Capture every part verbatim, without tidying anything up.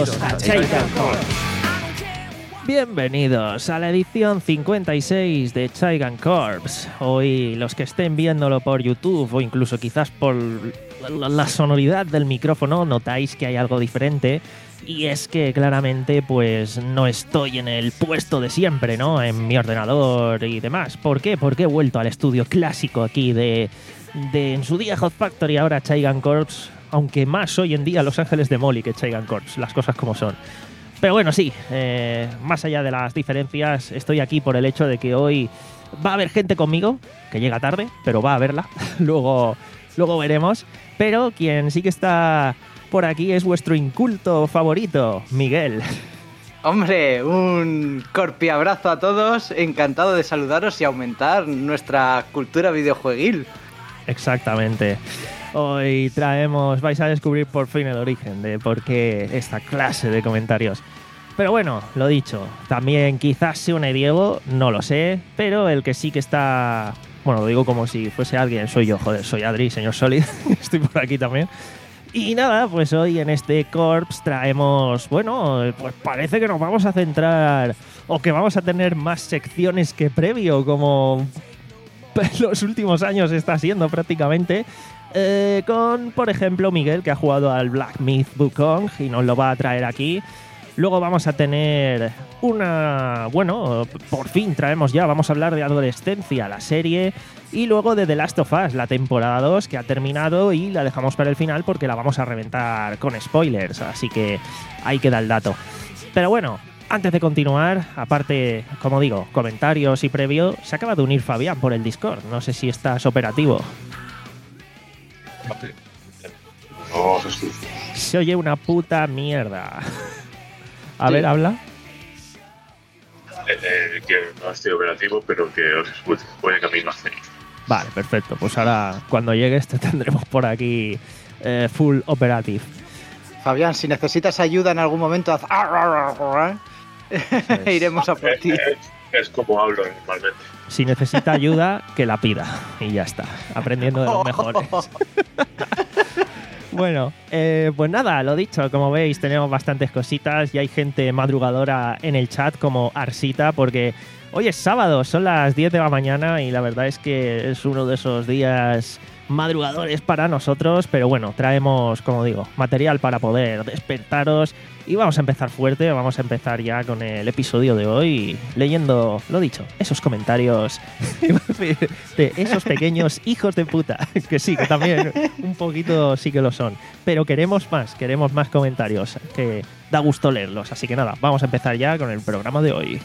Bienvenidos a Chaigan Corps. Bienvenidos a la edición cincuenta y seis de Chaigan Corps. Hoy los que estén viéndolo por YouTube o incluso quizás por la sonoridad del micrófono notáis que hay algo diferente. Y es que claramente pues no estoy en el puesto de siempre, ¿no? En mi ordenador y demás. ¿Por qué? Porque he vuelto al estudio clásico aquí de, de en su día Hot Factory, ahora Chaigan Corps. Aunque más hoy en día Los Ángeles de Molly que Chaigan Corps, las cosas como son. Pero bueno, sí, eh, más allá de las diferencias, estoy aquí por el hecho de que hoy va a haber gente conmigo, que llega tarde, pero va a verla. luego, luego veremos. Pero quien sí que está por aquí es vuestro inculto favorito, Miguel. Hombre, un corpi abrazo a todos, encantado de saludaros y aumentar nuestra cultura videojueguil. Exactamente. Hoy traemos, vais a descubrir por fin el origen de por qué esta clase de comentarios. Pero bueno, lo dicho, también quizás se une Diego, no lo sé, pero el que sí que está, bueno, lo digo como si fuese alguien, soy yo, joder, soy Adri, señor Solid, estoy por aquí también. Y nada, pues hoy en este Corps traemos, bueno, pues parece que nos vamos a centrar, o que vamos a tener más secciones que previo, como los últimos años está siendo prácticamente. Eh, con, por ejemplo, Miguel, que ha jugado al Black Myth Wukong y nos lo va a traer aquí. Luego vamos a tener una... Bueno, por fin traemos ya, vamos a hablar de Adolescencia, la serie, y luego de The Last of Us, la temporada dos, que ha terminado y la dejamos para el final porque la vamos a reventar con spoilers, así que ahí queda el dato. Pero bueno, antes de continuar, aparte, como digo, comentarios y previo, se acaba de unir Fabián por el Discord. No sé si estás operativo. No, se escucha. Se oye una puta mierda. A Sí. ver, habla. Eh, eh, que no estoy operativo, pero que os escuche. Puede que a mí no hace. Vale, perfecto. Pues ahora, cuando llegues, te tendremos por aquí eh, full operative. Fabián, si necesitas ayuda en algún momento, haz... iremos a por ti. Es, es como hablo normalmente. Si necesita ayuda, que la pida. Y ya está. Aprendiendo de los mejores. Bueno, eh, pues nada, lo dicho, como veis tenemos bastantes cositas y hay gente madrugadora en el chat como Arsita, porque hoy es sábado, son las diez de la mañana y la verdad es que es uno de esos días madrugadores para nosotros, pero bueno, traemos, como digo, material para poder despertaros y vamos a empezar fuerte, vamos a empezar ya con el episodio de hoy leyendo, lo dicho, esos comentarios de esos pequeños hijos de puta, que sí, que también un poquito sí que lo son, pero queremos más, queremos más comentarios, que da gusto leerlos, así que nada, vamos a empezar ya con el programa de hoy.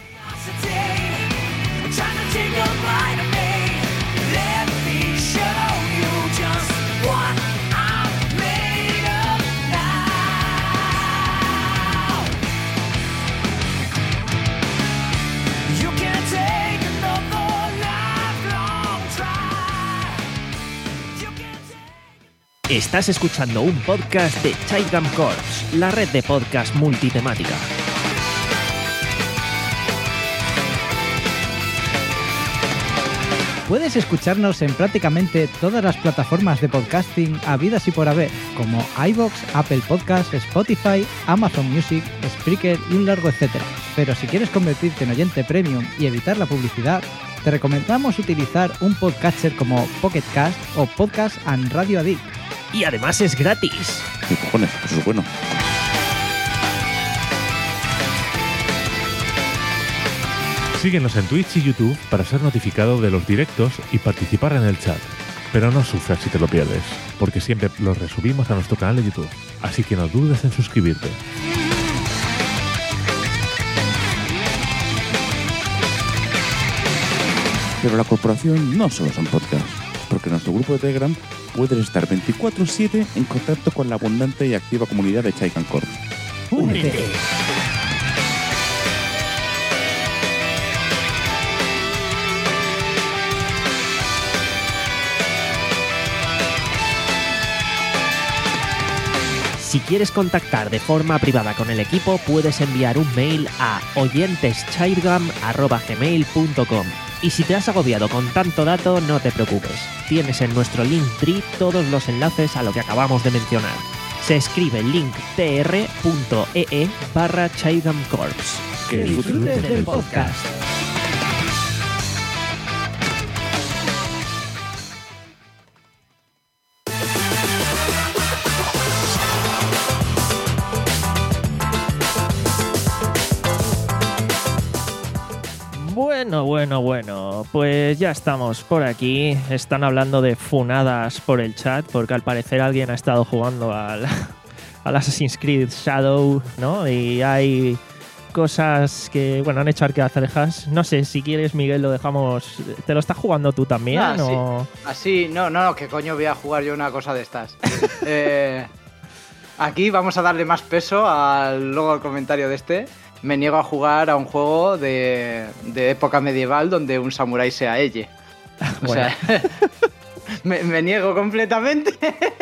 Estás escuchando un podcast de Chaigan Corps, la red de podcast multitemática. Puedes escucharnos en prácticamente todas las plataformas de podcasting habidas y por haber, como iVoox, Apple Podcasts, Spotify, Amazon Music, Spreaker y un largo etcétera. Pero si quieres convertirte en oyente premium y evitar la publicidad, te recomendamos utilizar un podcatcher como Pocket Cast o Podcast and Radio Addict. Y además es gratis. ¿Qué cojones? Eso es bueno. Síguenos en Twitch y YouTube para ser notificado de los directos y participar en el chat. Pero no sufras si te lo pierdes, porque siempre los resubimos a nuestro canal de YouTube. Así que no dudes en suscribirte. Pero la corporación no solo son podcasts, porque en nuestro grupo de Telegram puedes estar veinticuatro siete en contacto con la abundante y activa comunidad de Chaigan Corps. ¡Únete! Si quieres contactar de forma privada con el equipo, puedes enviar un mail a oyenteschaigan arroba gmail punto com. Y si te has agobiado con tanto dato, no te preocupes. Tienes en nuestro Linktree todos los enlaces a lo que acabamos de mencionar. Se escribe linktr.ee barra Chaigam Corps. Que disfrutes del podcast. Bueno, bueno, bueno, pues ya estamos por aquí. Están hablando de funadas por el chat, porque al parecer alguien ha estado jugando al, al Assassin's Creed Shadow, ¿no? Y hay cosas que, bueno, han hecho arqueacejas. No sé, si quieres, Miguel, lo dejamos... ¿Te lo estás jugando tú también? Ah, o... sí. Así, no, no, no, ¿qué coño voy a jugar yo una cosa de estas? eh, aquí vamos a darle más peso al luego al comentario de este. Me niego a jugar a un juego de, de época medieval donde un samurái sea Elle. O Bueno. sea, me, me niego completamente.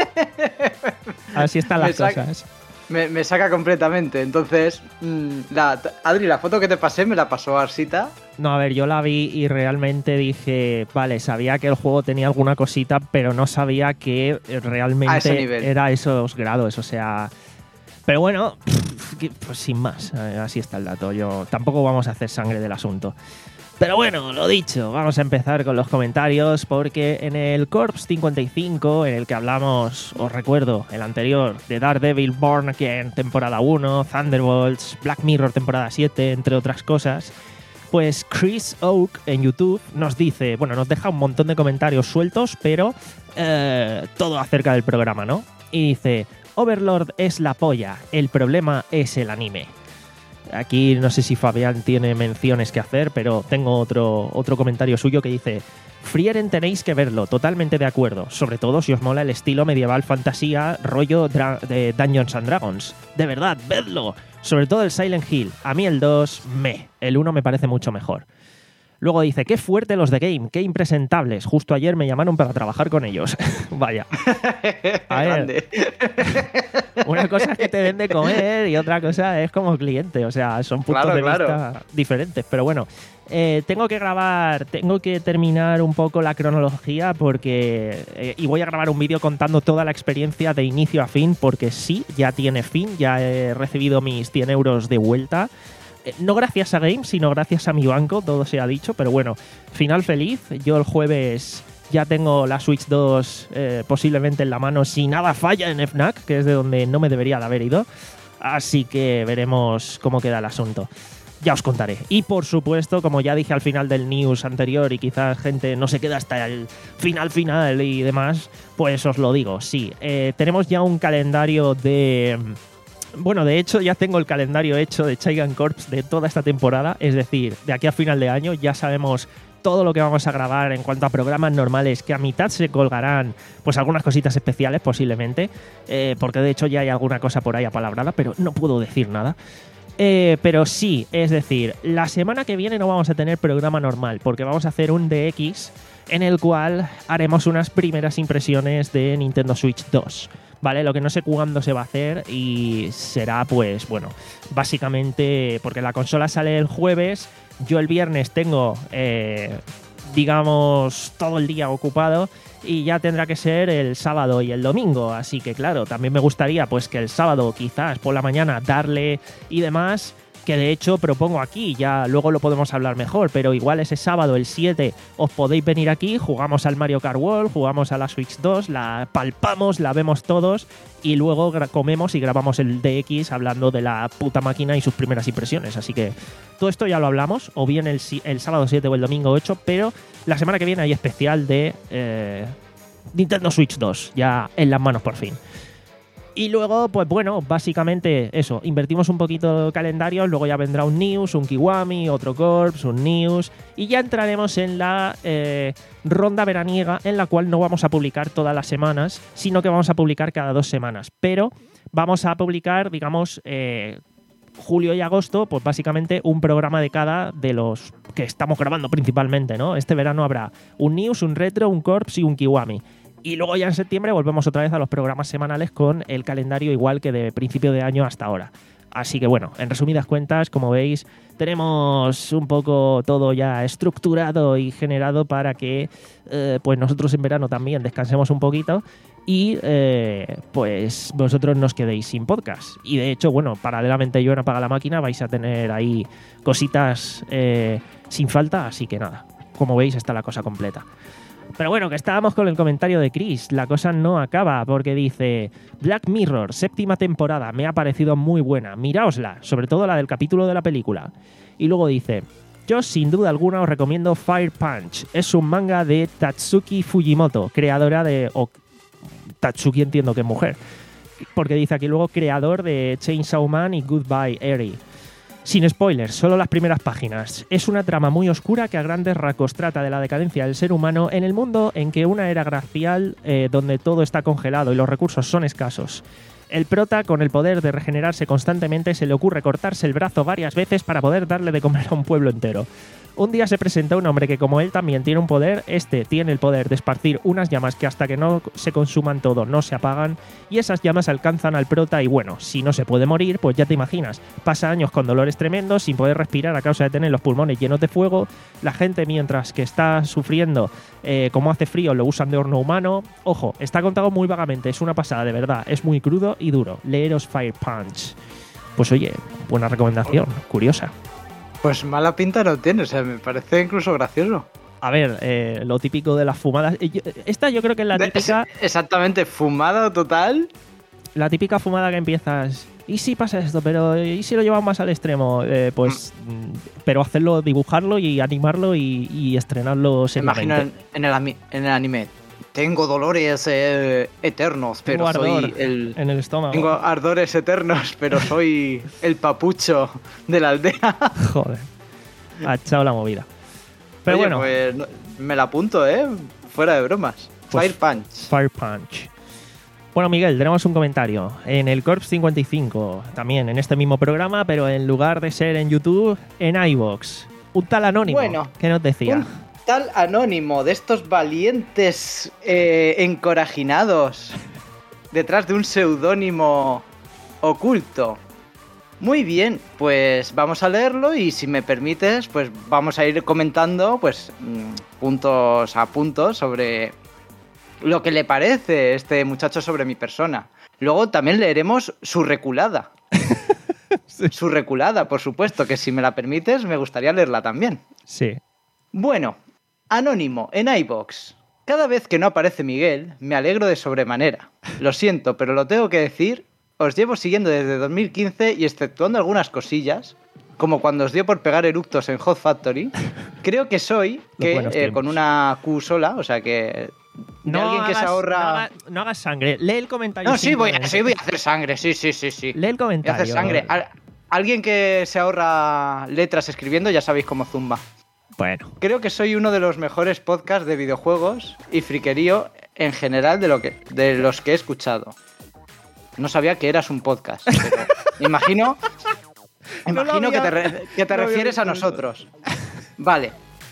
Así están Me las saca- cosas. Me, me saca completamente. Entonces, mmm, la, Adri, la foto que te pasé me la pasó Arsita. No, a ver, yo la vi y realmente dije, vale, sabía que el juego tenía alguna cosita, pero no sabía que A ese realmente nivel. era esos grados, o sea... Pero bueno, que- pues sin más, eh, así está el dato. Yo tampoco vamos a hacer sangre del asunto. Pero bueno, lo dicho, vamos a empezar con los comentarios porque en el Corps cincuenta y cinco, en el que hablamos, os recuerdo, el anterior, de Daredevil Born Again temporada uno, Thunderbolts, Black Mirror temporada siete, entre otras cosas, pues Chris Oak en YouTube nos dice, bueno, nos deja un montón de comentarios sueltos, pero eh, todo acerca del programa, ¿no? Y dice... Overlord es la polla, el problema es el anime. Aquí no sé si Fabián tiene menciones que hacer, pero tengo otro, otro comentario suyo que dice: Frieren tenéis que verlo, totalmente de acuerdo, sobre todo si os mola el estilo medieval fantasía rollo dra- de Dungeons and Dragons. De verdad, vedlo, sobre todo el Silent Hill. A mí el dos, me, el uno me parece mucho mejor. Luego dice, qué fuerte los de Game, qué impresentables. Justo ayer me llamaron para trabajar con ellos. Vaya. A ver, Grande. una cosa es que te den de comer y otra cosa es como cliente. O sea, son puntos Claro, de claro. vista diferentes. Pero bueno, eh, tengo que grabar, tengo que terminar un poco la cronología porque... eh, y voy a grabar un vídeo contando toda la experiencia de inicio a fin porque sí, ya tiene fin, ya he recibido mis cien euros de vuelta. No gracias a Game, sino gracias a mi banco, todo se ha dicho, pero bueno, final feliz. Yo el jueves ya tengo la Switch dos eh, posiblemente en la mano si nada falla en Fnac, que es de donde no me debería de haber ido. Así que veremos cómo queda el asunto. Ya os contaré. Y por supuesto, como ya dije al final del news anterior y quizás gente no se queda hasta el final final y demás, pues os lo digo, sí. Eh, tenemos ya un calendario de... Bueno, de hecho ya tengo el calendario hecho de Chaigam Corps de toda esta temporada, es decir, de aquí a final de año ya sabemos todo lo que vamos a grabar en cuanto a programas normales, que a mitad se colgarán pues algunas cositas especiales posiblemente, eh, porque de hecho ya hay alguna cosa por ahí apalabrada, pero no puedo decir nada. Eh, pero sí, es decir, la semana que viene no vamos a tener programa normal, porque vamos a hacer un D X en el cual haremos unas primeras impresiones de Nintendo Switch dos. ¿Vale? Lo que no sé cuándo se va a hacer y será, pues, bueno, básicamente porque la consola sale el jueves, yo el viernes tengo, eh, digamos, todo el día ocupado y ya tendrá que ser el sábado y el domingo, así que claro, también me gustaría pues que el sábado quizás por la mañana darle y demás, que de hecho propongo aquí, ya luego lo podemos hablar mejor, pero igual ese sábado, el siete, os podéis venir aquí, jugamos al Mario Kart World, jugamos a la Switch dos, la palpamos, la vemos todos y luego gra- comemos y grabamos el D X hablando de la puta máquina y sus primeras impresiones. Así que todo esto ya lo hablamos, o bien el, si- el sábado siete o el domingo ocho, pero la semana que viene hay especial de eh, Nintendo Switch dos, ya en las manos por fin. Y luego, pues bueno, básicamente eso, invertimos un poquito el calendario, luego ya vendrá un News, un Kiwami, otro Corps, un News, y ya entraremos en la eh, ronda veraniega en la cual no vamos a publicar todas las semanas, sino que vamos a publicar cada dos semanas. Pero vamos a publicar, digamos, eh, julio y agosto, pues básicamente un programa de cada de los que estamos grabando principalmente, ¿no? Este verano habrá un News, un Retro, un Corps y un Kiwami. Y luego ya en septiembre volvemos otra vez a los programas semanales con el calendario igual que de principio de año hasta ahora. Así que bueno, en resumidas cuentas, como veis, tenemos un poco todo ya estructurado y generado para que eh, pues nosotros en verano también descansemos un poquito y eh, pues vosotros no os quedéis sin podcast. Y de hecho, bueno, paralelamente yo en Apaga la Máquina vais a tener ahí cositas eh, sin falta, así que nada, como veis está la cosa completa. Pero bueno, que estábamos con el comentario de Chris. La cosa no acaba porque dice: Black Mirror, séptima temporada, me ha parecido muy buena. Miraosla, sobre todo la del capítulo de la película. Y luego dice: yo sin duda alguna os recomiendo Fire Punch. Es un manga de Tatsuki Fujimoto, creadora de... O, Tatsuki entiendo que es mujer. Porque dice aquí luego creador de Chainsaw Man y Goodbye Eri. Sin spoilers, solo las primeras páginas. Es una trama muy oscura que a grandes rasgos trata de la decadencia del ser humano en el mundo en que una era glacial eh, donde todo está congelado y los recursos son escasos. El prota, con el poder de regenerarse constantemente, se le ocurre cortarse el brazo varias veces para poder darle de comer a un pueblo entero. Un día se presenta un hombre que, como él también tiene un poder, este tiene el poder de esparcir unas llamas que hasta que no se consuman todo no se apagan, y esas llamas alcanzan al prota y bueno, si no se puede morir, pues ya te imaginas, pasa años con dolores tremendos, sin poder respirar a causa de tener los pulmones llenos de fuego, la gente mientras que está sufriendo, eh, como hace frío, lo usan de horno humano. Ojo, está contado muy vagamente, es una pasada, de verdad, es muy crudo y duro. Leeros Fire Punch. Pues oye, buena recomendación, curiosa. Pues mala pinta no tiene, o sea, me parece incluso gracioso. A ver, eh, lo típico de las fumadas. Esta yo creo que es la típica... Es exactamente, fumada total. La típica fumada que empiezas... ¿Y si pasa esto? Pero ¿y si lo llevamos más al extremo? Eh, pues... Mm. Pero hacerlo, dibujarlo y animarlo y, y estrenarlo en Imagino la mente. En, en, el, en el anime. Tengo dolores eh, eternos, pero tengo soy ardor el... en el estómago. Tengo ardores eternos, pero soy el papucho de la aldea. Joder. Ha echado la movida. Pero Oye, bueno. Pues no, me la apunto, ¿eh? Fuera de bromas. Pues, Fire Punch. Fire Punch. Bueno, Miguel, tenemos un comentario. En el Corps cincuenta y cinco, también en este mismo programa, pero en lugar de ser en YouTube, en iVoox. Un tal anónimo. Bueno. ¿Qué nos decía? Un tal anónimo de estos valientes eh, encorajinados detrás de un seudónimo oculto. Muy bien, pues vamos a leerlo y si me permites, pues vamos a ir comentando pues puntos a puntos sobre lo que le parece este muchacho sobre mi persona. Luego también leeremos su reculada. Sí. Su reculada, por supuesto, que si me la permites me gustaría leerla también. Sí. Bueno, anónimo, en iVoox. Cada vez que no aparece Miguel, me alegro de sobremanera. Lo siento, pero lo tengo que decir, os llevo siguiendo desde dos mil quince y exceptuando algunas cosillas, como cuando os dio por pegar eructos en Hot Factory, creo que soy que eh, con una Q sola, o sea que... De no alguien que hagas, se ahorra... No hagas, no hagas sangre, lee el comentario. No, sí voy, a, sí, voy a hacer sangre, sí, sí, sí, sí. Lee el comentario. Voy a hacer sangre. Al, alguien que se ahorra letras escribiendo, ya sabéis cómo zumba. Bueno. Creo que soy uno de los mejores podcasts de videojuegos y friquerío en general de, lo que, de los que he escuchado. No sabía que eras un podcast, pero imagino, no imagino había, que te, re, que te no refieres a nosotros. Vale,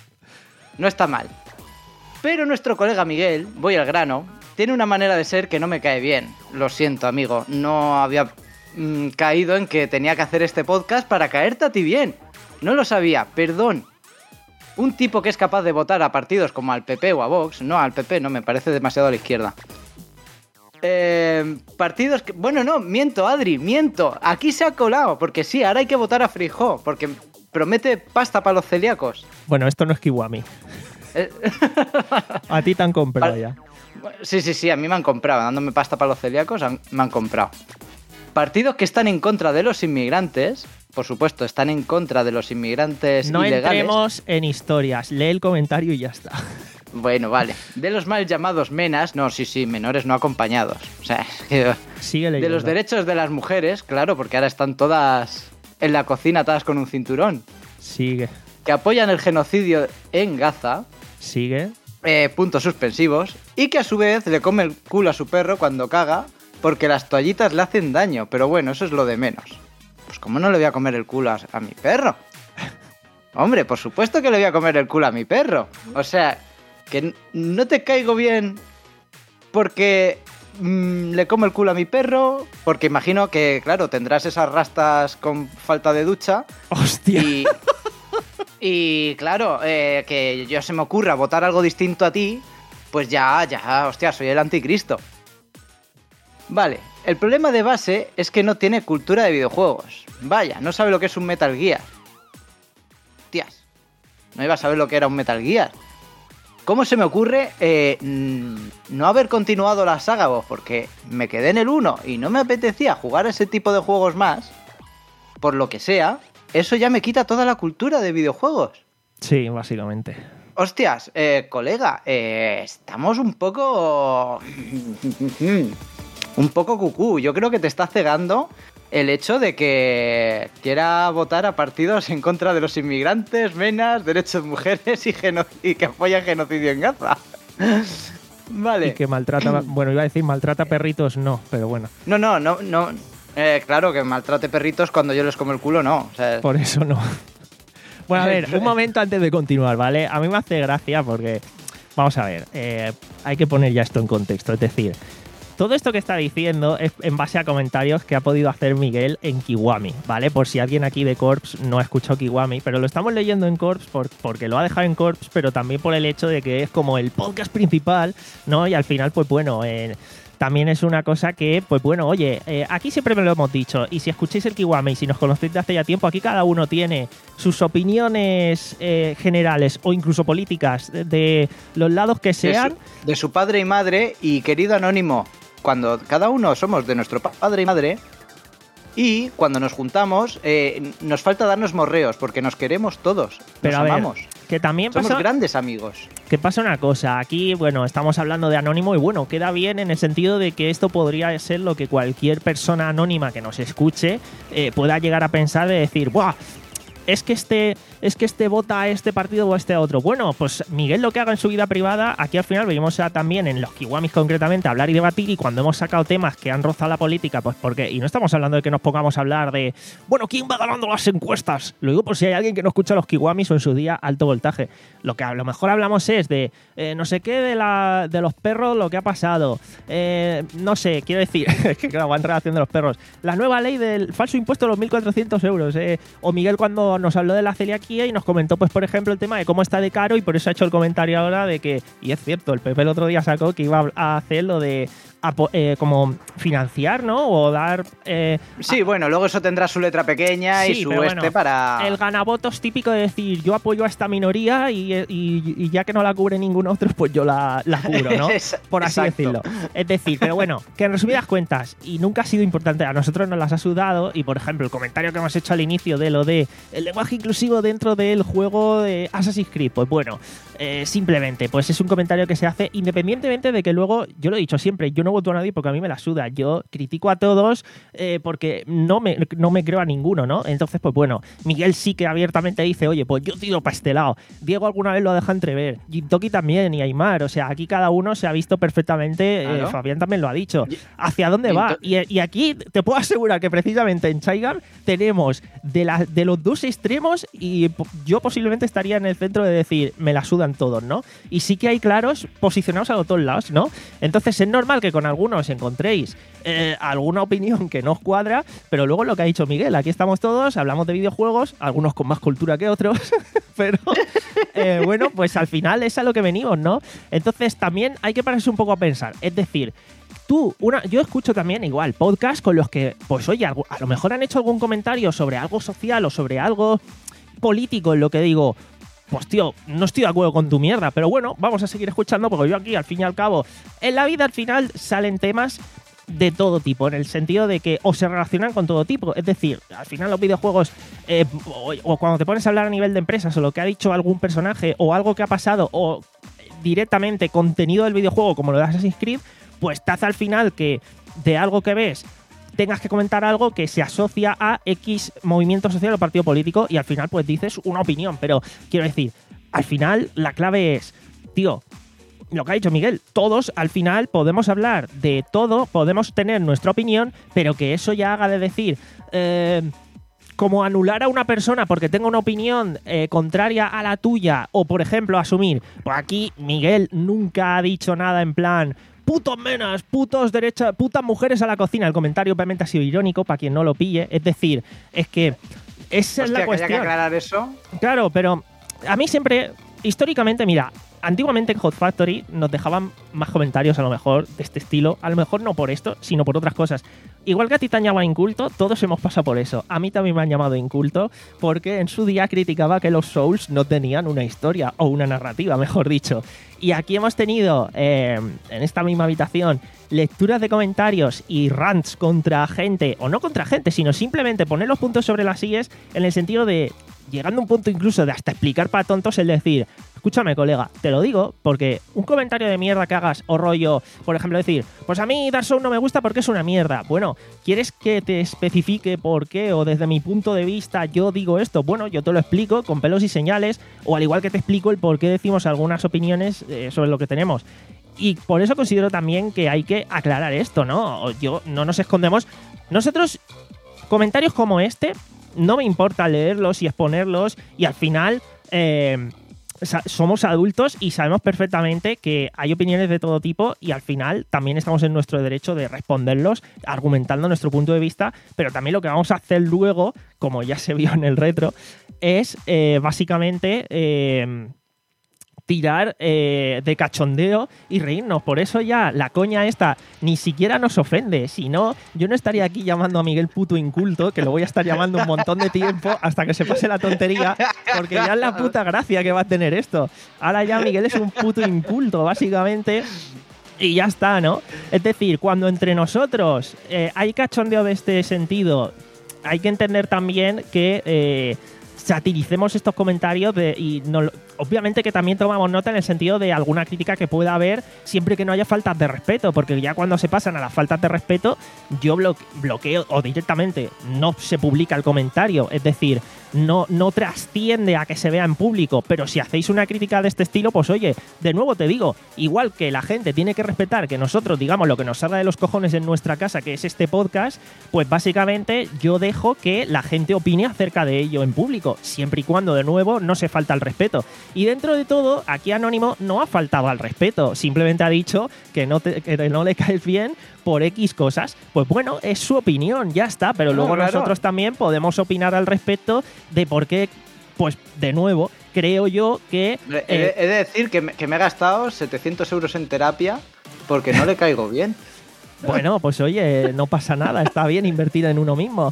no está mal. Pero nuestro colega Miguel, voy al grano, tiene una manera de ser que no me cae bien. Lo siento, amigo, no había mmm, caído en que tenía que hacer este podcast para caerte a ti bien. No lo sabía, perdón. Un tipo que es capaz de votar a partidos como al P P o a Vox, no, al P P no, me parece demasiado a la izquierda. Eh, partidos que... Bueno, no, miento, Adri, miento. Aquí se ha colado, porque sí, ahora hay que votar a Frijó, porque promete pasta para los celíacos. Bueno, esto no es Kiwami. A ti te han comprado pa- ya. Sí, sí, sí, a mí me han comprado. Dándome pasta para los celíacos, han, me han comprado. Partidos que están en contra de los inmigrantes, por supuesto, están en contra de los inmigrantes no ilegales. No entremos en historias, lee el comentario y ya está. Bueno, vale. De los mal llamados menas, no, sí, sí, menores no acompañados. O sea, sigue leyendo. De los derechos de las mujeres, claro, porque ahora están todas en la cocina atadas con un cinturón. Sigue. Que apoyan el genocidio en Gaza. Sigue. Eh, puntos suspensivos. Y que a su vez le come el culo a su perro cuando caga porque las toallitas le hacen daño. Pero bueno, eso es lo de menos. Pues ¿cómo no le voy a comer el culo a, a mi perro? Hombre, por supuesto que le voy a comer el culo a mi perro. O sea, que no te caigo bien porque mmm, le como el culo a mi perro, porque imagino que, claro, tendrás esas rastas con falta de ducha. ¡Hostia! Y, y claro, eh, que yo se me ocurra votar algo distinto a ti, pues ya, ya, hostia, soy el anticristo. Vale, el problema de base es que no tiene cultura de videojuegos. Vaya, no sabe lo que es un Metal Gear. Tías, no iba a saber lo que era un Metal Gear. ¿Cómo se me ocurre eh, no haber continuado la saga? Vos? Porque me quedé en el uno y no me apetecía jugar ese tipo de juegos más. Por lo que sea, eso ya me quita toda la cultura de videojuegos. Sí, básicamente. Hostias, eh, colega, eh, estamos un poco... un poco cucú. Yo creo que te está cegando el hecho de que quiera votar a partidos en contra de los inmigrantes, menas, derechos de mujeres y, geno- y que apoya genocidio en Gaza. Vale. Y que maltrata, bueno, iba a decir maltrata perritos, no, pero bueno. No, no, no, no. Eh, claro, que maltrate perritos cuando yo les como el culo, no. O sea, Por eso no. Bueno, a ver, un momento antes de continuar, ¿vale? A mí me hace gracia porque, vamos a ver, eh, hay que poner ya esto en contexto. Es decir, todo esto que está diciendo es en base a comentarios que ha podido hacer Miguel en Kiwami, ¿vale? Por si alguien aquí de Corps no ha escuchado Kiwami, pero lo estamos leyendo en Corps por, porque lo ha dejado en Corps, pero también por el hecho de que es como el podcast principal, ¿no? Y al final, pues bueno, eh, también es una cosa que, pues bueno, oye, eh, aquí siempre me lo hemos dicho, y si escucháis el Kiwami y si nos conocéis de hace ya tiempo, aquí cada uno tiene sus opiniones eh, generales o incluso políticas de, de los lados que de sean. su, de su padre y madre, y querido anónimo, cuando cada uno somos de nuestro padre y madre, y cuando nos juntamos, eh, nos falta darnos morreos, porque nos queremos todos, Pero nos a ver, amamos. que también Somos pasa, grandes amigos. que pasa una cosa. Aquí, bueno, estamos hablando de anónimo y bueno, queda bien en el sentido de que esto podría ser lo que cualquier persona anónima que nos escuche eh, pueda llegar a pensar de decir, ¡buah! Es que este es que este vota a este partido o a este a otro. Bueno, pues Miguel lo que haga en su vida privada, aquí al final venimos a, también en los Kiwamis concretamente a hablar y debatir, y cuando hemos sacado temas que han rozado la política, pues porque, y no estamos hablando de que nos pongamos a hablar de, bueno, ¿quién va ganando las encuestas? Lo digo por si hay alguien que no escucha los Kiwamis o en su día alto voltaje. Lo que a lo mejor hablamos es de eh, no sé qué de, la, de los perros, lo que ha pasado. Eh, no sé, quiero decir, es que claro, va en relación de los perros. La nueva ley del falso impuesto de los mil cuatrocientos euros. Eh, o Miguel cuando nos habló de la celiaquía y nos comentó, pues por ejemplo, el tema de cómo está de caro, y por eso ha hecho el comentario ahora de que, y es cierto, el P P el otro día sacó que iba a hacer lo de eh, como financiar, ¿no? O dar... Eh, Sí, bueno, luego eso tendrá su letra pequeña Sí, y su pero este bueno, para... el ganavotos típico de decir, yo apoyo a esta minoría y, y- y ya que no la cubre ningún otro, pues yo la, la cubro, ¿no? Es- Por así exacto. decirlo. Es decir, pero bueno, que en resumidas cuentas, y nunca ha sido importante, a nosotros nos las ha sudado, y por ejemplo, el comentario que hemos hecho al inicio de lo de el lenguaje inclusivo dentro del juego de Assassin's Creed, pues bueno, eh, simplemente, pues es un comentario que se hace independientemente de que luego, yo lo he dicho siempre, yo no voto a nadie porque a mí me la suda, yo critico a todos eh, porque no me, no me creo a ninguno, ¿no? Entonces, pues bueno, Miguel sí que abiertamente dice, oye, pues yo tiro para este lado. Diego alguna vez lo ha dejado entrever, Gintoki también, y Aymar, o sea, aquí cada uno se ha visto perfectamente, eh, Claro. Fabián también lo ha dicho, Y- hacia dónde va. Ginto- Y, y aquí te puedo asegurar que precisamente en Chaigar tenemos de, la, de los dos extremos, y po- yo posiblemente estaría en el centro de decir, me la sudan todos, ¿no? Y sí que hay claros posicionados a los dos lados, ¿no? Entonces es normal que con algunos encontréis eh, alguna opinión que no os cuadra, pero luego lo que ha dicho Miguel, aquí estamos todos, hablamos de videojuegos, algunos con más cultura que otros, pero eh, bueno, pues al final es a lo que venimos, ¿no? Entonces también hay que pararse un poco a pensar, es decir, tú, una, yo escucho también igual podcasts con los que, pues oye, algo- a lo mejor han hecho algún comentario sobre algo social o sobre algo político en lo que digo, pues tío, no estoy de acuerdo con tu mierda, pero bueno, vamos a seguir escuchando porque yo aquí, al fin y al cabo, en la vida al final salen temas de todo tipo, en el sentido de que o se relacionan con todo tipo, es decir, al final los videojuegos eh, o, o cuando te pones a hablar a nivel de empresas o lo que ha dicho algún personaje o algo que ha pasado o directamente contenido del videojuego como lo de Assassin's Creed, pues te hace al final que de algo que ves tengas que comentar algo que se asocia a X movimiento social o partido político y al final pues dices una opinión, pero quiero decir, al final la clave es, tío, lo que ha dicho Miguel, todos al final podemos hablar de todo, podemos tener nuestra opinión, pero que eso ya haga de decir... Eh, como anular a una persona porque tenga una opinión eh, contraria a la tuya, o por ejemplo asumir, pues aquí Miguel nunca ha dicho nada en plan, putos menas, putos derecha, putas mujeres a la cocina. El comentario obviamente ha sido irónico para quien no lo pille. Es decir, es que esa es Hostia, la cuestión. Que haya que aclarar eso. Claro, pero a mí siempre, históricamente, mira, antiguamente en Hot Factory nos dejaban más comentarios a lo mejor de este estilo, a lo mejor no por esto, sino por otras cosas. Igual que a ti te han llamado inculto, todos hemos pasado por eso. A mí también me han llamado inculto porque en su día criticaba que los Souls no tenían una historia o una narrativa, mejor dicho. Y aquí hemos tenido, eh, en esta misma habitación, lecturas de comentarios y rants contra gente, o no contra gente, sino simplemente poner los puntos sobre las sillas en el sentido de, llegando a un punto incluso de hasta explicar para tontos, el decir, escúchame, colega, te lo digo porque un comentario de mierda que hagas o rollo, por ejemplo, decir, pues a mí Dark Souls no me gusta porque es una mierda. Bueno, ¿quieres que te especifique por qué o desde mi punto de vista yo digo esto? Bueno, yo te lo explico con pelos y señales, o al igual que te explico el por qué decimos algunas opiniones eh, sobre lo que tenemos. Y por eso considero también que hay que aclarar esto, ¿no? Yo, no nos escondemos. Nosotros, comentarios como este, no me importa leerlos y exponerlos, y al final eh, somos adultos y sabemos perfectamente que hay opiniones de todo tipo, y al final también estamos en nuestro derecho de responderlos argumentando nuestro punto de vista, pero también lo que vamos a hacer luego, como ya se vio en el retro, es eh, básicamente eh, tirar eh, de cachondeo y reírnos. Por eso ya la coña esta ni siquiera nos ofende. Si no, yo no estaría aquí llamando a Miguel puto inculto, que lo voy a estar llamando un montón de tiempo hasta que se pase la tontería, porque ya es la puta gracia que va a tener esto. Ahora ya Miguel es un puto inculto, básicamente. Y ya está, ¿no? Es decir, cuando entre nosotros eh, hay cachondeo de este sentido, hay que entender también que eh, satiricemos estos comentarios de, y no, obviamente que también tomamos nota en el sentido de alguna crítica que pueda haber, siempre que no haya faltas de respeto, porque ya cuando se pasan a las faltas de respeto, yo blo- bloqueo o directamente no se publica el comentario, es decir, no, no trasciende a que se vea en público. Pero si hacéis una crítica de este estilo, pues oye, de nuevo te digo, igual que la gente tiene que respetar que nosotros digamos lo que nos salga de los cojones en nuestra casa, que es este podcast, pues básicamente yo dejo que la gente opine acerca de ello en público, siempre y cuando de nuevo no se falta el respeto. Y dentro de todo, aquí Anónimo no ha faltado al respeto, simplemente ha dicho que no, te, que no le caes bien por X cosas. Pues bueno, es su opinión, ya está, pero No, luego claro. nosotros también podemos opinar al respecto de por qué, pues de nuevo, creo yo que... Hombre, eh, he, he de decir que me, que me he gastado setecientos euros en terapia porque no le caigo bien. Bueno, pues oye, no pasa nada, está bien invertir en uno mismo.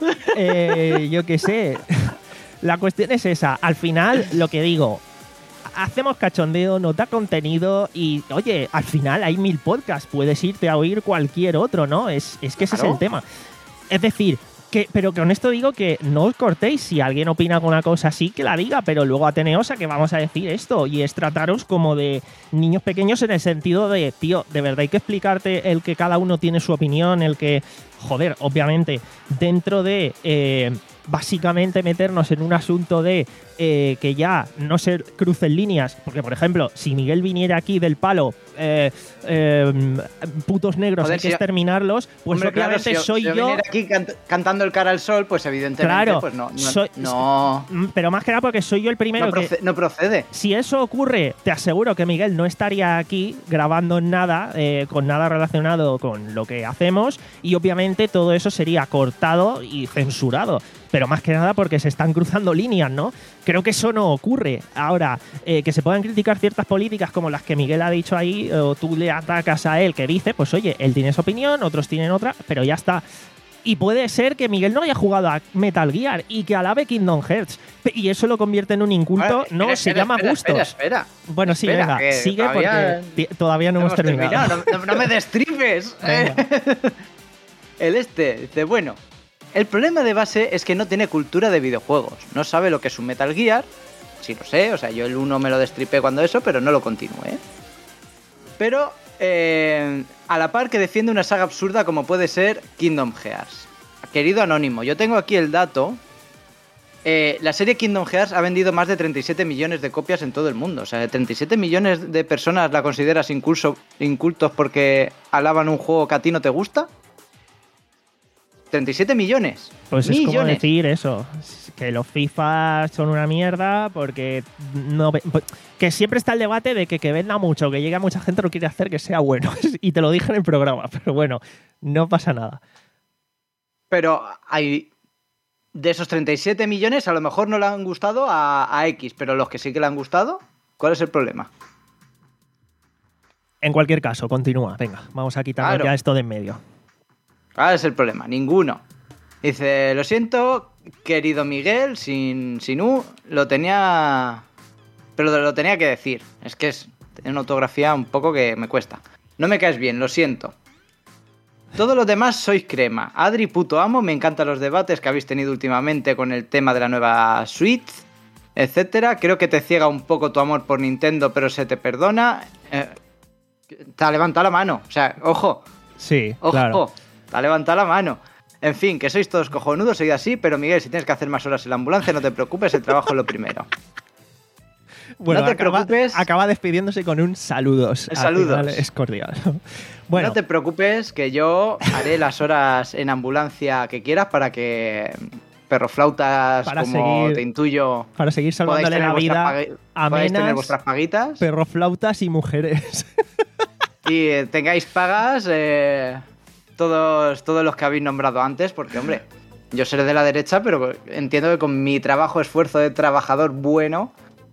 Eh, yo qué sé. La cuestión es esa. Al final, lo que digo, hacemos cachondeo, nos da contenido y, oye, al final hay mil podcasts, puedes irte a oír cualquier otro, ¿no? Es, es que ese Claro. es el tema. Es decir, que, pero con esto digo que no os cortéis. Si alguien opina alguna cosa así, que la diga, pero luego ateneos a que vamos a decir esto, y es trataros como de niños pequeños en el sentido de, tío, de verdad hay que explicarte el que cada uno tiene su opinión, el que, joder, obviamente, dentro de... Eh, básicamente meternos en un asunto de eh, que ya no se crucen líneas, porque por ejemplo, si Miguel viniera aquí del palo, eh, eh, putos negros, Joder, hay que si yo- exterminarlos, pues Hombre, claro, obviamente si yo, soy si yo yo. viniera aquí cant- cantando el cara al sol, pues evidentemente Claro, pues no, no, soy- no, Mm, pero más que nada porque soy yo el primero no que... proce- no procede. Si eso ocurre, te aseguro que Miguel no estaría aquí grabando nada, eh, con nada relacionado con lo que hacemos, y obviamente todo eso sería cortado y censurado. Pero más que nada porque se están cruzando líneas, ¿no? Creo que eso no ocurre. Ahora, eh, que se puedan criticar ciertas políticas como las que Miguel ha dicho ahí, o tú le atacas a él, que dice, pues oye, él tiene esa opinión, otros tienen otra, pero ya está. Y puede ser que Miguel no haya jugado a Metal Gear y que alabe Kingdom Hearts. Y eso lo convierte en un inculto. Vale, no, espera, se espera, llama espera, gustos. Espera, espera. Bueno, sí, Espera, venga, que sigue todavía porque ti- todavía no hemos terminado. No, no- no me destripes. Venga. El este dice, bueno, el problema de base es que no tiene cultura de videojuegos. No sabe lo que es un Metal Gear. Sí lo sé, o sea, yo el uno me lo destripé cuando eso, pero no lo continué. Pero, eh, a la par que defiende una saga absurda como puede ser Kingdom Hearts. Querido Anónimo, yo tengo aquí el dato. Eh, la serie Kingdom Hearts ha vendido más de treinta y siete millones de copias en todo el mundo. O sea, treinta y siete millones de personas la consideras incurso, incultos porque alaban un juego que a ti no te gusta. treinta y siete millones. Pues millones. es como decir eso, que los FIFA son una mierda porque no ve- que siempre está el debate de que que venda mucho, que llegue a mucha gente, no quiere hacer que sea bueno. Y te lo dije en el programa, pero bueno, no pasa nada. Pero hay de esos treinta y siete millones, a lo mejor no le han gustado a, a X, pero los que sí que le han gustado, ¿cuál es el problema? En cualquier caso, continúa. Venga, vamos a quitarnos Claro. ya esto de en medio. ¿Cuál es el problema? Ninguno. Dice, lo siento, querido Miguel, sin, sin U, lo tenía... Pero lo tenía que decir. Es que es una ortografía un poco que me cuesta. No me caes bien, lo siento. Todos los demás sois crema. Adri, puto amo, me encantan los debates que habéis tenido últimamente con el tema de la nueva Switch, etcétera. Creo que te ciega un poco tu amor por Nintendo, pero se te perdona. Eh, te ha levantado la mano. O sea, ojo, Sí, ojo, claro. te ha levantado la mano. En fin, que sois todos cojonudos, seguid así, pero Miguel, si tienes que hacer más horas en la ambulancia, no te preocupes, el trabajo es lo primero. Bueno, no te acaba, preocupes. acaba despidiéndose con un saludos. El Al saludos. final es cordial. Bueno, No te preocupes, que yo haré las horas en ambulancia que quieras para que perroflautas, Para como seguir te intuyo, para seguir podáis salvándole tener, la vida vuestras a pagui- podáis tener menas, vuestras paguitas perroflautas y mujeres. y eh, tengáis pagas eh, todos, todos los que habéis nombrado antes, porque, hombre, yo seré de la derecha, pero entiendo que con mi trabajo, esfuerzo de trabajador bueno,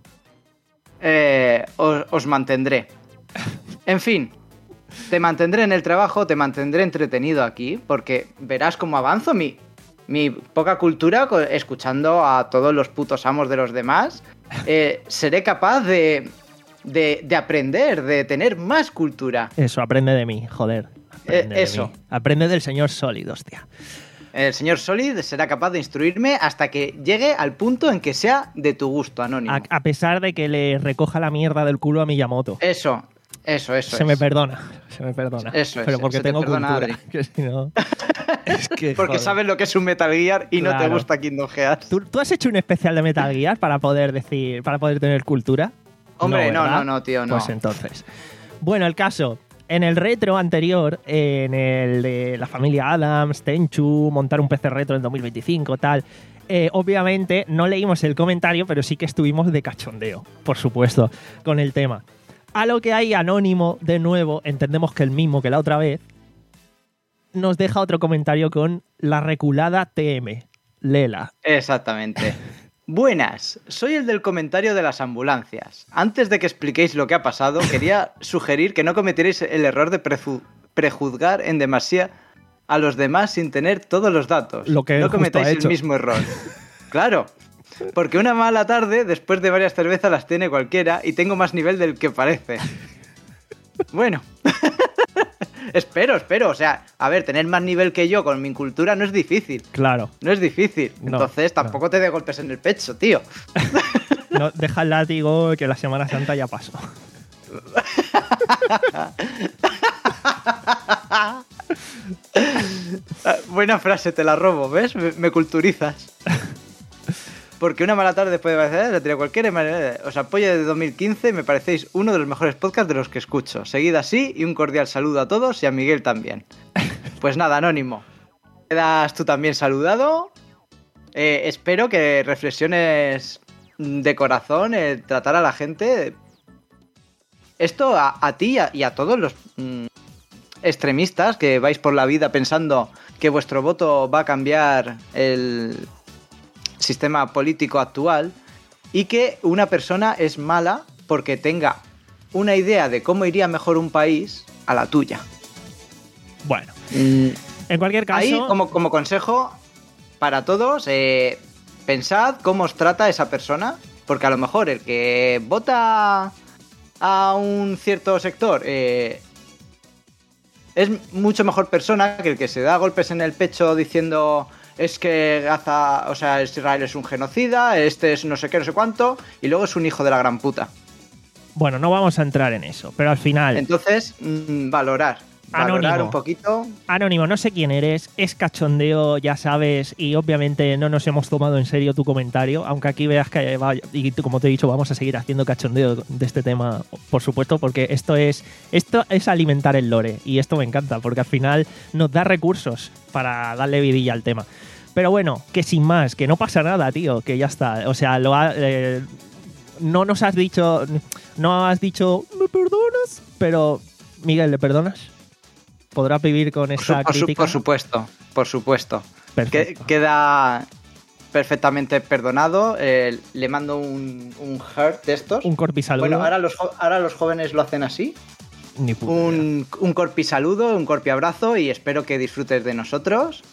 eh, os, os mantendré. En fin, te mantendré en el trabajo, te mantendré entretenido aquí, porque verás cómo avanzo mi, mi poca cultura, co- escuchando a todos los putos amos de los demás. eh, seré capaz de, de, de aprender, de tener más cultura. Eso, aprende de mí, joder. Aprende Eh, de eso. mí. Aprende del señor Solid, hostia. El señor Solid será capaz de instruirme hasta que llegue al punto en que sea de tu gusto, Anónimo. A, a pesar de que le recoja la mierda del culo a Miyamoto. Eso, eso, eso. se es. me perdona, se me perdona. Eso es, Pero porque se te tengo perdona, cultura. Adri. Que si no. Es que, Porque joder. sabes lo que es un Metal Gear y no te Claro. gusta Kingdom Hearts. ¿Tú, tú has hecho un especial de Metal Gear para poder decir, para poder tener cultura? Hombre, no, ¿verdad? no, no, tío, no. Pues entonces. Bueno, el caso. En el retro anterior, en el de la familia Adams, Tenchu, montar un P C retro en dos mil veinticinco, tal. eh, obviamente no leímos el comentario, pero sí que estuvimos de cachondeo, por supuesto, con el tema. A lo que hay Anónimo, de nuevo, entendemos que el mismo que la otra vez, nos deja otro comentario con la reculada T M. Lela. Exactamente. Buenas, soy el del comentario de las ambulancias. Antes de que expliquéis lo que ha pasado, quería sugerir que no cometierais el error de preju- prejuzgar en demasía a los demás sin tener todos los datos. Lo que él no justo cometáis ha el hecho. mismo error. Claro, porque una mala tarde, después de varias cervezas, las tiene cualquiera y tengo más nivel del que parece. Bueno. espero, espero. O sea, a ver, tener más nivel que yo con mi cultura no es difícil. Claro. No es difícil. No, Entonces tampoco te dé golpes en el pecho, tío. No, deja el látigo que la Semana Santa ya pasó. Ah, buena frase, te la robo, ¿ves? Me, me culturizas. Porque una mala tarde puede parecer, la tira cualquiera. y me- Os apoyo desde dos mil quince y me parecéis uno de los mejores podcasts de los que escucho. Seguid así y un cordial saludo a todos y a Miguel también. Pues nada, Anónimo. Quedas tú también saludado. Eh, espero que reflexiones de corazón, el tratar a la gente. Esto a, a ti y a, y a todos los mm, extremistas que vais por la vida pensando que vuestro voto va a cambiar el sistema político actual y que una persona es mala porque tenga una idea de cómo iría mejor un país a la tuya. Bueno, Mm, en cualquier caso, Ahí, como, como consejo para todos, eh, pensad cómo os trata esa persona, porque a lo mejor el que vota a un cierto sector eh, es mucho mejor persona que el que se da golpes en el pecho diciendo es que Gaza, o sea, Israel es un genocida, este es no sé qué, no sé cuánto, y luego es un hijo de la gran puta. bueno, no vamos a entrar en eso, pero al final, Entonces, mm, valorar. valorar Anónimo. un poquito. Anónimo, no sé quién eres, es cachondeo, ya sabes, y obviamente no nos hemos tomado en serio tu comentario, aunque aquí veas que, va, y tú, como te he dicho, vamos a seguir haciendo cachondeo de este tema, por supuesto, porque esto es, esto es alimentar el lore, y esto me encanta, porque al final nos da recursos para darle vidilla al tema. Pero bueno, que sin más, que no pasa nada, tío, que ya está, o sea, lo ha, eh, no nos has dicho, no has dicho, ¿me perdonas? Pero, Miguel, ¿le perdonas? ¿Podrás vivir con Por, esa su- por su- crítica? por supuesto, por supuesto. Que- Perfecto. queda perfectamente perdonado. eh, le mando un, un heart de estos. Un corpisaludo. Bueno, ahora los, jo- ahora los jóvenes lo hacen así. Ni puta idea. Un, un corpisaludo, un corpiabrazo y espero que disfrutes de nosotros.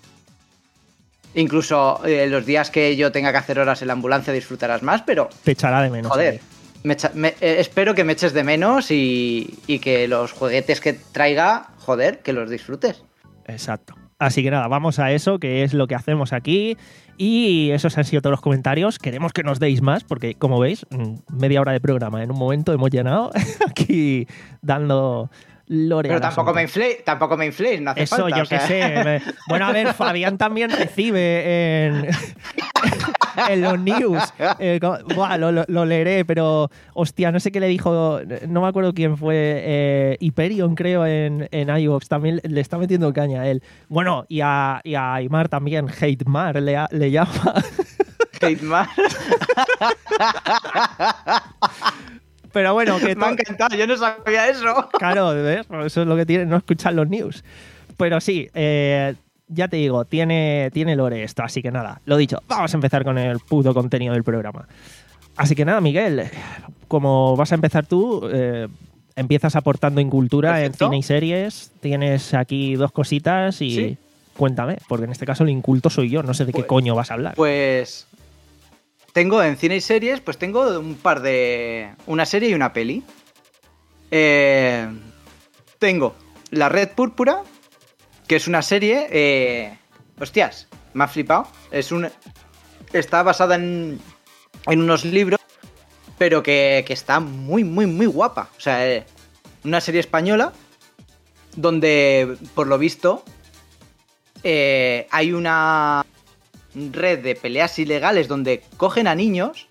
Incluso eh, los días que yo tenga que hacer horas en la ambulancia disfrutarás más, pero Te echará de menos. joder, hombre. me echa- me- eh, espero que me eches de menos y, y que los juguetes que traiga, joder, que los disfrutes. Exacto. Así que nada, vamos a eso, que es lo que hacemos aquí. Y esos han sido todos los comentarios. Queremos que nos deis más, porque como veis, mm, media hora de programa en un momento hemos llenado aquí dando lore. Pero al tampoco me asunto. infléis, tampoco me infléis, no hace Eso, falta. yo o sea. qué sé. me- Bueno, a ver, Fabián también recibe en, en los news. Eh, co- buah, lo, lo- lo leeré, pero hostia, no sé qué le dijo, no me acuerdo quién fue, eh, Hyperion, creo, en, en iVoox. También le está metiendo caña a él. Bueno, y a, y a Aymar también, Hatemar le, ha- le llama. Hate más. Pero bueno, que Me ha to- encantado, yo no sabía eso. Claro, ¿ves? Eso es lo que tiene no escuchar los news. Pero sí, eh, ya te digo, tiene, tiene lore esto, así que nada, lo dicho, vamos a empezar con el puto contenido del programa. Así que nada, Miguel, como vas a empezar tú, eh, empiezas aportando incultura Perfecto. en cine y series, tienes aquí dos cositas y Sí. cuéntame, porque en este caso el inculto soy yo, no sé de qué Pues- coño vas a hablar. Pues tengo en cine y series, pues tengo un par de... una serie y una peli. Eh, tengo La Red Púrpura, que es una serie... eh, hostias, me ha flipado. Es un... Está basada en, en unos libros, pero que, que está muy, muy, muy guapa. O sea, eh, una serie española donde, por lo visto, eh, hay una red de peleas ilegales donde cogen a niños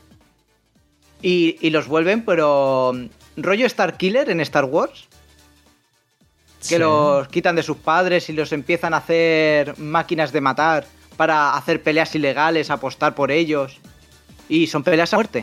y, y los vuelven, pero rollo Star Killer en Star Wars, que Sí. los quitan de sus padres y los empiezan a hacer máquinas de matar para hacer peleas ilegales, apostar por ellos, y son peleas a muerte.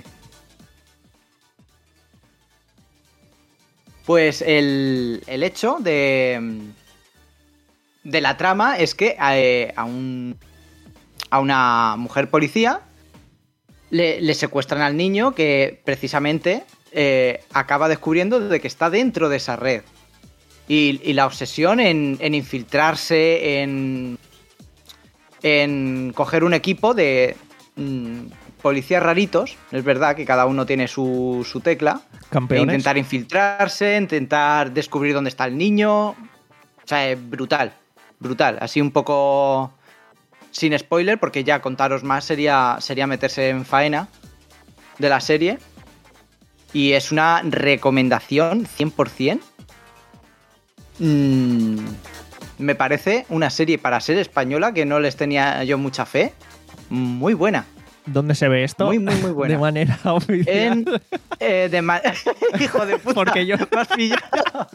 Pues el, el hecho de, de la trama es que eh, a, un, a una mujer policía le, le secuestran al niño que precisamente eh, acaba descubriendo de que está dentro de esa red. Y, y la obsesión en, en infiltrarse, en, en coger un equipo de mm, policías raritos, es verdad que cada uno tiene su, su tecla, e Campeones. intentar infiltrarse, intentar descubrir dónde está el niño. O sea, es brutal, brutal. Así un poco sin spoiler, porque ya contaros más sería, sería meterse en faena de la serie. Y es una recomendación cien por ciento. Mm, me parece una serie para ser española que no les tenía yo mucha fe. Muy buena. ¿Dónde se ve esto? Muy, muy, muy buena. De manera oficial. En, eh, de ma- Hijo de puta. Porque yo- Me has pillado.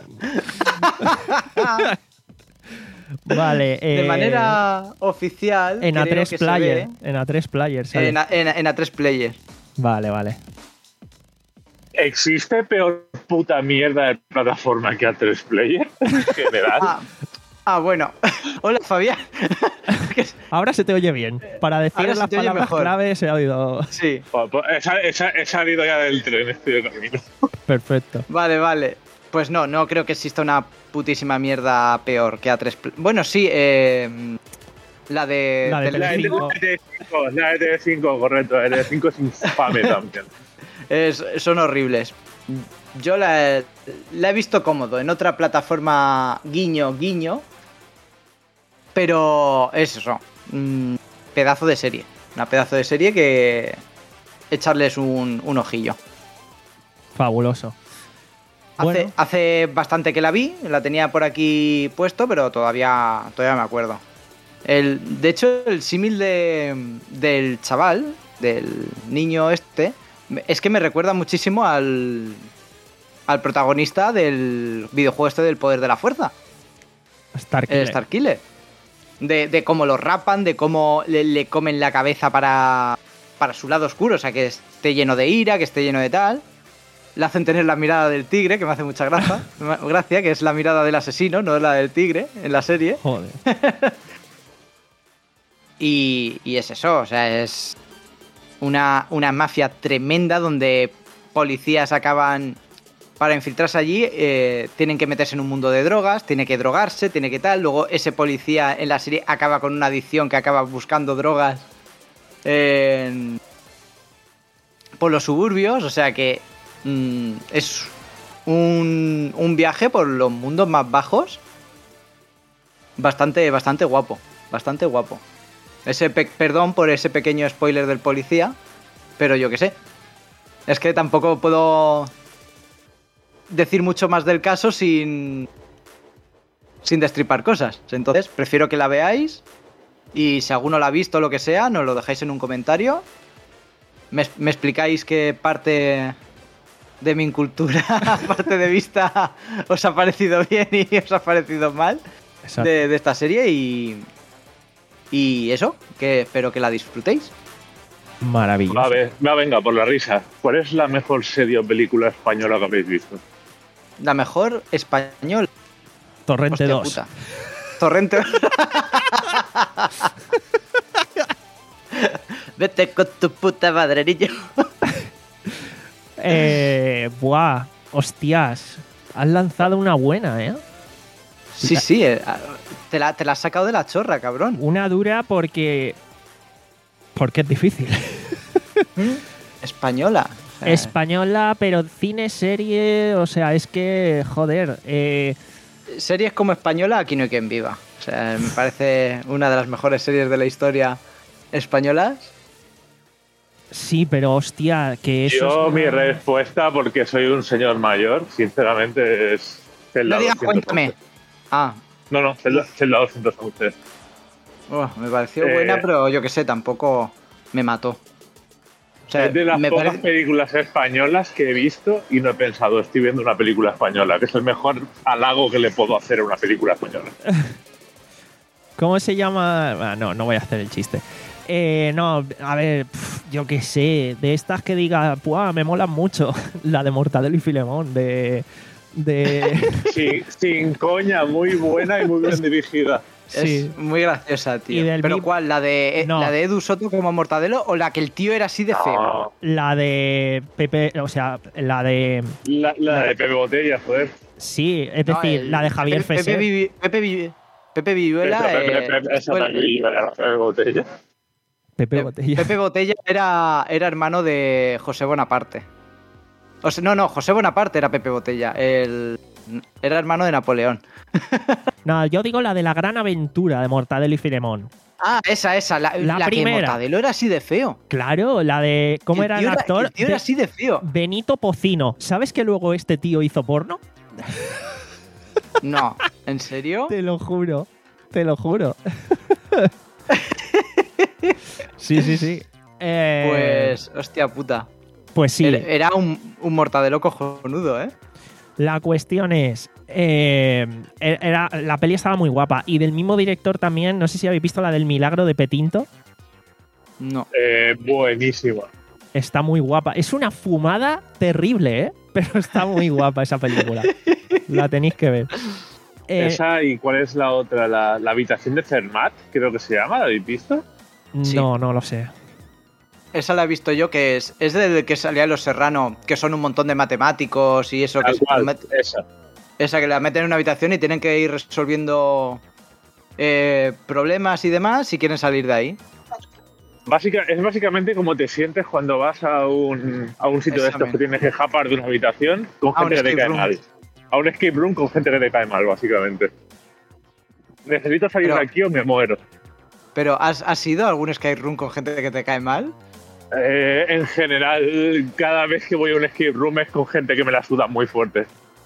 Vale. De eh, manera oficial. En creo A tres que se Player. ve En A tres Player. sale. En, A- en, A- en A tres Player. Vale, vale. ¿Existe peor puta mierda de plataforma que A tres Player en general? Ah, ah, bueno. Hola, Fabián. Que- Ahora se te oye bien. Para decir Ahora las se te oye palabras mejor. clave se ha oído sí, Pues, pues, he, sal- he sal- he salido ya del tren, estoy de camino. perfecto. vale, vale. Pues no, no creo que exista una putísima mierda peor que A tres Player. Bueno, sí, eh, la de... La de Tele- La de Telecinco. T V cinco, la de T V cinco, correcto. La de T V cinco es infame también. Es- son horribles. Yo la, la he visto cómodo en otra plataforma guiño, guiño. Pero es eso. Un pedazo de serie. Una pedazo de serie que echarles un, un ojillo. Fabuloso. Hace, Bueno. hace bastante que la vi, la tenía por aquí puesto, pero todavía, todavía me acuerdo. El, de hecho, el símil de, del chaval, del niño este, es que me recuerda muchísimo al, al protagonista del videojuego este del poder de la fuerza, Starkiller. el Starkiller. De, de cómo lo rapan, de cómo le, le comen la cabeza para, para su lado oscuro, o sea, que esté lleno de ira, que esté lleno de tal. Le hacen tener la mirada del tigre, que me hace mucha gracia, gracia, que es la mirada del asesino, no la del tigre en la serie. Joder. Y, y es eso, o sea, es una, una mafia tremenda donde policías acaban, para infiltrarse allí, eh, tienen que meterse en un mundo de drogas, tiene que drogarse, tiene que tal. Luego ese policía en la serie acaba con una adicción que acaba buscando drogas en- por los suburbios, o sea que mm, es un, un viaje por los mundos más bajos bastante, bastante guapo, bastante guapo. Ese pe- perdón por ese pequeño spoiler del policía, pero yo qué sé. Es que tampoco puedo decir mucho más del caso sin sin destripar cosas. Entonces, prefiero que la veáis y si alguno la ha visto o lo que sea, nos lo dejáis en un comentario. Me, me explicáis qué parte de mi cultura, parte de vista, os ha parecido bien y os ha parecido mal Exacto. de, de esta serie y y eso, que espero que la disfrutéis. Maravilloso. Va, a ver, va, venga, por la risa. ¿Cuál es la mejor serie o película española que habéis visto? La mejor español. Torrente Hostia dos. puta. Torrente. Vete con tu puta madre, niño. Eh, buah, hostias. Has lanzado una buena, ¿eh? Sí, sí, eh, te la, te la has sacado de la chorra, cabrón. Una dura porque. Porque es difícil. Española. O sea, Española, pero cine, serie. O sea, es que. Joder. Eh, Series como española, aquí no hay quien viva. O sea, me parece una de las mejores series de la historia españolas. sí, pero hostia, que eso. Yo, es- mi respuesta, porque soy un señor mayor, sinceramente, es Zelda No digas doscientos cuéntame. once. Ah, No, no, Zelda, Zelda doscientos once. oh, me pareció Eh. buena, pero yo que sé, tampoco me mató. O sea, Es de las me pocas parece... películas españolas que he visto y no he pensado, estoy viendo una película española, que es el mejor halago que le puedo hacer a una película española. ¿Cómo se llama? Ah, no, no voy a hacer el chiste. Eh, no, a ver, pf, yo qué sé, de estas que diga, ¡puah! Me molan mucho. La de Mortadelo y Filemón, de. de. Sí, sin coña, muy buena y muy bien dirigida. sí. Es muy graciosa, tío. Y del ¿Pero mi- cuál? ¿La de, eh, No. ¿La de Edu Soto como Mortadelo o la que el tío era así de feo? No, La de Pepe, o sea, la de. la, la de Pepe Botella, joder. Sí, es No, decir, el- la de Javier Pepe, Fesser. Pepe, Vivi- Pepe, Vivi- Pepe Vivuela. Esa, Pepe, eh, Pepe, esa fue el- película, la de Pepe Botella. Pepe Botella. Pepe Botella era, era hermano de José Bonaparte. O sea, no, no, José Bonaparte era Pepe Botella. El, era hermano de Napoleón. No, yo digo la de la gran aventura de Mortadelo y Filemón. Ah, esa, esa. La, La la que primera. Mortadelo era así de feo. Claro, la de. ¿Cómo El era tío el actor? El tío era Be- así de feo. Benito Pocino. ¿Sabes que luego este tío hizo porno? No, ¿en serio? Te lo juro, te lo juro. sí, sí, sí. Eh, Pues, hostia puta. pues sí, Era, era un, un Mortadelo cojonudo, ¿eh? la cuestión es. eh, era, la peli estaba muy guapa. Y del mismo director también, no sé si habéis visto la del Milagro de Petinto. No. Eh, buenísima. Está muy guapa. Es una fumada terrible, ¿eh? Pero está muy guapa esa película. La tenéis que ver. Eh, Esa, ¿y cuál es la otra? La, la habitación de Fermat, creo que se llama, ¿la habéis visto? Sí. No, no lo sé. Esa la he visto yo, que es, es de que salía Los Serrano, que son un montón de matemáticos y eso. Que Tal se- cual, met- esa. esa que la meten en una habitación y tienen que ir resolviendo eh, problemas y demás si quieren salir de ahí. Básica, es básicamente como te sientes cuando vas a un, a un sitio de estos Examen. que tienes que escapar de una habitación con A un gente que te escape cae room. mal. A un escape room con gente que te cae mal, básicamente. Necesito salir Pero- de aquí o me muero. Pero, ¿has, has ido a algún escape room con gente que te cae mal? Eh, en general, cada vez que voy a un escape room es con gente que me la suda muy fuerte.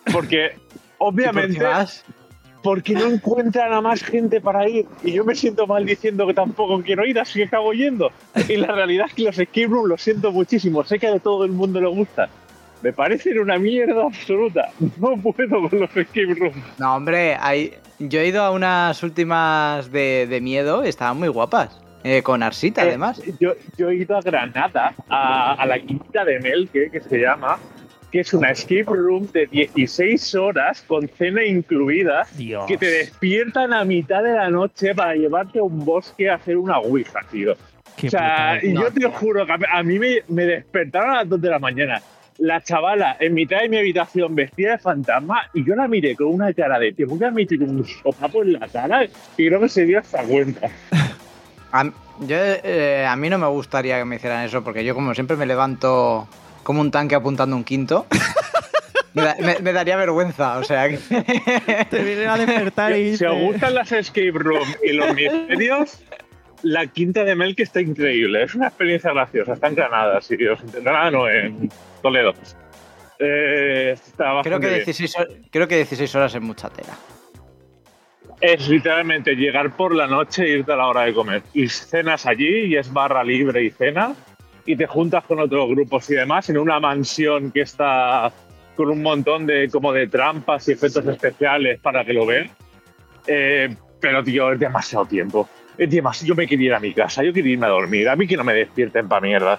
Porque, obviamente, ¿Y por qué vas? porque no encuentran a más gente para ir. Y yo me siento mal diciendo que tampoco quiero ir, así que acabo yendo. Y la realidad es que los escape rooms lo siento muchísimo. Sé que a todo el mundo le gusta. Me parecen una mierda absoluta. No puedo con los escape rooms. No, hombre, hay... yo he ido a unas últimas de, de miedo, estaban muy guapas. Eh, con Arsita, Eh, además. Yo, yo he ido a Granada, a, a la Quinta de Melque, que se llama, que es una escape room de dieciséis horas con cena incluida, Dios. que te despiertan a mitad de la noche para llevarte a un bosque a hacer una ouija, tío. Qué O sea, putada. y No, yo te tío. juro que a mí- a mí me, me despertaron a las dos de la mañana. La chavala en mitad de mi habitación vestida de fantasma y yo la miré con una cara de te voy a meter un sopapo en la cara y creo que se dio hasta cuenta. A, yo, eh, a mí no me gustaría que me hicieran eso, porque yo, como siempre, me levanto como un tanque apuntando un quinto. me, da- me- me daría vergüenza, o sea que... Te vienen a despertar y Si os dices- gustan las escape room y los misterios, la Quinta de Melque está increíble. Es una experiencia graciosa. Está en Granada, sí. Os inter- Granada no, en Toledo. Eh, está creo, bastante que bien. dieciséis, hor- creo que dieciséis horas es mucha tela. Es literalmente llegar por la noche e irte a la hora de comer. Y cenas allí y es barra libre y cena. Y te juntas con otros grupos y demás en una mansión que está con un montón de como de trampas y efectos especiales para que lo vean. Eh, pero, tío, es demasiado tiempo. Es demasiado. Yo me quería ir a mi casa. Yo quería irme a dormir. A mí que no me despierten pa' mierdas.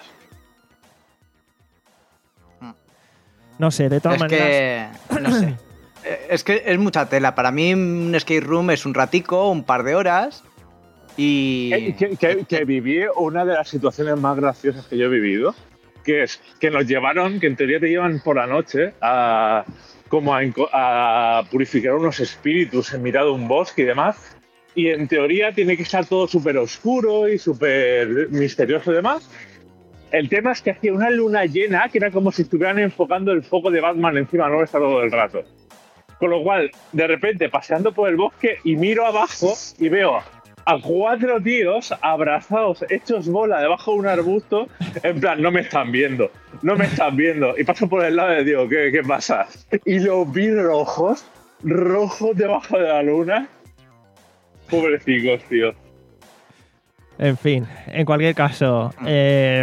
No sé, de todas Es maneras. que... no sé. Eh, Es que es mucha tela. Para mí un skate room es un ratico, un par de horas y... Que, que- que- que viví una de las situaciones más graciosas que yo he vivido, que es que nos llevaron, que en teoría te llevan por la noche a como a, enco- a purificar unos espíritus en mitad de un bosque y demás, y en teoría tiene que estar todo súper oscuro y súper misterioso y demás. El tema es que hacía una luna llena que era como si estuvieran enfocando el foco de Batman encima nuestra todo el rato. Con lo cual, de repente, paseando por el bosque y miro abajo y veo a cuatro tíos abrazados, hechos bola debajo de un arbusto, en plan, no me están viendo, no me están viendo. Y paso por el lado y digo, ¿qué, qué pasa? Y los vi rojos, rojos debajo de la luna. Pobrecicos, tío. En fin, en cualquier caso, eh,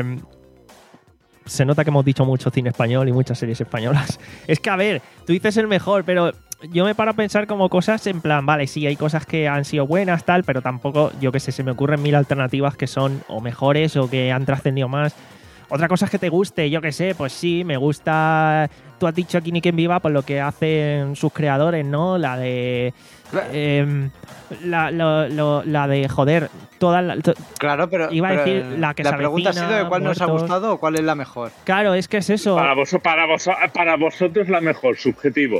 se nota que hemos dicho mucho cine español y muchas series españolas. Es que, a ver, tú dices el mejor, pero yo me paro a pensar como cosas en plan, vale, sí, hay cosas que han sido buenas, tal, pero tampoco, yo qué sé, se me ocurren mil alternativas que son o mejores o que han trascendido más. Otra cosa es que te guste, yo qué sé, pues sí, me gusta. Tú has dicho aquí ni quien viva, pues lo que hacen sus creadores, ¿no? La de. eh, la, lo- lo- la de, joder, toda la. to- Claro, pero... Iba a pero decir la que se La pregunta ha avecina, sido de cuál nos ha muertos. gustado o cuál es la mejor. Claro, es que es eso. Para, vos, para, vos, para vosotros la mejor, subjetivo.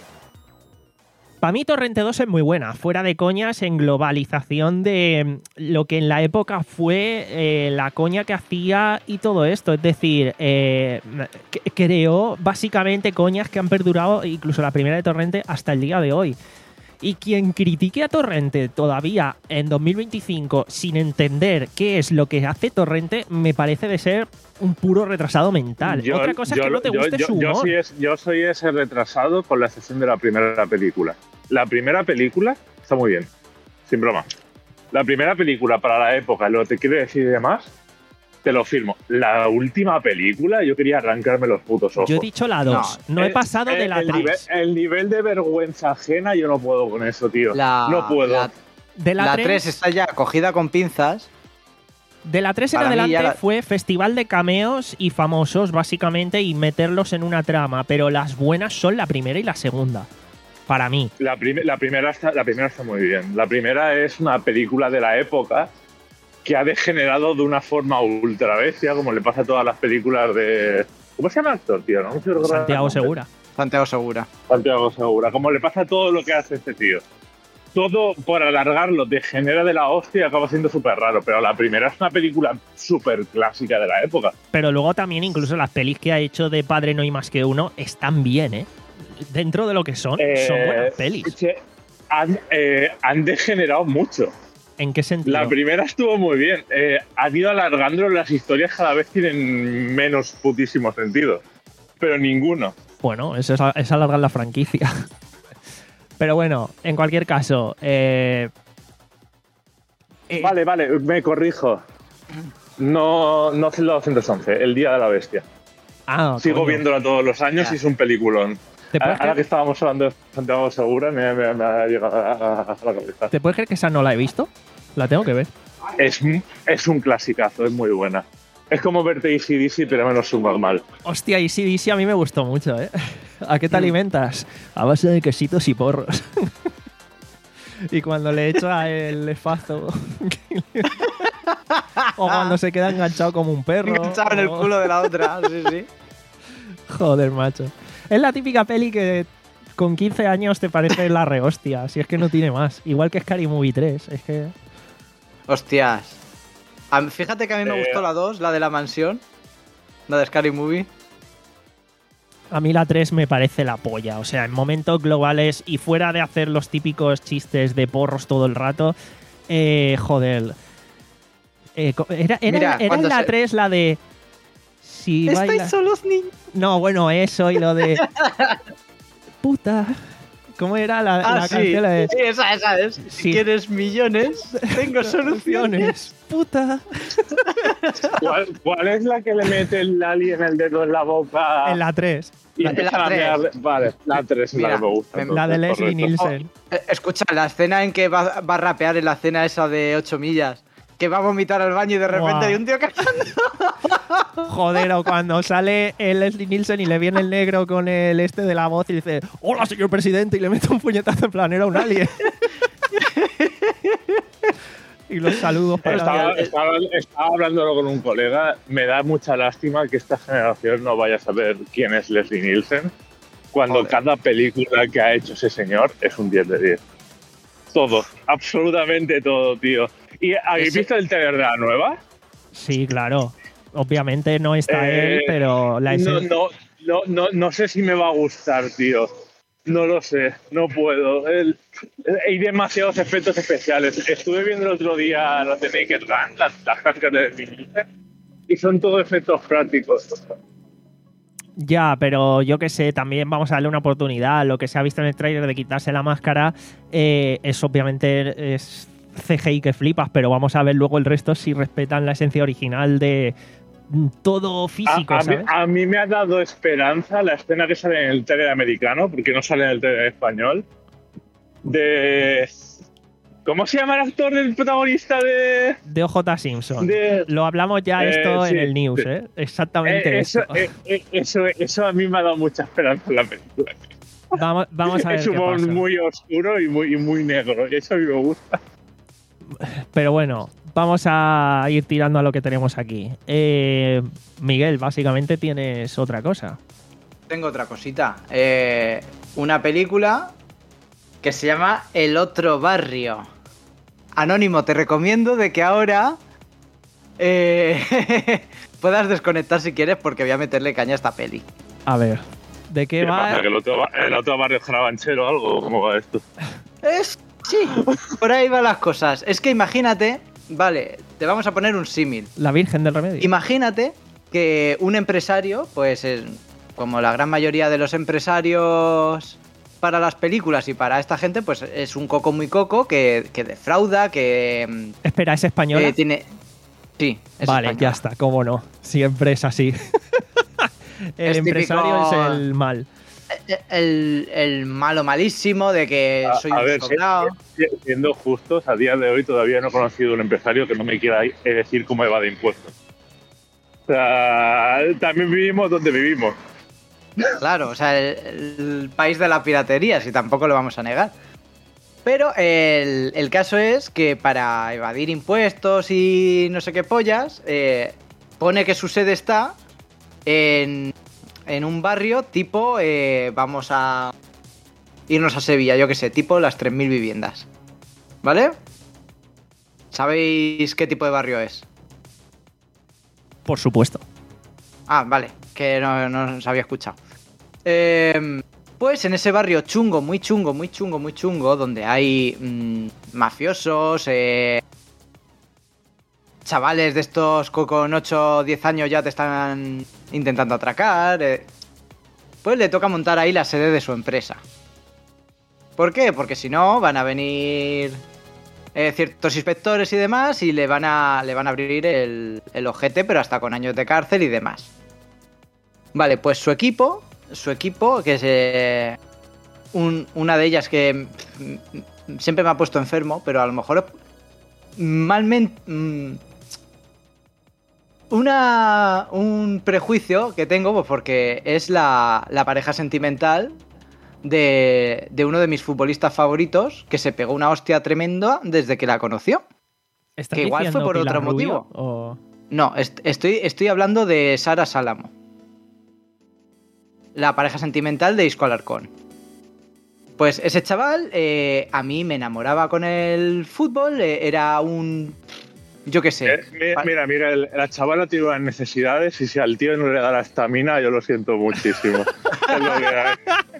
Para mí Torrente dos es muy buena, fuera de coñas en globalización de lo que en la época fue eh, la coña que hacía y todo esto. Es decir, eh, que- creó básicamente coñas que han perdurado, incluso la primera de Torrente, hasta el día de hoy. Y quien critique a Torrente todavía en dos mil veinticinco sin entender qué es lo que hace Torrente, me parece de ser un puro retrasado mental. Yo- Otra cosa yo- es que no te yo- guste yo- su yo humor. sí es- yo soy ese retrasado con la excepción de la primera película. La primera película está muy bien, sin broma. La primera película para la época, lo que te quiere decir y demás, te lo firmo. La última película, yo quería arrancarme los putos ojos. Yo he dicho la dos, no, he El- pasado de el- la el nivel, tres. el nivel de vergüenza ajena, yo no puedo con eso, tío. La, no puedo. La, De la, la tres, tres está ya cogida con pinzas. de la tres en para mí adelante ya la- fue festival de cameos y famosos, básicamente, y meterlos en una trama, pero las buenas son la primera y la segunda. Para mí. La, prim- la, primera está, la primera está muy bien. La primera es una película de la época que ha degenerado de una forma ultra bestia, como le pasa a todas las películas de... ¿Cómo se llama el actor, tío? No me quiero recordar el Santiago nombre. Segura. Santiago Segura. Santiago Segura. Como le pasa a todo lo que hace este tío. Todo, por alargarlo, degenera de la hostia y acaba siendo súper raro. Pero la primera es una película súper clásica de la época. Pero luego también incluso las pelis que ha hecho de Padre No hay más que uno están bien, ¿eh? Dentro de lo que son, Eh, son buenas pelis. che, han, eh, han degenerado mucho. ¿En qué sentido? La primera estuvo muy bien. Eh, han ido alargando las historias, cada vez tienen menos putísimo sentido. Pero ninguno. Bueno, eso es, es alargar la franquicia. Pero bueno, en cualquier caso... Eh, eh, Vale, vale, me corrijo. No, no es el doscientos once, El Día de la Bestia. ah, Sigo coño. viéndola todos los años Ya. y es un peliculón. ¿Te puedes, Ahora creer, que estábamos hablando de Santiago Segura, me, me- me ha llegado a, a- a la cabeza. ¿Te puedes creer que esa no la he visto? La tengo que ver. Es, es un clasicazo, es muy buena. Es como verte A C D C, pero menos subnormal. Hostia, y sí, sí, a mí me gustó mucho, ¿eh? ¿A qué te alimentas? A base de quesitos y porros. Y cuando le echa el esfazo. O cuando se queda enganchado como un perro. Enganchado en el o- culo de la otra. Sí, sí. Joder, macho. Es la típica peli que con quince años te parece la rehostia. Si es que no tiene más. Igual que Scary Movie tres. Es que. Hostias. A mí- Fíjate que a mí me Eh. gustó la dos, la de la mansión. La de Scary Movie. A mí la tres me parece la polla. O sea, en momentos globales y fuera de hacer los típicos chistes de porros todo el rato. Eh, joder. Eh, co- era era, Mira, era en cuando la se- tres la de. Si baila- solos, niños. No, bueno, eso y lo de. Puta. ¿Cómo era la, Ah, la sí. canción? La de, Sí, esa, esa es. Sí. Si quieres millones, tengo soluciones. Puta. ¿Cuál, cuál es la que le mete el alien el dedo en la boca? En la tres. y la- empiezan la a tres. mear? Vale, la tres es la Mira, que me gusta. me- La de entonces, Leslie correcto. Nielsen. Eh, Escucha, la escena en que va, va a rapear en la escena esa de ocho millas. Que va a vomitar al baño y de repente Buah. hay un tío cantando. Joder, o cuando sale el Leslie Nielsen y le viene el negro con el este de la voz y dice hola, señor presidente, y le mete un puñetazo en plan, era un alien. Y los saludos para... Estaba, estaba, estaba hablándolo con un colega. Me da mucha lástima que esta generación no vaya a saber quién es Leslie Nielsen cuando Joder. cada película que ha hecho ese señor es un diez de diez. Todo, absolutamente todo, tío. ¿Y habéis Ese- visto el trailer de la nueva? Sí, claro. Obviamente no está Eh, él, pero la No, esencia... no, no, no, no sé si me va a gustar, tío. No lo sé, no puedo. El- hay demasiados efectos especiales. Estuve viendo el otro día las de Naked Gun, las, las cascas de Nielsen, y son todos efectos prácticos. Ya, pero yo qué sé, también vamos a darle una oportunidad. Lo que se ha visto en el tráiler de quitarse la máscara eh, es obviamente es C G I que flipas, pero vamos a ver luego el resto si respetan la esencia original de mm, todo A, físico, a mí, ¿sabes? a mí me ha dado esperanza la escena que sale en el trailer americano, porque no sale en el trailer español, de... ¿Cómo se llama el actor del protagonista de...? De O J Simpson. de Lo hablamos ya Eh, esto sí, en el news, sí. ¿eh? Exactamente Eh, eso, eso. eh, eh, eso, eso a mí me ha dado mucha esperanza en la película. Vamos, vamos a ver Es qué humor pasa. muy oscuro y muy, y muy negro, y eso a mí me gusta. Pero bueno, vamos a ir tirando a lo que tenemos aquí. Eh, Miguel, básicamente tienes otra cosa. Tengo otra cosita. Eh, una película que se llama El Otro Barrio. Anónimo, te recomiendo de que ahora eh, puedas desconectar si quieres porque voy a meterle caña a esta peli. A ver, ¿de qué ¿Qué va? pasa? ¿Que el otro, ba- el otro barrio es carabanchero o algo? ¿Cómo va esto? Es, sí, por ahí van las cosas. Es que imagínate, vale, te vamos a poner un símil. La Virgen del Remedio. Imagínate que un empresario, pues es como la gran mayoría de los empresarios para las películas y para esta gente, pues es un coco muy coco que, que defrauda, que mm, Espera, ¿es española? eh, tiene... Sí, es Vale, española. ya está, cómo no. Siempre es así. El Es empresario típico- es el mal. El, el malo malísimo de que A, soy a un ver, sobrado. si- si- siendo justos, a día de hoy todavía no he conocido un empresario que no me quiera eh, decir cómo evade impuestos. O sea, también vivimos donde vivimos. Claro, o sea, el, el país de la piratería, si tampoco lo vamos a negar. Pero el, el caso es que para evadir impuestos y no sé qué pollas, eh, pone que su sede está en, en un barrio tipo, eh, vamos a irnos a Sevilla, yo qué sé, tipo las tres mil viviendas. ¿Vale? ¿Sabéis qué tipo de barrio es? Por supuesto. Ah, vale, que no, no os había escuchado. Eh, pues en ese barrio chungo, muy chungo, muy chungo, muy chungo, donde hay mm, mafiosos, eh, chavales de estos co- con ocho o diez años ya te están intentando atracar. eh. pues le toca montar ahí la sede de su empresa. ¿Por qué? Porque si no van a venir eh, ciertos inspectores y demás y le van a, le van a abrir el, el ojete, pero hasta con años de cárcel y demás. Vale, pues su equipo, su equipo, que es eh, un, una de ellas que mm, siempre me ha puesto enfermo, pero a lo mejor malmente... Mm, una, un prejuicio que tengo, pues porque es la, la pareja sentimental de, de uno de mis futbolistas favoritos, que se pegó una hostia tremenda desde que la conoció. ¿Estás Que igual fue diciendo por Pilar otro Rubio, motivo. o- No, est- estoy, estoy hablando de Sara Salamo, la pareja sentimental de Isco Alarcón. Pues ese chaval eh, a mí me enamoraba con el fútbol, eh, era un... yo qué sé. Eh, mira, mira, mira, el- la chavala tiene unas necesidades y si al tío no le da la estamina, yo lo siento muchísimo. Es lo que hay.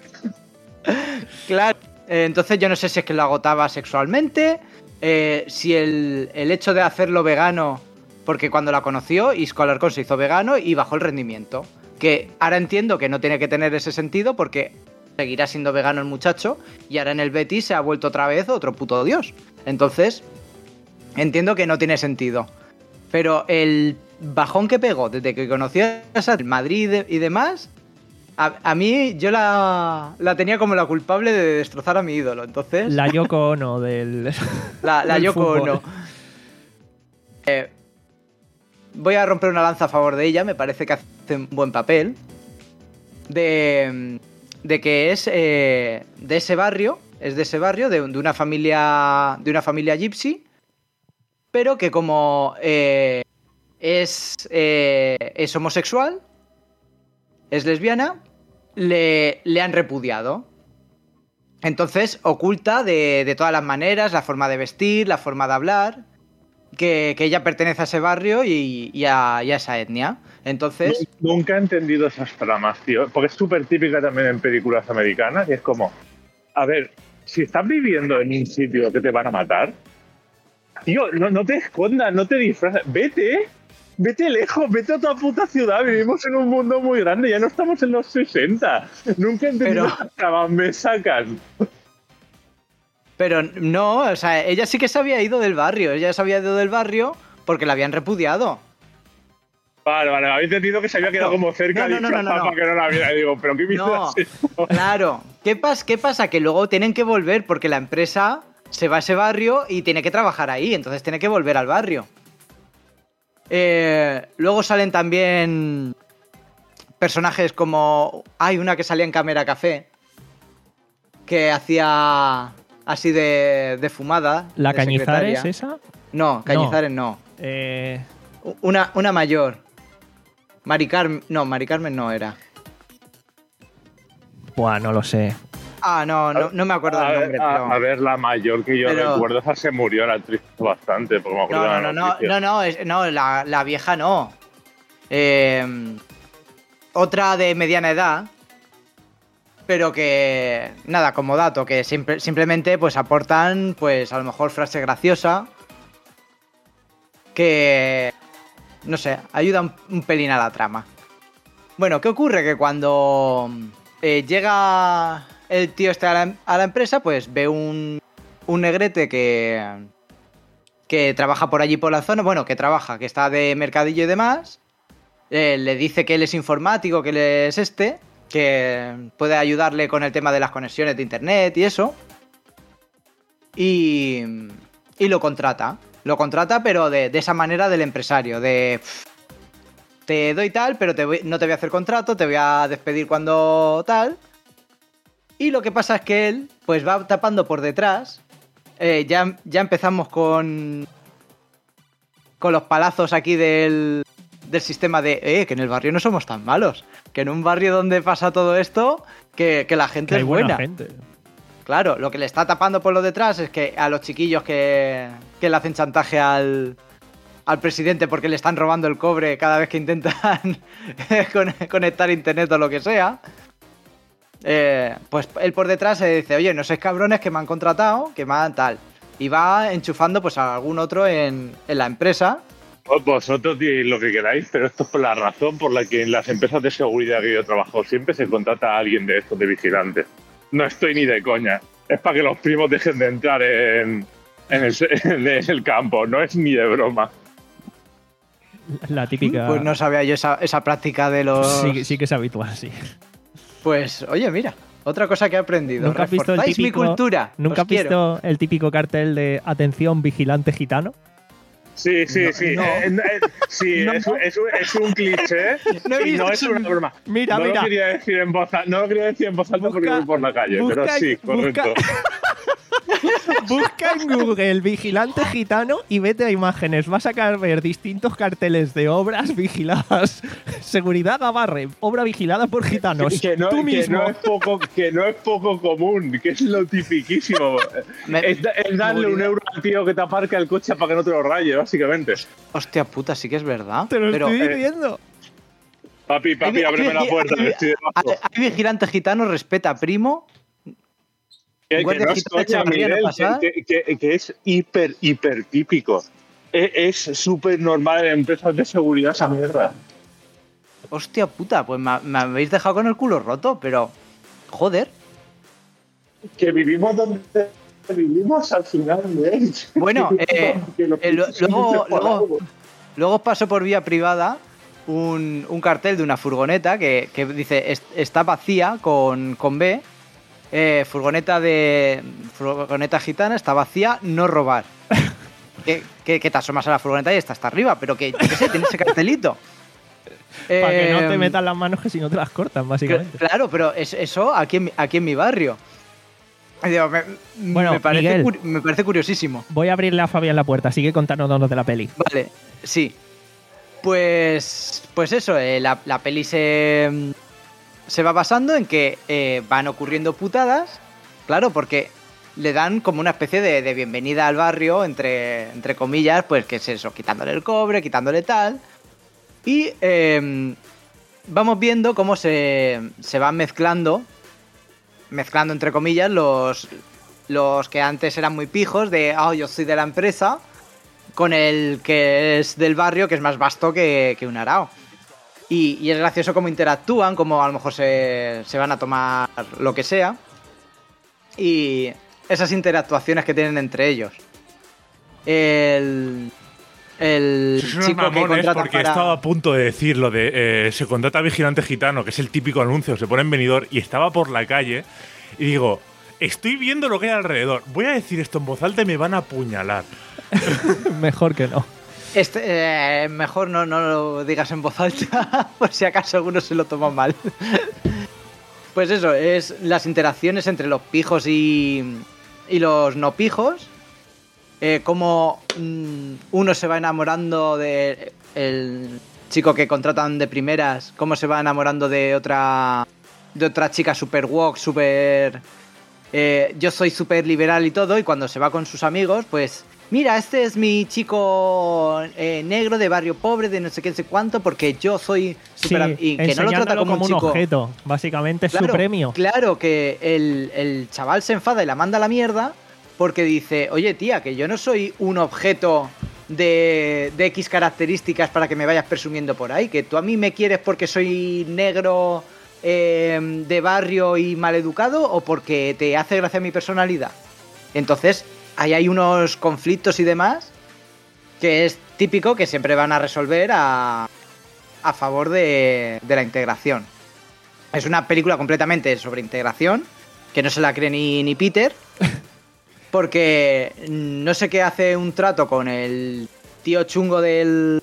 Claro, eh, entonces yo no sé si es que lo agotaba sexualmente, eh, si el, el hecho de hacerlo vegano, porque cuando la conoció, Isco Alarcón se hizo vegano y bajó el rendimiento. Que ahora entiendo que no tiene que tener ese sentido porque seguirá siendo vegano el muchacho y ahora en el Betis se ha vuelto otra vez otro puto dios. Entonces, entiendo que no tiene sentido. Pero el bajón que pegó desde que conoció a Madrid y demás... A, a mí, yo la, la tenía como la culpable de destrozar a mi ídolo, entonces... La Yoko Ono del... La, la del Yoko fútbol. Ono. Eh, voy a romper una lanza a favor de ella, me parece que hace un buen papel. De, de que es eh, de ese barrio, es de ese barrio, de, de una familia de una familia gypsy, pero que como eh, es, eh, es homosexual, es lesbiana, le, le han repudiado. Entonces oculta de, de todas las maneras la forma de vestir, la forma de hablar, que, que ella pertenece a ese barrio y, y, a, y a esa etnia. Entonces... Nunca he entendido esas tramas, tío, porque es súper típica también en películas americanas y es como, a ver, si estás viviendo en un sitio que te van a matar, tío, no, no te escondas, no te disfraces, vete, vete lejos, vete a otra puta ciudad, vivimos en un mundo muy grande, ya no estamos en los sesenta, nunca he entendido Pero- esas tramas, me sacan. Pero no, o sea, ella sí que se había ido del barrio, ella se había ido del barrio porque la habían repudiado. Vale, vale, habéis entendido que se había quedado como cerca No, no, no, no, disfrazada no, no. para que no la viera. Y digo, ¿pero qué me No, dices eso? claro. ¿Qué, pas ¿Qué pasa? Que luego tienen que volver porque la empresa se va a ese barrio y tiene que trabajar ahí, entonces tiene que volver al barrio. Eh, luego salen también personajes como... Hay una que salía en Cámara Café, que hacía así de, de fumada. ¿La de Cañizares secretaria. esa? No, Cañizares no. Eh, Una, una mayor. Mari Carmen... No, Mari Carmen no era. buah, no lo sé. Ah, no, no, no me acuerdo A del ver, nombre, a, pero... a ver, la mayor que yo Pero- recuerdo, esa se murió, la actriz bastante, porque me acuerdo No, de no, la no, no, noticia. no, no, es- no, la, la vieja no. Eh, otra de mediana edad, pero que, nada, como dato, que simple- simplemente pues aportan, pues a lo mejor frase graciosa, que, no sé, ayuda un, un pelín a la trama. Bueno, ¿qué ocurre? Que cuando eh, llega el tío este a la, a la empresa, pues ve un, un negrete que, que trabaja por allí por la zona, bueno, que trabaja, que está de mercadillo y demás, eh, le dice que él es informático, que él es este, que puede ayudarle con el tema de las conexiones de internet y eso, y, y lo contrata, lo contrata pero de, de esa manera del empresario, de... pff, te doy tal, pero te voy- no te voy a hacer contrato, te voy a despedir cuando tal. Y lo que pasa es que él, pues va tapando por detrás. Eh, ya, ya empezamos con. Con los palazos aquí del. Del sistema de. Eh, que en el barrio no somos tan malos. Que en un barrio donde pasa todo esto, que, que la gente Que hay es buena buena. gente. Claro, lo que le está tapando por lo detrás es que a los chiquillos que, que le hacen chantaje al, al presidente porque le están robando el cobre cada vez que intentan con- conectar internet o lo que sea, eh, pues él por detrás se dice, oye, no sois cabrones que me han contratado, que me han tal. Y va enchufando pues a algún otro en, en la empresa Vosotros diréis lo que queráis, pero esto es por la razón por la que en las empresas de seguridad que yo trabajo siempre se contrata a alguien de estos de vigilantes. No estoy ni de coña. Es para que los primos dejen de entrar en, en, el, en el campo. No es ni de broma. La típica... Pues no sabía yo esa, esa práctica de los... Sí, sí que es habitual, sí. Pues, oye, mira, otra cosa que he aprendido. ¿Nunca has visto el Reforzáis típico, mi cultura. ¿Nunca Os has visto quiero. el típico cartel de atención vigilante gitano? Sí, sí, No, sí. no. Eh, eh, sí, No. es, es, un- es un cliché No he y no visto es eso. una broma. Mira, no mira. Lo quería decir en voz, a- no lo quería decir en voz alta porque Busca- voy por la calle, busca- pero sí, busca- correcto. Busca en Google vigilante gitano y vete a imágenes. Vas a ver distintos carteles de obras vigiladas. Seguridad Gabarre, obra vigilada por gitanos. Que no, Tú que, mismo. no es poco, que no es poco común, que es lo tipiquísimo. Me- es, da- es darle un seguridad. euro al tío que te aparca el coche para que no te lo raye, básicamente. Hostia puta, sí que es verdad. Te lo Pero estoy eh, diciendo. Papi, papi, Hay- ábreme hay- la puerta, hay- que estoy debajo. hay, hay vigilante gitano, respeta primo. Que, que guardia no es gitana, coña, Echevarría, ¿no Miguel, pasa? que, que- que- que es hiper, hiper típico. Es es súper normal en empresas de seguridad esa mierda. Hostia puta, pues me, me habéis dejado con el culo roto, pero... Joder. Que vivimos donde vivimos al final, ¿eh? Bueno, eh, Que lo eh, lo- pienses luego, por luego, algo. luego os paso por vía privada un, un cartel de una furgoneta que, que dice "Est- está vacía con, con B. Eh, furgoneta de furgoneta gitana, está vacía, no robar". que, que, que te asomas a la furgoneta y está hasta arriba, pero que, yo qué sé, tiene ese cartelito. Para que no te Eh, metan las manos que si no te las cortan, básicamente. Claro, pero es- eso aquí en, mi- aquí en mi barrio. Y digo, me, Bueno, me parece, Miguel. curi- me parece curiosísimo. Voy a abrirle a Fabián la puerta, sigue contándonos de la peli. Vale, sí. Pues, pues eso, eh, la, la peli se, se va basando en que eh, van ocurriendo putadas, claro, porque le dan como una especie de, de bienvenida al barrio, entre, entre comillas, pues que es eso, quitándole el cobre, quitándole tal. Y eh, vamos viendo cómo se, se van mezclando, mezclando entre comillas, los, los que antes eran muy pijos, de, ah, yo soy de la empresa, con el que es del barrio, que es más vasto que, que un arao. Y, y es gracioso cómo interactúan, cómo a lo mejor se, se van a tomar lo que sea. Y esas interactuaciones que tienen entre ellos. El, el Sois unos chico que mamones contrata porque para... estaba a punto de decir lo de eh, se contrata vigilante gitano, que es el típico anuncio, se pone en venidor y estaba por la calle y digo, estoy viendo lo que hay alrededor, voy a decir esto en voz alta y me van a apuñalar. Mejor que no. Este, eh, mejor no, no lo digas en voz alta, por si acaso alguno se lo toma mal. Pues eso, es las interacciones entre los pijos y, y los no pijos. Eh, cómo mm, uno se va enamorando de el chico que contratan de primeras, cómo se va enamorando de otra de otra chica super woke, super... Eh, yo soy súper liberal y todo, y cuando se va con sus amigos, pues... Mira, este es mi chico eh, negro de barrio pobre, de no sé qué, no sé cuánto, porque yo soy Sí, súper... y que no lo trata enseñándolo como, un chico... objeto. Básicamente es su premio. Claro, que el, el chaval se enfada y la manda a la mierda porque dice, oye tía, que yo no soy un objeto de, de X características para que me vayas presumiendo por ahí, que tú a mí me quieres porque soy negro eh, de barrio y maleducado o porque te hace gracia mi personalidad. Entonces, ahí hay unos conflictos y demás que es típico que siempre van a resolver a, a favor de, de la integración. Es una película completamente sobre integración, que no se la cree ni, ni Peter, porque no sé qué hace un trato con el tío chungo del,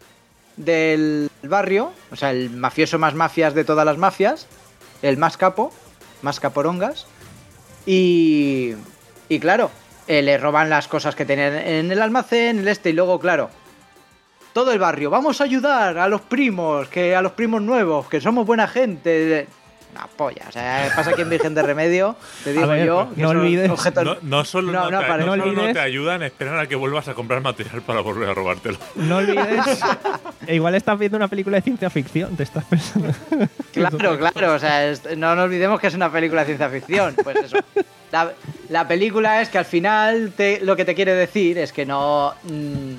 del barrio, o sea, el mafioso más mafias de todas las mafias, el más capo, más caporongas, y, y claro, eh, le roban las cosas que tienen en el almacén, el este, y luego, claro, todo el barrio, vamos a ayudar a los primos, que a los primos nuevos, que somos buena gente. Una polla, o sea, pasa aquí en Virgen de Remedio, te digo A ver, yo, que no son olvides- objetos- No, no solo, No, no, no, te, para- no no solo no olvides- te ayudan, esperan a que vuelvas a comprar material para volver a robártelo. No olvides. e igual estás viendo una película de ciencia ficción, te estás pensando. Claro, claro, o sea, es- no nos olvidemos que es una película de ciencia ficción. Pues eso. La, la película es que al final te- lo que te quiere decir es que no. mm,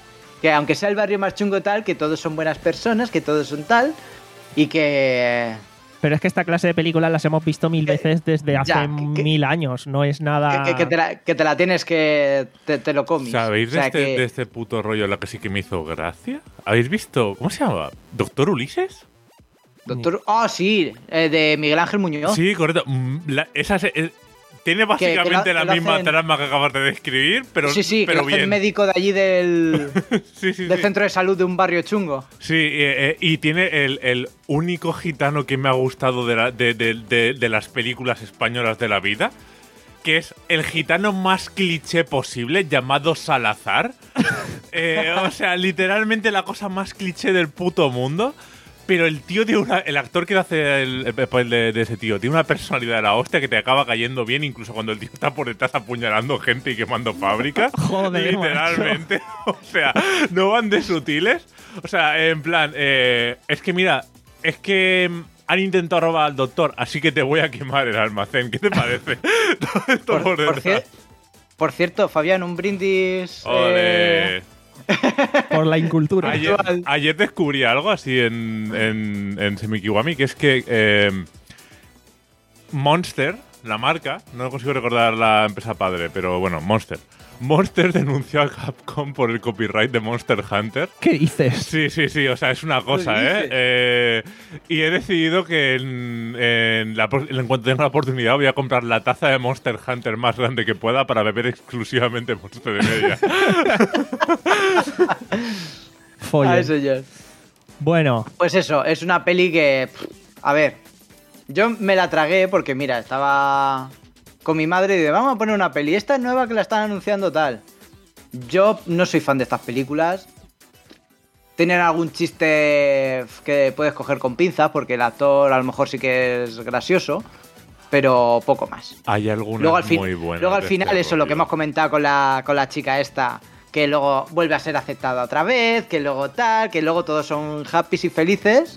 Que aunque sea el barrio más chungo tal, que todos son buenas personas, que todos son tal, y que... Pero es que esta clase de películas las hemos visto mil veces desde hace ya, que- mil años. No es nada... Que, que- que te la, que te la tienes que... Te, te lo comes. ¿Sabéis O sea, de, este, que- de este puto rollo lo que sí que me hizo gracia? ¿Habéis visto? ¿Cómo se llama? ¿Doctor Ulises? Doctor... Ah, sí, eh, de Miguel Ángel Muñoz. Sí, correcto. Mm, la- esa se- eh, tiene básicamente que lo- la que lo misma hacen- trama que acabas de describir, pero, sí, sí, pero que lo hace bien. el médico de allí del, sí, sí, del sí. centro de salud de un barrio chungo. Sí, eh, eh, y tiene el, el único gitano que me ha gustado de, la- de- de- de- de las películas españolas de la vida, que es el gitano más cliché posible, llamado Salazar. Eh, o sea, literalmente la cosa más cliché del puto mundo. Pero el tío tiene una. El actor que hace el, el papel de, de ese tío tiene una personalidad de la hostia que te acaba cayendo bien, incluso cuando el tío está por detrás apuñalando gente y quemando fábricas. Joder, literalmente. O sea, no van de sutiles. O sea, en plan, eh, es que mira, es que han intentado robar al doctor, así que te voy a quemar el almacén. ¿Qué te parece? Todo esto Por, por por detrás. cier- por cierto, Fabián, un brindis... Ole. eh, Por la incultura. Ayer, actual. ayer descubrí algo así en, en, en Semikiwami, que es que eh, Monster, la marca, no consigo recordar la empresa padre, pero bueno, Monster. Monster denunció a Capcom por el copyright de Monster Hunter. ¿Qué dices? Sí, sí, sí, o sea, es una cosa, ¿Qué ¿eh? dices? Eh, Y he decidido que en, en, la, pro- en cuanto tenga la oportunidad voy a comprar la taza de Monster Hunter más grande que pueda para beber exclusivamente Monster en ella. Folle. Ay, señor. Bueno, Pues eso, es una peli que... pff, a ver, yo me la tragué porque, mira, estaba con mi madre y de vamos a poner una peli. Esta es nueva que la están anunciando tal. Yo no soy fan de estas películas. Tienen algún chiste que puedes coger con pinzas porque el actor a lo mejor sí que es gracioso, pero poco más. Hay algunas Luego al, fin- muy buenas. luego al de final, este eso, lo que rollo. hemos comentado con la, con la chica esta, que luego vuelve a ser aceptada otra vez, que luego tal, que luego todos son happy y felices.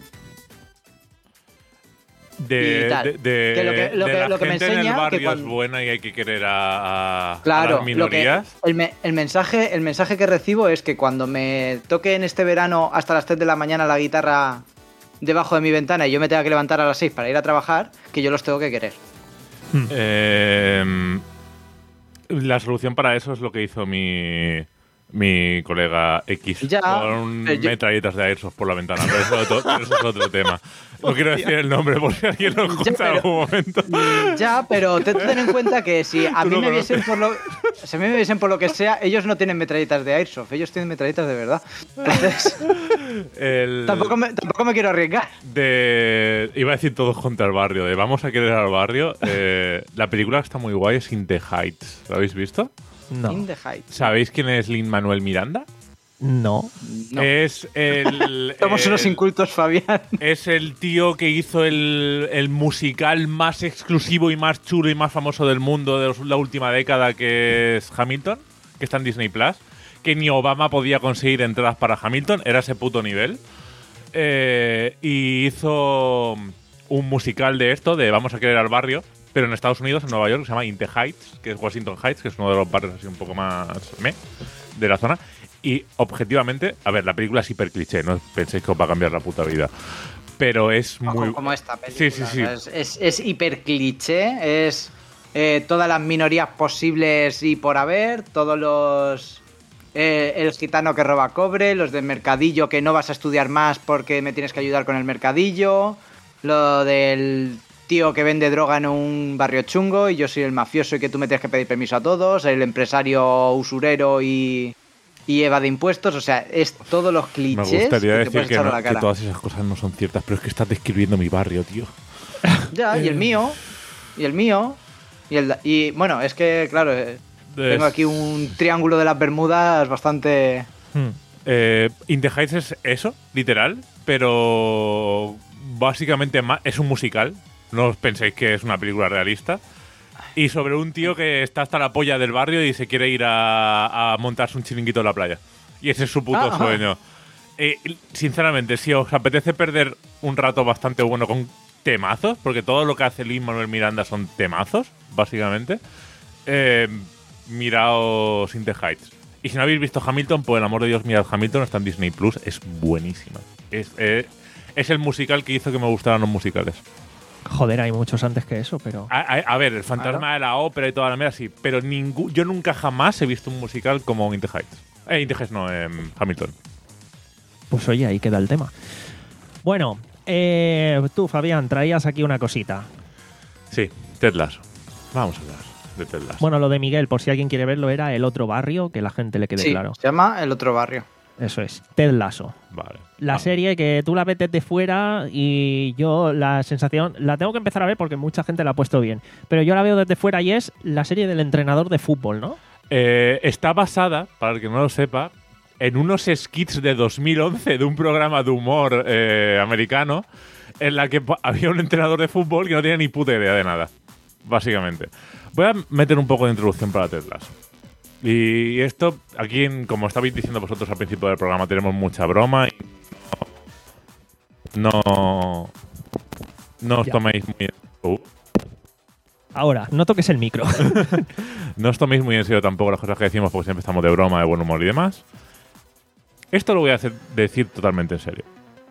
De, y tal. de, de- Que lo que- lo de que- la lo que me gente en enseña el barrio que cuando- es buena y hay que querer a, a- a Claro, las lo que, minorías. el, me- el mensaje, el mensaje que recibo es que cuando me toque en este verano hasta las tres de la mañana la guitarra debajo de mi ventana y yo me tenga que levantar a las seis para ir a trabajar, que yo los tengo que querer. Eh, la solución para eso es lo que hizo mi, mi colega X Ya, con eh, yo- metralletas de Airsoft por la ventana. Pero eso, es otro- pero eso es otro tema. No quiero decir el nombre por si alguien lo escucha en pero- algún momento. Ya, pero te- ten en cuenta que si a Tú mí lo me viesen conoces. por lo, si a mí me viesen por lo que sea, ellos no tienen metralletas de Airsoft, ellos tienen metralletas de verdad. Entonces, El- tampoco me, tampoco me quiero arriesgar. de iba a decir todos contra el barrio, de vamos a querer al barrio. Eh, la película está muy guay, es In the Heights. ¿Lo habéis visto? no. In the Heights. ¿Sabéis quién es Lin Manuel Miranda? No. No. Es el. Somos el- unos incultos, Fabián. Es el tío que hizo el, el musical más exclusivo y más chulo y más famoso del mundo de los- la última década, que es Hamilton, que está en Disney Plus. Que ni Obama podía conseguir entradas para Hamilton, era ese puto nivel. Eh, y hizo un musical de esto, de Vamos a querer al barrio, pero en Estados Unidos, en Nueva York, que se llama In the Heights, que es Washington Heights, que es uno de los barrios así un poco más meh de la zona. Y objetivamente, a ver, la película es hiper cliché, no penséis que os va a cambiar la puta vida. Pero es Como- muy. como esta película. Sí, sí, sí. Es, es, es hiper cliché, es eh, todas las minorías posibles y por haber, todos los... eh, el gitano que roba cobre, los del mercadillo que no vas a estudiar más porque me tienes que ayudar con el mercadillo, lo del tío que vende droga en un barrio chungo y yo soy el mafioso y que tú me tienes que pedir permiso a todos, el empresario usurero y... y evade impuestos, o sea, es todos los Me clichés gustaría que te decir puedes que, echar no- a la que cara. todas esas cosas no son ciertas, pero es que estás describiendo mi barrio, tío. Ya, y el mío, y el mío, y el... Y bueno, es que, claro, eh, tengo aquí un triángulo de las Bermudas bastante... Hmm. Eh, In the Heights es eso, literal, pero básicamente ma- es un musical. No os penséis que es una película realista. Y sobre un tío que está hasta la polla del barrio y se quiere ir a, a montarse un chiringuito en la playa. Y ese es su puto Ah, sueño. Eh, sinceramente, si os apetece perder un rato bastante bueno con temazos, porque todo lo que hace Lin Manuel Miranda son temazos, básicamente, eh, miraos In the Heights. Y si no habéis visto Hamilton, por el amor de Dios, mirad Hamilton, está en Disney Plus, es buenísima. Es, eh, es el musical que hizo que me gustaran los musicales. Joder, hay muchos antes que eso, pero... A, a, a ver, el fantasma claro. de la ópera y toda la mierda, sí, pero ningú, yo nunca jamás he visto un musical como In the Heights. Eh, In the Heights no, eh, Hamilton. Pues oye, ahí queda el tema. Bueno, eh, tú, Fabián, traías aquí una cosita. Sí, Ted Lasso. Vamos a hablar de Ted Lasso. Bueno, lo de Miguel, por si alguien quiere verlo, era El Otro Barrio, que la gente le quede sí, claro. Se llama El Otro Barrio. Eso es, Ted Lasso. Vale. La vale. serie que tú la ves desde fuera y yo la sensación, la tengo que empezar a ver porque mucha gente la ha puesto bien, pero yo la veo desde fuera y es la serie del entrenador de fútbol, ¿no? Eh, está basada, para el que no lo sepa, en unos skits de dos mil once de un programa de humor eh, americano en la que había un entrenador de fútbol que no tenía ni puta idea de nada, básicamente. Voy a meter un poco de introducción para Ted Lasso. Y esto, aquí, como estabais diciendo vosotros al principio del programa, tenemos mucha broma y no, no os ya. toméis muy... Uh. Ahora, no toques el micro. No os toméis muy en serio tampoco las cosas que decimos porque siempre estamos de broma, de buen humor y demás. Esto lo voy a hacer, decir totalmente en serio.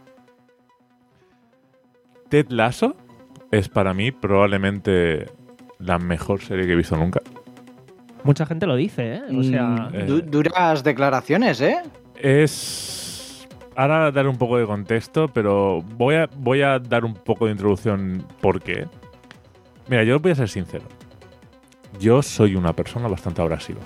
Ted Lasso es para mí probablemente la mejor serie que he visto nunca. Mucha gente lo dice, ¿eh? O sea, Mm, eh, du- duras declaraciones, ¿eh? Es... Ahora dar un poco de contexto, pero voy a, voy a dar un poco de introducción. ¿Por qué? Mira, yo voy a ser sincero. Yo soy una persona bastante abrasiva.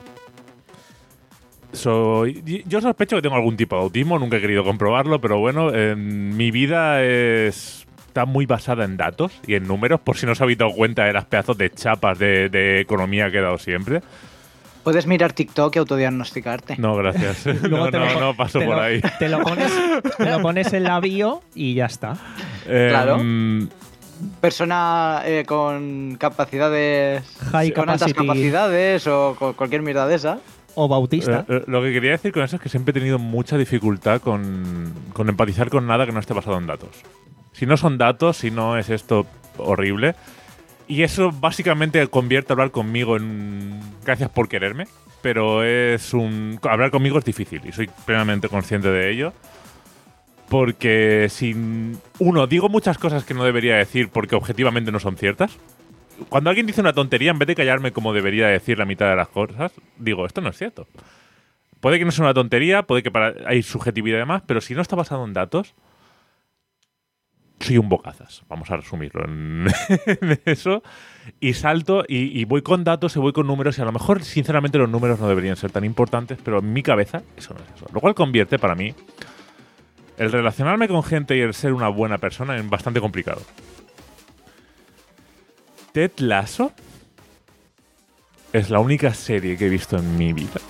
Soy, yo sospecho que tengo algún tipo de autismo, nunca he querido comprobarlo, pero bueno, eh, mi vida es, está muy basada en datos y en números, por si no os habéis dado cuenta de las pedazos de chapas de, de economía que he dado siempre. Puedes mirar TikTok y autodiagnosticarte. No, gracias. luego no, te lo no, pon- no paso te por lo- ahí. Te lo, pones, te lo pones en la bio y ya está. Eh, Claro. mm, Persona eh, con capacidades... High con altas capacity capacidades o con cualquier mierda de esa. o bautista. Eh, eh, lo que quería decir con eso es que siempre he tenido mucha dificultad con, con empatizar con nada que no esté basado en datos. Si no son datos, si no es esto horrible. Y eso básicamente convierte a hablar conmigo en... Gracias por quererme. Pero es un... Hablar conmigo es difícil y soy plenamente consciente de ello. Porque si... Uno, digo muchas cosas que no debería decir porque objetivamente no son ciertas. Cuando alguien dice una tontería, en vez de callarme como debería decir la mitad de las cosas, digo, esto no es cierto. Puede que no sea una tontería, puede que para, hay subjetividad y demás, pero si no está basado en datos, soy un bocazas. Vamos a resumirlo en, en eso. Y salto y, y voy con datos y voy con números y a lo mejor, sinceramente, los números no deberían ser tan importantes, pero en mi cabeza eso no es eso. Lo cual convierte para mí el relacionarme con gente y el ser una buena persona en bastante complicado. Ted Lasso es la única serie que he visto en mi vida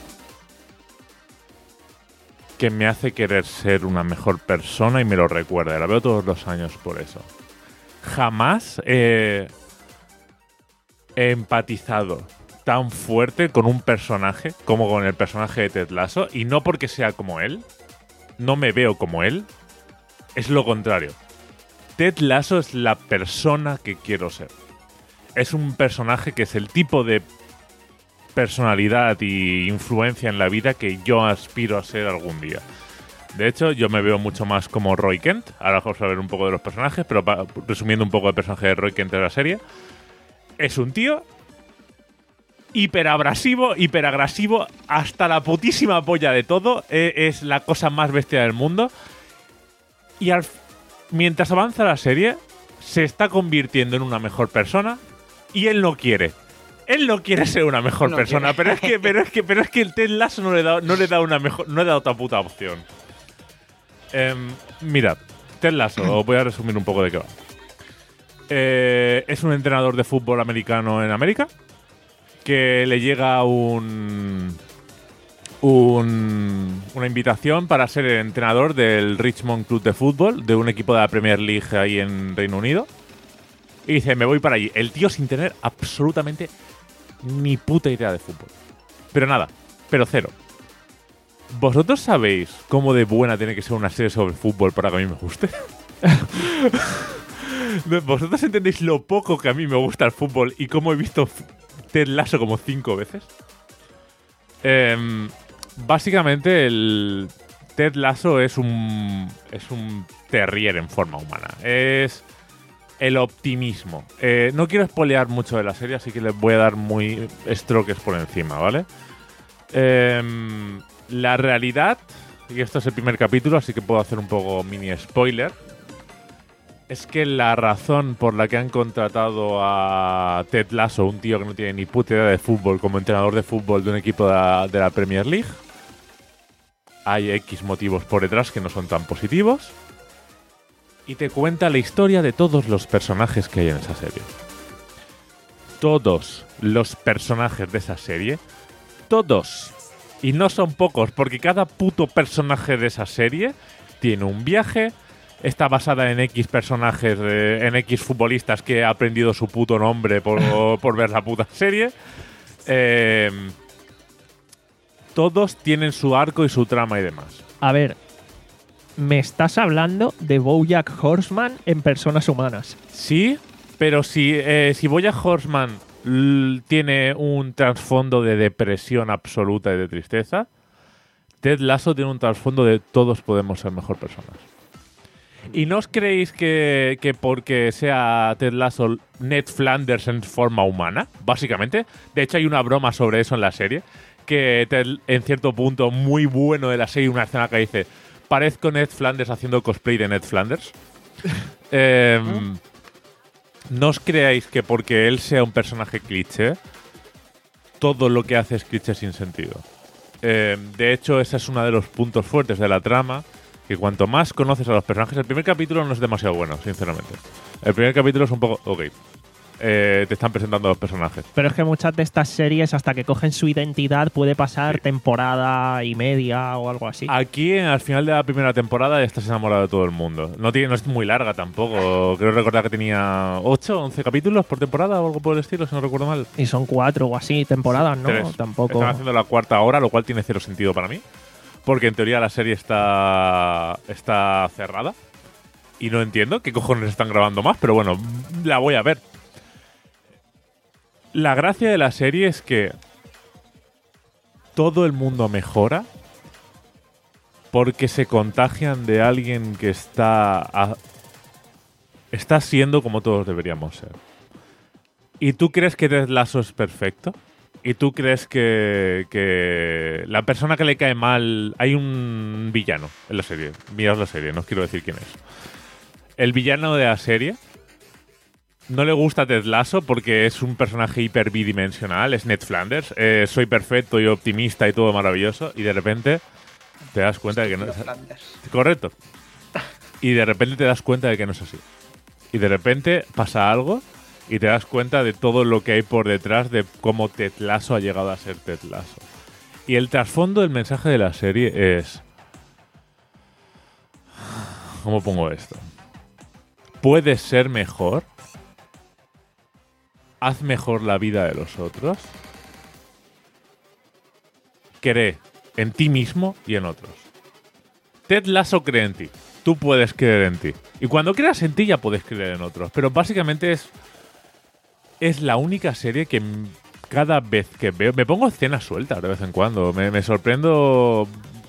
que me hace querer ser una mejor persona y me lo recuerda. La veo todos los años por eso. Jamás he, he empatizado tan fuerte con un personaje como con el personaje de Ted Lasso, y no porque sea como él, no me veo como él, es lo contrario. Ted Lasso es la persona que quiero ser. Es un personaje que es el tipo de personalidad y influencia en la vida que yo aspiro a ser algún día. De hecho, yo me veo mucho más como Roy Kent. Ahora vamos a ver un poco de los personajes, pero pa- resumiendo un poco el personaje de Roy Kent de la serie. Es un tío hiperabrasivo, hiperagresivo, hasta la putísima polla de todo. E- es la cosa más bestia del mundo. Y al, mientras avanza la serie, se está convirtiendo en una mejor persona y él no quiere. Él no quiere ser una mejor No persona, quiere. pero es que, pero es que, pero es que el Ted Lasso no le da, no le da una mejor, no le da otra puta opción. Em, mirad, Ted Lasso, os voy a resumir un poco de qué va. Eh, es un entrenador de fútbol americano en América que le llega un, un una invitación para ser el entrenador del Richmond Club de Fútbol, de un equipo de la Premier League ahí en Reino Unido. Y dice, me voy para allí. El tío sin tener absolutamente ni puta idea de fútbol. Pero nada, pero cero. ¿Vosotros sabéis cómo de buena tiene que ser una serie sobre fútbol para que a mí me guste? ¿Vosotros entendéis lo poco que a mí me gusta el fútbol y cómo he visto Ted Lasso como cinco veces? Eh, Básicamente, el Ted Lasso es un, es un terrier en forma humana. Es el optimismo. Eh, no quiero spoilear mucho de la serie, así que les voy a dar muy estroques por encima, ¿vale? Eh, la realidad, y esto es el primer capítulo, así que puedo hacer un poco mini spoiler, es que la razón por la que han contratado a Ted Lasso, un tío que no tiene ni puta idea de fútbol, como entrenador de fútbol de un equipo de la, de la Premier League, hay X motivos por detrás que no son tan positivos. Y te cuenta la historia de todos los personajes que hay en esa serie. Todos los personajes de esa serie. Todos. Y no son pocos, porque cada puto personaje de esa serie tiene un viaje. Está basada en X personajes, de, en X futbolistas que ha aprendido su puto nombre por, por ver la puta serie. Eh, todos tienen su arco y su trama y demás. A ver, me estás hablando de BoJack Horseman en personas humanas. Sí, pero si, eh, si BoJack Horseman l- tiene un trasfondo de depresión absoluta y de tristeza, Ted Lasso tiene un trasfondo de todos podemos ser mejor personas. ¿Y no os creéis que, que porque sea Ted Lasso Ned Flanders en forma humana? Básicamente. De hecho, hay una broma sobre eso en la serie. Que Ted, en cierto punto muy bueno de la serie, una escena que dice: parezco Ned Flanders haciendo cosplay de Ned Flanders. eh, no os creáis que porque él sea un personaje cliché, todo lo que hace es cliché sin sentido. Eh, de hecho, ese es uno de los puntos fuertes de la trama. Que cuanto más conoces a los personajes, el primer capítulo no es demasiado bueno, sinceramente. El primer capítulo es un poco, ok, eh, te están presentando a los personajes. Pero es que muchas de estas series, hasta que cogen su identidad, puede pasar Sí. temporada y media o algo así. Aquí, al final de la primera temporada, estás enamorado de todo el mundo. No, tiene, no es muy larga tampoco. Creo recordar que tenía ocho, once capítulos por temporada o algo por el estilo, si no recuerdo mal. Y son cuatro o así temporadas, ¿no? Tres. Tampoco. Están haciendo la cuarta ahora, lo cual tiene cero sentido para mí. Porque en teoría la serie está, está cerrada. Y no entiendo qué cojones están grabando más, pero bueno, la voy a ver. La gracia de la serie es que todo el mundo mejora porque se contagian de alguien que está, a- está siendo como todos deberíamos ser. ¿Y tú crees que Ted Lasso es perfecto? ¿Y tú crees que, que la persona que le cae mal... Hay un villano en la serie. Mirad la serie, no os quiero decir quién es. El villano de la serie no le gusta a Ted Lasso porque es un personaje hiper bidimensional, es Ned Flanders. Eh, soy perfecto y optimista y todo maravilloso. Y de repente te das cuenta de que no es así. Correcto. Y de repente te das cuenta de que no es así. Y de repente pasa algo y te das cuenta de todo lo que hay por detrás de cómo Ted Lasso ha llegado a ser Ted Lasso. Y el trasfondo del mensaje de la serie es... ¿Cómo pongo esto? ¿Puedes ser mejor? ¿Haz mejor la vida de los otros? Cree en ti mismo y en otros. Ted Lasso cree en ti. Tú puedes creer en ti. Y cuando creas en ti ya puedes creer en otros. Pero básicamente es... Es la única serie que m- cada vez que veo... Me pongo escenas sueltas de vez en cuando. Me, me sorprendo...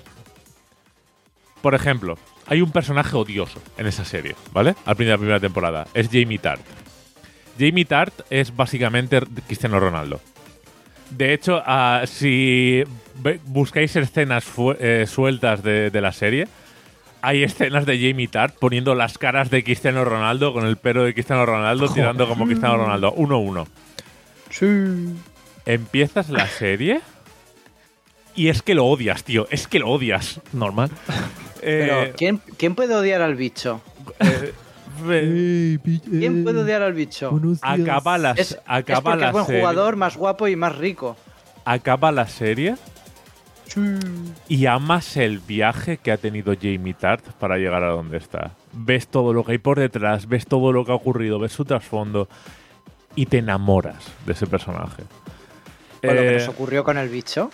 Por ejemplo, hay un personaje odioso en esa serie, ¿vale? Al principio de la primera temporada. Es Jamie Tart. Jamie Tart es básicamente Cristiano Ronaldo. De hecho, ah, si ve- buscáis escenas fu- eh, sueltas de, de la serie, hay escenas de Jamie Tart poniendo las caras de Cristiano Ronaldo con el pelo de Cristiano Ronaldo, tirando como Cristiano Ronaldo. Uno a uno. Sí. Empiezas la serie y es que lo odias, tío. Es que lo odias. Normal. Pero, Eh, ¿quién, ¿quién puede odiar al bicho? eh, eh, ¿Quién puede odiar al bicho? acaba la, Es, es acaba porque la es buen serie. jugador, más guapo y más rico. Acaba la serie y amas el viaje que ha tenido Jamie Tart para llegar a donde está. Ves todo lo que hay por detrás, ves todo lo que ha ocurrido, ves su trasfondo y te enamoras de ese personaje. Con lo que Eh, nos ocurrió con el bicho.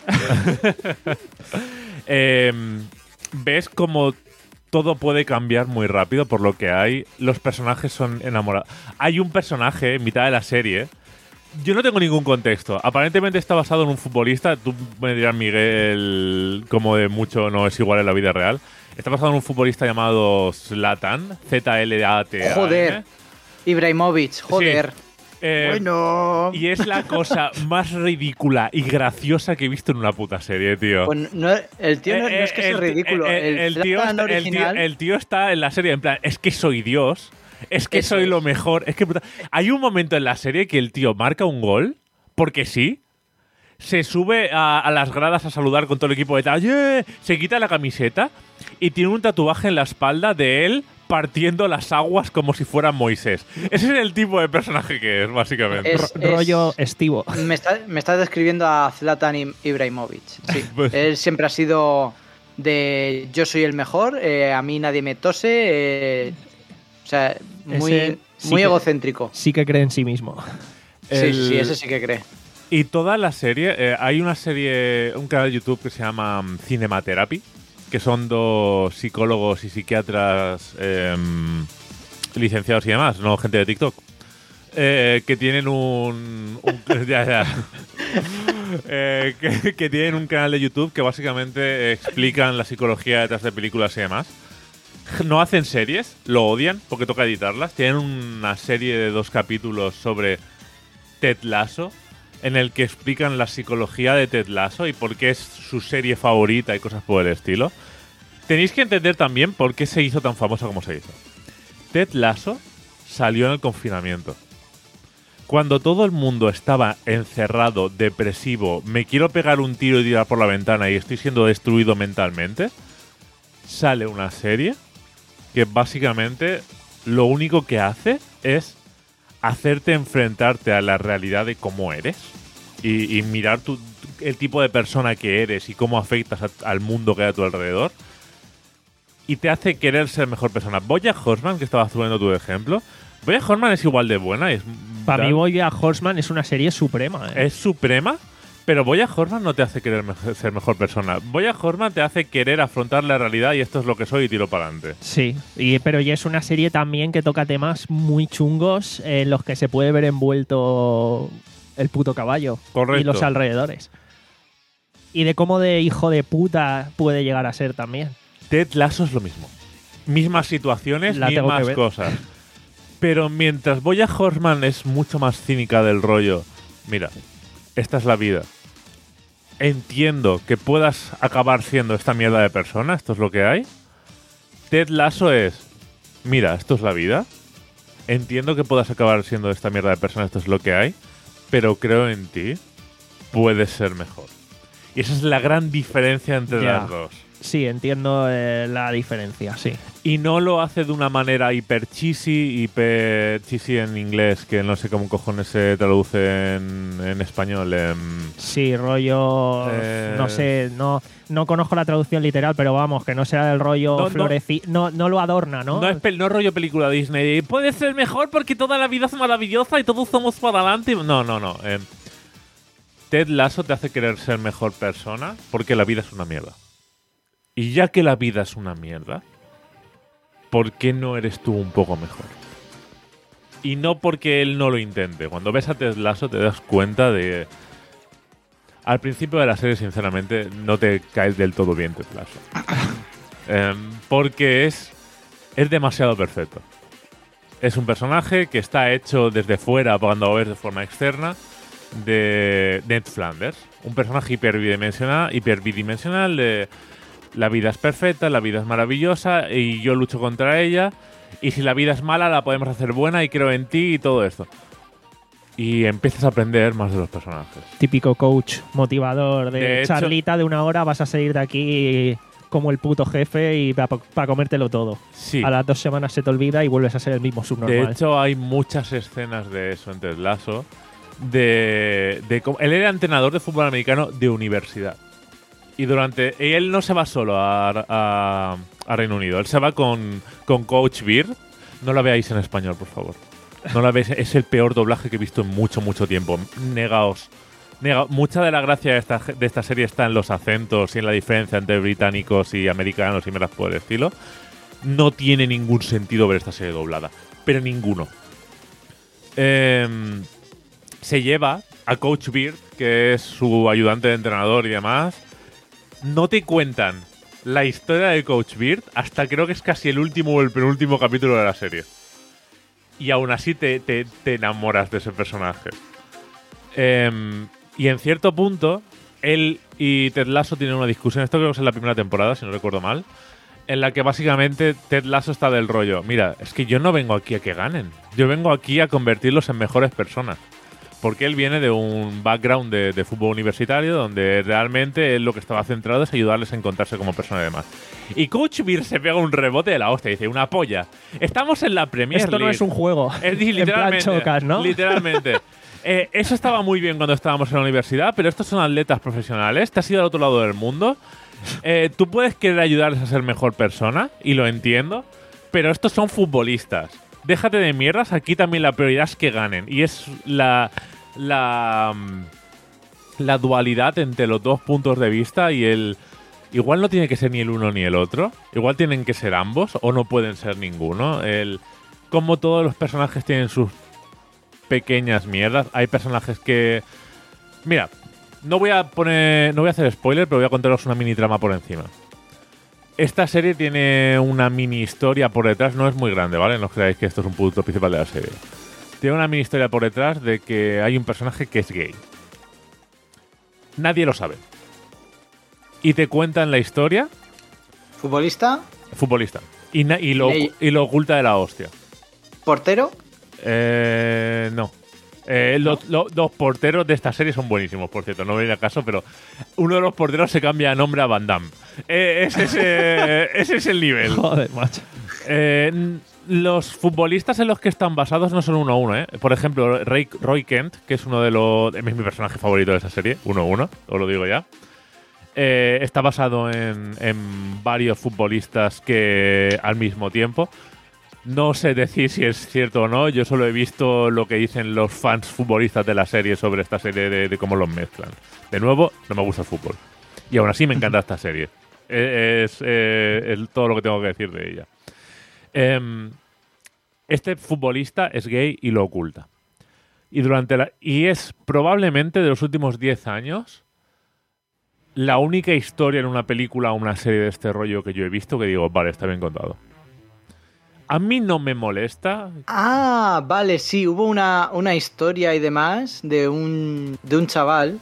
eh, ves como todo puede cambiar muy rápido por lo que hay. Los personajes son enamorados. Hay un personaje en mitad de la serie Yo no tengo ningún contexto. Aparentemente está basado en un futbolista. Tú me dirás, Miguel, como de mucho no es igual en la vida real. Está basado en un futbolista llamado Zlatan, Z L A T A N. Joder. Ibrahimovic, joder. Sí. Eh, bueno. Y es la cosa más ridícula y graciosa que he visto en una puta serie, tío. Pues no, el tío no, Eh, no es que sea el- ridículo. el- El, el tío Zlatan está, el tío- original. el tío está en la serie en plan, es que soy Dios, es que Eso soy es. lo mejor. Es que puta- hay un momento en la serie que el tío marca un gol, porque sí, se sube a, a las gradas a saludar con todo el equipo de tal, ¡yeah! Se quita la camiseta y tiene un tatuaje en la espalda de él partiendo las aguas como si fuera Moisés. Ese es el tipo de personaje que es, básicamente. Es- Ro- rollo estivo. Me está, me estás describiendo a Zlatan I- Ibrahimovic. Sí. Pues- Él siempre ha sido de yo soy el mejor, eh, a mí nadie me tose. eh, o sea, muy, Ese sí muy que- egocéntrico. Sí que cree en sí mismo. Sí, El- sí, sí, ese sí que cree. Y toda la serie, eh, hay una serie, un canal de YouTube que se llama mm, Cinematherapy, que son dos psicólogos y psiquiatras em, licenciados y demás, no gente de TikTok, eh, que tienen un... un- ya, ya. Eh, que, que tienen un canal de YouTube que básicamente explican la psicología detrás de películas y demás. No hacen series, lo odian porque toca editarlas. Tienen una serie de dos capítulos sobre Ted Lasso, en el que explican la psicología de Ted Lasso y por qué es su serie favorita y cosas por el estilo. Tenéis que entender también por qué se hizo tan famosa como se hizo. Ted Lasso salió en el confinamiento. Cuando todo el mundo estaba encerrado, depresivo, me quiero pegar un tiro y tirar por la ventana y estoy siendo destruido mentalmente, sale una serie que básicamente lo único que hace es hacerte enfrentarte a la realidad de cómo eres y, y mirar tu, el tipo de persona que eres y cómo afectas a- al mundo que hay a tu alrededor, y te hace querer ser mejor persona. BoJack Horseman, que estabas poniendo tu ejemplo, BoJack Horseman es igual de buena. Es, Para mí, da- BoJack Horseman es una serie suprema. ¿eh? es suprema, pero BoJack Horseman no te hace querer me- ser mejor persona. BoJack Horseman te hace querer afrontar la realidad y esto es lo que soy y tiro para adelante. Sí, y, pero ya es una serie también que toca temas muy chungos en los que se puede ver envuelto el puto caballo Correcto. y los alrededores. Y de cómo de hijo de puta puede llegar a ser también. Ted Lasso es lo mismo. Mismas situaciones, La tengo que mismas ver. cosas. Pero mientras BoJack Horseman es mucho más cínica del rollo, mira, esta es la vida. Entiendo que puedas acabar siendo esta mierda de persona, esto es lo que hay. Ted Lasso es, mira, esto es la vida. Entiendo que puedas acabar siendo esta mierda de persona, esto es lo que hay. Pero creo en ti, puedes ser mejor. Y esa es la gran diferencia entre Ya. las dos. Sí, entiendo eh, la diferencia, sí. Y no lo hace de una manera hiper cheesy, hiper cheesy en inglés, que no sé cómo cojones se traduce en, en español. em. Sí, rollo. Eh. No sé, no, no conozco la traducción literal, pero vamos, que no sea del rollo No, no. floreci. No, no lo adorna, ¿no? No, es pel- no es rollo película Disney. Puede ser mejor porque toda la vida es maravillosa y todos somos para adelante. No, no, no. em. Ted Lasso te hace querer ser mejor persona porque la vida es una mierda. Y ya que la vida es una mierda, ¿por qué no eres tú un poco mejor? Y no porque él no lo intente. Cuando ves a Ted Lasso te das cuenta de... Al principio de la serie, sinceramente, no te caes del todo bien Ted Lasso. Em, porque es, es demasiado perfecto. Es un personaje que está hecho desde fuera, cuando lo ves de forma externa, de Ned Flanders. Un personaje hiperbidimensional, hiperbidimensional de... La vida es perfecta, la vida es maravillosa y yo lucho contra ella. Y si la vida es mala, la podemos hacer buena y creo en ti y todo esto. Y empiezas a aprender más de los personajes. Típico coach motivador de, De hecho- charlita de una hora, vas a salir de aquí como el puto jefe y para comértelo todo. Sí. A las dos semanas se te olvida y vuelves a ser el mismo De subnormal. hecho, hay muchas escenas de eso en Ted Lasso. De, de cómo- él era entrenador de fútbol americano de universidad. Y durante. Y él no se va solo a, a, a Reino Unido. Él se va con, con Coach Beard. No la veáis en español, por favor. No la veáis. Es el peor doblaje que he visto en mucho, mucho tiempo. Negaos. Nega- Mucha de la gracia de esta, de esta serie está en los acentos y en la diferencia entre británicos y americanos y meras por el estilo. No tiene ningún sentido ver esta serie doblada. Pero ninguno. Eh, se lleva a Coach Beard, que es su ayudante de entrenador y demás. No te cuentan la historia de Coach Beard hasta creo que es casi el último o el penúltimo capítulo de la serie. Y aún así te, te, te enamoras de ese personaje. Eh, y en cierto punto, él y Ted Lasso tienen una discusión, esto creo que es en la primera temporada, si no recuerdo mal, en la que básicamente Ted Lasso está del rollo, mira, es que yo no vengo aquí a que ganen, yo vengo aquí a convertirlos en mejores personas. Porque él viene de un background de, de fútbol universitario donde realmente él lo que estaba centrado es ayudarles a encontrarse como persona y demás. Y Coach Beard se pega un rebote de la hostia y dice, una polla. Estamos en la Premier Esto League. no es un juego. Es literalmente. En plan chocas, ¿no? Literalmente. Eh, eso estaba muy bien cuando estábamos en la universidad, pero estos son atletas profesionales. Te has ido al otro lado del mundo. Eh, tú puedes querer ayudarles a ser mejor persona, y lo entiendo, pero estos son futbolistas. Déjate de mierdas, aquí también la prioridad es que ganen. Y es la, la, la dualidad entre los dos puntos de vista y el... Igual no tiene que ser ni el uno ni el otro. Igual tienen que ser ambos o no pueden ser ninguno. El, como todos los personajes tienen sus pequeñas mierdas. Hay personajes que... Mira, no voy a poner, no voy a hacer spoiler, pero voy a contaros una mini trama por encima. Esta serie tiene una mini historia por detrás, no es muy grande, ¿vale? No os creáis que esto es un punto principal de la serie. Tiene una mini historia por detrás de que hay un personaje que es gay. Nadie lo sabe. Y te cuentan la historia. ¿Futbolista? Futbolista. Y, na- y, lo, Ley. y lo oculta de la hostia. ¿Portero? Eh, no. Eh, los, los- los porteros de esta serie son buenísimos, por cierto, no me viene al caso, pero uno de los porteros se cambia de nombre a Van Damme. Eh, ese, es, eh, ese es el nivel. Joder, macho. Eh, n- los futbolistas en los que están basados no son uno a uno, ¿eh? Por ejemplo, Ray- Roy Kent, que es uno de los... Es mi personaje favorito de esa serie, uno a uno, os lo digo ya. Eh, está basado en, en varios futbolistas que al mismo tiempo. No sé decir si es cierto o no, yo solo he visto lo que dicen los fans futbolistas de la serie sobre esta serie de, de cómo los mezclan. De nuevo, no me gusta el fútbol. Y aún así me encanta esta serie. Es, es, eh, es todo lo que tengo que decir de ella. Em, este futbolista es gay y lo oculta. Y, durante la, y es probablemente de los últimos diez años la única historia en una película o una serie de este rollo que yo he visto que digo, vale, está bien contado. A mí no me molesta. Ah, vale, sí, hubo una, una historia y demás de un, de un chaval.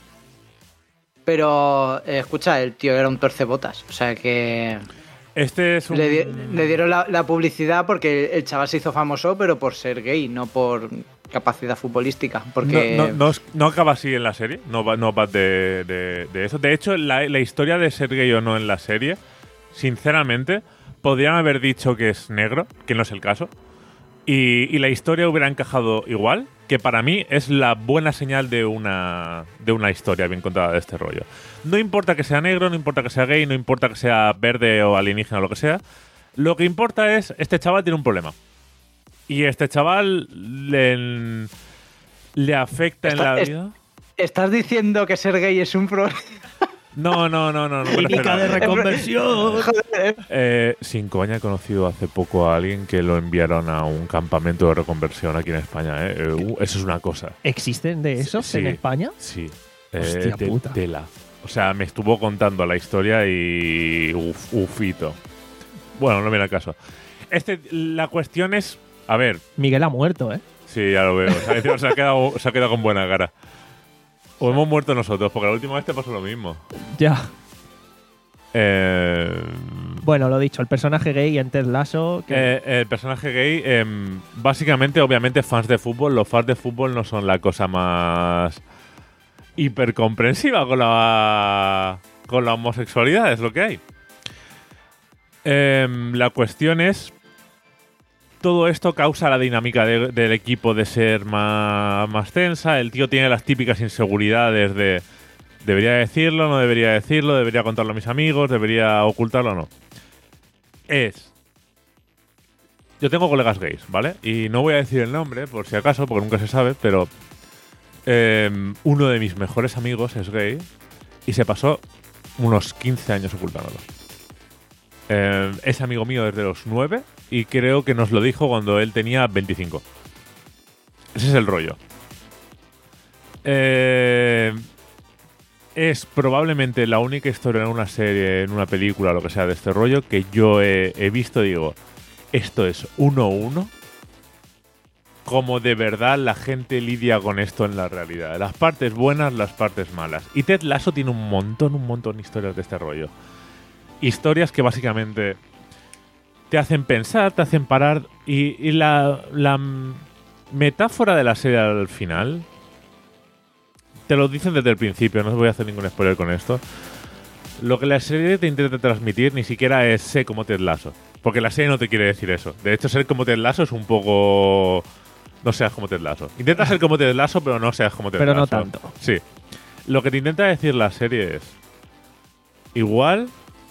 Pero, eh, escucha, el tío era un torcebotas. O sea que Este es un... le, di- le dieron la, la publicidad porque el chaval se hizo famoso, pero por ser gay, no por capacidad futbolística. Porque No, no, no, es- no acaba así en la serie, no va, no va de, de- de eso. De hecho, la, la historia de ser gay o no en la serie, sinceramente, podrían haber dicho que es negro, que no es el caso, y, y la historia hubiera encajado igual, que para mí es la buena señal de una, de una historia bien contada de este rollo. No importa que sea negro, no importa que sea gay, no importa que sea verde o alienígena o lo que sea, lo que importa es, este chaval tiene un problema. Y este chaval le, le afecta en Está- la es- vida. ¿estás diciendo que ser gay es un problema? No, no, no, no. no me Clínica refiero de a eso. reconversión. Joder. Eh, sin coña, he conocido hace poco a alguien que lo enviaron a un campamento de reconversión aquí en España. ¿eh? Eh, uh, eso es una cosa. ¿Existen de esos Sí. en España? Sí. Eh, Hostia te- puta. Tela. O sea, me estuvo contando la historia y... Uf, ufito. Bueno, no viene al caso. Este, la cuestión es... A ver, Miguel ha muerto, ¿eh? sí, ya lo veo. O sea, encima se, ha quedado, se ha quedado con buena cara. O hemos muerto nosotros, porque la última vez te pasó lo mismo. Ya. Eh... Bueno, lo dicho, el personaje gay en Ted Lasso. Que Eh, el personaje gay, em, básicamente, obviamente, fans de fútbol. Los fans de fútbol no son la cosa más hipercomprensiva con la, con la homosexualidad, es lo que hay. Em, la cuestión es, todo esto causa la dinámica de- del equipo de ser más, más tensa. El tío tiene las típicas inseguridades de debería decirlo, no debería decirlo, debería contarlo a mis amigos, debería ocultarlo o no. Es... Yo tengo colegas gays, ¿vale? Y no voy a decir el nombre, por si acaso, porque nunca se sabe, pero eh, uno de mis mejores amigos es gay y se pasó unos quince años ocultándolo. Eh, es amigo mío desde los nueve y creo que nos lo dijo cuando él tenía veinticinco. Ese es el rollo. Eh, es probablemente la única historia en una serie, en una película, lo que sea de este rollo, que yo he, he visto y digo, esto es uno a uno, como de verdad la gente lidia con esto en la realidad. Las partes buenas, las partes malas. Y Ted Lasso tiene un montón, un montón de historias de este rollo. Historias que básicamente te hacen pensar, te hacen parar. Y, y la, la metáfora de la serie al final, te lo dicen desde el principio, no os voy a hacer ningún spoiler con esto. Lo que la serie te intenta transmitir ni siquiera es sé como Ted Lasso. Porque la serie no te quiere decir eso. De hecho, ser como Ted Lasso es un poco... No seas como Ted Lasso. Intenta ser como Ted Lasso, pero no seas como Ted Pero Lasso. no tanto. Sí. Lo que te intenta decir la serie es... Igual,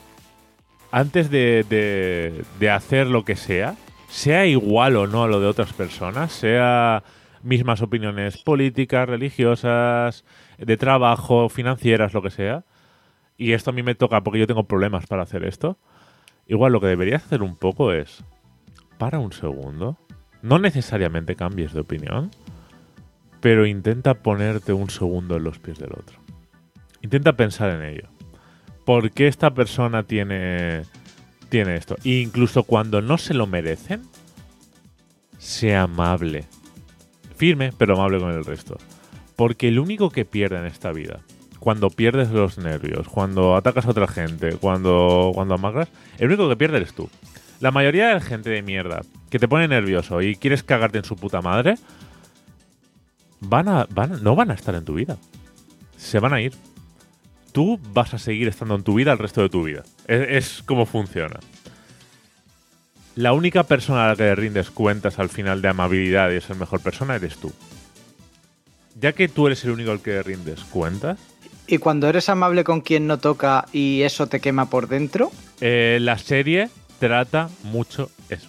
antes de, de, de hacer lo que sea, sea igual o no a lo de otras personas, sea mismas opiniones políticas, religiosas, de trabajo, financieras, lo que sea, y esto a mí me toca porque yo tengo problemas para hacer esto, igual lo que deberías hacer un poco es, para un segundo, no necesariamente cambies de opinión, pero intenta ponerte un segundo en los pies del otro. Intenta pensar en ello. ¿Por qué esta persona tiene, tiene esto? E incluso cuando no se lo merecen, sea amable. Firme, pero amable con el resto. Porque el único que pierde en esta vida, cuando pierdes los nervios, cuando atacas a otra gente, cuando, cuando amagras, el único que pierde eres tú. La mayoría de la gente de mierda que te pone nervioso y quieres cagarte en su puta madre, van a, van, no van a estar en tu vida. Se van a ir. Tú vas a seguir estando en tu vida el resto de tu vida. Es, es como funciona. La única persona a la que le rindes cuentas al final de amabilidad y de ser mejor persona eres tú. Ya que tú eres el único al que le rindes cuentas. ¿Y cuando eres amable con quien no toca y eso te quema por dentro? Eh, la serie trata mucho eso.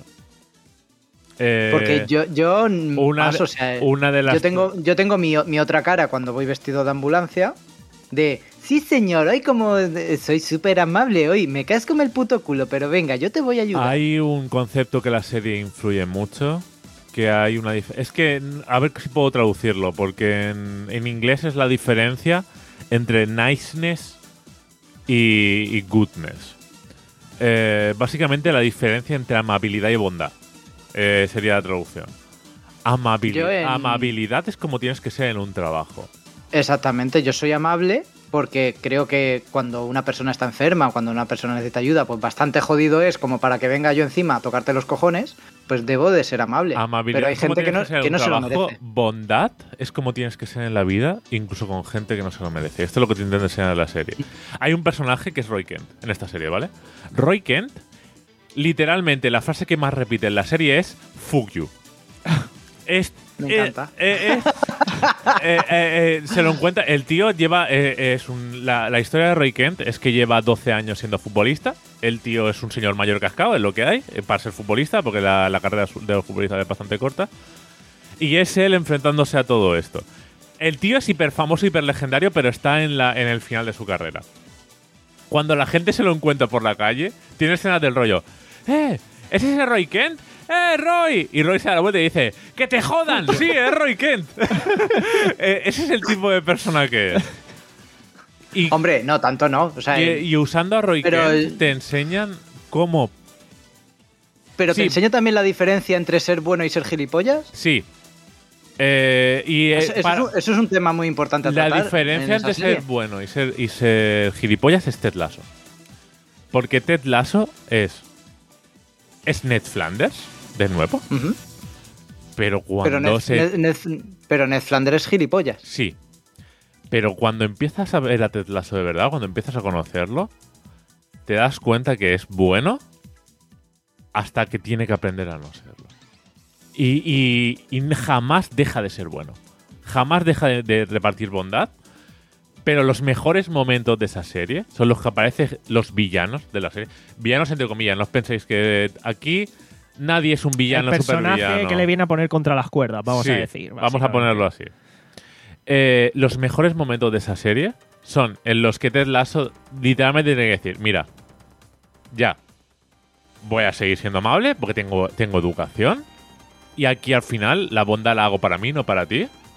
Eh, Porque yo, yo una, paso, o sea, una de las yo tengo, yo tengo mi, mi otra cara cuando voy vestido de ambulancia, de, sí señor, hoy como soy súper amable, hoy me caes como el puto culo, pero venga, yo te voy a ayudar. Hay un concepto que la serie influye mucho, que hay una dif- es que, a ver si puedo traducirlo, porque en, en inglés es la diferencia entre niceness y, y goodness. Eh, básicamente la diferencia entre amabilidad y bondad. Eh, sería la traducción. Amabilidad. en... Amabilidad es como tienes que ser en un trabajo. Exactamente, yo soy amable porque creo que cuando una persona está enferma o cuando una persona necesita ayuda, pues bastante jodido es como para que venga yo encima a tocarte los cojones, pues debo de ser amable. Amabilidad Pero hay es como gente que no, tienes ser en que un no se lo trabajo. merece. Bondad es como tienes que ser en la vida, incluso con gente que no se lo merece. Esto es lo que te intenta enseñar en la serie. Hay un personaje que es Roy Kent en esta serie, ¿vale? Roy Kent, literalmente la frase que más repite en la serie es fuck you. Es, Me eh, encanta. eh, eh, eh, eh, eh, se lo encuentra. El tío lleva. Eh, es un, la, la historia de Roy Kent es que lleva doce años siendo futbolista. El tío es un señor mayor cascado, es lo que hay, eh, para ser futbolista, porque la, la carrera de los futbolistas es bastante corta. Y es él enfrentándose a todo esto. El tío es hiper famoso, hiper legendario, pero está en, la, en el final de su carrera. Cuando la gente se lo encuentra por la calle, tiene escenas del rollo. ¡Eh! ¿Es ese Roy Kent? ¡Eh, Roy! Y Roy se da la vuelta y dice, ¡que te jodan! ¡Sí, es Roy Kent! eh, ese es el tipo de persona que es. Y, Hombre, no, tanto no. O sea, y, y usando a Roy pero- Kent te enseñan cómo... pero sí. te enseño también la diferencia entre ser bueno y ser gilipollas. Sí. Eh, y eh, Eso, eso para- es un, eso es un tema muy importante a la tratar. diferencia en esa entre serie. ser bueno y ser, y ser gilipollas es Ted Lasso. Porque Ted Lasso es... Es Ned Flanders, de nuevo. Ujú. Pero cuando Pero Ned, se... Ned- Ned- pero Ned Flanders es gilipollas. Sí. Pero cuando empiezas a ver a Ted Lasso de verdad, cuando empiezas a conocerlo, te das cuenta que es bueno hasta que tiene que aprender a no serlo. Y, y- y jamás deja de ser bueno. Jamás deja de, de repartir bondad. Pero los mejores momentos de esa serie son los que aparecen los villanos de la serie. Villanos entre comillas, no os penséis que aquí nadie es un villano el personaje supervillano. que le viene a poner contra las cuerdas, vamos Sí, a decir. Vamos a básicamente. ponerlo así. Eh, los mejores momentos de esa serie son en los que Ted Lasso literalmente tiene que decir, mira, ya, voy a seguir siendo amable porque tengo, tengo educación y aquí al final la bondad la hago para mí, no para ti.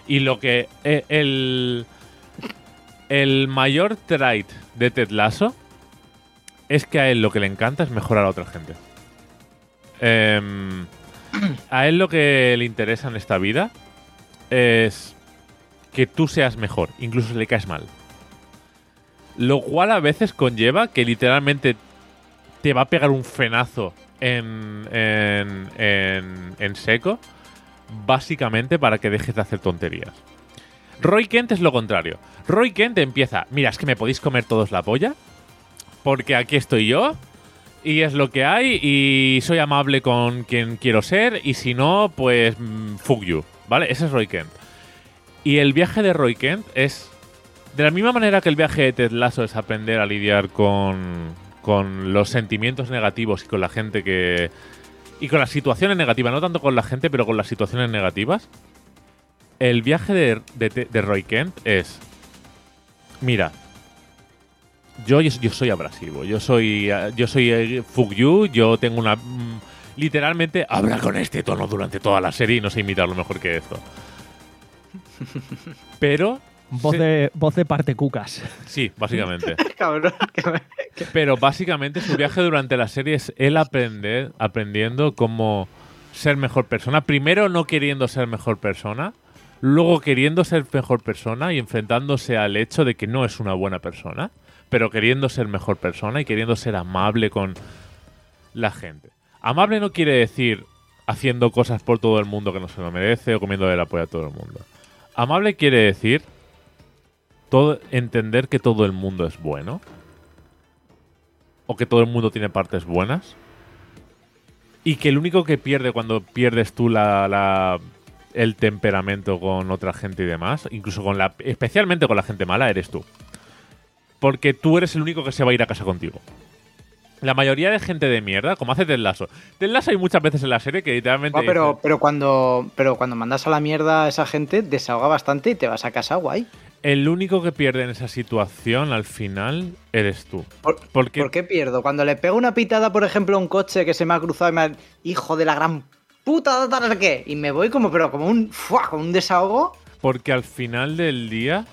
Y lo que... eh, el... El mayor trait de Ted Lasso es que a él lo que le encanta es mejorar a otra gente. Eh, a él lo que le interesa en esta vida es que tú seas mejor, incluso si le caes mal. Lo cual a veces conlleva que literalmente te va a pegar un frenazo en, en, en, en seco, básicamente para que dejes de hacer tonterías. Roy Kent es lo contrario. Roy Kent empieza, mira, es que me podéis comer todos la polla, porque aquí estoy yo, y es lo que hay, y soy amable con quien quiero ser, y si no, pues mm, fuck you, ¿vale? Ese es Roy Kent. Y el viaje de Roy Kent es, de la misma manera que el viaje de Ted Lasso es aprender a lidiar con, con los sentimientos negativos y con la gente que... y con las situaciones negativas, no tanto con la gente, pero con las situaciones negativas. El viaje de, de, de Roy Kent es... Mira, yo, yo soy abrasivo, yo soy yo soy eh, fuck you, yo tengo una... Mm, literalmente, habla con este tono durante toda la serie y no sé imitarlo mejor que esto. Pero... Voz, se, de, voz de parte cucas. Sí, básicamente. Cabrón. Que me, que... Pero básicamente su viaje durante la serie es él aprender, aprendiendo cómo ser mejor persona. Primero no queriendo ser mejor persona, luego queriendo ser mejor persona y enfrentándose al hecho de que no es una buena persona, pero queriendo ser mejor persona y queriendo ser amable con la gente. Amable no quiere decir haciendo cosas por todo el mundo que no se lo merece o comiendo el apoyo a todo el mundo. Amable quiere decir todo, entender que todo el mundo es bueno o que todo el mundo tiene partes buenas y que el único que pierde cuando pierdes tú la... la el temperamento con otra gente y demás, incluso con la, especialmente con la gente mala, eres tú. Porque tú eres el único que se va a ir a casa contigo. La mayoría de gente de mierda, como hace Ted Lasso. Ted Lasso hay muchas veces en la serie que literalmente... No, pero, dice, pero, cuando, pero cuando mandas a la mierda a esa gente, desahoga bastante y te vas a casa guay. el único que pierde en esa situación al final eres tú. ¿Por, Porque... ¿Por qué pierdo? Cuando le pego una pitada, por ejemplo, a un coche que se me ha cruzado y me ha... Hijo de la gran puta, no sé qué. Y me voy como, pero como un... ¡fua! Como un desahogo. Porque al final del día...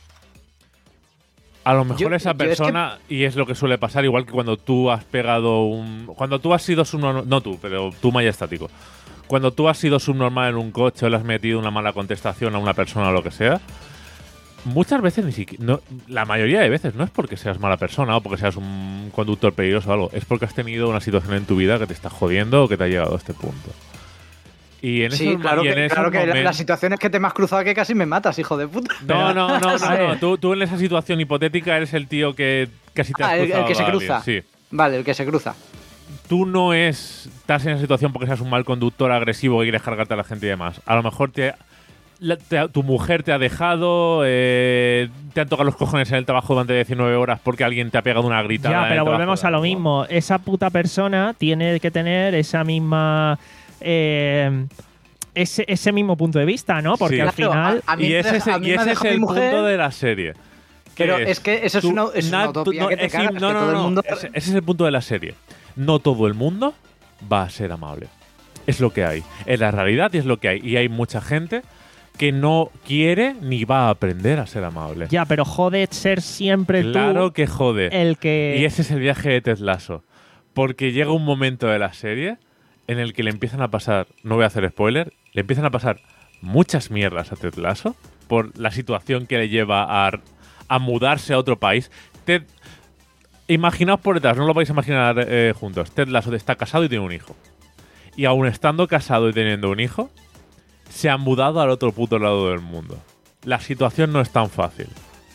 A lo mejor Yo- esa yo persona, es y es lo que suele pasar, igual que cuando tú has pegado un... Cuando tú has sido subnormal... No tú, pero tú majestático. Cuando tú has sido subnormal en un coche o le has metido una mala contestación a una persona o lo que sea, muchas veces ni siquiera... No, la mayoría de veces no es porque seas mala persona o porque seas un conductor peligroso o algo. Es porque has tenido una situación en tu vida que te está jodiendo o que te ha llegado a este punto. Y en Sí, esos, claro y que, en esos claro que la, momentos- la situación es que te me has cruzado que casi me matas, hijo de puta. No, no, no, no, A ver. no. Tú, tú en esa situación hipotética eres el tío que casi te has Ah, el, el cruzado que se a alguien, cruza. Sí. Vale, el que se cruza. Tú no es, estás en esa situación porque seas un mal conductor agresivo que quieres cargarte a la gente y demás. A lo mejor te, la- te- tu mujer te ha dejado, eh, te han tocado los cojones en el trabajo durante diecinueve horas porque alguien te ha pegado una gritada. Ya, en el pero trabajo volvemos de a lo algo. mismo. Esa puta persona tiene que tener esa misma... eh, ese, ese mismo punto de vista, ¿no? Porque Sí. al Claro, final... a- a mí Y me ese, deja- es- a mí y me ese es deja mi el mujer- punto de la serie. Pero es que eso es Tú- una, es una na- tú- utopía no, que te es cagas, im- que no, no, todo el no, mundo... Ese, ese es el punto de la serie. No todo el mundo va a ser amable. Es lo que hay. Es la realidad y es lo que hay. Y hay mucha gente que no quiere ni va a aprender a ser amable. Ya, pero jode ser siempre Claro tú que jode. el que... Y ese es el viaje de Ted Lasso. Porque llega un momento de la serie en el que le empiezan a pasar, no voy a hacer spoiler, le empiezan a pasar muchas mierdas a Ted Lasso por la situación que le lleva a, a mudarse a otro país. Ted, imaginaos por detrás, no lo vais a imaginar eh, juntos. Ted Lasso está casado y tiene un hijo. Y aún estando casado y teniendo un hijo, se ha mudado al otro puto lado del mundo. La situación no es tan fácil.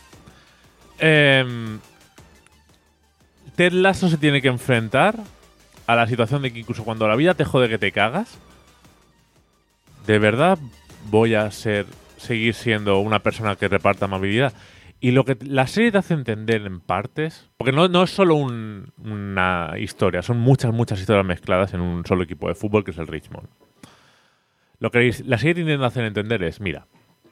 Em, Ted Lasso se tiene que enfrentar a la situación de que incluso cuando la vida te jode que te cagas, ¿de verdad voy a ser seguir siendo una persona que reparta amabilidad? Y lo que la serie te hace entender en partes, porque no, no es solo un- una historia, son muchas, muchas historias mezcladas en un solo equipo de fútbol que es el Richmond. Lo que la serie te intenta hacer entender es, mira,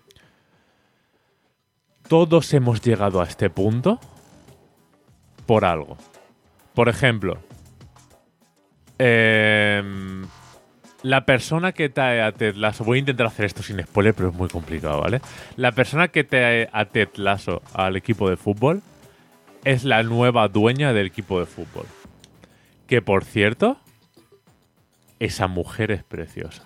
todos hemos llegado a este punto por algo. Por ejemplo, em, La persona que trae a Ted Lasso, voy a intentar hacer esto sin spoiler, pero es muy complicado, ¿vale? La persona que trae a Ted Lasso al equipo de fútbol es la nueva dueña del equipo de fútbol. Que, por cierto, esa mujer es preciosa.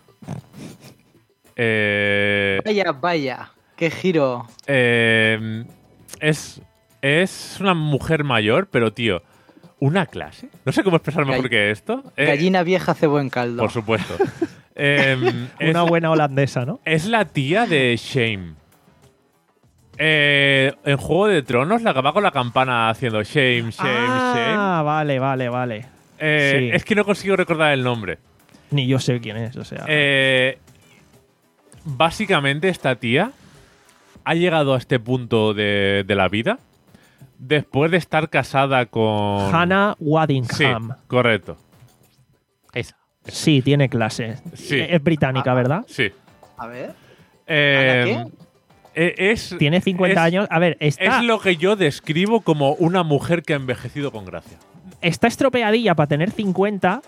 Eh, Vaya, vaya. Qué giro. eh, es, es una mujer mayor, pero, tío, ¿una clase? No sé cómo expresar mejor Gall- que esto. Eh, Gallina vieja hace buen caldo. Por supuesto. Eh, es, Una buena holandesa, ¿no? es la tía de Shame. Eh, en Juego de Tronos, la que va con la campana haciendo Shame, Shame, Shame. Ah, vale, vale, vale. Eh, sí. Es que no consigo recordar el nombre. Ni yo sé quién es, o sea. Eh, básicamente, esta tía ha llegado a este punto de, de la vida después de estar casada con... Hannah Sí, Waddingham. correcto. Esa. Sí, tiene clase. Sí. Es británica, ¿verdad? Sí. A ver. Eh, ¿Ana eh, es, Tiene cincuenta es- años. A ver, está, Es lo que yo describo como una mujer que ha envejecido con gracia. está estropeadilla para tener cincuenta.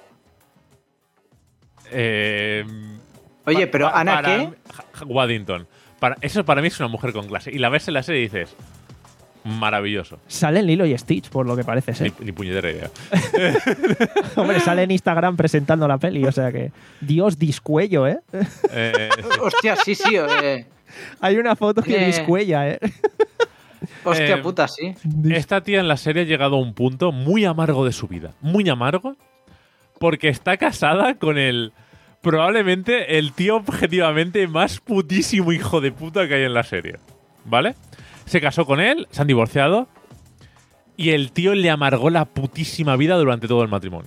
Eh, Oye, pa- pero pa- ¿Ana para- qué? Ja- Waddington. Para, eso para mí es una mujer con clase. Y la ves en la serie y dices, maravilloso. Sale en Lilo y Stitch, por lo que parece Ni, ser. ni puñetera idea. Hombre, sale en Instagram presentando la peli, o sea que. Dios, discuello, ¿eh? Eh, sí. Hostia, sí, sí. eh, Hay una foto que Eh. discuella, ¿eh? Hostia Eh, puta, sí. Esta tía en la serie ha llegado a un punto muy amargo de su vida. Muy amargo. Porque está casada con el. Probablemente el tío objetivamente más putísimo hijo de puta que hay en la serie. ¿Vale? Se casó con él, se han divorciado. Y el tío le amargó la putísima vida durante todo el matrimonio.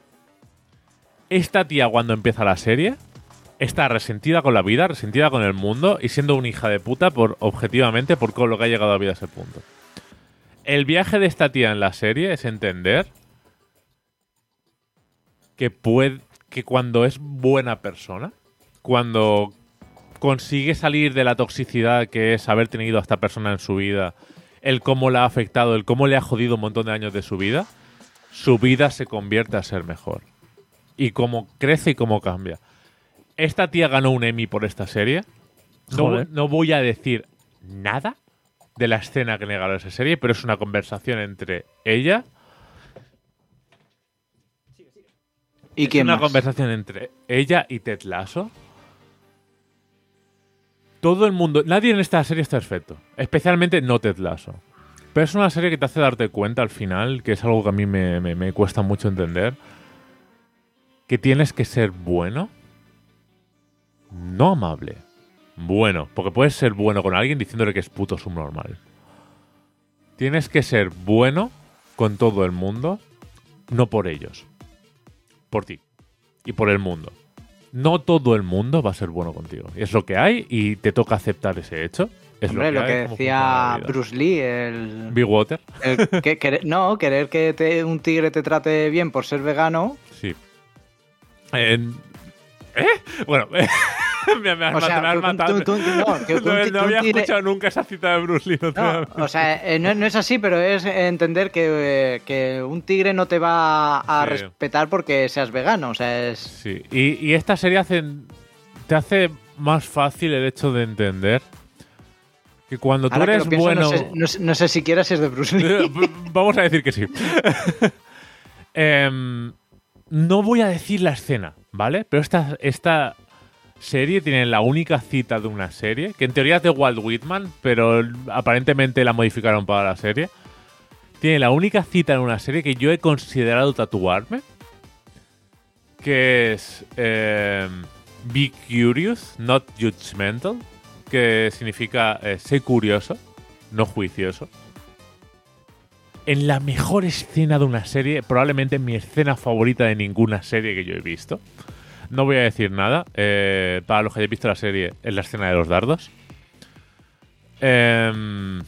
Esta tía, cuando empieza la serie, está resentida con la vida, resentida con el mundo y siendo una hija de puta por objetivamente por con lo que ha llegado a la vida a ese punto. El viaje de esta tía en la serie es entender que puede, que cuando es buena persona, cuando consigue salir de la toxicidad que es haber tenido a esta persona en su vida, el cómo la ha afectado, el cómo le ha jodido un montón de años de su vida, su vida se convierte a ser mejor. Y cómo crece y cómo cambia. Esta tía ganó un Emmy por esta serie. No, Joder. no voy a decir nada de la escena que le ganó esa serie, pero es una conversación entre ella. ¿Y Es quién una más? conversación entre ella y Ted Lasso. Todo el mundo, nadie en esta serie está perfecto, especialmente no Ted Lasso. Pero es una serie que te hace darte cuenta al final, que es algo que a mí me, me- me cuesta mucho entender, que tienes que ser bueno, no amable, bueno, porque puedes ser bueno con alguien diciéndole que es puto subnormal. Tienes que ser bueno con todo el mundo, no por ellos, por ti y por el mundo. No todo el mundo va a ser bueno contigo. Es lo que hay y te toca aceptar ese hecho. Es Hombre, lo lo que, que hay, cómo funciona la decía vida. Bruce Lee, el, Big Water. el que, querer- no, querer que te- un tigre te trate bien por ser vegano. Sí. En- ¿Eh? Bueno, me, me has O sea, matado, me has que un- matado. tú- tú- no, que un No, ti- no un había tigre- escuchado nunca esa cita de Bruce Lee. No te voy a- No, o sea, eh, no, no es así, pero es entender que, eh, que un tigre no te va a Sí. respetar porque seas vegano. O sea, es. Sí, y, y esta serie hace, te hace más fácil el hecho de entender que cuando tú Ahora que eres lo pienso, bueno... no, sé, no sé- no sé siquiera si es de Bruce Lee. Vamos a decir que sí. Em, no voy a decir la escena, ¿vale? Pero esta, esta serie tiene la única cita de una serie, que en teoría es de Walt Whitman, pero aparentemente la modificaron para la serie. Tiene la única cita en una serie que yo he considerado tatuarme, que es em, Be Curious, Not Judgmental, que significa eh, sé curioso, no juicioso. En la mejor escena de una serie, probablemente mi escena favorita de ninguna serie que yo he visto. No voy a decir nada. eh, para los que hayáis visto la serie, es la escena de los dardos. Em,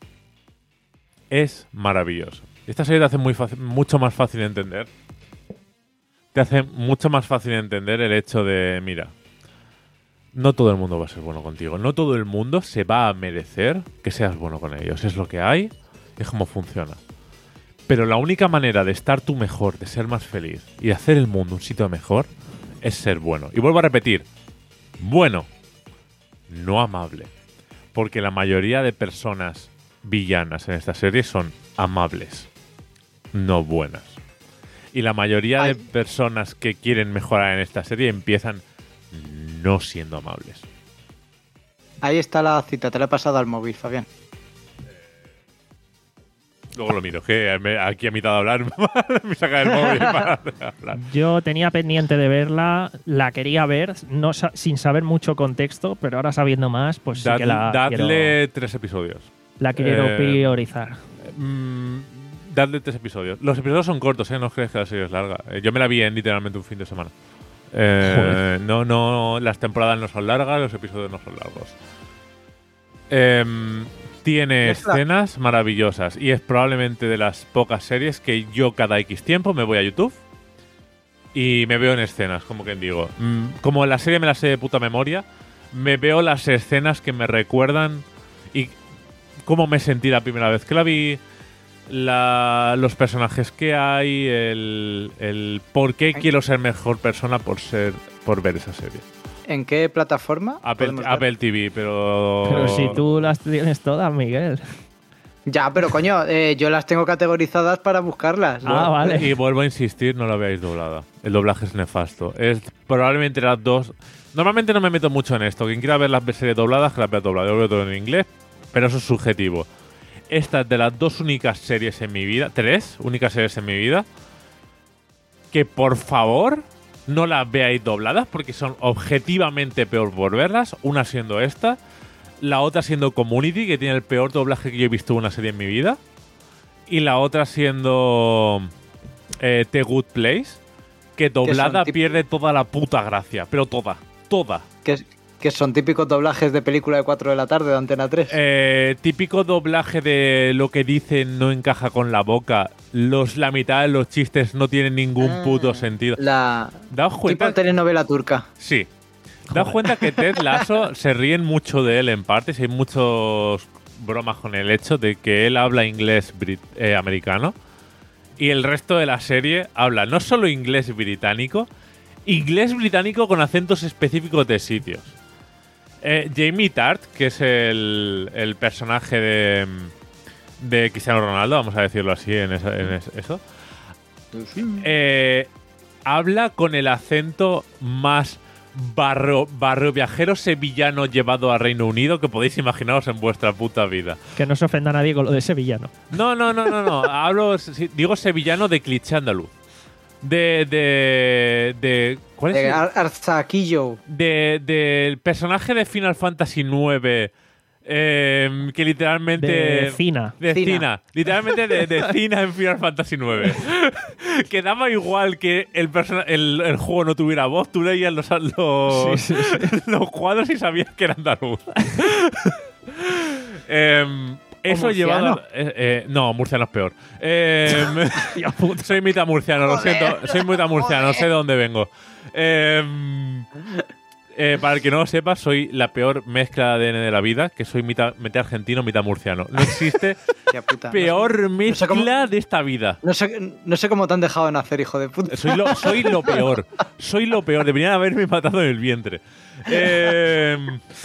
es maravilloso. Esta serie te hace muy fácil- mucho más fácil de entender. Te hace mucho más fácil de entender el hecho de, mira, no todo el mundo va a ser bueno contigo. No todo el mundo se va a merecer que seas bueno con ellos. Es lo que hay, es como funciona. Pero la única manera de estar tú mejor, de ser más feliz y de hacer el mundo un sitio mejor es ser bueno. Y vuelvo a repetir, bueno, no amable. Porque la mayoría de personas villanas en esta serie son amables, no buenas. Y la mayoría Ay. de personas que quieren mejorar en esta serie empiezan no siendo amables. Ahí está la cita, te la he pasado al móvil, Fabián. Luego lo miro, que aquí a mitad de hablar me saca el móvil para hablar. Yo tenía pendiente de verla, la quería ver, no sa- sin saber mucho contexto, pero ahora sabiendo más, pues Dad, sí que la Dadle quiero, tres episodios. la quiero Eh, priorizar. Mm, dadle tres episodios. Los episodios son cortos, ¿eh? No os creéis que la serie es larga. Eh, yo me la vi en literalmente un fin de semana. Eh, no, no, las temporadas no son largas, los episodios no son largos. Eh, tiene escenas maravillosas y es probablemente de las pocas series que yo cada X tiempo me voy a YouTube y me veo en escenas, como que digo. Mm, como la serie me la sé de puta memoria, me veo las escenas que me recuerdan y cómo me sentí la primera vez que la vi, la, los personajes que hay, el, el por qué quiero ser mejor persona por ser por ver esa serie. ¿En qué plataforma? Apple, Apple T V, pero... Pero si tú las tienes todas, Miguel. Ya, pero coño, eh, yo las tengo categorizadas para buscarlas. Ah, vale. Y vuelvo a insistir, no la veáis doblada. El doblaje es nefasto. Es probablemente las dos... Normalmente no me meto mucho en esto. Quien quiera ver las series dobladas, que las vea dobladas. Yo veo todo en inglés, pero eso es subjetivo. Esta es de las dos únicas series en mi vida, tres únicas series en mi vida, que por favor no las veáis dobladas porque son objetivamente peor por verlas. Una siendo esta, la otra siendo Community, que tiene el peor doblaje que yo he visto en una serie en mi vida, y la otra siendo eh, The Good Place, que doblada que pierde toda la puta gracia, pero toda, toda. Que, que son típicos doblajes de película de cuatro de la tarde de Antena tres. Eh, típico doblaje de lo que dicen no encaja con la boca. Los, la mitad de los chistes no tienen ningún Ah, puto sentido. La Daos cuenta. tipo telenovela turca. Sí. Daos cuenta que Ted Lasso se ríen mucho de él en partes. Hay muchos bromas con el hecho de que él habla inglés brit eh, americano y el resto de la serie habla no solo inglés británico, inglés británico con acentos específicos de sitios. Eh, Jamie Tart, que es el, el personaje de, de Cristiano Ronaldo, vamos a decirlo así en, esa, en eso, eh, habla con el acento más barrio, barrio viajero sevillano llevado a Reino Unido que podéis imaginaros en vuestra puta vida. Que no se ofenda a nadie con lo de sevillano. No, no, no, no, no. Hablo, digo sevillano de cliché andaluz. De, de, de ¿cuál es? De Ar Arzaquillo. De, del personaje de Final Fantasy nueve, eh, que literalmente... De Cina. De Cina. Cina. Literalmente de, de Cina en Final Fantasy nueve. Que daba igual que el, el, el juego no tuviera voz, tú leías los, los, sí, sí, sí. los cuadros y sabías que era andaluz. eh, Eso llevado. Eh, eh, no, murciano es peor. Eh, soy mitad murciano, lo siento. Soy mitad murciano, no sé de dónde vengo. Eh, eh, para el que no lo sepa, soy la peor mezcla de A D N de la vida, que soy mitad, mitad argentino, mitad murciano. No existe Puta, peor no sé, mezcla no sé cómo, de esta vida. No sé, no sé cómo te han dejado de nacer, hijo de puta. Soy lo, soy lo peor. Soy lo peor. Deberían haberme matado en el vientre. Eh.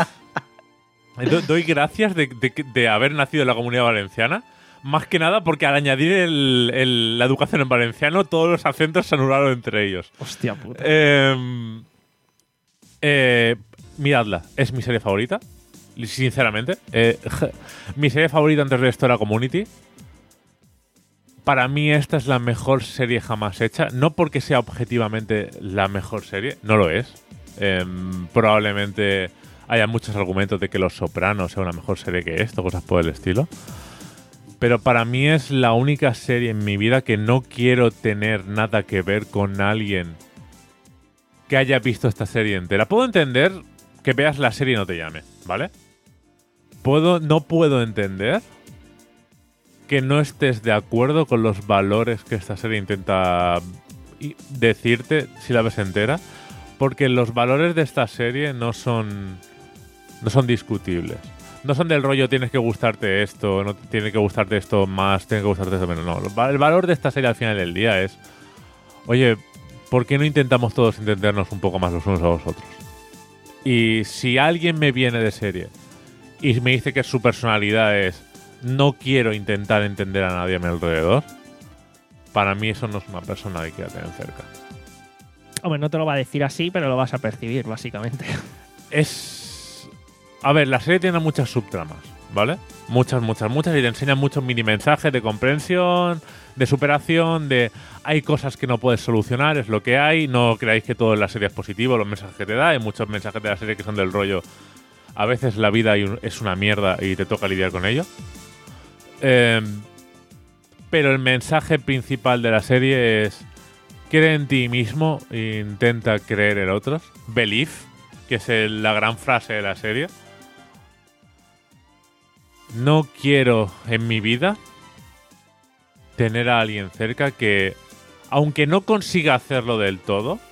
Doy gracias de, de, de haber nacido en la Comunidad Valenciana, más que nada porque al añadir el, el, la educación en valenciano, todos los acentos se anularon entre ellos. Hostia puta. Eh, eh, miradla, es mi serie favorita, sinceramente. Eh, mi serie favorita antes de esto era Community. Para mí esta es la mejor serie jamás hecha, no porque sea objetivamente la mejor serie, no lo es. Eh, probablemente... Hay muchos argumentos de que Los Sopranos sea una mejor serie que esto, cosas por el estilo. Pero para mí es la única serie en mi vida que no quiero tener nada que ver con alguien que haya visto esta serie entera. Puedo entender que veas la serie y no te llame, ¿vale? Puedo, no puedo entender que no estés de acuerdo con los valores que esta serie intenta decirte si la ves entera. Porque los valores de esta serie no son... No son discutibles. No son del rollo tienes que gustarte esto, no tiene que gustarte esto más, tiene que gustarte esto menos. No, el valor de esta serie al final del día es... Oye, ¿por qué no intentamos todos entendernos un poco más los unos a los otros? Y si alguien me viene de serie y me dice que su personalidad es no quiero intentar entender a nadie a mi alrededor, para mí eso no es una persona que quiera tener cerca. Hombre, no te lo va a decir así, pero lo vas a percibir, básicamente. Es... A ver, la serie tiene muchas subtramas, ¿vale? Muchas, muchas, muchas, y te enseñan muchos mini mensajes de comprensión, de superación, de hay cosas que no puedes solucionar, es lo que hay, no creáis que todo en la serie es positivo, los mensajes que te da, hay muchos mensajes de la serie que son del rollo, a veces la vida es una mierda y te toca lidiar con ello. Eh, pero el mensaje principal de la serie es cree en ti mismo e intenta creer en otros. Believe, que es el, la gran frase de la serie. No quiero en mi vida tener a alguien cerca que, aunque no consiga hacerlo del todo,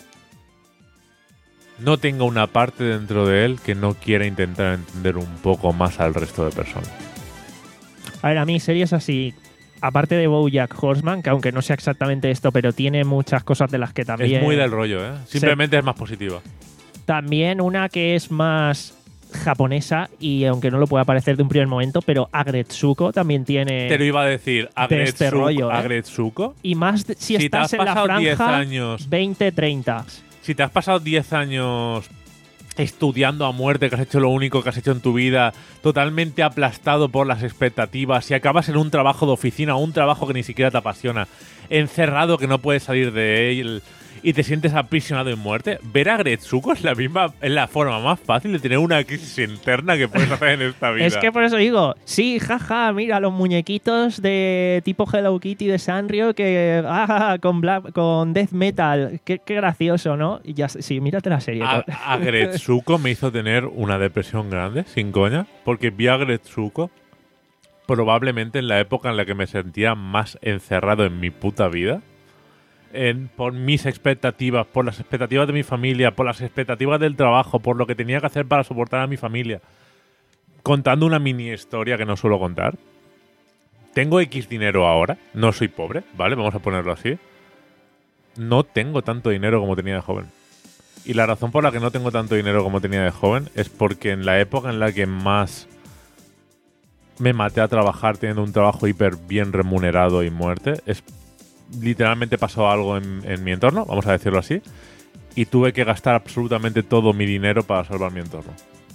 no tenga una parte dentro de él que no quiera intentar entender un poco más al resto de personas. A ver, a mí series así, aparte de BoJack Horseman, que aunque no sea exactamente esto, pero tiene muchas cosas de las que también... Es muy del rollo, ¿eh? Simplemente sí. Es más positiva. También una que es más japonesa y aunque no lo pueda parecer de un primer momento, pero Agretsuko también tiene... Te lo iba a decir, Agretsuko. Este rollo, ¿eh? Agretsuko. Y más de, si, si estás en la franja años, veinte treinta. Si te has pasado diez años estudiando a muerte, que has hecho lo único que has hecho en tu vida, totalmente aplastado por las expectativas, y acabas en un trabajo de oficina o un trabajo que ni siquiera te apasiona, encerrado que no puedes salir de él y te sientes aprisionado en muerte, ver a Agretsuko es la misma, es la forma más fácil de tener una crisis interna que puedes hacer en esta vida. Es que por eso digo, sí, jaja, mira los muñequitos de tipo Hello Kitty de Sanrio que ah, con, Black, con Death Metal, qué, qué gracioso, ¿no? Y ya, sí, mírate la serie. A, Agretsuko me hizo tener una depresión grande, sin coña, porque vi a Agretsuko probablemente en la época en la que me sentía más encerrado en mi puta vida. En, por mis expectativas, por las expectativas de mi familia, por las expectativas del trabajo, por lo que tenía que hacer para soportar a mi familia. Contando una mini historia que no suelo contar. Tengo X dinero ahora, no soy pobre, ¿vale? Vamos a ponerlo así. No tengo tanto dinero como tenía de joven. Y la razón por la que no tengo tanto dinero como tenía de joven es porque en la época en la que más me maté a trabajar teniendo un trabajo hiper bien remunerado y muerte, es literalmente pasó algo en, en mi entorno, vamos a decirlo así, y tuve que gastar absolutamente todo mi dinero para salvar mi entorno.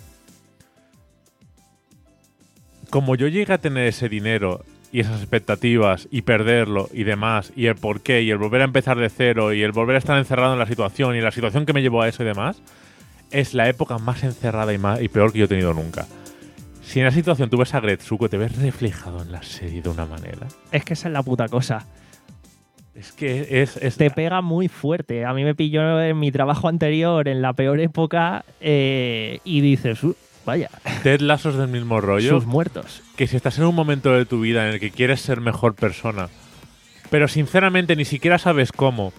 Como yo llegué a tener ese dinero y esas expectativas y perderlo y demás, y el porqué, y el volver a empezar de cero, y el volver a estar encerrado en la situación, y la situación que me llevó a eso y demás, es la época más encerrada y, más, y peor que yo he tenido nunca. Si en esa situación tú ves a Agretsuko, te ves reflejado en la serie de una manera. Es que esa es la puta cosa. Es que es, es... Te pega muy fuerte. A mí me pilló en mi trabajo anterior, en la peor época, eh, y dices, uh, vaya. Ted Lasso es del mismo rollo. Sus muertos. Que si estás en un momento de tu vida en el que quieres ser mejor persona, pero sinceramente ni siquiera sabes cómo,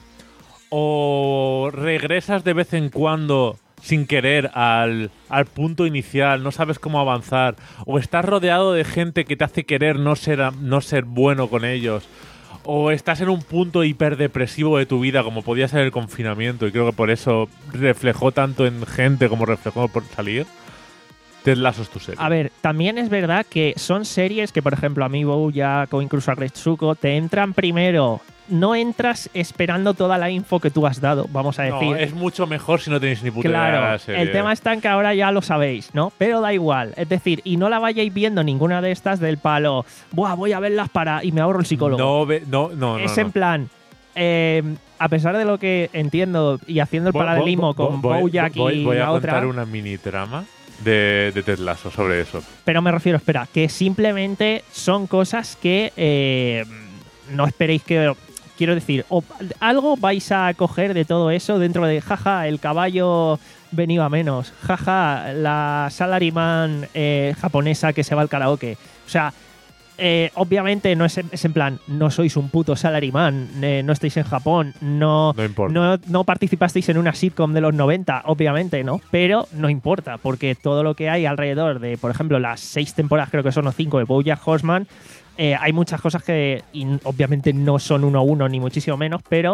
o regresas de vez en cuando sin querer al, al punto inicial, no sabes cómo avanzar, o estás rodeado de gente que te hace querer no ser, no ser bueno con ellos, o estás en un punto hiperdepresivo de tu vida como podía ser el confinamiento, y creo que por eso reflejó tanto en gente como reflejó por salir. Ted Lasso es tu serie. A ver, también es verdad que son series que, por ejemplo, a mí BoJack o incluso a Agretsuko te entran primero. No entras esperando toda la info que tú has dado, vamos a decir. No, es mucho mejor si no tenéis ni puta idea claro, de la serie. El tema está en que ahora ya lo sabéis, ¿no? Pero da igual. Es decir, y no la vayáis viendo ninguna de estas del palo, buah, voy a verlas para y me ahorro el psicólogo. No, ve, no, no, Es no, en no. plan, eh, a pesar de lo que entiendo y haciendo el Voy- paralelismo voy- con voy- BoJack voy- y voy a la otra, contar una mini trama de, de Ted Lasso sobre eso. pero me refiero, espera, que simplemente son cosas que eh, no esperéis que... Quiero decir, o, algo vais a coger de todo eso dentro de, jaja, el caballo venido a menos, jaja, la salaryman eh, japonesa que se va al karaoke. O sea, eh, obviamente no es, es en plan, no sois un puto salaryman, eh, no estáis en Japón, no, No importa. no, no participasteis en una sitcom de los noventa, obviamente, ¿no? Pero no importa, porque todo lo que hay alrededor de, por ejemplo, las seis temporadas, creo que son o cinco de BoJack Horseman, Eh, hay muchas cosas que y, obviamente no son uno a uno ni muchísimo menos, pero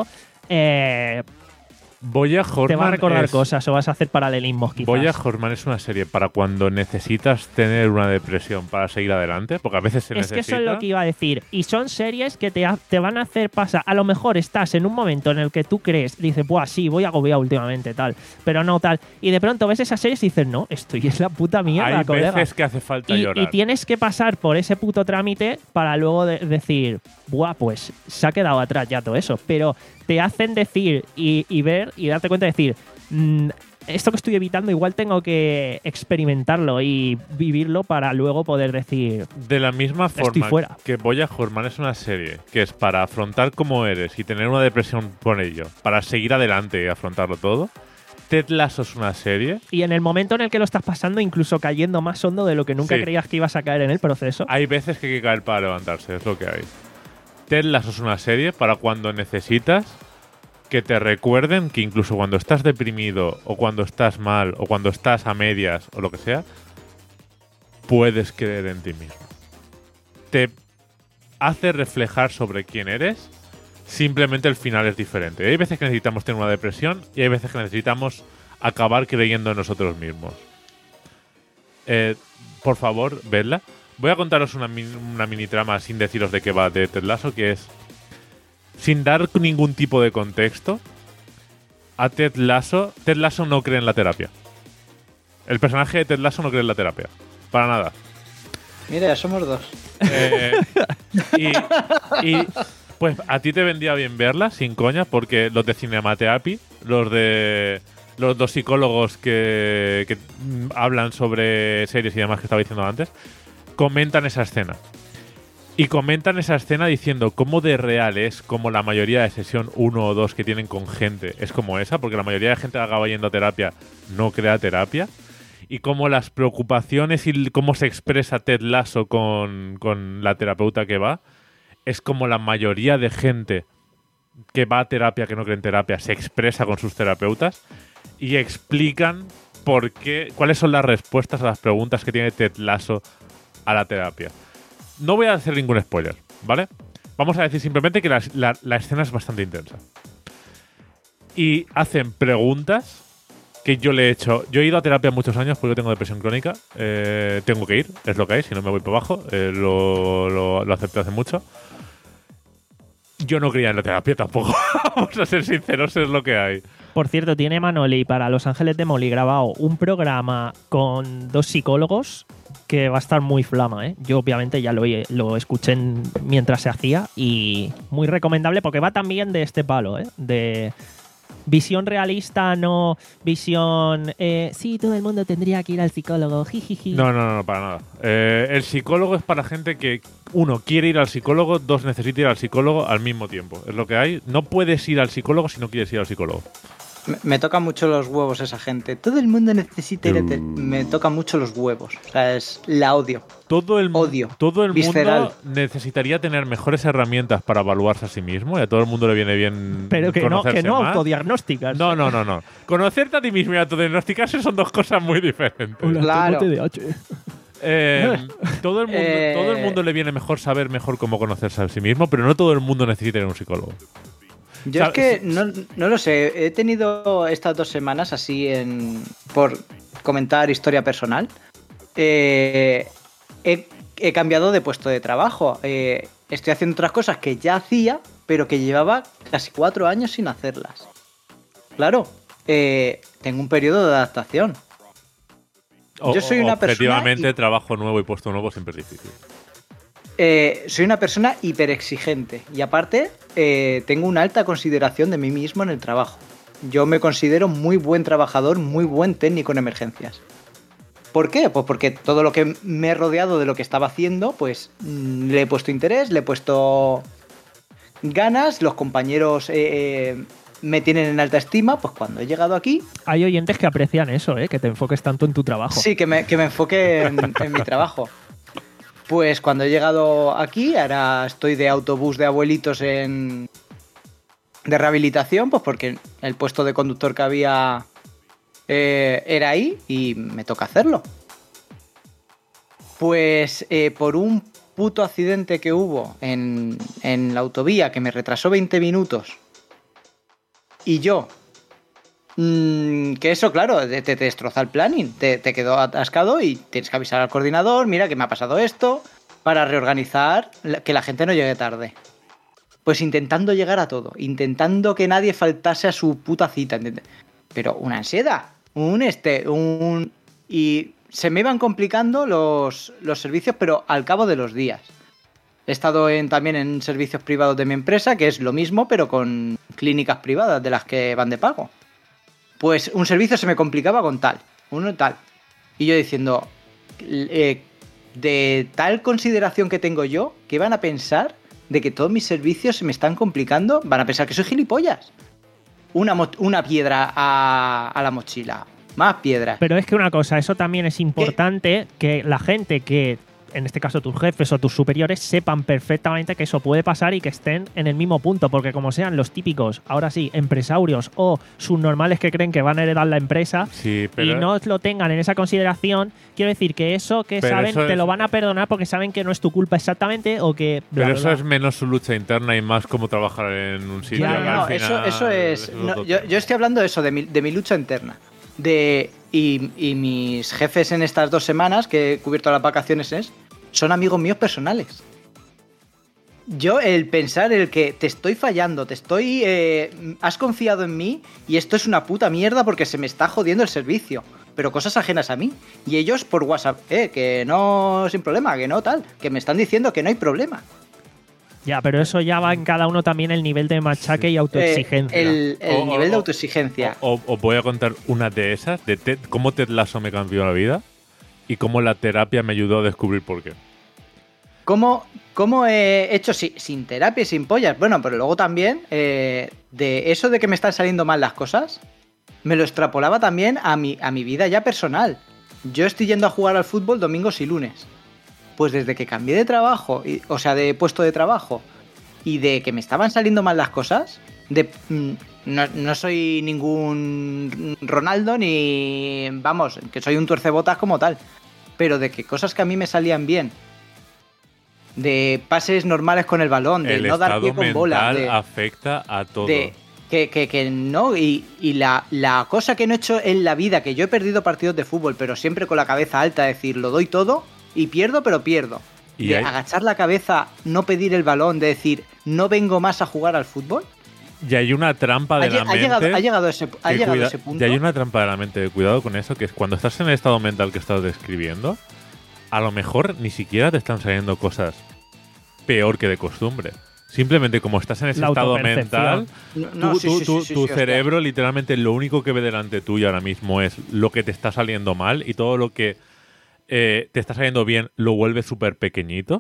eh, Bojack Horseman te va a recordar es, cosas o vas a hacer paralelismos quizás. Bojack Horseman es una serie para cuando necesitas tener una depresión para seguir adelante, porque a veces se es necesita. que eso es lo que iba a decir. Y son series que te, ha- te van a hacer pasar. A lo mejor estás en un momento en el que tú crees, dices, buah, sí, voy agobiado últimamente, tal, pero no tal. Y de pronto ves esas series y dices, no, esto es la puta mierda, Hay colega. veces que hace falta Y, llorar. y tienes que pasar por ese puto trámite para luego de- decir, buah, pues se ha quedado atrás ya todo eso. Pero te hacen decir y, y ver y darte cuenta de decir, mm, esto que estoy evitando igual tengo que experimentarlo y vivirlo para luego poder decir, De la misma Estoy forma fuera. que Bojack Horseman es una serie que es para afrontar cómo eres y tener una depresión por ello, para seguir adelante y afrontarlo todo, Ted Lasso es una serie. y en el momento en el que lo estás pasando, incluso cayendo más hondo de lo que nunca Sí. creías que ibas a caer en el proceso. Hay veces que hay que caer para levantarse, es lo que hay. Ted Lasso es una serie para cuando necesitas que te recuerden que incluso cuando estás deprimido o cuando estás mal o cuando estás a medias o lo que sea, puedes creer en ti mismo. Te hace reflejar sobre quién eres, simplemente el final es diferente. Hay veces que necesitamos tener una depresión y hay veces que necesitamos acabar creyendo en nosotros mismos. Eh, por favor, vedla. Voy a contaros una, min- una mini trama sin deciros de qué va de Ted Lasso, que es, sin dar ningún tipo de contexto, a Ted Lasso, Ted Lasso no cree en la terapia. El personaje de Ted Lasso no cree en la terapia. Para nada. Mira, ya somos dos. Eh, y, y, pues a ti te vendría bien verla, sin coña, porque los de Cinemateapi, los de los dos psicólogos que, que mm, hablan sobre series y demás que estaba diciendo antes, comentan esa escena. Y comentan esa escena diciendo cómo de real es, como la mayoría de sesión uno o dos que tienen con gente es como esa, porque la mayoría de gente que acaba yendo a terapia no crea terapia. Y cómo las preocupaciones y l- cómo se expresa Ted Lasso con, con la terapeuta que va, es como la mayoría de gente que va a terapia, que no cree en terapia, se expresa con sus terapeutas y explican por qué, cuáles son las respuestas a las preguntas que tiene Ted Lasso a la terapia. No voy a hacer ningún spoiler, ¿vale? Vamos a decir simplemente que la, la- la escena es bastante intensa. Y hacen preguntas que yo le he hecho. Yo he ido a terapia muchos años porque tengo depresión crónica. Eh, tengo que ir, es lo que hay, si no me voy para abajo. Eh, lo, lo, lo acepté hace mucho. Yo no creía en la terapia tampoco. Vamos a ser sinceros, es lo que hay. Por cierto, tiene Manoli para Los Ángeles de Molly grabado un programa con dos psicólogos que va a estar muy flama, ¿eh? Yo obviamente ya lo, lo escuché en- mientras se hacía y muy recomendable porque va también de este palo, ¿eh? De visión realista, no visión... Eh, sí, todo el mundo tendría que ir al psicólogo, jijiji. No, no, no, para nada. Eh, el psicólogo es para gente que, uno, quiere ir al psicólogo, dos, necesita ir al psicólogo al mismo tiempo. Es lo que hay. No puedes ir al psicólogo si no quieres ir al psicólogo. Me, me toca mucho los huevos esa gente. Todo el mundo necesita ir a te- Me toca mucho los huevos. O sea, es la odio. Todo el, mu- Odio. todo el Visceral. mundo necesitaría tener mejores herramientas para evaluarse a sí mismo y a todo el mundo le viene bien Pero que no, conocerse que no más. autodiagnosticas. No, no, no, no. Conocerte a ti mismo y autodiagnosticarse son dos cosas muy diferentes. Hola, Claro. tengo T D A H. Eh, todo, el mundo, Eh. todo el mundo le viene mejor saber mejor cómo conocerse a sí mismo, pero no todo el mundo necesita ir a un psicólogo. Yo es Sabes- que no, no lo sé. He tenido estas dos semanas así en por comentar historia personal. Eh, he, he cambiado de puesto de trabajo. Eh, estoy haciendo otras cosas que ya hacía, pero que llevaba casi cuatro años sin hacerlas. Claro, eh, tengo un periodo de adaptación. O- Yo soy una persona objetivamente, y- trabajo nuevo y puesto nuevo siempre es difícil. Eh, soy una persona hiperexigente y aparte eh, tengo una alta consideración de mí mismo en el trabajo. Yo me considero muy buen trabajador, muy buen técnico en emergencias. ¿Por qué? Pues porque todo lo que me he rodeado de lo que estaba haciendo, pues mm, le he puesto interés, le he puesto ganas, los compañeros eh, eh, me tienen en alta estima, pues cuando he llegado aquí, Hay oyentes que aprecian eso, ¿eh? Que te enfoques tanto en tu trabajo. sí, que me, que me enfoque en, en mi trabajo. Pues cuando he llegado aquí, ahora estoy de autobús de abuelitos en de rehabilitación, pues porque el puesto de conductor que había eh, era ahí y me toca hacerlo. Pues eh, por un puto accidente que hubo en, en la autovía que me retrasó veinte minutos Y yo, mmm, que eso, claro, te, te destroza el planning, te, te quedó atascado y tienes que avisar al coordinador, mira que me ha pasado esto, para reorganizar, que la gente no llegue tarde. Pues intentando llegar a todo, intentando que nadie faltase a su puta cita. Pero una ansiedad, un este, un... Y se me iban complicando los, los servicios, pero al cabo de los días. He estado en, también en servicios privados de mi empresa, que es lo mismo, pero con clínicas privadas de las que van de pago. Pues un servicio se me complicaba con tal, uno tal. Y yo diciendo, eh, de tal consideración que tengo yo, ¿qué van a pensar de que todos mis servicios se me están complicando? Van a pensar que soy gilipollas. Una, mo- una piedra a, a la mochila, más piedras. Pero es que una cosa, eso también es importante, que la gente que, en este caso tus jefes o tus superiores, sepan perfectamente que eso puede pasar y que estén en el mismo punto, porque como sean los típicos, ahora sí, empresarios o subnormales que creen que van a heredar la empresa Sí, pero, y no lo tengan en esa consideración, quiero decir que eso que Pero saben eso te es- lo van a perdonar porque saben que no es tu culpa exactamente o que... bla, pero bla, eso bla. es menos su lucha interna y más como trabajar en un sitio. Ya, que ya, al No, eso, final eso es. es no, otro yo, tema. yo estoy hablando de eso, de mi, de mi lucha interna. De, y, y mis jefes en estas dos semanas que he cubierto las vacaciones es, son amigos míos personales. Yo, el pensar el que te estoy fallando, te estoy. Eh, has confiado en mí y esto es una puta mierda porque se me está jodiendo el servicio. Pero cosas ajenas a mí. Y ellos por WhatsApp, eh, que no, sin problema, que no tal. Que me están diciendo que no hay problema. Ya, pero eso ya va en cada uno también el nivel de machaque y autoexigencia. Eh, el el O- o- nivel de o- autoexigencia. O- Os voy a contar una de esas, de Ted- cómo Ted Lasso me cambió la vida y cómo la terapia me ayudó a descubrir por qué. ¿Cómo, cómo he hecho si- sin terapia y sin pollas? Bueno, pero luego también, eh, de eso de que me están saliendo mal las cosas, me lo extrapolaba también a mi, a mi vida ya personal. Yo estoy yendo a jugar al fútbol domingos y lunes. Pues desde que cambié de trabajo, y- o sea, de puesto de trabajo, y de que me estaban saliendo mal las cosas, de mm, no, no soy ningún Ronaldo ni, vamos, que soy un tuercebotas como tal, pero de que cosas que a mí me salían bien, de pases normales con el balón, de El no dar estado pie con mental bola, de, afecta a todo. de que, que, que no, y, y la, la cosa que no he hecho en la vida, que yo he perdido partidos de fútbol, pero siempre con la cabeza alta, decir, lo doy todo y pierdo, pero pierdo. Y De hay- agachar la cabeza, no pedir el balón, de decir, no vengo más a jugar al fútbol. Y hay una trampa de Ha, la lle- ha mente. llegado, ha llegado a ese, ha que llegado a cuida- ese punto. Y hay una trampa de la mente, de cuidado con eso, que es cuando estás en el estado mental que estás describiendo, a lo mejor ni siquiera te están saliendo cosas peor que de costumbre. Simplemente como estás en ese La estado autopercepción. mental, No, no, tu, sí, tu- sí, tu- sí, sí, tu sí, hostia. cerebro literalmente lo único que ve delante tuyo ahora mismo es lo que te está saliendo mal y todo lo que eh, te está saliendo bien lo vuelve súper pequeñito.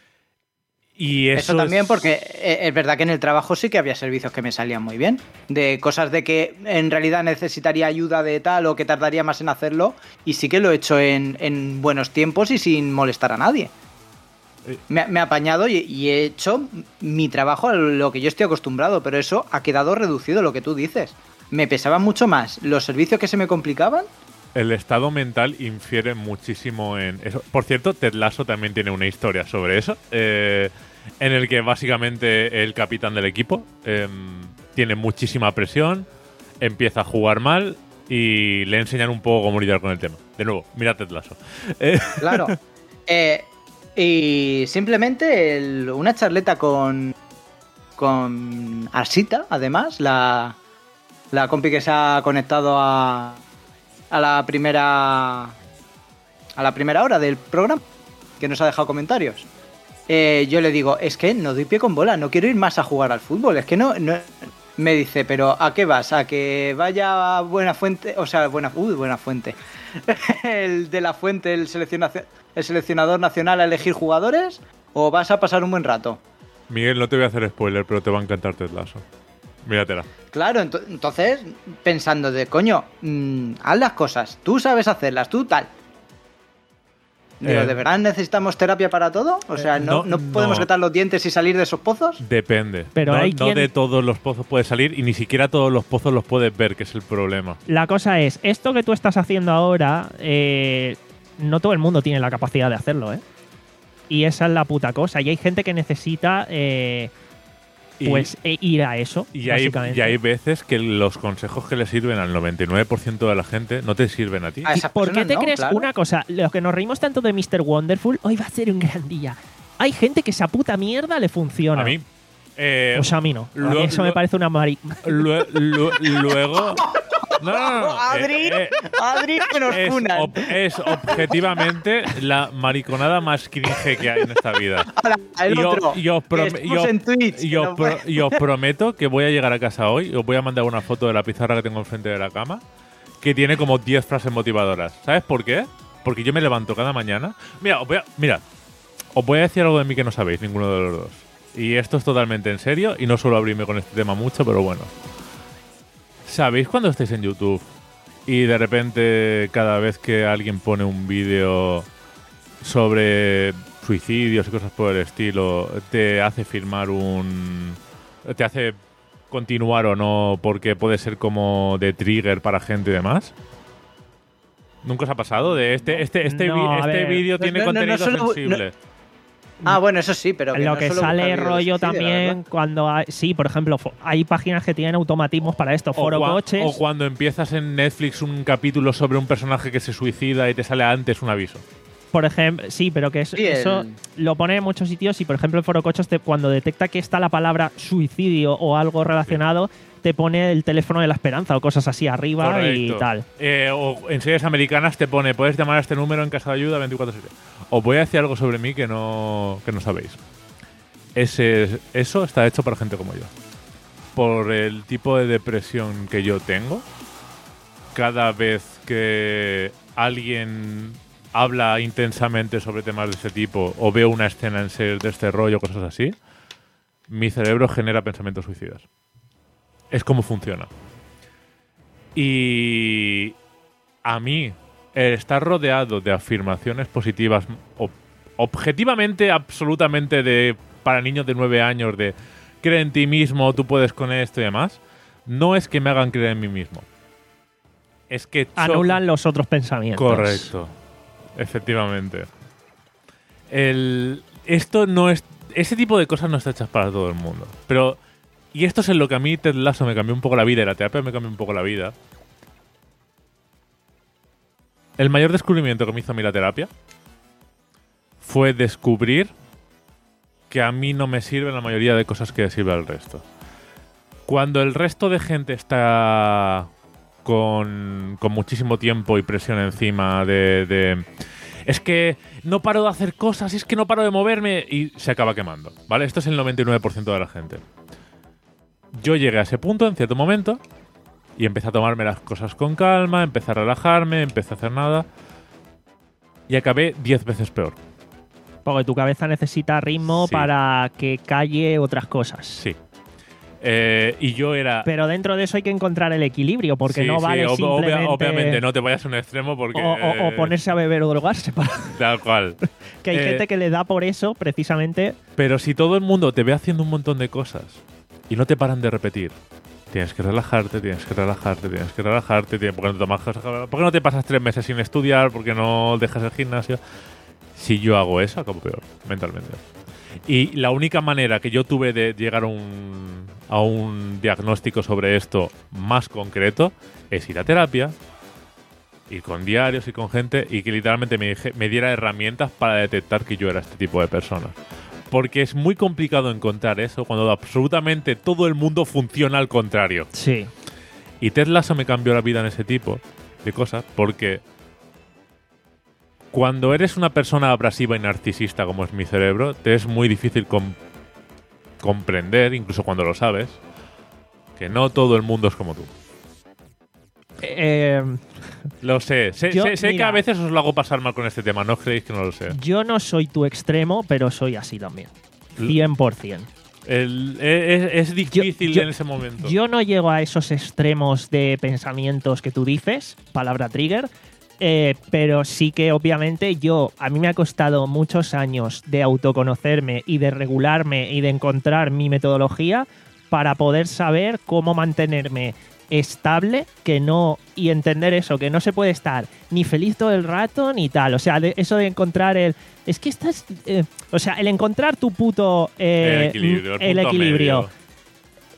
Y eso, Eso también es- porque eh, es verdad que en el trabajo sí que había servicios que me salían muy bien. De cosas de que en realidad necesitaría ayuda de tal o que tardaría más en hacerlo. Y sí que lo he hecho en, en buenos tiempos y sin molestar a nadie. Eh. Me, me he apañado y, y he hecho mi trabajo a lo que yo estoy acostumbrado. Pero eso ha quedado reducido, lo que tú dices. Me pesaban mucho más los servicios que se me complicaban. El estado mental infiere muchísimo en eso. Por cierto, Ted Lasso también tiene una historia sobre eso, eh, en el que básicamente el capitán del equipo eh, tiene muchísima presión, empieza a jugar mal y le enseñan un poco cómo lidiar con el tema. De nuevo, mira Ted Lasso. Eh, Claro. Eh, y simplemente el- una charleta con con Arsita, además, la, la compi que se ha conectado a, a la primera a la primera hora del programa, que nos ha dejado comentarios. Eh, yo le digo, es que no doy pie con bola, no quiero ir más a jugar al fútbol, es que no, no- me dice, pero ¿a qué vas? ¿A que vaya a Buena Fuente? O sea, Buena, uy, Buena Fuente. El de la Fuente, el, selecciona- el seleccionador nacional a elegir jugadores, ¿o vas a pasar un buen rato? Miguel, no te voy a hacer spoiler, pero te va a encantar Ted Lasso. Míratela. Claro, ento- entonces, pensando de, coño, mm, haz las cosas, tú sabes hacerlas, tú tal. Digo, Eh, ¿de verdad necesitamos terapia para todo? O sea, eh, ¿no, no, no podemos no. quitar los dientes y salir de esos pozos? Depende. Pero no, hay no quien- de todos los pozos puedes salir y ni siquiera todos los pozos los puedes ver, que es el problema. La cosa es, esto que tú estás haciendo ahora, eh, no todo el mundo tiene la capacidad de hacerlo, ¿eh? Y esa es la puta cosa. Y hay gente que necesita eh, Y- pues e- ir a eso, Y hay, básicamente. y hay veces que los consejos que le sirven al noventa y nueve por ciento de la gente no te sirven a ti. A ¿Y esas por qué personas te no, crees claro. una cosa? Los que nos reímos tanto de mister Wonderful, hoy va a ser un gran día. Hay gente que esa puta mierda le funciona. A mí. eh, O sea, a mí no. A mí lo- eso me lo- parece una mari... lue- lu- luego. No, no, no. Adri, eh, eh, Adri, que nos es, funan. ob- es objetivamente la mariconada más cringe que hay en esta vida. Hala, el Y os- otro. y os que prom- estamos y os- en Twitch. y que os no pro- puede- y os prometo que voy a llegar a casa hoy y os voy a mandar una foto de la pizarra que tengo enfrente de la cama que tiene como diez frases motivadoras. ¿Sabes por qué? Porque yo me levanto cada mañana. Mira, os voy a, mira, os voy a decir algo de mí que no sabéis, ninguno de los dos. Y esto es totalmente en serio y no suelo abrirme con este tema mucho, pero bueno. ¿Sabéis cuando estáis en YouTube y de repente cada vez que alguien pone un vídeo sobre suicidios y cosas por el estilo, te hace firmar un... te hace continuar o no porque puede ser como de trigger para gente y demás? ¿Nunca os ha pasado? De este este este No, vi- a este ver. vídeo No, tiene no, no, no contenido solo- sensible. Ah, bueno, eso sí, pero que lo no que solo sale buscar vídeos rollo de suicidio, la también verdad. cuando hay, sí, por ejemplo, fo- hay páginas que tienen automatismos para esto, O, foro cua- coches. o cuando empiezas en Netflix un capítulo sobre un personaje que se suicida y te sale antes un aviso. Por ejemplo, sí, pero que eso, Sí, el- eso lo pone en muchos sitios y, por ejemplo, el Foro Coches, te- cuando detecta que está la palabra suicidio o algo relacionado, te pone el teléfono de la esperanza o cosas así arriba y Correcto. tal. Eh, o en series americanas te pone, puedes llamar a este número en caso de ayuda veinticuatro siete. Os voy a decir algo sobre mí que no, que no sabéis. Ese, eso está hecho para gente como yo. Por el tipo de depresión que yo tengo, cada vez que alguien habla intensamente sobre temas de ese tipo o veo una escena en series de este rollo, cosas así, mi cerebro genera pensamientos suicidas. Es como funciona. Y a mí, el estar rodeado de afirmaciones positivas, ob- objetivamente, absolutamente de para niños de nueve años, de cree en ti mismo, tú puedes con esto y demás, no es que me hagan creer en mí mismo. Es que cho- Anulan los otros pensamientos. Correcto. Efectivamente. El, esto no es. Ese tipo de cosas no está hechas para todo el mundo. Pero. Y esto es en lo que a mí Ted Lasso me cambió un poco la vida y la terapia me cambió un poco la vida. El mayor descubrimiento que me hizo a mí la terapia fue descubrir que a mí no me sirven la mayoría de cosas que sirve al resto. Cuando el resto de gente está con, con muchísimo tiempo y presión encima de, de... Es que no paro de hacer cosas, es que no paro de moverme y se acaba quemando, ¿vale? Esto es el noventa y nueve por ciento de la gente. Yo llegué a ese punto en cierto momento y empecé a tomarme las cosas con calma, empecé a relajarme, empecé a hacer nada y acabé diez veces peor. Porque tu cabeza necesita ritmo Sí. para que calle otras cosas. Sí. Eh, y yo era... Pero dentro de eso hay que encontrar el equilibrio, porque Sí, no sí, vale ob- obvia- simplemente… obviamente no te vayas a un extremo porque... o, o- o ponerse a beber o drogarse. para- Tal cual. que hay Eh, gente que le da por eso, precisamente… Pero si todo el mundo te ve haciendo un montón de cosas y no te paran de repetir, tienes que relajarte, tienes que relajarte, tienes que relajarte, tienes, ¿por qué no tomas cosas? ¿Por qué no te pasas tres meses sin estudiar? ¿Por qué no dejas el gimnasio? Si yo hago eso, acabo peor, mentalmente. Y la única manera que yo tuve de llegar a un, a un diagnóstico sobre esto más concreto es ir a terapia, ir con diarios y con gente y que literalmente me, dije- me diera herramientas para detectar que yo era este tipo de persona. Porque es muy complicado encontrar eso cuando absolutamente todo el mundo funciona al contrario. Sí. Y Ted Lasso me cambió la vida en ese tipo de cosas porque cuando eres una persona abrasiva y narcisista como es mi cerebro, te es muy difícil com- comprender, incluso cuando lo sabes, que no todo el mundo es como tú. Eh, Lo sé, sé, Yo, sé- sé que mira. a veces os lo hago pasar mal con este tema, no os creéis que no lo sé. yo no soy tu extremo, pero soy así también. L- cien por ciento. El- es, es difícil yo- en ese momento. Yo no llego a esos extremos de pensamientos que tú dices, palabra trigger, eh, pero sí que obviamente yo, a mí me ha costado muchos años de autoconocerme y de regularme y de encontrar mi metodología para poder saber cómo mantenerme estable, que no, y entender eso, que no se puede estar ni feliz todo el rato ni tal. O sea, de, eso de encontrar el. Es que estás. eh, o sea, el encontrar tu puto. eh, El equilibrio, el el punto equilibrio. medio.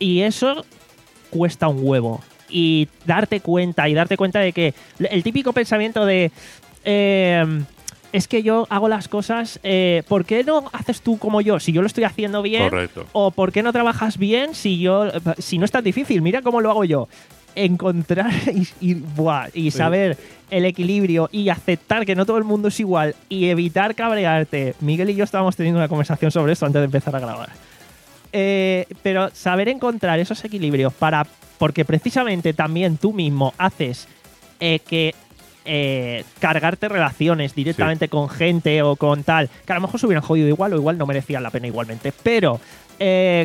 Y eso cuesta un huevo. Y darte cuenta, y darte cuenta de que el típico pensamiento de eh, es que yo hago las cosas, eh, ¿por qué no haces tú como yo? Si yo lo estoy haciendo bien. Correcto. O ¿por qué no trabajas bien si yo si no es tan difícil? Mira cómo lo hago yo. Encontrar y, y, buah, y saber sí. el equilibrio y aceptar que no todo el mundo es igual y evitar cabrearte. Miguel y yo estábamos teniendo una conversación sobre esto antes de empezar a grabar. Eh, pero saber encontrar esos equilibrios para... Porque precisamente también tú mismo haces eh, que eh, cargarte relaciones directamente sí. con gente o con tal, que a lo mejor se hubieran jodido igual o igual no merecían la pena igualmente. Pero eh,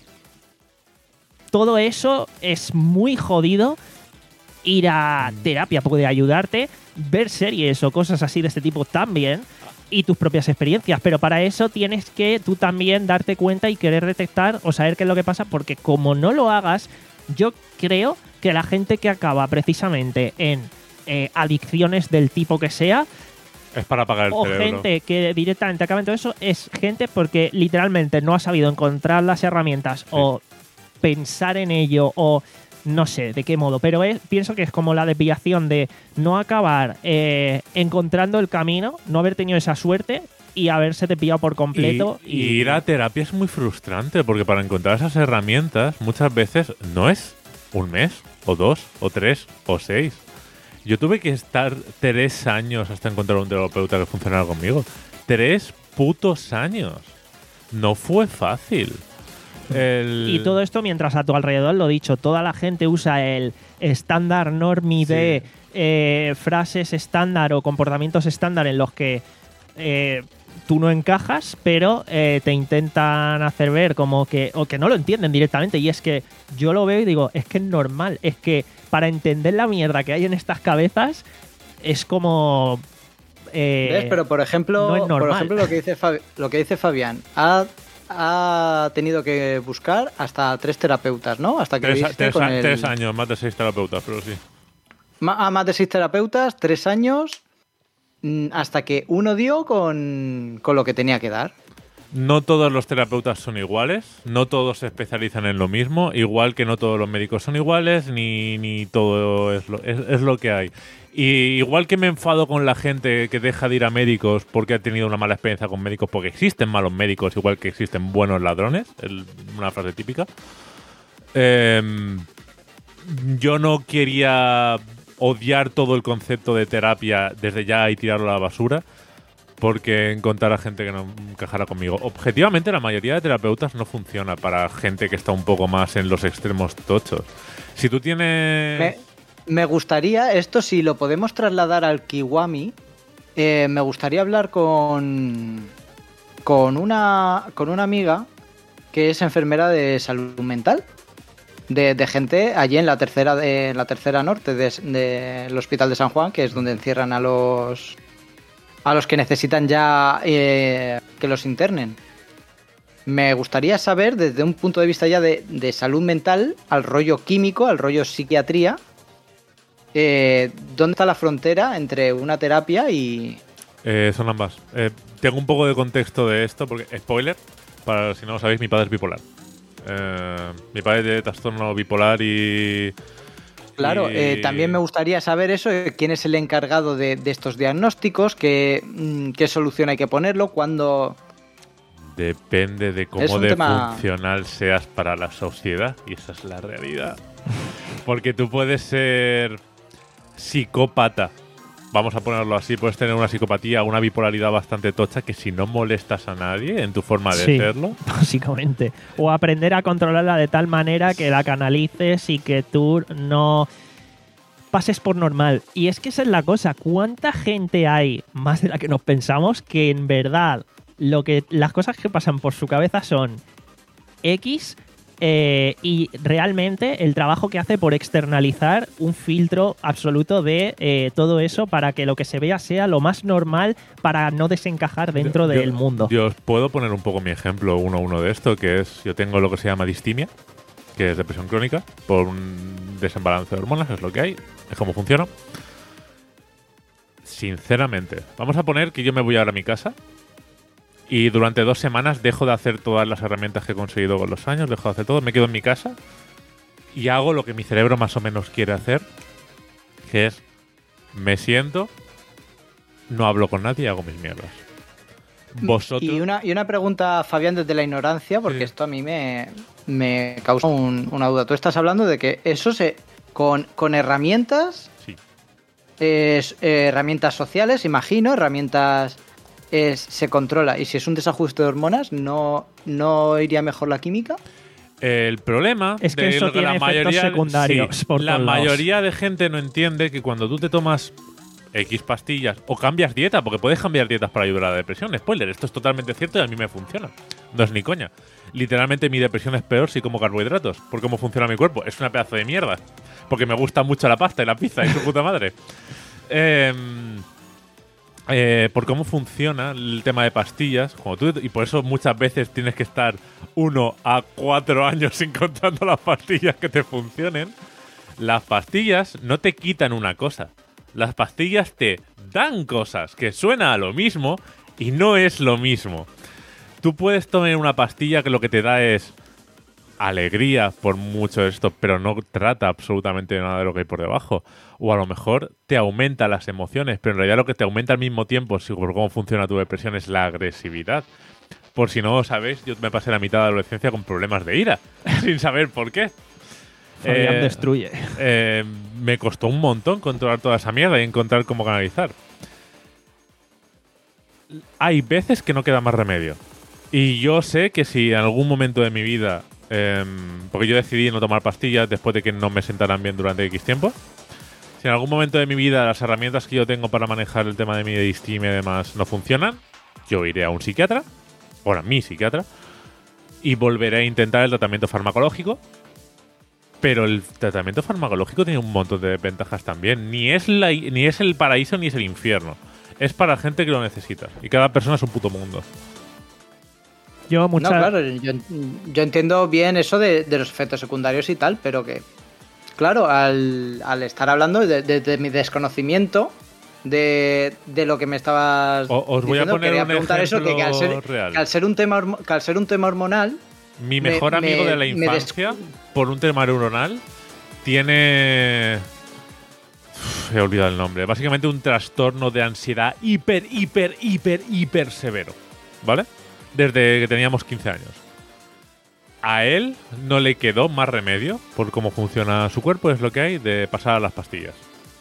todo eso es muy jodido. Ir a terapia puede ayudarte, ver series o cosas así de este tipo también, y tus propias experiencias. Pero para eso tienes que tú también darte cuenta y querer detectar o saber qué es lo que pasa, porque como no lo hagas... Yo creo que la gente que acaba precisamente en eh, adicciones del tipo que sea es para apagar el o cerebro. Gente que directamente acaba en todo eso es gente porque literalmente no ha sabido encontrar las herramientas sí. o pensar en ello o no sé de qué modo, pero es, pienso que es como la desviación de no acabar eh, encontrando el camino, no haber tenido esa suerte y haberse te pillado por completo. Y, y, y ir a terapia es muy frustrante porque para encontrar esas herramientas muchas veces no es un mes, o dos, o tres, o seis. Yo tuve que estar tres años hasta encontrar un terapeuta que funcionara conmigo. Tres putos años. No fue fácil. El... Y todo esto mientras a tu alrededor, lo dicho, toda la gente usa el estándar normie sí. de eh, frases estándar o comportamientos estándar en los que eh, tú no encajas, pero eh, te intentan hacer ver como que, o que no lo entienden directamente. Y es que yo lo veo y digo, es que es normal. Es que para entender la mierda que hay en estas cabezas, es como... Eh, ¿Ves? Pero por ejemplo, no es normal. por ejemplo lo que dice Fabi- lo que dice Fabián, ha, ha tenido que buscar hasta tres terapeutas, ¿no? Hasta que tres, viste tres, con a, el... tres años, más de seis terapeutas, pero sí. Ma- a más de seis terapeutas, tres años... hasta que uno dio con, con lo que tenía que dar. No todos los terapeutas son iguales, no todos se especializan en lo mismo, igual que no todos los médicos son iguales, ni, ni todo es lo, es, es lo que hay. Y igual que me enfado con la gente que deja de ir a médicos porque ha tenido una mala experiencia con médicos, porque existen malos médicos, igual que existen buenos ladrones, el, una frase típica. Eh, yo no quería... odiar todo el concepto de terapia desde ya y tirarlo a la basura porque encontrar a gente que no encajara conmigo. Objetivamente, la mayoría de terapeutas no funciona para gente que está un poco más en los extremos tochos. Si tú tienes... Me, me gustaría, esto si lo podemos trasladar al Kiwami, eh, me gustaría hablar con, con, una, con una amiga que es enfermera de salud mental. De, de gente allí en la tercera de la tercera norte del de, de hospital de San Juan, que es donde encierran a los a los que necesitan ya eh, que los internen. Me gustaría saber desde un punto de vista ya de, de salud mental al rollo químico, al rollo psiquiatría, eh, ¿dónde está la frontera entre una terapia y...? Eh, son ambas. Eh, tengo un poco de contexto de esto porque, spoiler, para si no lo sabéis, mi padre es bipolar. Eh, mi padre es de trastorno bipolar y... Claro, y... Eh, también me gustaría saber eso, quién es el encargado de, de estos diagnósticos, qué, qué solución hay que ponerlo, cuándo... Depende de cómo de tema... funcional seas para la sociedad, y esa es la realidad. Porque tú puedes ser psicópata, vamos a ponerlo así, puedes tener una psicopatía, una bipolaridad bastante tocha que si no molestas a nadie en tu forma de sí, serlo... básicamente. O aprender a controlarla de tal manera que la canalices y que tú no pases por normal. Y es que esa es la cosa. ¿Cuánta gente hay, más de la que nos pensamos, que en verdad lo que las cosas que pasan por su cabeza son X... Eh, y realmente el trabajo que hace por externalizar un filtro absoluto de eh, todo eso para que lo que se vea sea lo más normal para no desencajar dentro yo, del yo, mundo. Yo os puedo poner un poco mi ejemplo uno a uno de esto, que es, yo tengo lo que se llama distimia, que es depresión crónica, por un desbalance de hormonas, es lo que hay, es cómo funciona. Sinceramente, vamos a poner que yo me voy ahora a mi casa Y durante dos semanas dejo de hacer todas las herramientas que he conseguido con los años, dejo de hacer todo, me quedo en mi casa y hago lo que mi cerebro más o menos quiere hacer, que es me siento, no hablo con nadie y hago mis mierdas. Vosotros... Y una, y una pregunta, Fabián, desde la ignorancia, porque Sí. esto a mí me, me causa un- una duda. Tú estás hablando de que eso se con, con herramientas, Sí. es, eh, herramientas sociales, imagino, herramientas es- se controla. Y si es un desajuste de hormonas, ¿no, no iría mejor la química? El problema Es que de eso lo que tiene la efectos mayoría, secundarios sí, por la todos lados. mayoría de gente no entiende que cuando tú te tomas X pastillas o cambias dieta, porque puedes cambiar dietas para ayudar a la depresión. Spoiler, esto es totalmente cierto y a mí me funciona. No es ni coña. Literalmente mi depresión es peor si como carbohidratos, por cómo funciona mi cuerpo. Es una pedazo de mierda, porque me gusta mucho la pasta y la pizza y su puta madre. Eh, eh, por cómo funciona el tema de pastillas, como tú, y por eso muchas veces tienes que estar uno a cuatro años encontrando las pastillas que te funcionen. Las pastillas no te quitan una cosa. Las pastillas te dan cosas que suena a lo mismo y no es lo mismo. Tú puedes tomar una pastilla que lo que te da es alegría por mucho de esto, pero no trata absolutamente nada de lo que hay por debajo. O a lo mejor te aumenta las emociones, pero en realidad lo que te aumenta al mismo tiempo, si por cómo funciona tu depresión, es la agresividad. Por si no lo sabéis, yo me pasé la mitad de la adolescencia con problemas de ira, sin saber por qué. Fabián Eh, destruye. eh, me costó un montón controlar toda esa mierda y encontrar cómo canalizar. Hay veces que no queda más remedio. Y yo sé que si en algún momento de mi vida... eh, porque yo decidí no tomar pastillas después de que no me sentaran bien durante X tiempo. Si en algún momento de mi vida las herramientas que yo tengo para manejar el tema de mi distimia y demás no funcionan, yo iré a un psiquiatra, o a mi psiquiatra, y volveré a intentar el tratamiento farmacológico. Pero el tratamiento farmacológico tiene un montón de ventajas también. Ni es, la, ni es el paraíso ni es el infierno. Es para gente que lo necesita. Y cada persona es un puto mundo. Yo mucha... No, claro, yo, yo entiendo bien eso de, de los efectos secundarios y tal, pero que, claro, al, al estar hablando de, de- de mi desconocimiento de, de lo que me estabas O- os voy a diciendo, poner quería un preguntar eso, que, que al ser, ejemplo real. que al ser un tema hormo- que al ser un tema hormonal, Mi Me- mejor amigo me- de la me des- infancia, por un tema neuronal, tiene... Uf, he olvidado el nombre. Básicamente un trastorno de ansiedad hiper, hiper, hiper, hiper severo. ¿Vale? Desde que teníamos quince años. A él no le quedó más remedio, por cómo funciona su cuerpo, es lo que hay, de pasar a las pastillas.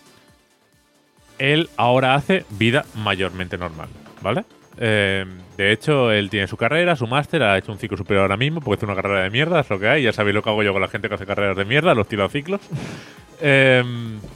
Él ahora hace vida mayormente normal, ¿vale? Eh, de hecho, él tiene su carrera, su máster, ha hecho un ciclo superior ahora mismo, porque hace una carrera de mierda, es lo que hay. Ya sabéis lo que hago yo con la gente que hace carreras de mierda, los tiro a ciclos. Eh,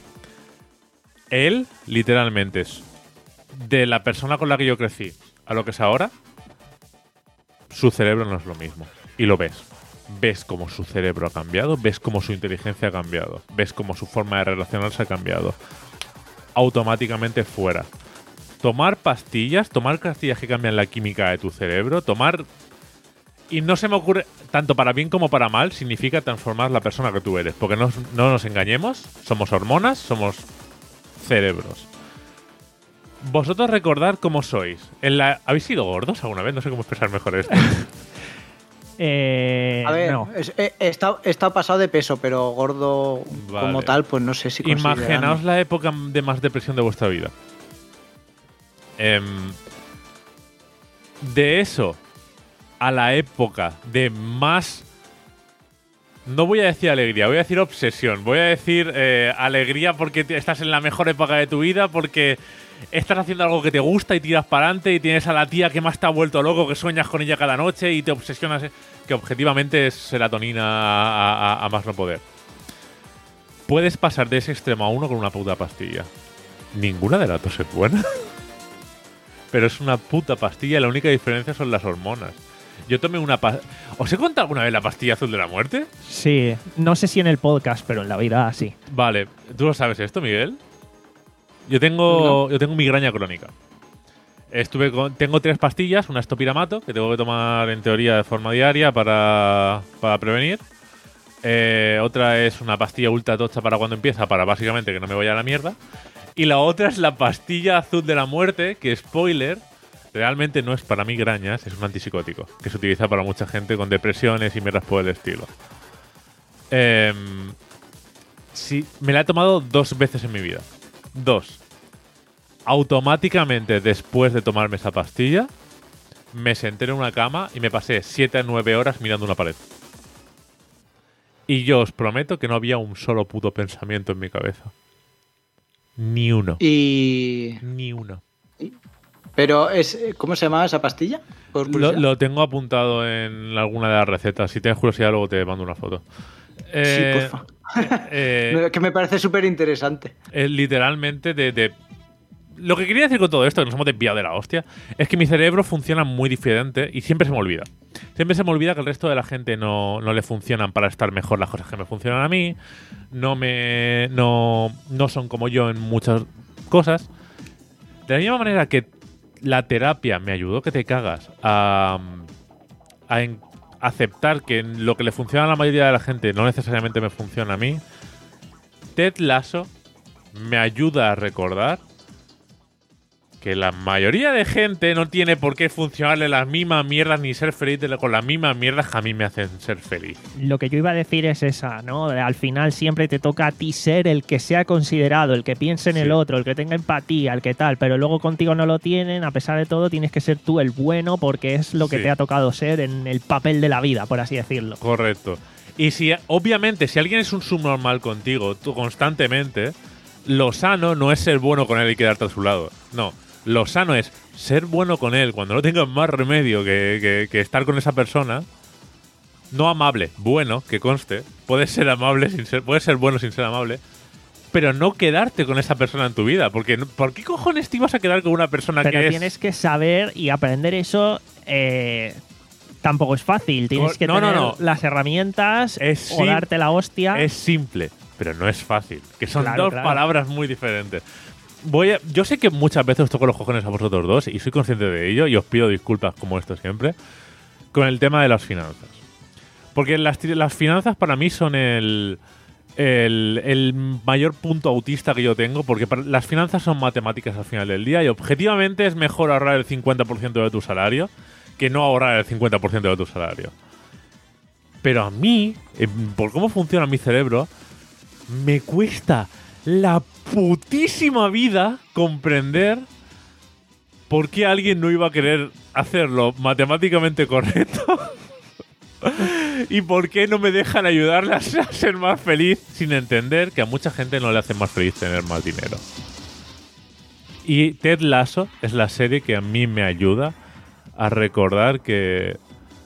él, literalmente, es de la persona con la que yo crecí a lo que es ahora, su cerebro no es lo mismo. Y lo ves. Ves cómo su cerebro ha cambiado, ves cómo su inteligencia ha cambiado, ves cómo su forma de relacionarse ha cambiado. Automáticamente fuera. Tomar pastillas, tomar pastillas que cambian la química de tu cerebro, tomar... Y no se me ocurre, tanto para bien como para mal, significa transformar la persona que tú eres. Porque no, no nos engañemos, somos hormonas, somos cerebros. Vosotros recordad cómo sois. En la, ¿Habéis sido gordos alguna vez? No sé cómo expresar mejor esto. Eh, a ver, no. es- he, he estado, he estado pasado de peso, pero gordo Vale. como tal, pues no sé si Imaginaos considerarme. la época de más depresión de vuestra vida. Em, de eso a la época de más... No voy a decir alegría, voy a decir obsesión. Voy a decir eh, alegría porque te- estás en la mejor época de tu vida, porque estás haciendo algo que te gusta y tiras para adelante y tienes a la tía que más te ha vuelto loco, que sueñas con ella cada noche y te obsesionas, eh, que objetivamente es serotonina a, a- a más no poder. Puedes pasar de ese extremo a uno con una puta pastilla. Ninguna de las dos es buena. Pero es una puta pastilla y la única diferencia son las hormonas. Yo tomé una pastilla... ¿Os he contado alguna vez la pastilla azul de la muerte? Sí, no sé si en el podcast, pero en la vida sí. Vale, ¿tú lo sabes esto, Miguel? Yo tengo, yo tengo migraña crónica. Estuve con, tengo tres pastillas, una es topiramato, que tengo que tomar en teoría de forma diaria para, para prevenir. Eh, otra es una pastilla ultra tocha para cuando empieza, para básicamente que no me vaya a la mierda. Y la otra es la pastilla azul de la muerte, que spoiler, Realmente no es para migrañas, es un antipsicótico que se utiliza para mucha gente con depresiones y mierdas por el estilo. Eh, sí, me la he tomado dos veces en mi vida. Dos. Automáticamente después de tomarme esa pastilla, me senté en una cama y me pasé siete a nueve horas mirando una pared. Y yo os prometo que no había un solo puto pensamiento en mi cabeza. Ni uno. Y... Ni uno. Pero, es ¿cómo se llama esa pastilla? Por Lo, curiosidad. lo tengo apuntado en alguna de las recetas. Si tienes curiosidad, luego te mando una foto. Eh, Sí, porfa. eh, Que me parece súper interesante. es literalmente de, de... Lo que quería decir con todo esto, que nos hemos desviado de la hostia, es que mi cerebro funciona muy diferente y siempre se me olvida. Siempre se me olvida que el resto de la gente no, no le funcionan para estar mejor las cosas que me funcionan a mí. No me... No, no son como yo en muchas cosas. De la misma manera que la terapia me ayudó que te cagas a, a en- aceptar que lo que le funciona a la mayoría de la gente no necesariamente me funciona a mí, Ted Lasso me ayuda a recordar que la mayoría de gente no tiene por qué funcionarle las mismas mierdas ni ser feliz de- con las mismas mierdas que a mí me hacen ser feliz. Lo que yo iba a decir es esa, ¿no? Al final siempre te toca a ti ser el que sea considerado, el que piense en Sí. el otro, el que tenga empatía, el que tal, pero luego contigo no lo tienen, a pesar de todo tienes que ser tú el bueno porque es lo que Sí. te ha tocado ser en el papel de la vida, por así decirlo. Correcto. Y si, obviamente, si alguien es un subnormal contigo, tú constantemente, lo sano no es ser bueno con él y quedarte a su lado. No. Lo sano es ser bueno con él cuando no tengas más remedio que, que- que estar con esa persona. No amable, bueno, que conste. Puedes ser amable sin ser, puedes ser bueno sin ser amable. Pero no quedarte con esa persona en tu vida. Porque no- ¿por qué cojones te ibas a quedar con una persona Pero que tienes es. que saber y aprender eso. eh, tampoco es fácil. Tienes Cor- que no, no, tener no. las herramientas Es o sim- darte la hostia. Es simple, pero no es fácil. Que son Claro, dos claro. palabras muy diferentes. Voy a- yo sé que muchas veces os toco los cojones a vosotros dos y soy consciente de ello y os pido disculpas como esto siempre con el tema de las finanzas. Porque las, ti- las finanzas para mí son el, el, el mayor punto autista que yo tengo porque para- las finanzas son matemáticas al final del día y objetivamente es mejor ahorrar el cincuenta por ciento de tu salario que no ahorrar el cincuenta por ciento de tu salario. Pero a mí, eh, por cómo funciona mi cerebro, me cuesta la putísima vida comprender por qué alguien no iba a querer hacerlo matemáticamente correcto y por qué no me dejan ayudarle a ser- a ser más feliz sin entender que a mucha gente no le hace más feliz tener más dinero. Y Ted Lasso es la serie que a mí me ayuda a recordar que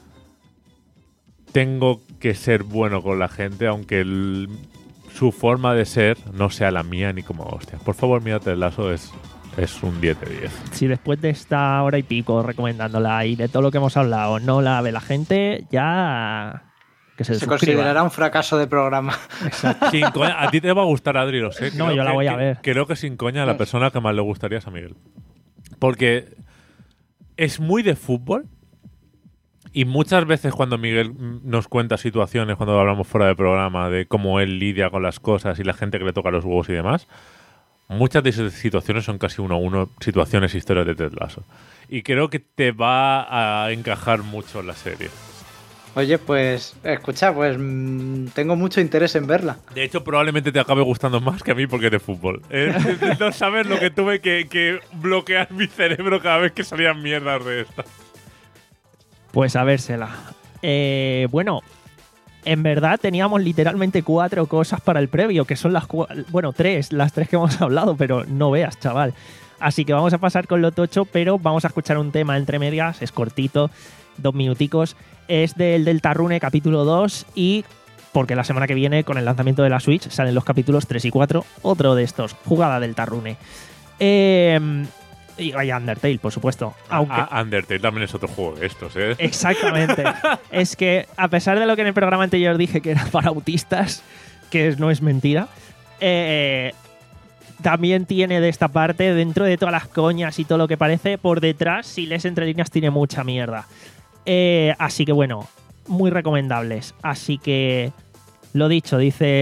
tengo que ser bueno con la gente, aunque el- su forma de ser no sea la mía ni como hostia. Por favor, mira Ted Lasso, es, es un diez de diez. Si después de esta hora y pico recomendándola y de todo lo que hemos hablado no la ve la gente, ya que se, Se suscriba. considerará un fracaso de programa. Sin coña, a ti te va a gustar, Adri, lo sé. No, Creo yo la que- voy a que- ver. Creo que sin coña la persona que más le gustaría es a Miguel. Porque es muy de fútbol y muchas veces cuando Miguel mm, nos cuenta situaciones, cuando hablamos fuera de programa, de cómo él lidia con las cosas y la gente que le toca los huevos y demás, muchas de esas situaciones son casi uno a uno situaciones, historias de Ted Lasso. Y creo que te va a encajar mucho en la serie. Oye, pues, escucha, pues mm, tengo mucho interés en verla. De hecho, probablemente te acabe gustando más que a mí porque es de fútbol. Eh, no sabes lo que tuve que, que bloquear mi cerebro cada vez que salían mierdas de esta. Pues a vérsela. Eh, bueno, en verdad teníamos literalmente cuatro cosas para el previo, que son las cua- bueno, tres, las tres que hemos hablado, pero no veas, chaval. Así que vamos a pasar con lo tocho, pero vamos a escuchar un tema entre medias, es cortito, dos minuticos. Es del Deltarune capítulo dos y porque la semana que viene con el lanzamiento de la Switch salen los capítulos tres y cuatro, otro de estos, jugada Deltarune. Eh, y vaya Undertale, por supuesto. Aunque Ah, Undertale también es otro juego de estos, ¿eh? exactamente. Es que, a pesar de lo que en el programa anterior dije que era para autistas, que no es mentira, eh, también tiene de esta parte, dentro de todas las coñas y todo lo que parece, por detrás, si lees entre líneas, tiene mucha mierda. Eh, así que bueno, muy recomendables. Así que, lo dicho, dice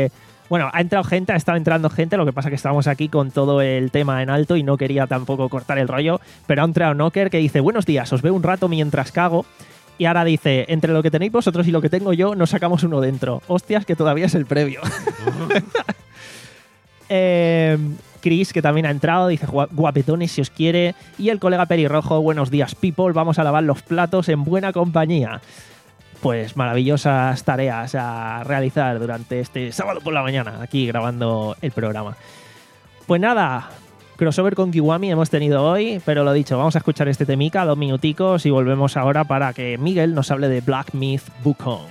Bueno, ha entrado gente, ha estado entrando gente, lo que pasa que estamos aquí con todo el tema en alto y no quería tampoco cortar el rollo, pero ha entrado Knocker que dice, buenos días, os veo un rato mientras cago, y ahora dice, entre lo que tenéis vosotros y lo que tengo yo, nos sacamos uno dentro. Hostias, que todavía es el previo. eh, Chris, que también ha entrado, dice, guapetones si os quiere, y el colega Perirrojo, buenos días, people, vamos a lavar los platos en buena compañía. Pues maravillosas tareas a realizar durante este sábado por la mañana, aquí grabando el programa. Pues nada, crossover con Kiwami hemos tenido hoy, pero lo dicho, vamos a escuchar este temica, dos minuticos, y volvemos ahora para que Miguel nos hable de Black Myth Wukong.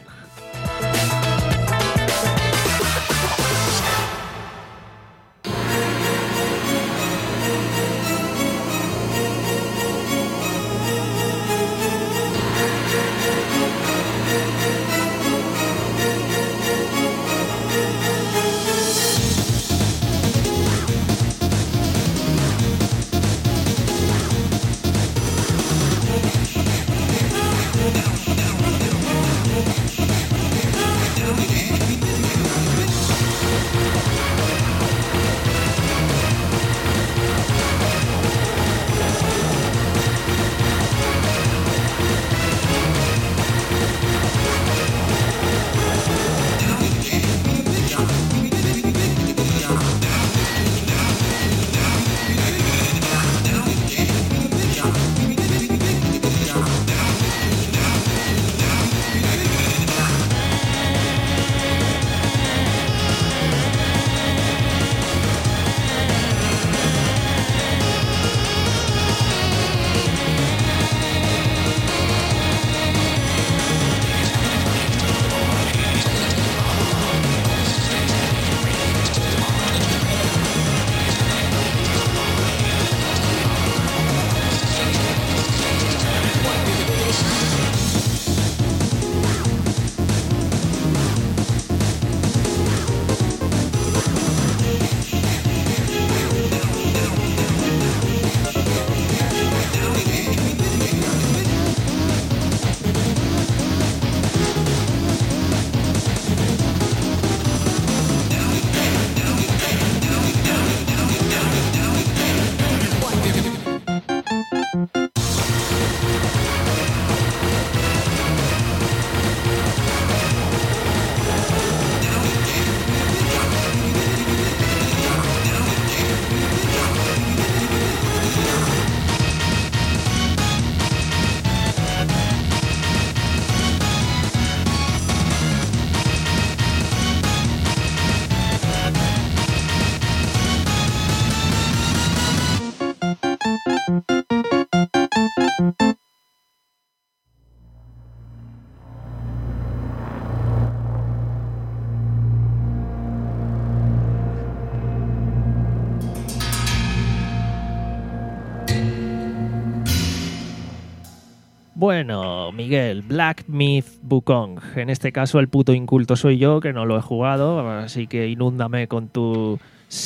Bueno, Miguel, Black Myth Wukong. En este caso el puto inculto soy yo, que no lo he jugado, así que inúndame con tu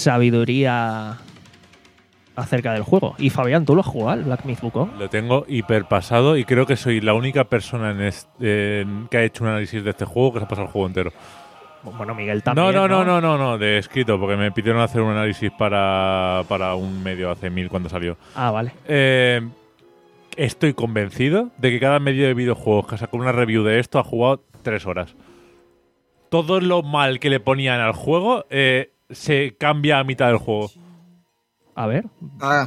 sabiduría acerca del juego. Y Fabián, ¿tú lo has jugado, el Black Myth Wukong? Lo tengo hiperpasado y creo que soy la única persona en este, en, que ha hecho un análisis de este juego que se ha pasado el juego entero. Bueno, Miguel también. No, no, no, no, no, no, no, de escrito, porque me pidieron hacer un análisis para, para un medio hace mil cuando salió. Ah, vale. Eh, estoy convencido de que cada medio de videojuegos que sacó una review de esto ha jugado tres horas. Todo lo mal que le ponían al juego eh, se cambia a mitad del juego. A ver. Ah,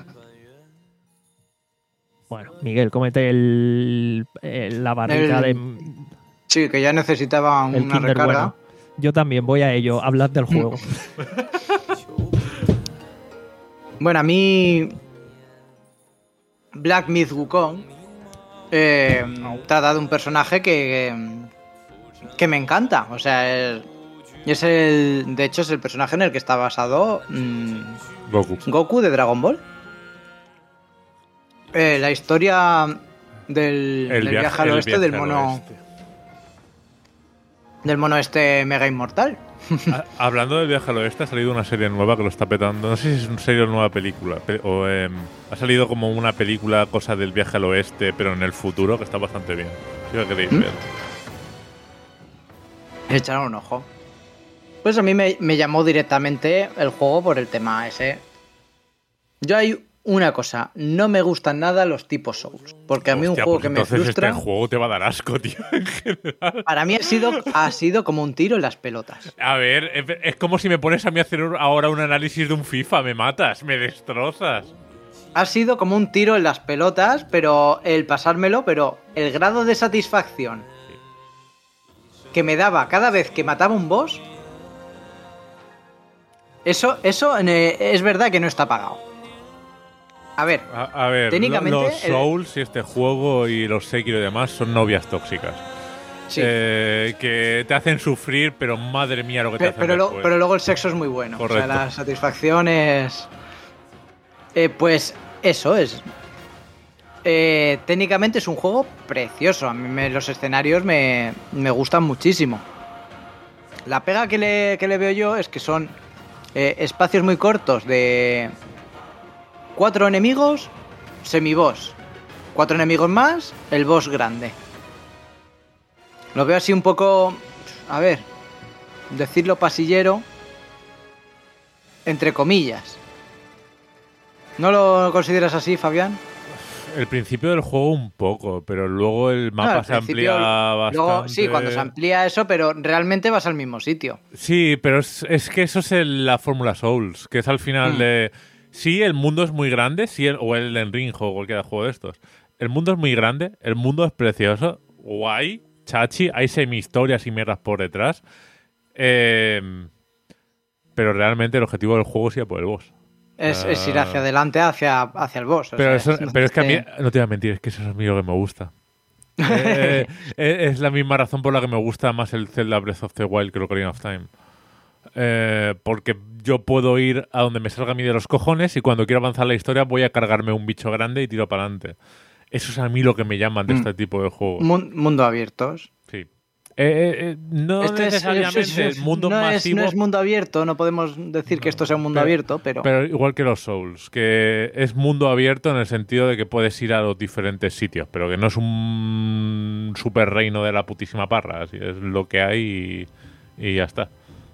Bueno, Miguel, cómete el, el- la barrita El- de sí, que ya necesitaba el una Kinder recarga. bueno. Yo también voy a ello. Hablad del juego. Bueno, a mí Black Myth Wukong eh, trata de un personaje que, que me encanta. O sea, es, es el, de hecho es el personaje en el que está basado mm, Goku. Goku de Dragon Ball. Eh, la historia del, del viaje, al el oeste viaje del al mono oeste. del mono este mega inmortal. Ah, hablando del viaje al oeste, ha salido una serie nueva que lo está petando. No sé si es una serie o nueva película. pe- O, eh, ha salido como una película, cosa del viaje al oeste, pero en el futuro, que está bastante bien. Si lo queréis ¿Mm? ver. Echar un ojo. Pues a mí me, me llamó directamente el juego por el tema ese. Yo hay una cosa, no me gustan nada los tipos Souls. Porque a mí Hostia, un juego pues que me entonces frustra... este juego te va a dar asco, tío, en general. Para mí ha sido, ha sido como un tiro en las pelotas. A ver, es, es como si me pones a mí a hacer ahora un análisis de un FIFA. Me matas, me destrozas. Ha sido como un tiro en las pelotas, pero el pasármelo, pero el grado de satisfacción que me daba cada vez que mataba un boss, eso, eso eh, es verdad que no está pagado. A ver, A, a ver, técnicamente, lo- los el- Souls y este juego y los Sekiro y demás son novias tóxicas. sí. Eh, que te hacen sufrir, pero madre mía lo que te Pe- hacen pero, lo- después. pero luego el sexo es muy bueno. Correcto. O sea, la satisfacción es... Eh, pues eso es... Eh, técnicamente es un juego precioso. A mí me- los escenarios me, me gustan muchísimo. La pega que le, que le veo yo es que son eh, espacios muy cortos de cuatro enemigos, semiboss. Cuatro enemigos más, el boss grande. Lo veo así un poco... A ver, decirlo pasillero, entre comillas. ¿No lo consideras así, Fabián? El principio del juego un poco, pero luego el mapa No, al se principio, amplía bastante. Luego, sí, cuando se amplía eso, pero realmente vas al mismo sitio. Sí, pero es, es que eso es el- la fórmula Souls, que es al final Mm. de... Sí, el mundo es muy grande, sí, el- o el Elden Ring o cualquier juego de estos. El mundo es muy grande, el mundo es precioso, guay, chachi, hay semi-historias y mierdas por detrás. Eh, pero realmente el objetivo del juego es ir por el boss. Es, Ah. es ir hacia adelante, hacia, hacia el boss. o Pero, sea, eso- no pero es que a mí, te- no te voy a mentir, es que eso es a mí lo que me gusta. Eh, eh, es la misma razón por la que me gusta más el Zelda Breath of the Wild que el Ocarina of Time. Eh, porque yo puedo ir a donde me salga a mí de los cojones y cuando quiero avanzar la historia voy a cargarme un bicho grande y tiro para adelante. Eso es a mí lo que me llaman de Mm. este tipo de juegos. Mun- mundo abiertos. Sí. Eh, eh, eh, no Este es- necesariamente es- es- mundo no, es, masivo, no es mundo abierto, no podemos decir que esto sea un mundo pero- abierto, pero... pero igual que los Souls, que es mundo abierto en el sentido de que puedes ir a los diferentes sitios, pero que no es un super reino de la putísima parra, así es lo que hay y, y ya está.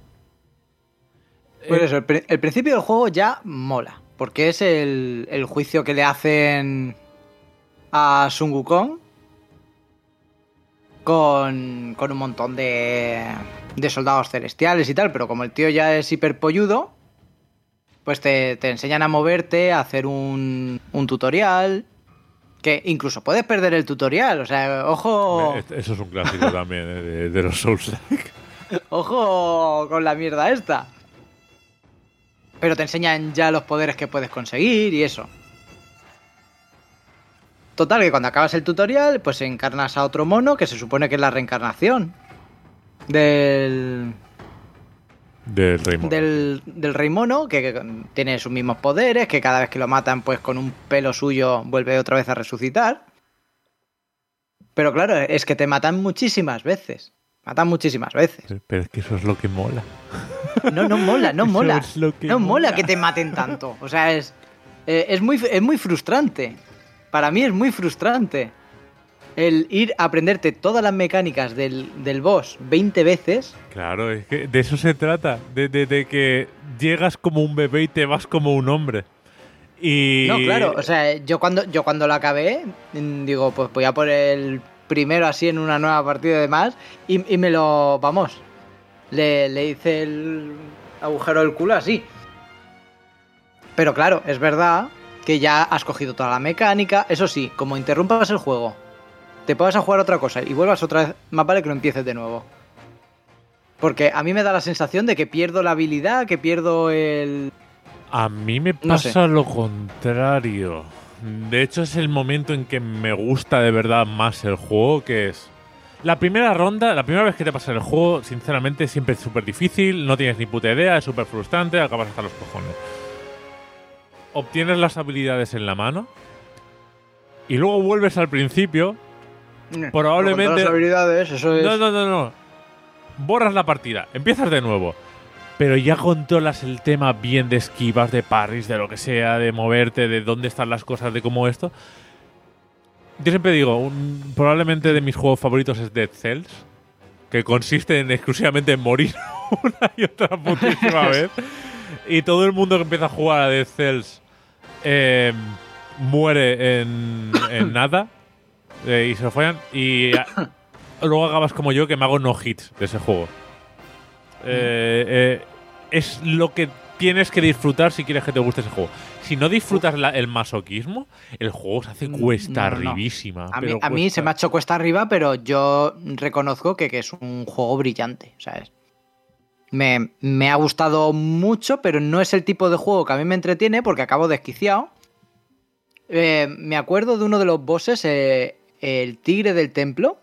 Pues eso, el, pri- el principio del juego ya mola, porque es el, el juicio que le hacen a Sun Wukong con, con un montón de, de soldados celestiales y tal, pero como el tío ya es hiperpolludo, pues te, te enseñan a moverte, a hacer un, un tutorial, que incluso puedes perder el tutorial, o sea, ojo, Eh, Eso es un clásico también eh, de, de los Souls. ojo con la mierda esta. Pero te enseñan ya los poderes que puedes conseguir y eso. Total, que cuando acabas el tutorial, pues encarnas a otro mono que se supone que es la reencarnación del, Del Rey Mono. del, del rey mono, que, que tiene sus mismos poderes, que cada vez que lo matan, pues con un pelo suyo vuelve otra vez a resucitar. Pero claro, es que te matan muchísimas veces. Matan muchísimas veces. Pero es que eso es lo que mola. No, no mola, no Eso mola. es lo que no mola. mola. que te maten tanto. O sea, es, eh, es, muy, es muy frustrante. Para mí es muy frustrante. El ir a aprenderte todas las mecánicas del, del boss veinte veces. Claro, es que de eso se trata. De, de- de que llegas como un bebé y te vas como un hombre. Y... No, claro. O sea, yo cuando, yo cuando lo acabé, mm, digo, pues voy a por el primero así en una nueva partida y demás. Y, y me lo. Vamos. Le, le hice el agujero del culo así. Pero claro, es verdad que ya has cogido toda la mecánica. Eso sí, como interrumpas el juego, te pongas a jugar otra cosa y vuelvas otra vez, más vale que lo empieces de nuevo. Porque a mí me da la sensación de que pierdo la habilidad, que pierdo el... A mí me No pasa lo contrario. De hecho, es el momento en que me gusta de verdad más el juego, que es... La primera ronda, la primera vez que te pasa el juego, sinceramente, siempre es súper difícil, no tienes ni puta idea, es súper frustrante, acabas hasta los cojones. Obtienes las habilidades en la mano y luego vuelves al principio. Probablemente- Con todas las habilidades, eso es... No, no, no, no. Borras la partida, empiezas de nuevo. Pero ya controlas el tema bien de esquivas, de parries, de lo que sea, de moverte, de dónde están las cosas, de cómo esto. Yo siempre digo, un- probablemente de mis juegos favoritos es Dead Cells, que consiste en exclusivamente en morir una y otra putísima vez. Y todo el mundo que empieza a jugar a Dead Cells eh, muere en, en nada eh, y se lo follan. Y a, luego acabas como yo, que me hago no hits de ese juego. Eh, eh, es lo que tienes que disfrutar si quieres que te guste ese juego. Si no disfrutas la, el masoquismo, el juego se hace cuesta No, no, no. arribísima. A mí, pero a mí cuesta- se me ha hecho cuesta arriba, pero yo reconozco que, que es un juego brillante, ¿sabes? Me, me ha gustado mucho, pero no es el tipo de juego que a mí me entretiene porque acabo desquiciado. Eh, me acuerdo de uno de los bosses, eh, el tigre del templo.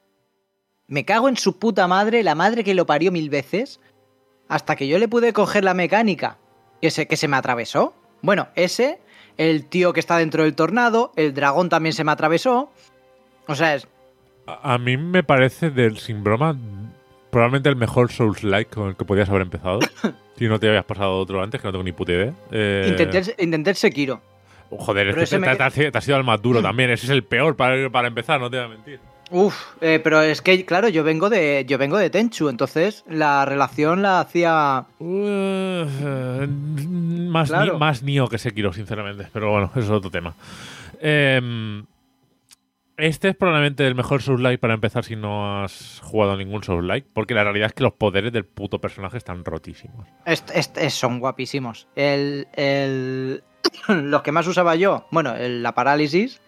Me cago en su puta madre, la madre que lo parió mil veces, hasta que yo le pude coger la mecánica que se, que se me atravesó. Bueno, ese, el tío que está dentro del tornado, el dragón también se me atravesó. O sea, es... A, a mí me parece, del sin broma, probablemente el mejor Souls-like con el que podías haber empezado. Si no te habías pasado otro antes, que no tengo ni puta idea. Eh, Intenté, el- intenté el Sekiro. Joder, pero es que ese te, me- te has- te has ido al más duro también. Ese es el peor para, para empezar, no te voy a mentir. Uf, eh, pero es que, claro, yo vengo de yo vengo de Tenchu, entonces la relación la hacía... Uh, eh, más, Claro. ni- más Nioh que Sekiro, sinceramente. Pero bueno, eso es otro tema. Eh, este es probablemente el mejor Souls-like para empezar si no has jugado a ningún Souls-like. Porque la realidad es que los poderes del puto personaje están rotísimos. Est- est- est- son guapísimos. El, el- los que más usaba yo, bueno, el- la parálisis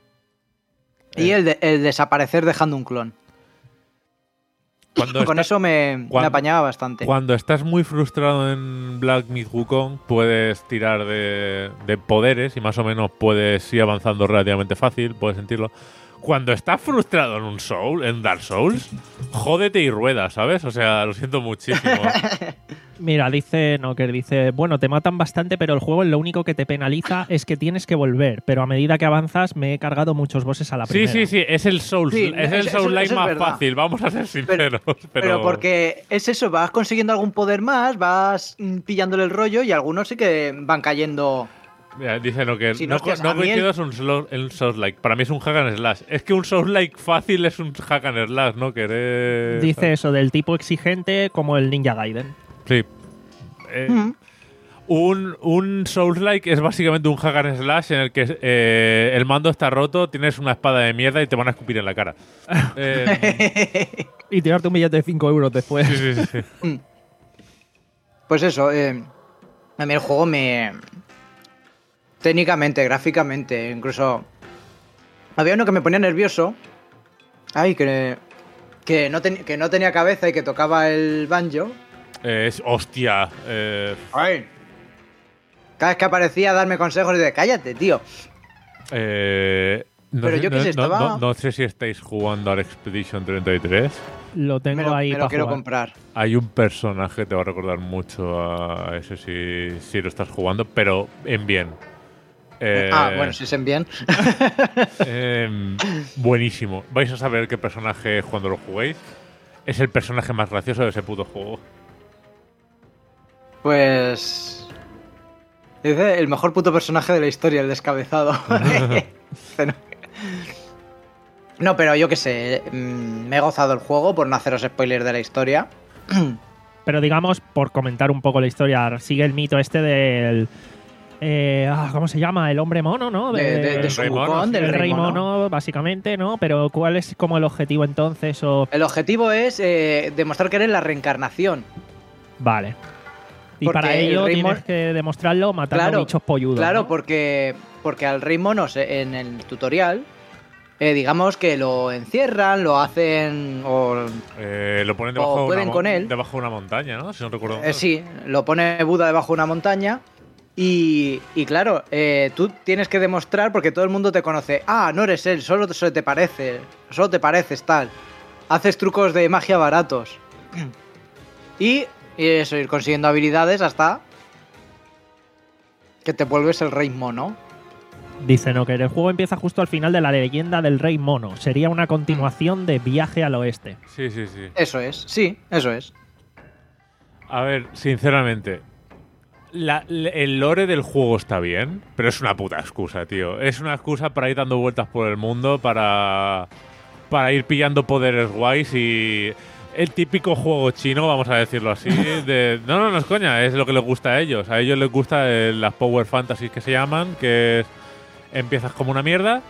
y Eh. el, de- el desaparecer dejando un clon. Cuando Con está- eso me, me cuando- apañaba bastante. Cuando estás muy frustrado en Black Myth Wukong, puedes tirar de, de poderes y más o menos puedes ir avanzando relativamente fácil, puedes sentirlo. Cuando estás frustrado en un Soul, en Dark Souls, jódete y rueda, ¿sabes? O sea, lo siento muchísimo. Mira, dice Nocker, dice, bueno, te matan bastante, pero el juego lo único que te penaliza es que tienes que volver, pero a medida que avanzas me he cargado muchos bosses a la Sí, primera. sí, sí, es el Souls, Sí, es el eso- Soul Like eso es más verdad. fácil, vamos a ser sinceros. Pero, Pero porque es eso, vas consiguiendo algún poder más, vas mm, pillándole el rollo y algunos sí que van cayendo. Mira, dice no que Sí, no, no, hostias, no a mí el- coincido, es un, slo- un Souls-like. Para mí es un hack and slash. Es que un Souls-like fácil es un hack and slash, ¿no? Querer... Dice eso, del tipo exigente como el Ninja Gaiden. Sí. Eh, Mm. un, un Souls-like es básicamente un hack and slash en el que eh, el mando está roto, tienes una espada de mierda y te van a escupir en la cara. Eh, Y tirarte un billete de cinco euros después. sí, sí, sí, sí. Pues eso, eh, a mí el juego me... Técnicamente, gráficamente, incluso... Había uno que me ponía nervioso. Ay, que, que, no, ten- que no tenía cabeza y que tocaba el banjo. Eh, es hostia. eh, Ay. Cada vez que aparecía a darme consejos y de cállate, tío. eh, no Pero sé, yo qué no- sé, no- estaba- no- no sé si estáis jugando al Expedition treinta y tres. Lo tengo Me lo, ahí me lo para quiero jugar. comprar. Hay un personaje, te va a recordar mucho a ese si, si lo estás jugando, pero en bien. Eh, Ah, bueno, si se bien. eh, buenísimo. Vais a saber qué personaje es cuando lo juguéis. Es el personaje más gracioso de ese puto juego. Pues... Dice el mejor puto personaje de la historia, el descabezado. Pero- No, pero yo qué sé, mm, me he gozado el juego por no haceros spoilers de la historia. Pero digamos, por comentar un poco la historia, sigue el mito este del... eh, ah, ¿cómo se llama? El hombre mono, ¿no? De, de, de El su rey mono, Wukong, sí. del el rey mono. mono, básicamente, ¿no? Pero ¿cuál es como el objetivo entonces? O... El objetivo es eh, demostrar que eres la reencarnación. Vale. Y Porque para el ello rey tienes mono- que demostrarlo matando Claro, bichos polludos. Claro, ¿no? porque, porque al rey mono se- en el tutorial, eh, digamos que lo encierran, lo hacen... O, Eh, lo ponen O debajo, de pueden una, mo- con él. debajo de una montaña, ¿no? Si no recuerdo mal. Eh, sí, lo pone Buda debajo de una montaña y, y claro, eh, tú tienes que demostrar porque todo el mundo te conoce. Ah, no eres él, solo se te parece, solo te pareces tal. Haces trucos de magia baratos. Y, y eso, ir consiguiendo habilidades hasta que te vuelves el rey mono. Dice no, que el juego empieza justo al final de la leyenda del rey mono. Sería una continuación de Viaje al Oeste. Sí, sí, sí. Eso es, sí, eso es. A ver, sinceramente, la- le- el lore del juego está bien, pero es una puta excusa, tío. Es una excusa para ir dando vueltas por el mundo, para, para ir pillando poderes guays y... el típico juego chino, vamos a decirlo así. De, no, no, no es coña, es lo que les gusta a ellos. A ellos les gusta eh, las Power Fantasies que se llaman, que es, empiezas como una mierda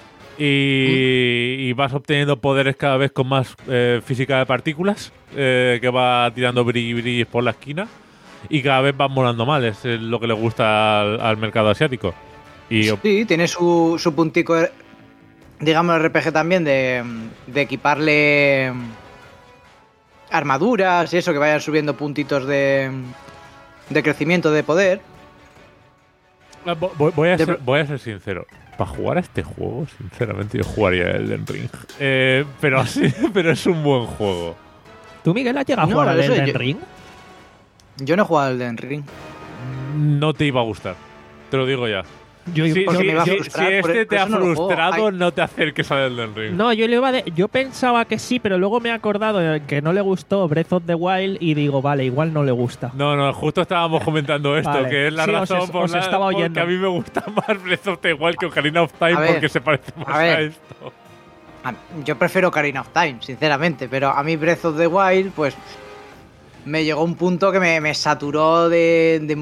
y, y vas obteniendo poderes cada vez con más eh, física de partículas, eh, que va tirando brillis brillis por la esquina y cada vez van molando mal. Es eh, lo que les gusta al, al mercado asiático. Y, sí, tiene su, su puntico, digamos, R P G también de, de equiparle armaduras y eso, que vayan subiendo puntitos de, de crecimiento de poder. Voy, voy, a ser, voy a ser sincero. Para jugar a este juego, sinceramente, yo jugaría Elden Ring. Eh, pero, así, pero es un buen juego. ¿Tú, Miguel, has llegado a No, jugar al eso Elden yo- Ring? Yo no he jugado al Elden Ring. No te iba a gustar. Te lo digo ya. Yo, Si, porque si- me va a si- frustrar, si por- este por te ha eso no lo juego. frustrado, Ay. no te acerques al Elden Ring. No, yo, le iba de- yo pensaba que sí, pero luego me he acordado de que no le gustó Breath of the Wild y digo, vale, igual no le gusta. No, no, justo estábamos comentando esto, Vale. que es la Sí, os razón es- por os la estaba porque oyendo. a mí me gusta más Breath of the Wild que Ocarina of Time A ver, porque se parece más a a, ver. esto. A- Yo prefiero Ocarina of Time, sinceramente, pero a mí Breath of the Wild, pues me llegó un punto que me, me saturó de, de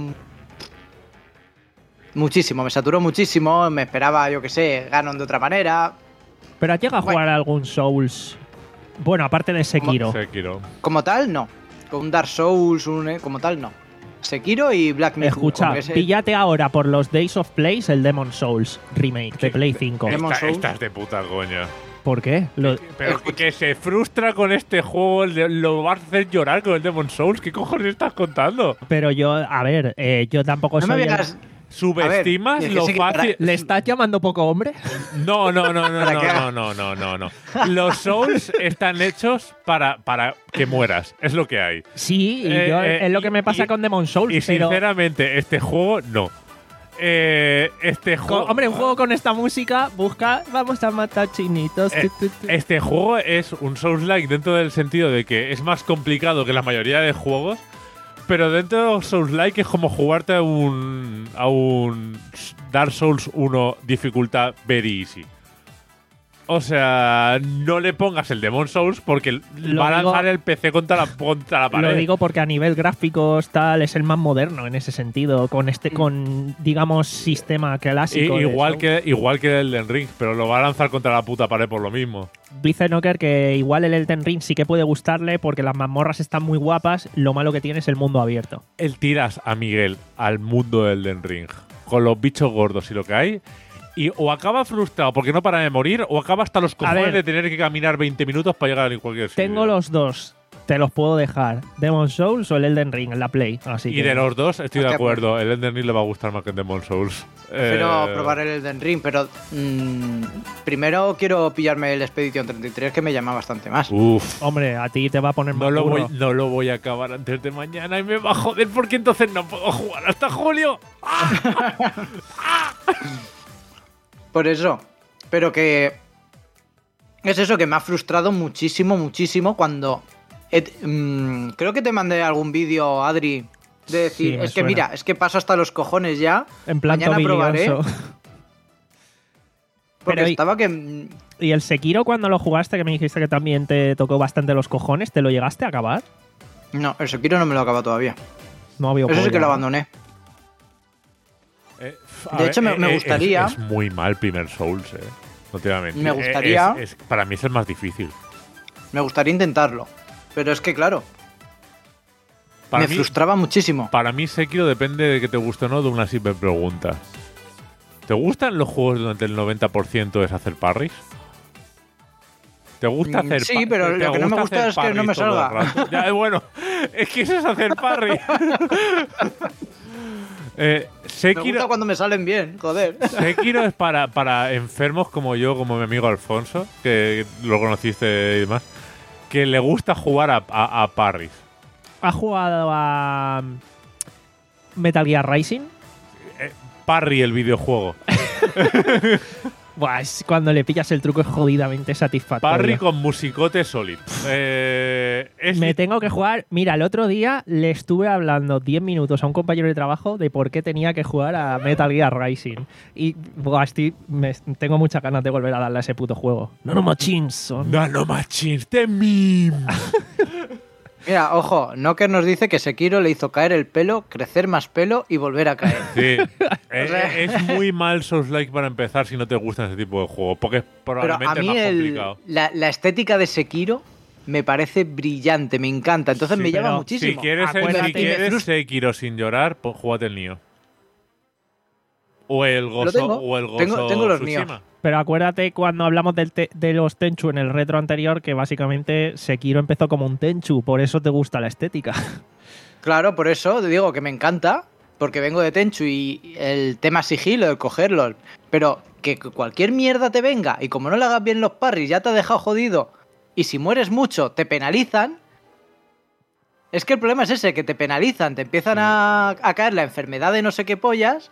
muchísimo, me saturó muchísimo, me esperaba, yo que sé, Ganon de otra manera. Pero has llegado a Bueno. jugar a algún Souls. Bueno, aparte de Sekiro. Sekiro. Como tal, no. Con un Dark Souls, un, eh, como tal, no. Sekiro y Black Myth. Escucha, como que ese- píllate ahora por los Days of Place el Demon Souls remake de Play cinco. Demon Esta- Souls. Estás de puta coña. ¿Por qué? Lo- Pero que, que se frustra con este juego, le- lo vas a hacer llorar con el Demon Souls. ¿Qué cojones estás contando? pero yo, a ver, eh, yo tampoco No me soy el- digas. ¿Subestimas A ver, es que lo sí que fácil? ¿Le estás llamando poco hombre? No, no, no, no, ¿Para no, qué? no, no, no, no, no. Los Souls están hechos para, para que mueras. Es lo que hay. Sí, y Eh, yo- eh, es lo que me pasa y- con Demon Souls. Y pero, sinceramente, este juego no. Eh, este con- juego. hombre, un juego con esta música, busca, vamos a matar chinitos. Eh, tu, tu, tu. Este juego es un Souls-like dentro del sentido de que es más complicado que la mayoría de juegos, pero dentro de los Souls-like es como jugarte a un, a un Dark Souls uno dificultad very easy. O sea, no le pongas el Demon Souls porque Lo va a digo- lanzar el P C contra la, contra la pared. Lo digo porque a nivel gráficos tal es el más moderno en ese sentido, con este, con digamos sistema I- clásico. de igual, Souls. que, igual que el Elden Ring, pero lo va a lanzar contra la puta pared por lo mismo. Dice Knocker que igual el Elden Ring sí que puede gustarle porque las mazmorras están muy guapas, lo malo que tiene es el mundo abierto. Él tiras a Miguel al mundo del Elden Ring con los bichos gordos y lo que hay, y o acaba frustrado porque no para de morir, o acaba hasta los cojones ver. de tener que caminar veinte minutos para llegar a cualquier sitio. Tengo los dos, te los puedo dejar, Demon Souls o el Elden Ring en la Play. Así Y que- de los dos estoy de Hostia, acuerdo. El Elden Ring le va a gustar más que el Demon Souls. Prefiero Eh, probar el Elden Ring, pero mm, primero quiero pillarme el Expedition treinta y tres, que me llama bastante más. Uf. Hombre, a ti te va a poner No más lo, voy, duro. no lo voy a acabar antes de mañana y me va a joder porque entonces no puedo jugar hasta julio. Por eso. Pero que. Es eso que me ha frustrado muchísimo, muchísimo cuando. he- mm, creo que te mandé algún vídeo, Adri, de decir: Sí, me es que suena. mira, es que paso hasta los cojones ya. En plan mañana Tommy probaré. Lioso. Porque Pero y- estaba que. mm, ¿Y el Sekiro cuando lo jugaste, que me dijiste que también te tocó bastante los cojones, te lo llegaste a acabar? No, el Sekiro no me lo acaba todavía. No había Eso sí polla, que lo ¿no? abandoné. Eh, a De hecho, me- me eh, gustaría- Es, es muy mal primer Souls, eh. No te voy a mentir. Me Eh, gustaría- es- es- para mí es el más difícil. Me gustaría intentarlo. Pero es que, claro, Para me mí, frustraba muchísimo. para mí, Sekiro depende de que te guste o no de una simple pregunta. ¿Te gustan los juegos donde el noventa por ciento es hacer parries? ¿Te gusta Mm, hacer sí, pa- pero te lo que no me gusta gusta hacer es que no parries me todo el salga. rato? Ya, bueno, es que eso es hacer parry. eh, Me Sekiro, gusta cuando me salen bien, joder. Sekiro es para, para enfermos como yo, como mi amigo Alfonso, que lo conociste y demás, que le gusta jugar a, a, a parries. ¿Has jugado a Metal Gear Rising? Parry el videojuego. Buah, es cuando le pillas el truco es jodidamente satisfactorio. Parry con musicote Solid. Eh, es Me tengo que jugar. Mira, el otro día le estuve hablando diez minutos a un compañero de trabajo de por qué tenía que jugar a Metal Gear Rising. Y buah, estoy, me, tengo muchas ganas de volver a darle a ese puto juego. Nanomachines son. Nanomachines de meme. Mira, ojo, Knocker nos dice que Sekiro le hizo caer el pelo, crecer más pelo y volver a caer. Sí. es, es muy mal Souls-like para empezar si no te gustan ese tipo de juegos, porque es Pero probablemente a mí más el- complicado. la, la estética de Sekiro me parece brillante, me encanta. Entonces Sí, me llama pero muchísimo. Si quieres, Acuérdate- si quieres Sekiro sin llorar, pues júgate el Nioh. O el Gozo, tengo. o el Gozo Tengo- tengo los Tsushima. Nioh. Pero acuérdate cuando hablamos del te- de los Tenchu en el retro anterior, que básicamente Sekiro empezó como un Tenchu, por eso te gusta la estética. Claro, por eso te digo que me encanta, porque vengo de Tenchu y el tema sigilo, el cogerlos. Pero que cualquier mierda te venga y como no le hagas bien los parries ya te ha dejado jodido y si mueres mucho te penalizan. Es que el problema es ese, que te penalizan, te empiezan a, a caer la enfermedad de no sé qué pollas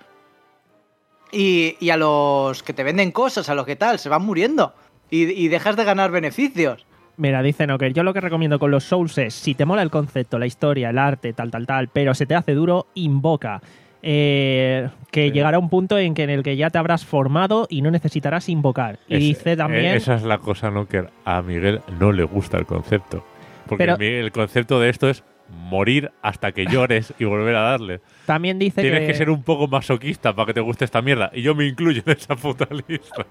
y, y a los que te venden cosas, a los que tal, se van muriendo y, y dejas de ganar beneficios. Mira, dice Knocker, yo lo que recomiendo con los Souls es, si te mola el concepto, la historia, el arte, tal, tal, tal, pero se te hace duro, invoca. Eh, que Sí. llegará un punto en que en el que ya te habrás formado y no necesitarás invocar. Y Es- dice también... eh, Esa es la cosa, ¿no? Que a Miguel no le gusta el concepto. Porque Pero- Miguel- el concepto de esto es morir hasta que llores y volver a darle. También dice Tienes que, que ser un poco masoquista para que te guste esta mierda. Y yo me incluyo en esa puta lista.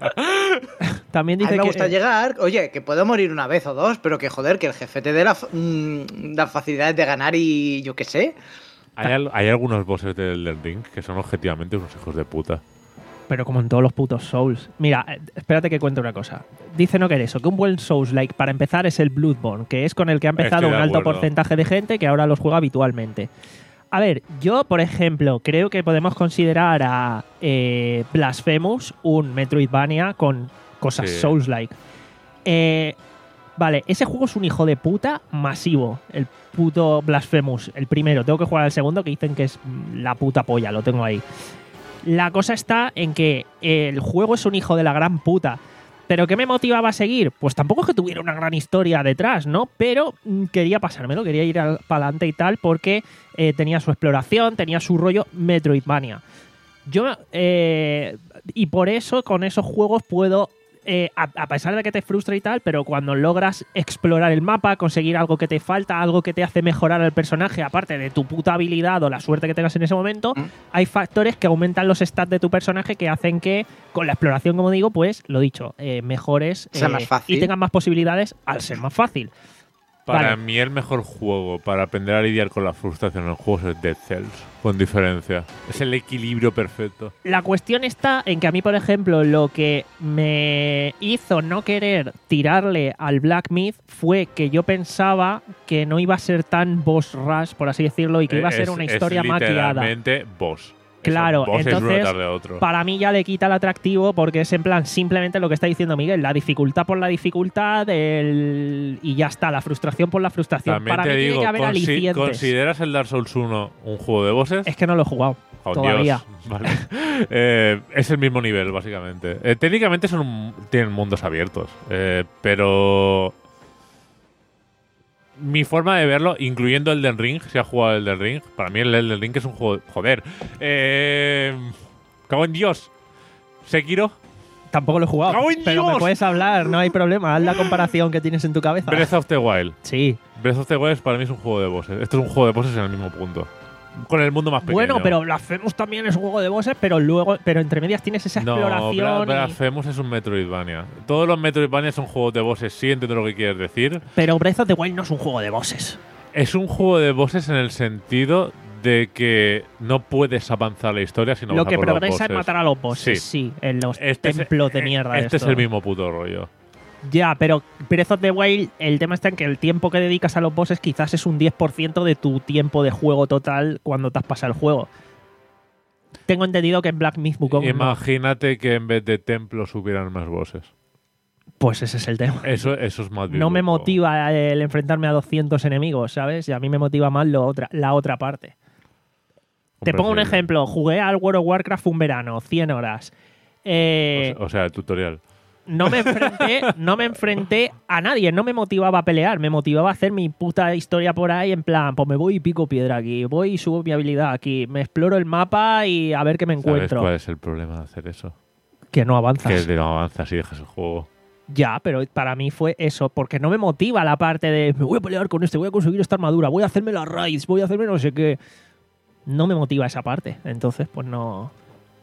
también A mí dice me que gusta llegar, oye, que puedo morir una vez o dos, pero que joder, que el jefe te dé la, f- mm, las facilidades de ganar y yo qué sé. hay, al- hay algunos bosses del Elden Ring que son objetivamente unos hijos de puta. pero como en todos los putos Souls. Mira, eh, espérate que cuente una cosa. Dice no que eso, que un buen Souls-like para empezar es el Bloodborne, que es con el que ha empezado Estoy de un alto acuerdo. porcentaje de gente que ahora los juega habitualmente. A ver, yo, por ejemplo, creo que podemos considerar a eh, Blasphemous un Metroidvania con cosas Sí. Souls-like. Eh, vale, ese juego es un hijo de puta masivo. El puto Blasphemous, el primero. Tengo que jugar al segundo, que dicen que es mm, la puta polla, lo tengo ahí. La cosa está en que el juego es un hijo de la gran puta. ¿Pero qué me motivaba a seguir? Pues tampoco es que tuviera una gran historia detrás, ¿no? Pero mm, quería pasármelo, quería ir para adelante y tal, porque eh, tenía su exploración, tenía su rollo Metroidvania. Yo, eh, y por eso con esos juegos puedo, eh, a, a pesar de que te frustra y tal, pero cuando logras explorar el mapa, conseguir algo que te falta, algo que te hace mejorar al personaje, aparte de tu puta habilidad o la suerte que tengas en ese momento, Mm. hay factores que aumentan los stats de tu personaje que hacen que, con la exploración, como digo, pues, lo dicho, eh, mejores Sea eh, más fácil. y tengas más posibilidades al ser más fácil. Para Vale. mí el mejor juego para aprender a lidiar con la frustración en los juegos es Dead Cells, con diferencia. Es el equilibrio perfecto. La cuestión está en que a mí, por ejemplo, lo que me hizo no querer tirarle al Black Myth fue que yo pensaba que no iba a ser tan boss rush, por así decirlo, y que iba a ser Es- una es historia maquillada. literalmente boss. Claro, Eso, boss es uno entonces, detrás de otro. Para mí ya le quita el atractivo porque es en plan simplemente lo que está diciendo Miguel, la dificultad por la dificultad el... y ya está, la frustración por la frustración. También para te mí digo, tiene que haber consi- alicientes. ¿consideras el Dark Souls uno un juego de bosses? Es que no lo he jugado Oh, todavía. Dios, vale. Eh, es el mismo nivel, básicamente. Eh, técnicamente son un- tienen mundos abiertos, eh, pero mi forma de verlo, incluyendo Elden Ring, si ha jugado Elden Ring, para mí el Elden Ring es un juego... Joder. Eh, cago en Dios. Sekiro, Tampoco lo he jugado, ¡Cago en pero me Dios! puedes hablar, no hay problema. Haz la comparación que tienes en tu cabeza. Breath of the Wild. Sí. Breath of the Wild para mí es un juego de bosses. Esto es un juego de bosses en el mismo punto. Con el mundo más pequeño. Bueno, pero Blasphemous también es un juego de bosses, pero luego, pero entre medias tienes esa No, exploración. Bla- y- Blasphemous es un Metroidvania. Todos los Metroidvania son juegos de bosses, sí entiendo lo que quieres decir. Pero Breath of the Wild no es un juego de bosses. Es un juego de bosses en el sentido de que no puedes avanzar la historia si no Lo vas a que por los progresa es bosses. matar a los bosses, Sí. sí, en los Este es- templos de eh, mierda. Este es estos. el mismo puto rollo. Ya, pero Breath of the Wild, el tema está en que el tiempo que dedicas a los bosses quizás es un diez por ciento de tu tiempo de juego total cuando te has pasado el juego. Tengo entendido que en Black Myth Wukong no. Imagínate que en vez de templos hubieran más bosses. Pues ese es el tema. Eso, eso es más No me dibujo. motiva el enfrentarme a doscientos enemigos, ¿sabes? Y a mí me motiva más lo otra, la otra parte. Te pongo un Comprensible. ejemplo. Jugué al World of Warcraft un verano, cien horas. Eh, O sea, o sea, el tutorial. no me enfrenté, no me enfrenté a nadie, no me motivaba a pelear, me motivaba a hacer mi puta historia por ahí, en plan, pues me voy y pico piedra aquí, voy y subo mi habilidad aquí, me exploro el mapa y a ver qué me ¿Sabes encuentro. cuál es el problema de hacer eso? Que no avanzas. Que no avanzas y dejas el juego. Ya, pero para mí fue eso, porque no me motiva la parte de me voy a pelear con este, voy a conseguir esta armadura, voy a hacerme las raids, voy a hacerme no sé qué. No me motiva esa parte, entonces pues no...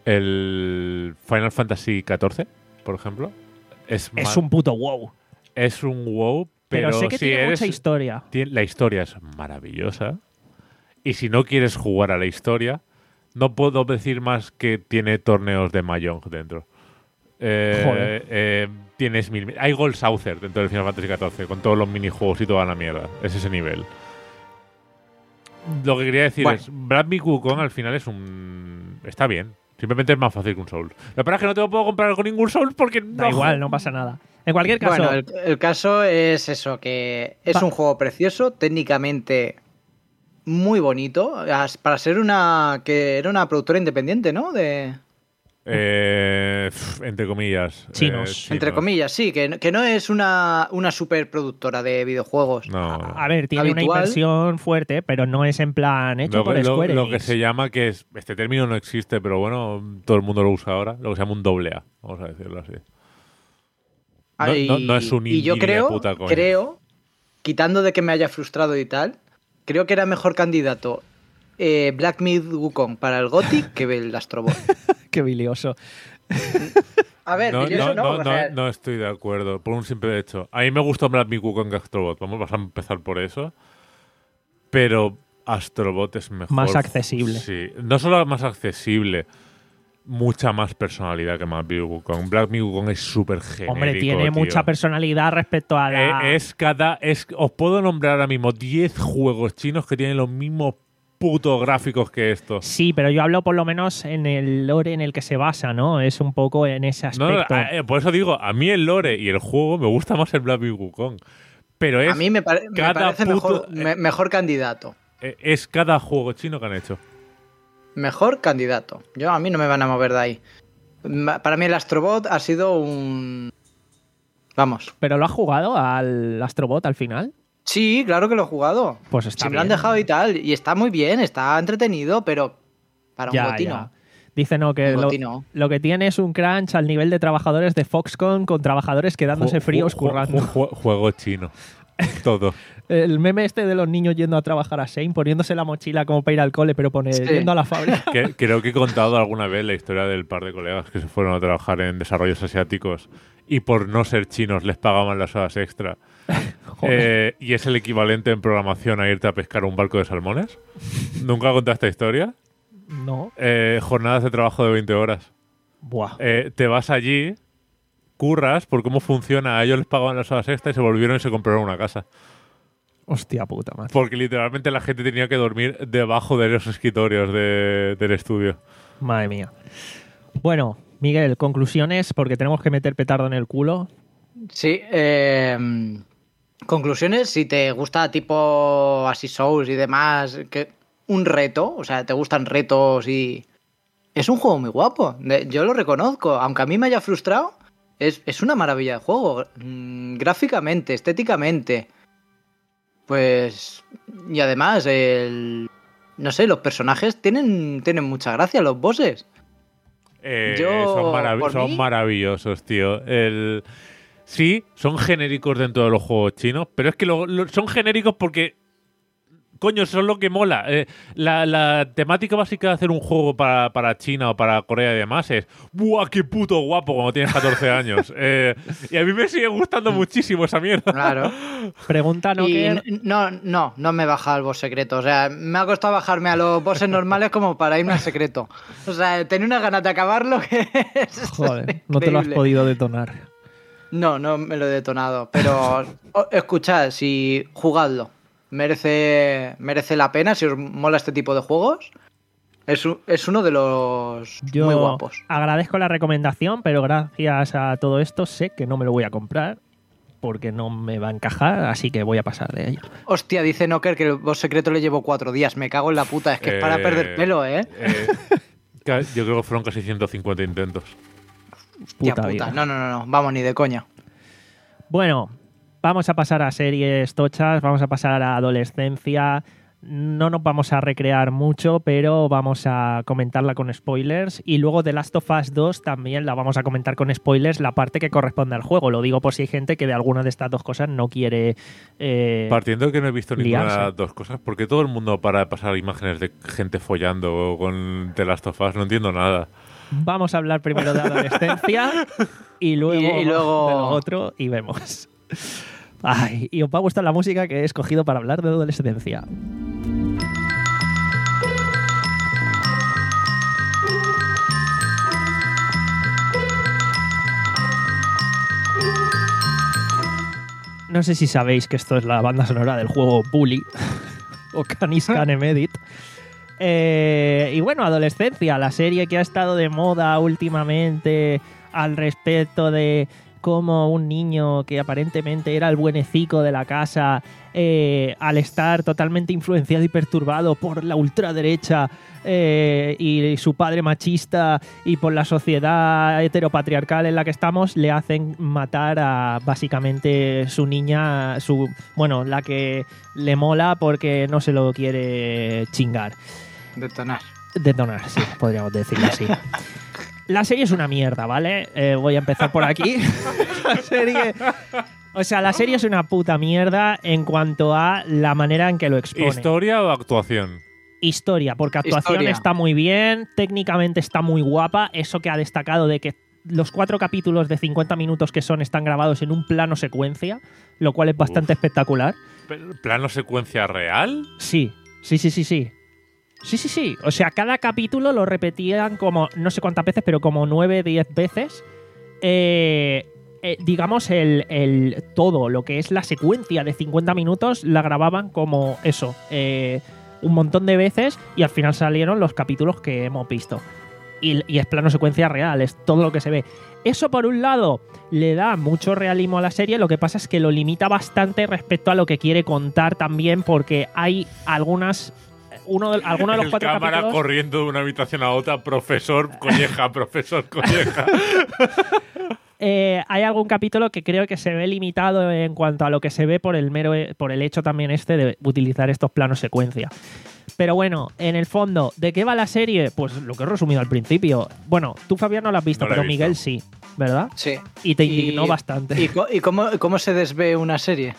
El Final Fantasy catorce, por ejemplo, es, Es ma- un puto wow. es un wow, Pero, pero, sé que si tiene eres, mucha historia. tien- la historia es maravillosa. Y si no quieres jugar a la historia, no puedo decir más que tiene torneos de Mahjong dentro. Eh, Joder. eh, tienes mil, hay Gold Saucer dentro del Final Fantasy catorce con todos los minijuegos y toda la mierda. Es ese nivel. Lo que quería decir Bueno. es, Brad Wukong al final es un... Está bien. Simplemente es más fácil que un Soul. La verdad es que no te lo puedo comprar con ningún Soul porque no... Da igual, no pasa nada. En cualquier caso, Bueno, el, el caso es eso, que es Va. un juego precioso, técnicamente muy bonito, as- para ser una que era una productora independiente, ¿no? De Eh, pf, entre comillas. Chinos. eh, entre comillas, sí, que, no- que no es una, una superproductora de videojuegos. No. a ver, tiene una habitual. inversión fuerte, pero no es en plan hecho Lo, por que- lo- Square lo Enix. que se llama que es... Este término no existe, pero bueno, todo el mundo lo usa ahora. Lo que se llama un doble A, vamos a decirlo así. No, Ah, y, no- no es un y yo indie de creo, puta coña. creo, quitando de que me haya frustrado y tal, creo que era mejor candidato eh, Black Myth Wukong para el Gothic que el Astrobot. Qué bilioso. A ver, No, que yo no, eso no, no, o no- sea, no estoy de acuerdo, por un simple hecho. A mí me gustó Black Myth Wukong que Astrobot. Vamos a empezar por eso. Pero Astrobot es mejor. Más accesible. Sí. No solo más accesible, mucha más personalidad que Black Myth Wukong. Black Myth Wukong es súper genérico. Hombre, tiene tío. mucha personalidad respecto a la... Eh, es cada. Es, os puedo nombrar ahora mismo diez juegos chinos que tienen los mismos putos gráficos que estos. Sí, pero yo hablo por lo menos en el lore en el que se basa, ¿no? Es un poco en ese No, aspecto. eh, por eso digo, a mí el lore y el juego me gusta más el Black Myth Wukong. Pero es, a mí me, pare- me cada parece mejor, puto- me- mejor candidato. eh, es cada juego chino que han hecho. Mejor candidato. Yo a mí no me van a mover de ahí. Ma- Para mí el Astrobot ha sido un... Vamos. ¿Pero lo has jugado al Astrobot al final? Sí, claro que lo he jugado. Pues está Si me lo han bien. dejado y tal. Y está muy bien, está entretenido, pero para un Ya, gotino. ya. Dice no, que Un lo, gotino. lo que tiene es un crunch al nivel de trabajadores de Foxconn con trabajadores quedándose Ju- fríos ju- currando. ju- ju- juego chino. Todo. El meme este de los niños yendo a trabajar a Shane, poniéndose la mochila como para ir al cole, pero pone Sí. yendo a la fábrica. Que- creo que he contado alguna vez la historia del par de colegas que se fueron a trabajar en desarrollos asiáticos y por no ser chinos les pagaban las horas extra. Joder. Eh, y es el equivalente en programación a irte a pescar un barco de salmones. ¿Nunca conté esta historia? No. Eh, jornadas de trabajo de veinte horas. Buah. Eh, te vas allí, curras por cómo funciona. A ellos les pagaban las horas extra y se volvieron y se compraron una casa. Hostia puta, madre. Porque literalmente la gente tenía que dormir debajo de los escritorios de- del estudio. Madre mía. Bueno, Miguel, conclusiones, porque tenemos que meter petardo en el culo. Sí, eh, conclusiones, si te gusta tipo así Souls y demás, que un reto, o sea, te gustan retos y... Es un juego muy guapo, de- yo lo reconozco, aunque a mí me haya frustrado, es, es una maravilla de juego, mm, gráficamente, estéticamente, pues... Y además, el... No sé, los personajes tienen, tienen mucha gracia, los bosses. Eh, Yo, son, marav- por son mí- maravillosos, tío. El... Sí, son genéricos dentro de los juegos chinos, pero es que lo- lo- son genéricos porque, coño, eso es lo que mola. Eh, la, la temática básica de hacer un juego para, para China o para Corea y demás es ¡buah, qué puto guapo cuando tienes catorce años! Eh, y a mí me sigue gustando muchísimo esa mierda. Claro. Pregunta Y Noker. n- no, no, no me baja al boss secreto. O sea, me ha costado bajarme a los bosses normales como para irme al secreto. O sea, tenía unas ganas de acabarlo que es Joder, no te lo has increíble. podido detonar. No, no me lo he detonado. Pero o- escuchad, si jugadlo. Merece, merece la pena si os mola este tipo de juegos. Es, u- es uno de los Yo muy guapos. agradezco la recomendación, pero gracias a todo esto sé que no me lo voy a comprar porque no me va a encajar, así que voy a pasar de ello. Hostia, dice Noker que el boss secreto le llevo cuatro días. Me cago en la puta. Es que es para Eh, perder pelo, ¿eh? eh, ca- yo creo que fueron casi ciento cincuenta intentos. Tía Puta puta. vida. No, no, no, no. Vamos, ni de coña. Bueno, vamos a pasar a series tochas, vamos a pasar a adolescencia. No nos vamos a recrear mucho, pero vamos a comentarla con spoilers. Y luego The Last of Us dos también la vamos a comentar con spoilers, la parte que corresponde al juego. Lo digo por si hay gente que de alguna de estas dos cosas no quiere... Eh, Partiendo de que no he visto ninguna de liarse. las dos cosas, porque todo el mundo para de pasar imágenes de gente follando con The Last of Us, no entiendo nada. Vamos a hablar primero de adolescencia y luego, Y- y luego- de lo otro y vemos. Ay, y os va a gustar la música que he escogido para hablar de adolescencia. No sé si sabéis que esto es la banda sonora del juego Bully o Canis Canem Edit. Eh, y bueno, adolescencia, la serie que ha estado de moda últimamente al respecto de cómo un niño que aparentemente era el buenecico de la casa, eh, al estar totalmente influenciado y perturbado por la ultraderecha eh, y su padre machista y por la sociedad heteropatriarcal en la que estamos, le hacen matar a básicamente su niña, su bueno, la que le mola porque no se lo quiere chingar. Detonar. Detonar, sí, podríamos decirlo así. La serie es una mierda, ¿vale? Eh, voy a empezar por aquí. La serie... O sea, la serie es una puta mierda en cuanto a la manera en que lo expone. ¿Historia o actuación? Historia, porque actuación Historia. está muy bien, técnicamente está muy guapa. Eso que ha destacado de que los cuatro capítulos de cincuenta minutos que son están grabados en un plano secuencia, lo cual es bastante Uf. espectacular. ¿Plano secuencia real? Sí, sí, sí, sí, sí. Sí, sí, sí. O sea, cada capítulo lo repetían como, no sé cuántas veces, pero como nueve, diez veces. Eh, eh, digamos, el, el todo, lo que es la secuencia de cincuenta minutos, la grababan como eso, eh, un montón de veces y al final salieron los capítulos que hemos visto. Y, y es plano secuencia real, es todo lo que se ve. Eso, por un lado, le da mucho realismo a la serie, lo que pasa es que lo limita bastante respecto a lo que quiere contar también, porque hay algunas... Uno de, alguno de los El cuatro cámara capítulos... corriendo de una habitación a otra, profesor colleja, profesor colleja. Eh, hay algún capítulo que creo que se ve limitado en cuanto a lo que se ve por el mero por el hecho también este de utilizar estos planos secuencia. Pero bueno, en el fondo, ¿de qué va la serie? Pues lo que he resumido al principio. Bueno, tú, Fabián, no lo has visto, No la he pero visto. Miguel sí, ¿verdad? Sí. Y te Y- indignó bastante. ¿Y, co- y cómo, cómo se desvé una serie?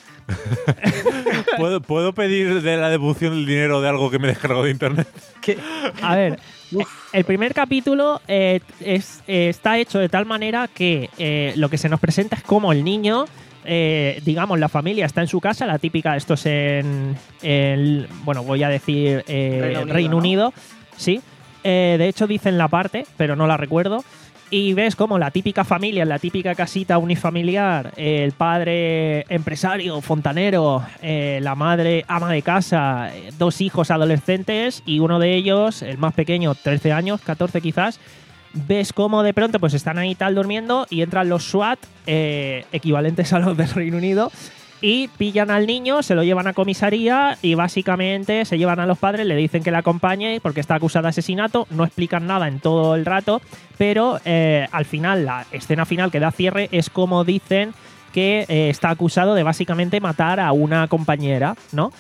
¿Puedo, ¿Puedo pedir de la devolución del dinero de algo que me he descargado de internet? ¿Qué? A ver, el primer capítulo eh, es, eh, está hecho de tal manera que eh, lo que se nos presenta es como el niño, eh, digamos, la familia está en su casa, la típica, esto es en, el, bueno, voy a decir eh, Reino Reino Unido, Unido, ¿no? sí. Eh, de hecho dicen la parte, pero no la recuerdo. Y ves como la típica familia, la típica casita unifamiliar, eh, el padre empresario, fontanero, eh, la madre ama de casa, eh, dos hijos adolescentes y uno de ellos, el más pequeño, trece años, catorce quizás, ves cómo de pronto pues están ahí tal durmiendo y entran los SWAT, eh, equivalentes a los del Reino Unido, y pillan al niño, se lo llevan a comisaría y básicamente se llevan a los padres, le dicen que la acompañe porque está acusada de asesinato, no explican nada en todo el rato, pero eh, al final, la escena final que da cierre es como dicen que eh, está acusado de básicamente matar a una compañera, ¿no?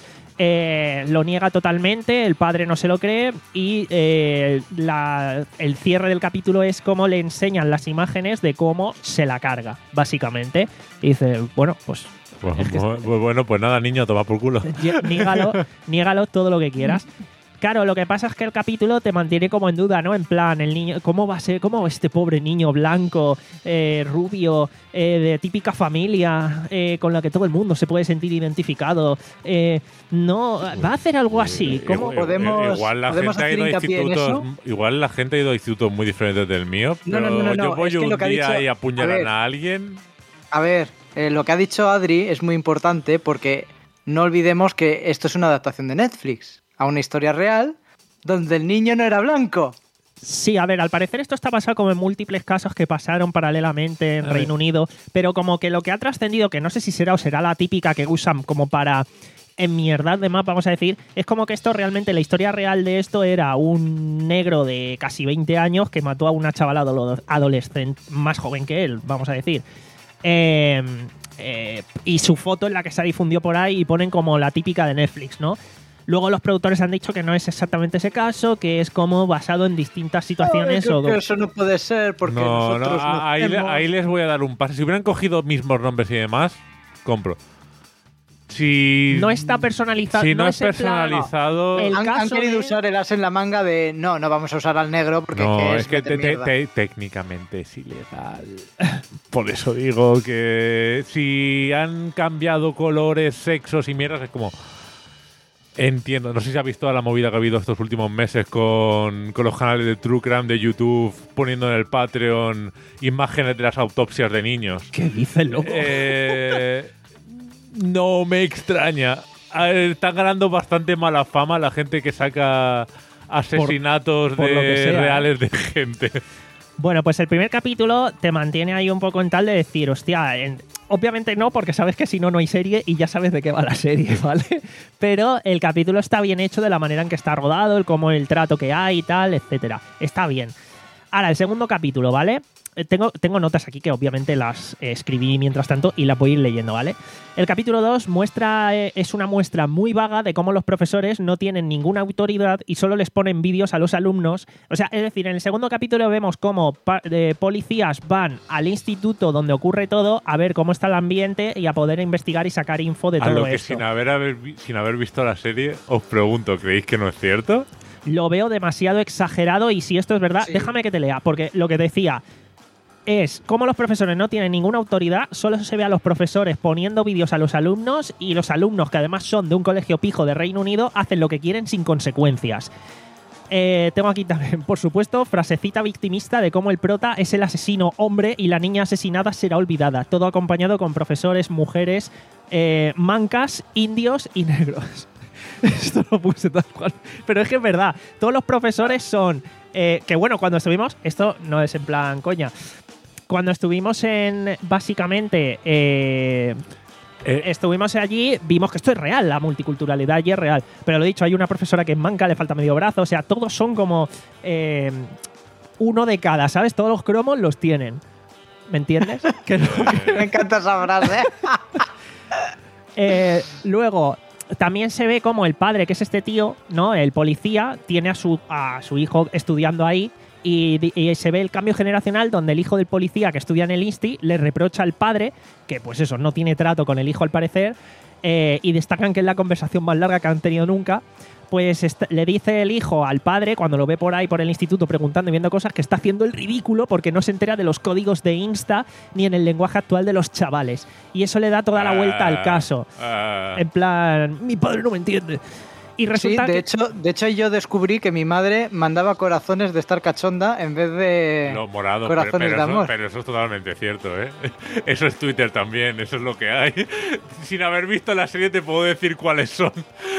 Eh, lo niega totalmente, el padre no se lo cree y eh, la- el cierre del capítulo es como le enseñan las imágenes de cómo se la carga, básicamente. Y dice, bueno, pues Bueno, Es que- pues, bueno, pues nada, niño, toma por culo. Ye- Niégalo, niégalo todo lo que quieras. Claro, lo que pasa es que el capítulo te mantiene como en duda, ¿no? En plan, el niño, ¿cómo va a ser? ¿Cómo este pobre niño blanco, eh, rubio, eh, de típica familia, eh, con la que todo el mundo se puede sentir identificado? Eh, no, ¿va a hacer algo así? ¿Cómo? Igual- podemos- igual la podemos gente ha ido a hacer hincapié en institutos, eso? igual la gente ha ido a institutos muy diferentes del mío, No, pero no, no, no, yo no, voy es que un lo que ha día dicho- y apuñalan a ver. a alguien. A ver, eh, lo que ha dicho Adri es muy importante porque no olvidemos que esto es una adaptación de Netflix a una historia real donde el niño no era blanco. Sí, a ver, al parecer esto está basado como en múltiples casos que pasaron paralelamente en A ver. Reino Unido, pero como que lo que ha trascendido, que no sé si será o será la típica que usan como para en mierda de mapa, vamos a decir. Es como que esto realmente, la historia real de esto era un negro de casi veinte años que mató a una chavala adolescente más joven que él, vamos a decir. Eh, eh, y su foto es la que se difundió por ahí y ponen como la típica de Netflix, ¿no? Luego los productores han dicho que no es exactamente ese caso, que es como basado en distintas situaciones. No, o que eso no puede ser porque No, nosotros no, no ahí, le- hacemos. ahí les voy a dar un pase. Si hubieran cogido mismos nombres y demás, compro. Si no está personalizado. Si no, es es en plan- personalizado, el Han, han caso querido de- usar el as en la manga de no, no vamos a usar al negro porque no, que es que meter te- te- mierda. te- técnicamente es ilegal. Por eso digo que si han cambiado colores, sexos y mierdas, es como. Entiendo, no sé si has visto la movida que ha habido estos últimos meses con, con los canales de True Crime de YouTube poniendo en el Patreon imágenes de las autopsias de niños. ¿Qué dices, loco? Eh, no me extraña. A ver, están ganando bastante mala fama la gente que saca asesinatos por de lo que sea, reales de gente. Bueno, pues el primer capítulo te mantiene ahí un poco en tal de decir, hostia, en- obviamente no, porque sabes que si no, no hay serie y ya sabes de qué va la serie, ¿vale? Pero el capítulo está bien hecho de la manera en que está rodado, el cómo el trato que hay y tal, etcétera. Está bien. Ahora, el segundo capítulo, ¿vale? Eh, Tengo, tengo notas aquí que obviamente las eh, escribí mientras tanto y las voy a ir leyendo, ¿vale? El capítulo dos muestra, eh, es una muestra muy vaga de cómo los profesores no tienen ninguna autoridad y solo les ponen vídeos a los alumnos. O sea, es decir, en el segundo capítulo vemos cómo pa- de policías van al instituto donde ocurre todo a ver cómo está el ambiente y a poder investigar y sacar info de A todo lo que esto. sin haber, haber vi- sin haber visto la serie, os pregunto, ¿creéis que no es cierto? Lo veo demasiado exagerado y si esto es verdad, Sí. déjame que te lea, porque lo que decía es cómo los profesores no tienen ninguna autoridad, solo se ve a los profesores poniendo vídeos a los alumnos y los alumnos, que además son de un colegio pijo de Reino Unido, hacen lo que quieren sin consecuencias. Eh, tengo aquí también, por supuesto, frasecita victimista de cómo el prota es el asesino hombre y la niña asesinada será olvidada. Todo acompañado con profesores, mujeres, eh, mancas, indios y negros. Esto lo puse tal cual. Pero es que es verdad. Todos los profesores son... eh, que bueno, cuando estuvimos... Esto no es en plan coña. Cuando estuvimos en... Básicamente... eh, Eh, estuvimos allí, vimos que esto es real, la multiculturalidad allí es real. Pero lo dicho, hay una profesora que es manca, le falta medio brazo. O sea, todos son como... eh, uno de cada, ¿sabes? Todos los cromos los tienen. ¿Me entiendes? Que no- Me encanta esa frase. Eh, luego, también se ve como el padre, que es este tío, ¿no? El policía, tiene a su, a su hijo estudiando ahí y, di- y se ve el cambio generacional donde el hijo del policía que estudia en el Insti le reprocha al padre, que pues eso, no tiene trato con el hijo al parecer, eh, y destacan que es la conversación más larga que han tenido nunca. Pues est- le dice el hijo al padre, cuando lo ve por ahí por el instituto preguntando y viendo cosas, que está haciendo el ridículo porque no se entera de los códigos de Insta ni en el lenguaje actual de los chavales. Y eso le da toda la vuelta al caso. ah, En plan, mi padre no me entiende. Y Sí, resulta de que... hecho, de hecho yo descubrí que mi madre mandaba corazones de estar cachonda en vez de Los morados, pero, corazones pero de eso, amor. pero eso es totalmente cierto, ¿eh? Eso es Twitter también, eso es lo que hay. Sin haber visto la serie te puedo decir cuáles son.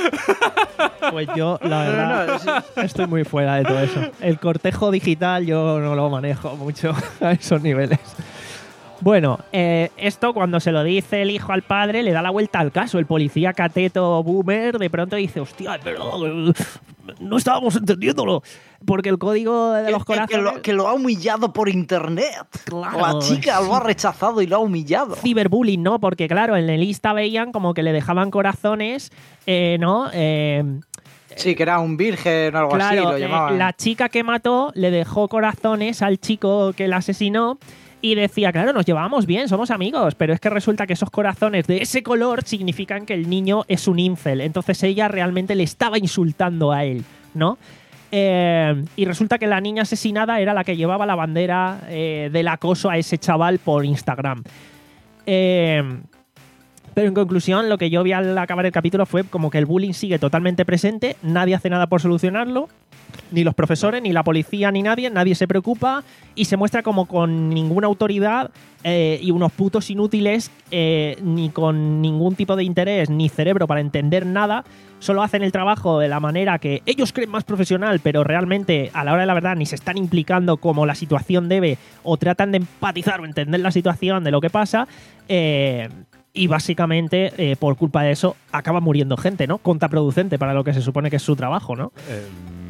Pues yo, la No, verdad, no, no, estoy muy fuera de todo eso. El cortejo digital yo no lo manejo mucho a esos niveles. Bueno, eh, esto cuando se lo dice el hijo al padre le da la vuelta al caso. El policía cateto boomer de pronto dice, hostia, pero eh, no estábamos entendiéndolo. Porque el código de los Que- que, corazones... lo, que lo ha humillado por internet. Claro, La chica sí. lo ha rechazado y lo ha humillado. Ciberbullying, ¿no? Porque claro, en el Insta veían como que le dejaban corazones, eh, ¿no? Eh, Sí, que era un virgen o algo así, Claro, lo eh, llamaban. la chica que mató le dejó corazones al chico que la asesinó y decía, claro, nos llevábamos bien, somos amigos, pero es que resulta que esos corazones de ese color significan que el niño es un incel. Entonces ella realmente le estaba insultando a él, ¿no? Eh, y resulta que la niña asesinada era la que llevaba la bandera eh, del acoso a ese chaval por Instagram. Eh, pero en conclusión, lo que yo vi al acabar el capítulo fue como que el bullying sigue totalmente presente, nadie hace nada por solucionarlo, ni los profesores, ni la policía, ni nadie, nadie se preocupa y se muestra como con ninguna autoridad eh, y unos putos inútiles, eh, ni con ningún tipo de interés ni cerebro para entender nada, solo hacen el trabajo de la manera que ellos creen más profesional, pero realmente a la hora de la verdad ni se están implicando como la situación debe o tratan de empatizar o entender la situación de lo que pasa. Eh, y básicamente eh, por culpa de eso acaba muriendo gente, ¿no? Contraproducente para lo que se supone que es su trabajo, ¿no? Eh,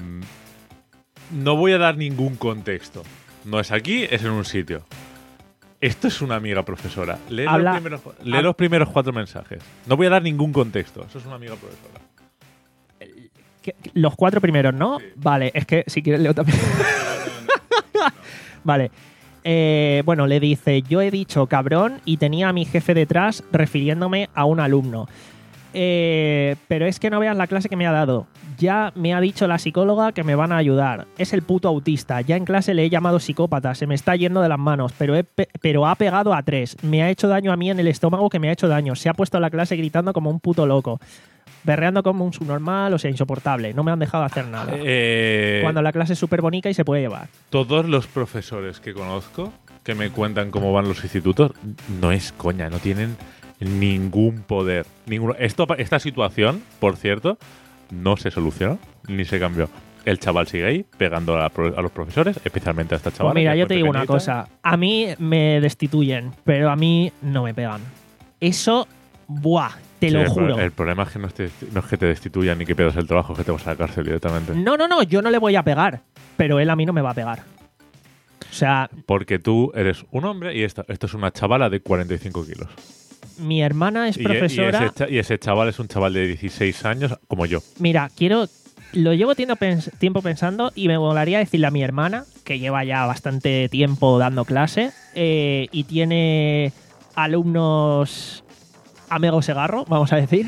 no voy a dar ningún contexto. No es aquí, es en un sitio. Esto es una amiga profesora. Lee, Habla- los, primeros, lee hab- los primeros cuatro mensajes. No voy a dar ningún contexto. Eso es una amiga profesora. Que- que- Los cuatro primeros, ¿no? Sí. Vale, es que si quieres leo también. Vale. Eh, bueno, le dice, yo he dicho cabrón y tenía a mi jefe detrás refiriéndome a un alumno. Eh, pero es que no veas la clase que me ha dado. Ya me ha dicho la psicóloga que me van a ayudar. Es el puto autista. Ya en clase le he llamado psicópata. Se me está yendo de las manos, pero, he pe- pero ha pegado a tres. Me ha hecho daño a mí en el estómago que me ha hecho daño. Se ha puesto en la clase gritando como un puto loco. Berreando como un subnormal, o sea, insoportable. No me han dejado hacer nada. Eh, Cuando la clase es súper bonita y se puede llevar. Todos los profesores que conozco que me cuentan cómo van los institutos, no es coña, no tienen ningún poder. Ninguno. Esto, esta situación, por cierto, no se solucionó ni se cambió. El chaval sigue ahí pegando a, pro- a los profesores, especialmente a esta chavala. Pues mira, que es yo muy te digo una pequeñita. cosa. A mí me destituyen, pero a mí no me pegan. Eso, buah, te Sí, lo el, pro- juro. El problema es que no, es te- no es que te destituyan ni que pierdas el trabajo, es que te vas a la cárcel directamente. No, no, no, yo no le voy a pegar, pero él a mí no me va a pegar. O sea, Porque tú eres un hombre y esta, esto es una chavala de cuarenta y cinco kilos. mi hermana es Y- profesora. Y, ese, cha- y ese chaval es un chaval de dieciséis años, como yo. Mira, quiero. Lo llevo tiempo, pens- tiempo pensando y me molaría decirle a mi hermana, que lleva ya bastante tiempo dando clase eh, y tiene alumnos amigos segarro, vamos a decir,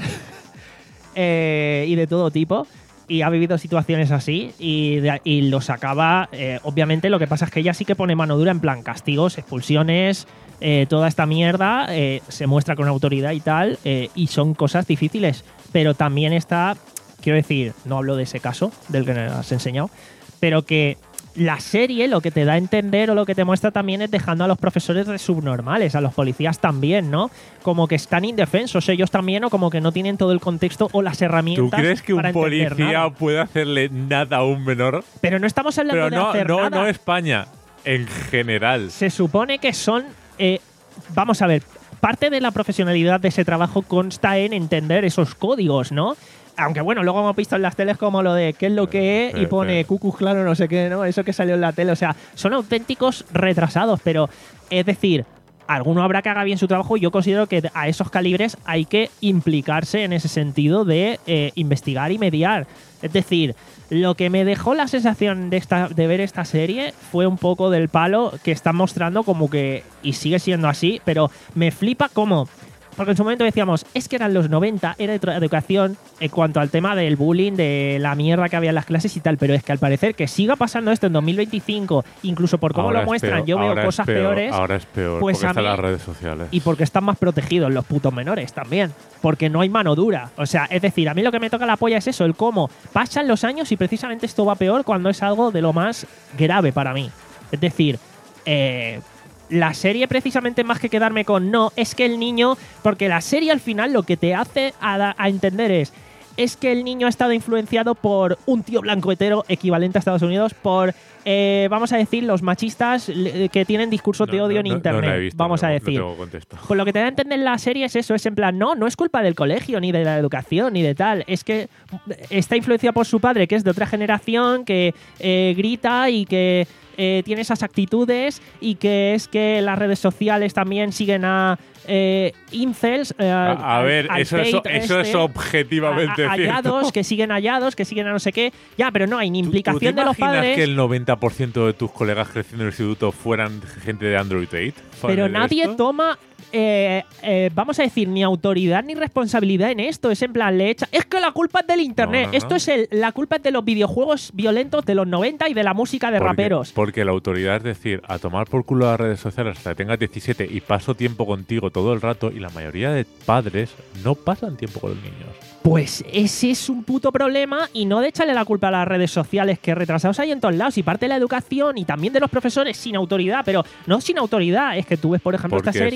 eh, y de todo tipo. Y ha vivido situaciones así y, de- y los acaba. eh, obviamente, lo que pasa es que ella sí que pone mano dura en plan castigos, expulsiones, eh, toda esta mierda. eh, se muestra con autoridad y tal, eh, y son cosas difíciles. Pero también está, quiero decir, no hablo de ese caso del que nos has enseñado, pero que la serie lo que te da a entender o lo que te muestra también es dejando a los profesores de subnormales, a los policías también, ¿no? Como que están indefensos ellos también o como que no tienen todo el contexto o las herramientas. ¿Tú crees que un para entender policía nada. puede hacerle nada a un menor? Pero no estamos hablando Pero de no, hacer no, nada. no España, en general. Se supone que son. eh, vamos a ver, parte de la profesionalidad de ese trabajo consta en entender esos códigos, ¿no? Aunque bueno, luego hemos visto en las teles como lo de qué es lo que es y pero, pone pero. cucus claro, no sé qué, ¿no? Eso que salió en la tele. O sea, son auténticos retrasados, pero es decir, alguno habrá que haga bien su trabajo y yo considero que a esos calibres hay que implicarse en ese sentido de eh, investigar y mediar. Es decir, lo que me dejó la sensación de, esta, de ver esta serie fue un poco del palo que están mostrando como que, y sigue siendo así, pero me flipa cómo. Porque en su momento decíamos, es que eran los noventa, era otra educación en cuanto al tema del bullying, de la mierda que había en las clases y tal, pero es que al parecer que siga pasando esto en dos mil veinticinco, incluso por cómo Ahora lo es muestran, peor, yo veo ahora es cosas peor, peores. Ahora es peor, pues porque a están mí- las redes sociales. Y porque están más protegidos los putos menores también. Porque no hay mano dura. O sea, es decir, a mí lo que me toca la polla es eso, el cómo pasan los años y precisamente esto va peor cuando es algo de lo más grave para mí. Es decir, eh, la serie precisamente más que quedarme con no, es que el niño... Porque la serie al final lo que te hace a, da- a entender es... Es que el niño ha estado influenciado por un tío blanco hetero equivalente a Estados Unidos, por, eh, vamos a decir, los machistas le- que tienen discursos de No, odio no, en no, no Internet. la he visto, vamos a no- decir. No tengo contexto. Pues lo que te da a entender la serie es eso, es en plan, no, no es culpa del colegio, ni de la educación, ni de tal. Es que está influenciada por su padre, que es de otra generación, que eh, grita y que eh, tiene esas actitudes, y que es que las redes sociales también siguen a eh, incels. eh, A, a al- ver, al eso, es, Tate eso es este, objetivamente a- a- cierto. hallados, que siguen hallados, que siguen a no sé qué. Ya, pero no hay ni ¿Tú- implicación ¿Tú te de los imaginas padres. que el noventa por ciento de tus colegas creciendo en el instituto fueran gente de Android Tate? Pero ¿De nadie esto? toma, eh, eh, vamos a decir, ni autoridad ni responsabilidad en esto. Es en plan, le echa. Es que la culpa es del internet. No, no, no. Esto es el, la culpa es de los videojuegos violentos de los noventa y de la música de Porque- raperos. Porque la autoridad es decir, a tomar por culo las redes sociales hasta que tengas diecisiete y paso tiempo contigo todo el rato, y la mayoría de padres no pasan tiempo con los niños. Pues ese es un puto problema, y no de echarle la culpa a las redes sociales, que retrasados hay en todos lados, y parte de la educación y también de los profesores sin autoridad, pero no sin autoridad. Es que tú ves, por ejemplo, Porque, esta serie. porque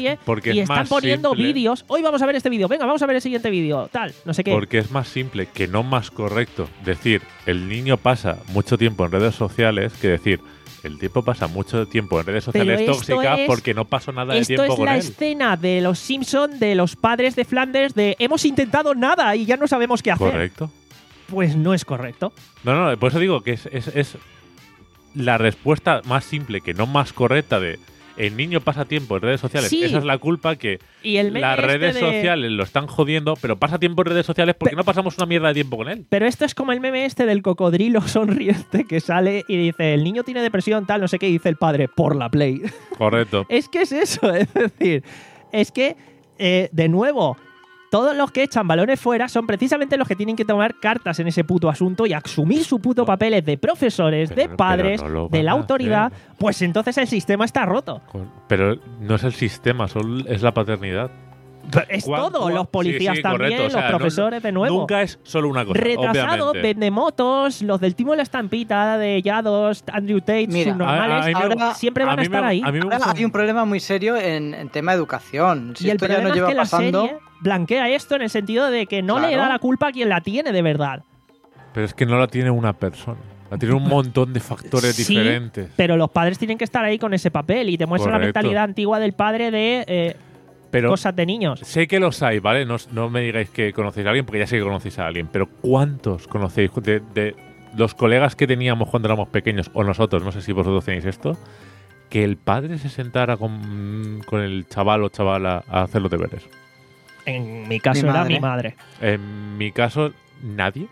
Porque y es están más poniendo simple. vídeos. Hoy vamos a ver este vídeo, venga, vamos a ver el siguiente vídeo, tal, no sé qué. Porque es más simple que no más correcto decir el niño pasa mucho tiempo en redes sociales que decir el tipo pasa mucho tiempo en redes sociales Pero esto tóxicas es- porque no pasó nada de Esto tiempo es con la él. escena de los Simpson de los padres de Flanders de hemos intentado nada y ya no sabemos qué hacer. Correcto. Pues no es correcto. No, no, por eso digo que es, es, es la respuesta más simple que no más correcta de el niño pasa tiempo en redes sociales. Sí. Esa es la culpa que Y el meme las este redes de- sociales lo están jodiendo, pero pasa tiempo en redes sociales porque no pasamos una mierda de tiempo con él. Pero esto es como el meme este del cocodrilo sonriente que sale y dice el niño tiene depresión, tal, no sé qué, y dice el padre, por la Play. Correcto. Es que es eso, es decir, es que, eh, de nuevo, todos los que echan balones fuera son precisamente los que tienen que tomar cartas en ese puto asunto y asumir su puto papeles de profesores, Pero- de pero padres, no lo de van la a autoridad, hacer. pues entonces el sistema está roto. Con- Pero no es el sistema, son- es la paternidad. Es ¿Cuán- todo, cuán- los policías sí, sí, también, correcto, o sea, los no- profesores de nuevo. Nunca es solo una cosa. Retrasado, obviamente. vendemotos, los del Timo de la Estampita, de Yados, Andrew Tate, Mira, subnormales, a- a mí me- ahora siempre van a, mí estar me- ahí. a mí me Ahora gusta- hay un problema muy serio en, en tema de educación. Si y el esto ya problema nos lleva es que la pasando. serie blanquea esto en el sentido de que no le Claro. da la culpa a quien la tiene de verdad. Pero es que no la tiene una persona. La tiene un montón de factores Sí, diferentes. pero los padres tienen que estar ahí con ese papel y te muestra la Correcto. mentalidad antigua del padre de eh, Pero cosas de niños. sé que los hay, ¿vale? No, no me digáis que conocéis a alguien, porque ya sé que conocéis a alguien. Pero ¿cuántos conocéis de, de los colegas que teníamos cuando éramos pequeños, o nosotros, no sé si vosotros tenéis esto, que el padre se sentara con, con el chaval o chavala a hacer los deberes? En mi caso Mi era madre. mi madre. En mi caso, nadie.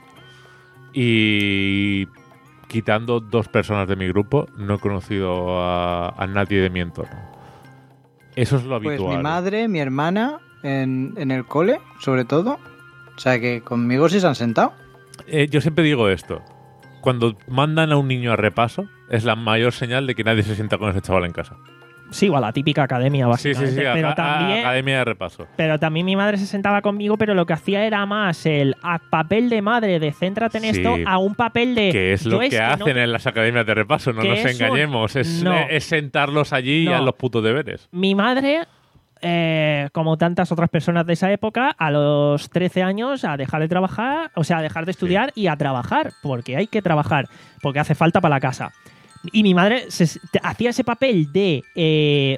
Y quitando dos personas de mi grupo, no he conocido a, a nadie de mi entorno. Eso es lo Pues habitual. mi madre, mi hermana, en, en el cole, sobre todo. O sea que conmigo sí se han sentado. Eh, yo siempre digo esto. Cuando mandan a un niño a repaso, es la mayor señal de que nadie se sienta con ese chaval en casa. Sí, o a la típica academia, Sí, básicamente. sí, sí. pero, a- a- también, academia de repaso. pero también mi madre se sentaba conmigo, pero lo que hacía era más el a papel de madre de céntrate en Sí, esto a un papel de. Que es lo yo que no hacen en las academias de repaso, no que nos eso- engañemos. Es, no. es sentarlos allí y No. a los putos deberes. Mi madre, eh, como tantas otras personas de esa época, a los trece años a dejar de trabajar, o sea, a dejar de estudiar y a trabajar, porque hay que trabajar, porque hace falta para la casa. Y mi madre se- te- hacía ese papel de eh,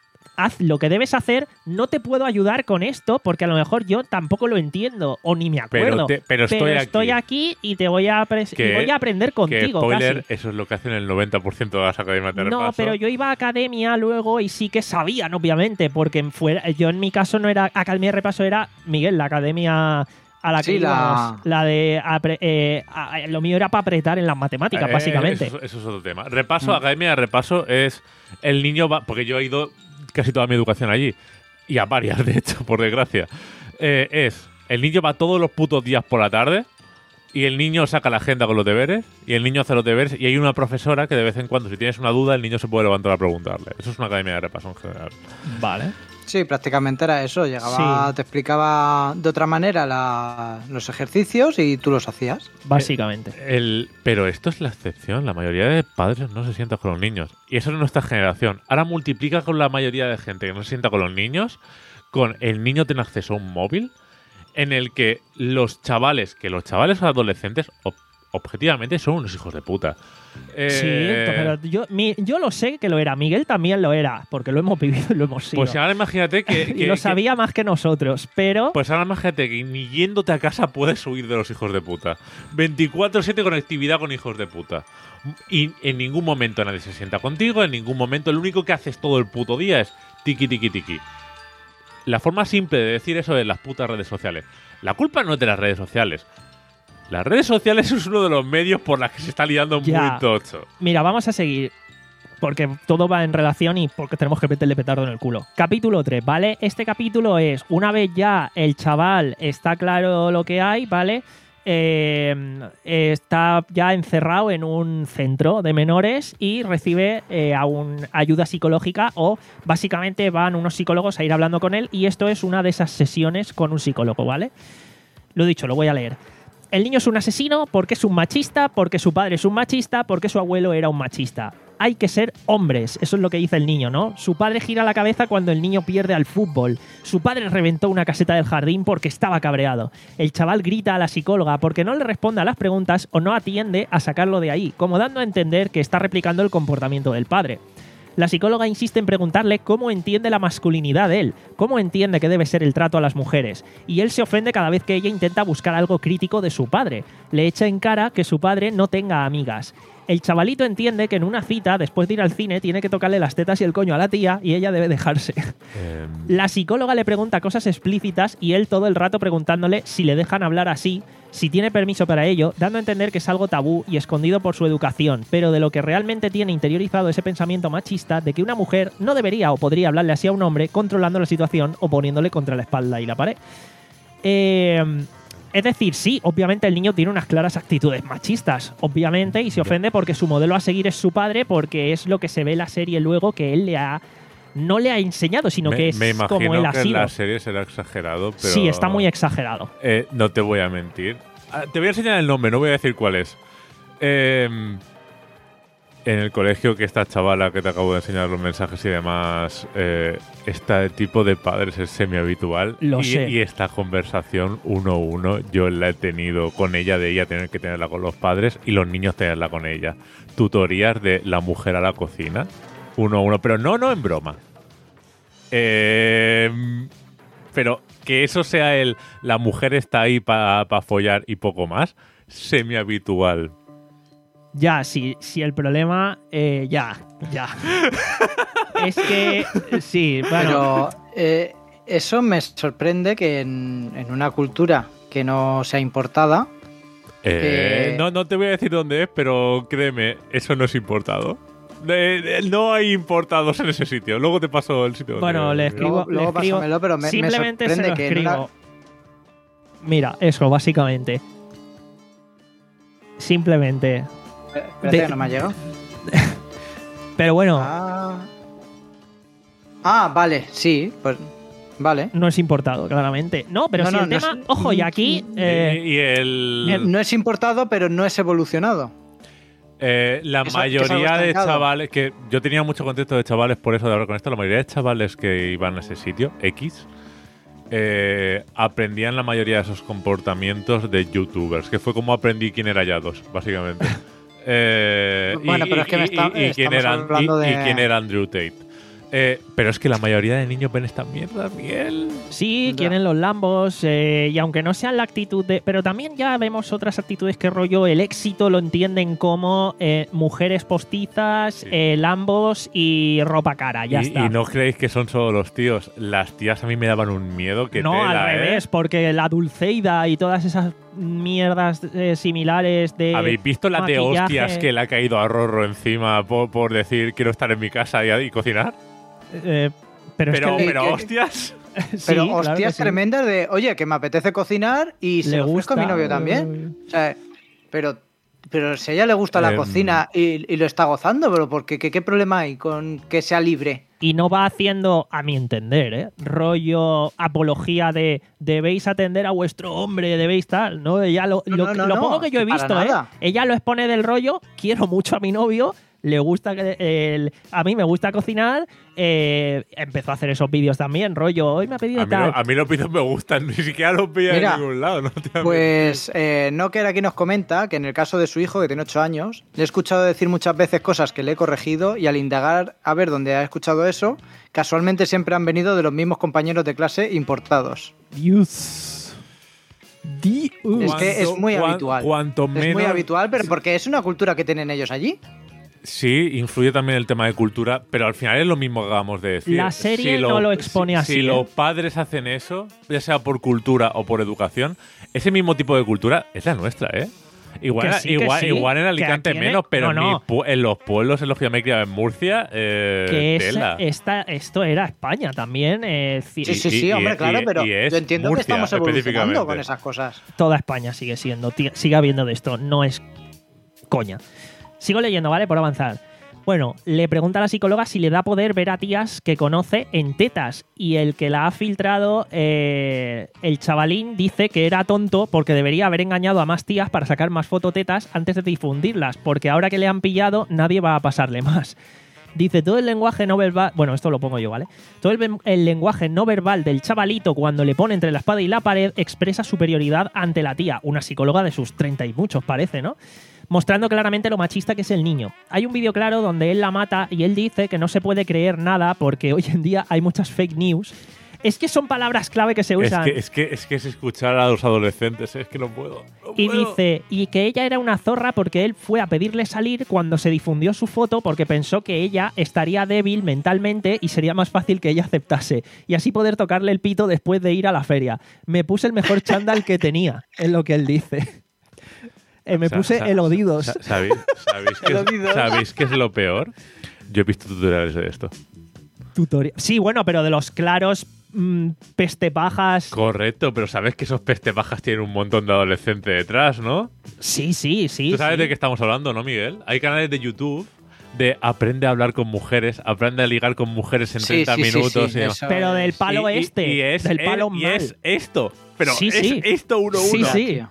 haz lo que debes hacer, no te puedo ayudar con esto, porque a lo mejor yo tampoco lo entiendo o ni me acuerdo. Pero, te- pero estoy aquí. estoy aquí y te voy a, apres- Que- y voy a aprender Que contigo. spoiler, casi. eso es lo que hacen el noventa por ciento de las academias de repaso. No, pero yo iba a academia luego y sí que sabían, obviamente, porque fuera, yo en mi caso no era academia de repaso, era Miguel, la academia a la que Sí, la- íbamos, la de apre- eh, a- lo mío era para apretar en las matemáticas, Eh, básicamente. Eso, eso es otro tema. Repaso, academia de repaso es el niño va, porque yo he ido casi toda mi educación allí y a varias, de hecho, por desgracia. Eh, es el niño va todos los putos días por la tarde y el niño saca la agenda con los deberes y el niño hace los deberes y hay una profesora que de vez en cuando, si tienes una duda, el niño se puede levantar a preguntarle. Eso es una academia de repaso en general. Vale. Sí, prácticamente era eso. Llegaba, Sí. te explicaba de otra manera la- los ejercicios y tú los hacías. Básicamente. El, pero esto es la excepción. La mayoría de padres no se sientan con los niños. Y eso es nuestra generación. Ahora multiplica con la mayoría de gente que no se sienta con los niños, con el niño tiene acceso a un móvil, en el que los chavales, que los chavales adolescentes, ob- objetivamente son unos hijos de puta. Eh, Sí, pero yo, mi- yo lo sé que lo era. Miguel también lo era, porque lo hemos vivido y lo hemos sido. Pues ahora imagínate que... y que- lo que- sabía más que nosotros, pero Pues ahora imagínate que ni yéndote a casa puedes huir de los hijos de puta. veinticuatro siete conectividad con hijos de puta. Y en ningún momento nadie se sienta contigo, en ningún momento. Lo único que haces todo el puto día es tiki tiki tiki. La forma simple de decir eso es las putas redes sociales. La culpa no es de las redes sociales. Las redes sociales es uno de los medios por las que se está liando Ya. muy tocho. mira, vamos a seguir. Porque todo va en relación y porque tenemos que meterle petardo en el culo. Capítulo tres, ¿vale? Este capítulo es, una vez ya el chaval está claro lo que hay, ¿vale? Eh, está ya encerrado en un centro de menores y recibe eh, a un- ayuda psicológica o básicamente van unos psicólogos a ir hablando con él y esto es una de esas sesiones con un psicólogo, ¿vale? Lo dicho, lo voy a leer. El niño es un asesino porque es un machista, porque su padre es un machista, porque su abuelo era un machista. hay que ser hombres. Eso es lo que dice el niño, ¿no? Su padre gira la cabeza cuando el niño pierde al fútbol. Su padre reventó una caseta del jardín porque estaba cabreado. El chaval grita a la psicóloga porque no le responde a las preguntas o no atiende a sacarlo de ahí, como dando a entender que está replicando el comportamiento del padre. La psicóloga insiste en preguntarle cómo entiende la masculinidad él, cómo entiende que debe ser el trato a las mujeres, y él se ofende cada vez que ella intenta buscar algo crítico de su padre. Le echa en cara que su padre no tenga amigas. El chavalito entiende que en una cita, después de ir al cine, tiene que tocarle las tetas y el coño a la tía y ella debe dejarse. Eh... La psicóloga le pregunta cosas explícitas y él todo el rato preguntándole si le dejan hablar así, si tiene permiso para ello, dando a entender que es algo tabú y escondido por su educación, pero de lo que realmente tiene interiorizado ese pensamiento machista de que una mujer no debería o podría hablarle así a un hombre controlando la situación o poniéndole contra la espalda y la pared. Eh... Es decir, sí, obviamente el niño tiene unas claras actitudes machistas, obviamente, y se ofende porque su modelo a seguir es su padre, porque es lo que se ve en la serie luego que él le ha no le ha enseñado, sino me, que es me como él ha que sido. En la serie será exagerado, pero sí, está muy exagerado. Eh, no te voy a mentir. Ah, te voy a enseñar el nombre, no voy a decir cuál es. Eh, en el colegio que esta chavala que te acabo de enseñar los mensajes y demás, eh, este tipo de padres es semi-habitual. Lo y, sé. y esta conversación uno a uno yo la he tenido con ella, de ella tener que tenerla con los padres y los niños tenerla con ella. Tutorías de la mujer a la cocina, uno a uno, pero no, no en broma. Eh, pero que eso sea el la mujer está ahí para pa follar y poco más, semi-habitual. Ya, si, si el problema... Eh, ya, ya. Es que... Sí, bueno... Pero eh, eso me sorprende que en, en una cultura que no sea importada... Eh, eh, no, no te voy a decir dónde es, pero créeme, eso no es importado. De, de, no hay importados en ese sitio. Luego te paso el sitio. Bueno, le escribo... Luego, luego le escribo pásamelo, pero me, simplemente me se lo sorprende que escribo. en una... Mira, eso, básicamente. Simplemente... Espérate, de... que no me ha llegado. Pero bueno... Ah... ah, vale, sí, pues... Vale. No es importado, claramente. No, pero no, si no, el no tema... es... Ojo, y aquí... Eh... Y, y el... No es importado, pero no es evolucionado. Eh, la que mayoría que de estancado. chavales... que yo tenía mucho contexto de chavales por eso de hablar con esto. La mayoría de chavales que iban a ese sitio, X... Eh, aprendían la mayoría de esos comportamientos de youtubers, que fue como aprendí quién era Yados, básicamente. Eh, bueno, y, pero es que me está, y, y, quién era, hablando y, de... y quién era Andrew Tate. Eh, pero es que la mayoría de niños ven esta mierda, Miel. Sí, Ya. quieren los lambos, eh, y aunque no sean la actitud de... Pero también ya vemos otras actitudes que rollo, el éxito lo entienden como eh, mujeres postizas, Sí. eh, lambos y ropa cara, ya y, está. y no creéis que son solo los tíos. Las tías a mí me daban un miedo que no, tela, al revés, ¿eh? porque la Dulceida y todas esas mierdas eh, similares de... ¿Habéis visto la de maquillaje? hostias que le ha caído a Rorro encima por, por decir quiero estar en mi casa y, y cocinar? Eh, pero es Pero, que... pero que- hostias. Sí, Pero claro que hostias sí. tremendas de, oye, que me apetece cocinar y se Le lo ofrezco a mi gusta, novio eh, también. O sea, pero, pero si a ella le gusta la Em. cocina y, y lo está gozando, pero porque ¿qué, qué problema hay con que sea libre? Y no va haciendo, a mi entender, ¿eh? rollo apología de debéis atender a vuestro hombre, debéis tal. No, ella lo, No, lo, no, no, lo no, poco que yo he para visto, ¿eh? nada. Ella lo expone del rollo, quiero mucho a mi novio, le gusta que el, a mí me gusta cocinar, eh, empezó a hacer esos vídeos también, rollo, hoy me ha pedido A mí, tal. lo- a mí los vídeos me gustan, ni siquiera los veía Mira, en ningún lado. No te Pues eh, Noker aquí nos comenta que en el caso de su hijo, que tiene ocho años, le he escuchado decir muchas veces cosas que le he corregido y al indagar a ver dónde ha escuchado eso, casualmente siempre han venido de los mismos compañeros de clase importados. Dios. Dios. Es que es muy Cuan- habitual. Cuanto Es menos, muy habitual, pero porque es una cultura que tienen ellos allí. Sí, influye también el tema de cultura, pero al final es lo mismo que acabamos de decir. La serie no lo expone si, así, Si ¿eh? los padres hacen eso, ya sea por cultura o por educación, ese mismo tipo de cultura es la nuestra, ¿eh? Igual, Que sí, que igual, sí, igual en que Alicante aquí en el- menos, pero no, en, mi no. pu- en los pueblos en los que yo me he criado en Murcia, eh, Que es, tela. esta, esto era España también. eh, ci- Sí, sí, y- sí, y- hombre, y- claro, pero y es yo entiendo Murcia, que estamos evolucionando específicamente. con esas cosas. Toda España sigue siendo, ti- sigue habiendo de esto, no es coña. Sigo leyendo, ¿vale? Por avanzar. Bueno, le pregunta a la psicóloga si le da poder ver a tías que conoce en tetas. Y el que la ha filtrado, eh, el chavalín, dice que era tonto porque debería haber engañado a más tías para sacar más fototetas antes de difundirlas, porque ahora que le han pillado, nadie va a pasarle más. Dice, todo el lenguaje no verbal... Bueno, esto lo pongo yo, ¿vale? Todo el, el lenguaje no verbal del chavalito cuando le pone entre la espada y la pared expresa superioridad ante la tía. Una psicóloga de sus treinta y muchos, parece, ¿no? Mostrando claramente lo machista que es el niño. Hay un vídeo claro donde él la mata y él dice que no se puede creer nada porque hoy en día hay muchas fake news. Es que son palabras clave que se usan. Es que es, que, es, que es escuchar a los adolescentes, es que no puedo. No y puedo. dice, y que ella era una zorra porque él fue a pedirle salir cuando se difundió su foto porque pensó que ella estaría débil mentalmente y sería más fácil que ella aceptase. Y así poder tocarle el pito después de ir a la feria. Me puse el mejor chándal que tenía, es lo que él dice. Eh, me Sa- puse sa- el odidos. sa- ¿Sabéis, sabéis, qué es, ¿Sabéis qué es lo peor? Yo he visto tutoriales de esto. Tutorial. Sí, bueno, pero de los claros mmm, pestepajas. Correcto, pero sabes que esos pestepajas tienen un montón de adolescentes detrás, ¿no? Sí, sí, sí. ¿Tú sabes sí. de qué estamos hablando, no, Miguel? Hay canales de YouTube de aprende a hablar con mujeres, aprende a ligar con mujeres en Sí, treinta sí, sí, minutos. sí, y demás. eso Pero del es. palo Y- y- este. y es, del palo y mal. es esto. Pero Sí, es sí. esto uno a Sí, uno. sí. Tío.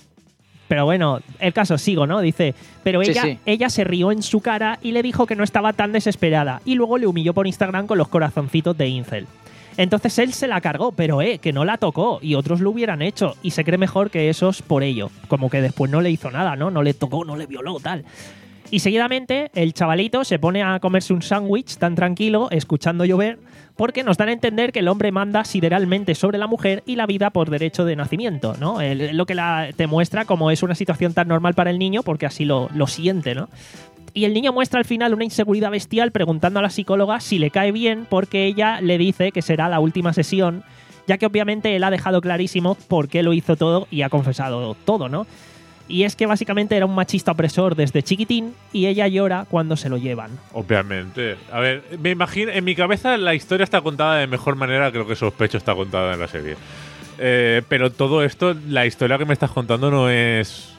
Pero bueno, el caso sigo, ¿no? Dice, pero Sí, ella, sí. ella se rió en su cara y le dijo que no estaba tan desesperada y luego le humilló por Instagram con los corazoncitos de incel. Entonces él se la cargó, pero eh, que no la tocó y otros lo hubieran hecho y se cree mejor que esos por ello. Como que después no le hizo nada, ¿no? No le tocó, no le violó, tal. Y seguidamente el chavalito se pone a comerse un sándwich tan tranquilo, escuchando llover, porque nos dan a entender que el hombre manda sideralmente sobre la mujer y la vida por derecho de nacimiento, ¿no? El- lo que la, te muestra como es una situación tan normal para el niño, porque así lo, lo siente, ¿no? Y el niño muestra al final una inseguridad bestial preguntando a la psicóloga si le cae bien, porque ella le dice que será la última sesión, ya que obviamente él ha dejado clarísimo por qué lo hizo todo y ha confesado todo, ¿no? Y es que básicamente era un machista opresor desde chiquitín y ella llora cuando se lo llevan. Obviamente. A ver, me imagino, en mi cabeza la historia está contada de mejor manera que lo que sospecho está contada en la serie. Eh, pero todo esto, la historia que me estás contando no es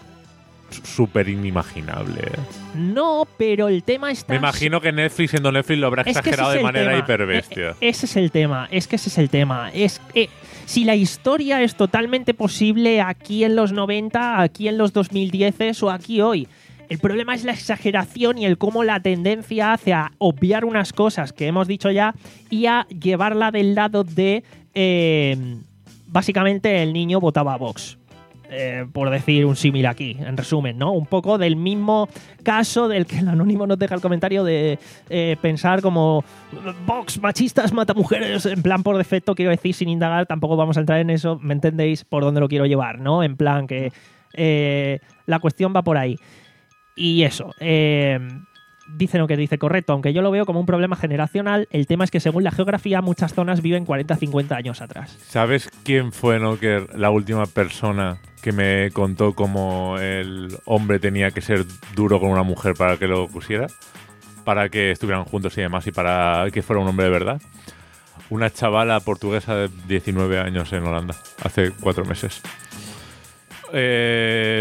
súper inimaginable. No, pero el tema está... Me imagino que Netflix, siendo Netflix, lo habrá Es que ese exagerado es de el manera tema. hiperbestia. E- e- ese es el tema, es que ese es el tema. Es que si la historia es totalmente posible aquí en los noventa, aquí en los dos mil diez o aquí hoy, el problema es la exageración y el cómo la tendencia hace a obviar unas cosas que hemos dicho ya y a llevarla del lado de... eh, básicamente el niño votaba a Vox. Eh, por decir un símil aquí, en resumen, ¿no? Un poco del mismo caso del que el anónimo nos deja el comentario de eh, pensar como Vox, machistas, mata mujeres, en plan por defecto, quiero decir, sin indagar, tampoco vamos a entrar en eso, ¿me entendéis por dónde lo quiero llevar, ¿no? En plan que eh, la cuestión va por ahí. Y eso, eh, dice lo que dice, correcto, aunque yo lo veo como un problema generacional, el tema es que según la geografía muchas zonas viven cuarenta a cincuenta años atrás. ¿Sabes quién fue, Noker, la última persona que me contó cómo el hombre tenía que ser duro con una mujer para que lo pusiera? Para que estuvieran juntos y demás y para que fuera un hombre de verdad. Una chavala portuguesa de diecinueve años en Holanda, hace cuatro meses. Eh,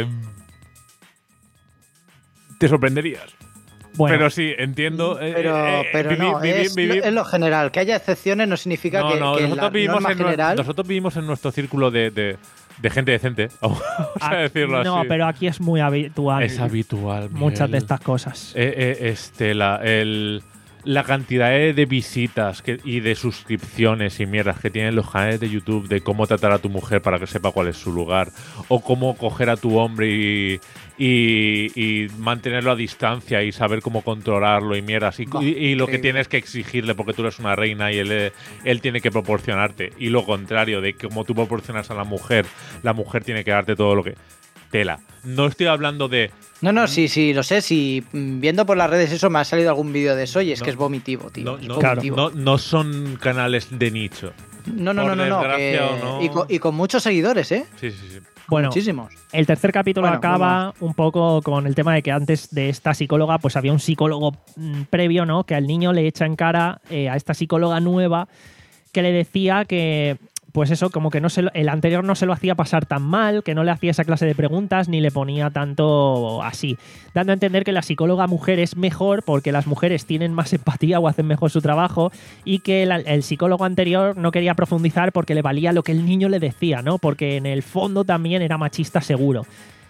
te sorprenderías. Bueno, Pero sí, entiendo. eh, Pero, eh, eh, pero vivi- no, vivi- es, vivi- lo, es lo general. Que haya excepciones no significa no, que, no, que nosotros la vivimos, norma en, nu- general... nosotros vivimos en nuestro círculo de, de, de gente decente. Vamos a aquí- decirlo así. no, pero aquí es muy habitual. Es habitual. Muchas de Miguel. estas cosas. Eh, eh, este, la, el, la cantidad de, de visitas que, y de suscripciones y mierdas que tienen los canales de YouTube de cómo tratar a tu mujer para que sepa cuál es su lugar, o cómo coger a tu hombre y, y, y mantenerlo a distancia y saber cómo controlarlo y mierdas, y, Buah, y- y lo que increíble. tienes que exigirle porque tú eres una reina y él, eh, él tiene que proporcionarte, y lo contrario, de que como tú proporcionas a la mujer, la mujer tiene que darte todo lo que... Tela. No estoy hablando de... No, no, sí, sí, lo sé. Si mm, viendo por las redes eso me ha salido algún vídeo de eso y es No. que es vomitivo, tío. No, es no, vomitivo. no, no son canales de nicho. No, no, por no, no, no, desgracia que- o no. Y, con, y con muchos seguidores, ¿eh? Sí, sí, sí. Bueno, Muchísimos. el tercer capítulo Bueno, acaba un poco con el tema de que antes de esta psicóloga, pues había un psicólogo mm, previo, ¿no? Que al niño le echa en cara eh, a esta psicóloga nueva que le decía que pues eso, como que no se lo, el anterior no se lo hacía pasar tan mal, que no le hacía esa clase de preguntas ni le ponía tanto así, dando a entender que la psicóloga mujer es mejor porque las mujeres tienen más empatía o hacen mejor su trabajo, y que el, el psicólogo anterior no quería profundizar porque le valía lo que el niño le decía, ¿no? Porque en el fondo también era machista seguro.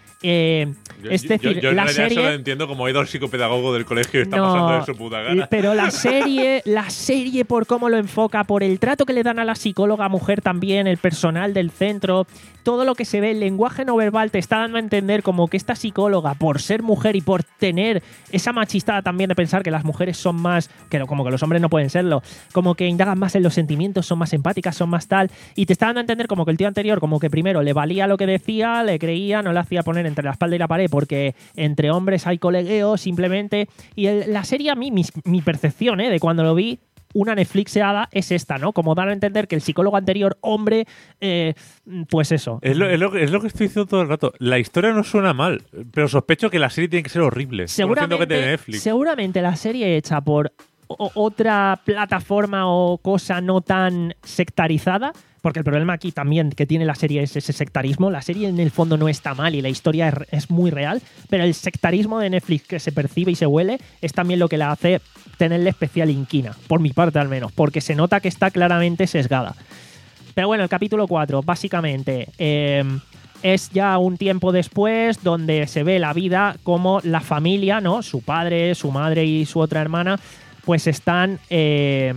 Eh, yo, es decir, yo, yo en la realidad serie solo entiendo como ha ido el psicopedagogo del colegio y está no, pasando de su puta gana. pero la serie, la serie por cómo lo enfoca, por el trato que le dan a la psicóloga mujer también, el personal del centro, todo lo que se ve, el lenguaje no verbal te está dando a entender como que esta psicóloga, por ser mujer y por tener esa machistada también de pensar que las mujeres son más, que como que los hombres no pueden serlo, como que indagan más en los sentimientos, son más empáticas, son más tal, y te está dando a entender como que el tío anterior, como que primero le valía lo que decía, le creía, no le hacía poner entre la espalda y la pared porque entre hombres hay colegueo simplemente. Y el, la serie a mí, mi, mi percepción ¿eh? de cuando lo vi, una Netflixeada es esta, ¿no? Como dar a entender que el psicólogo anterior, hombre, eh, pues eso. Es lo, es, lo, es lo que estoy diciendo todo el rato. La historia no suena mal, pero sospecho que la serie tiene que ser horrible. Seguramente, que tiene Netflix. seguramente la serie hecha por o, otra plataforma o cosa no tan sectarizada, porque el problema aquí también que tiene la serie es ese sectarismo. La serie en el fondo no está mal y la historia es, es muy real, pero el sectarismo de Netflix que se percibe y se huele es también lo que la hace tenerle especial inquina, por mi parte al menos, porque se nota que está claramente sesgada. Pero bueno, el capítulo cuatro, básicamente, eh, es ya un tiempo después donde se ve la vida como la familia, ¿no? Su padre, su madre y su otra hermana, pues están... Eh,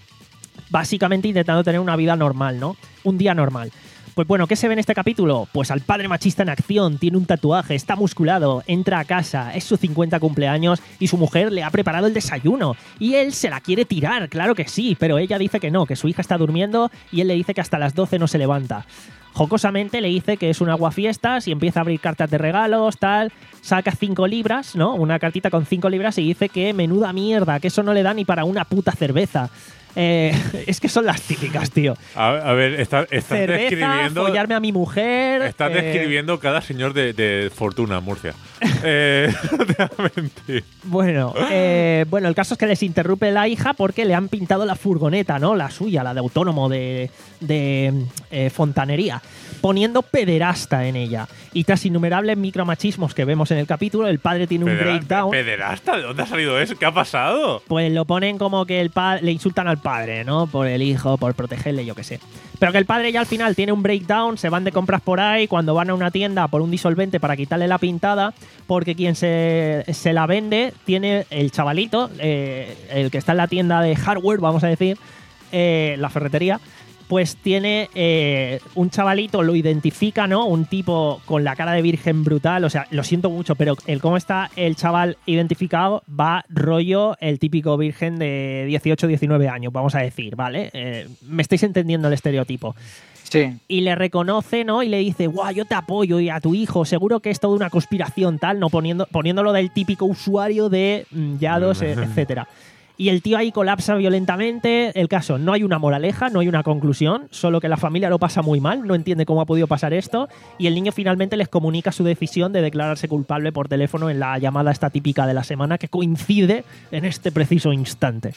básicamente intentando tener una vida normal, ¿no? Un día normal. Pues bueno, ¿qué se ve en este capítulo? Pues al padre machista en acción, tiene un tatuaje, está musculado, entra a casa, es su cincuenta cumpleaños y su mujer le ha preparado el desayuno. Y él se la quiere tirar, claro que sí, pero ella dice que no, que su hija está durmiendo y él le dice que hasta las doce no se levanta. Jocosamente le dice que es un aguafiestas y empieza a abrir cartas de regalos, tal, saca cinco libras, ¿no? Una cartita con cinco libras y dice que menuda mierda, que eso no le da ni para una puta cerveza. Eh, es que son las típicas, tío. A, a ver, está, estás Cerveza, describiendo. follarme a mi mujer. Estás eh, describiendo cada señor de, de Fortuna, Murcia. eh, no te voy a mentir. Bueno, eh, bueno, el caso es que les interrumpe la hija porque le han pintado la furgoneta, ¿no? La suya, la de autónomo de, de eh, fontanería, poniendo pederasta en ella. Y tras innumerables micromachismos que vemos en el capítulo, el padre tiene un Pedera- breakdown. ¿Pederasta? ¿De dónde ha salido eso? ¿Qué ha pasado? Pues lo ponen como que el pa- le insultan al padre, ¿no? Por el hijo, por protegerle, yo qué sé. Pero que el padre ya al final tiene un breakdown, se van de compras por ahí, cuando van a una tienda por un disolvente para quitarle la pintada, porque quien se, se la vende tiene el chavalito, eh, el que está en la tienda de hardware, vamos a decir, eh, la ferretería, pues tiene eh, un chavalito, lo identifica, ¿no? Un tipo con la cara de virgen brutal, o sea, lo siento mucho, pero el cómo está el chaval identificado va rollo el típico virgen de dieciocho, diecinueve años, vamos a decir, ¿vale? Eh, me estáis entendiendo el estereotipo. Sí. Y le reconoce, ¿no? Y le dice, guau, yo te apoyo y a tu hijo, seguro que es toda una conspiración, tal, ¿no? Poniendo, poniéndolo del típico usuario de mm, Yados, eh, etcétera. Y el tío ahí colapsa violentamente. El caso, no hay una moraleja, no hay una conclusión, solo que la familia lo pasa muy mal, no entiende cómo ha podido pasar esto, y el niño finalmente les comunica su decisión de declararse culpable por teléfono en la llamada esta típica de la semana que coincide en este preciso instante.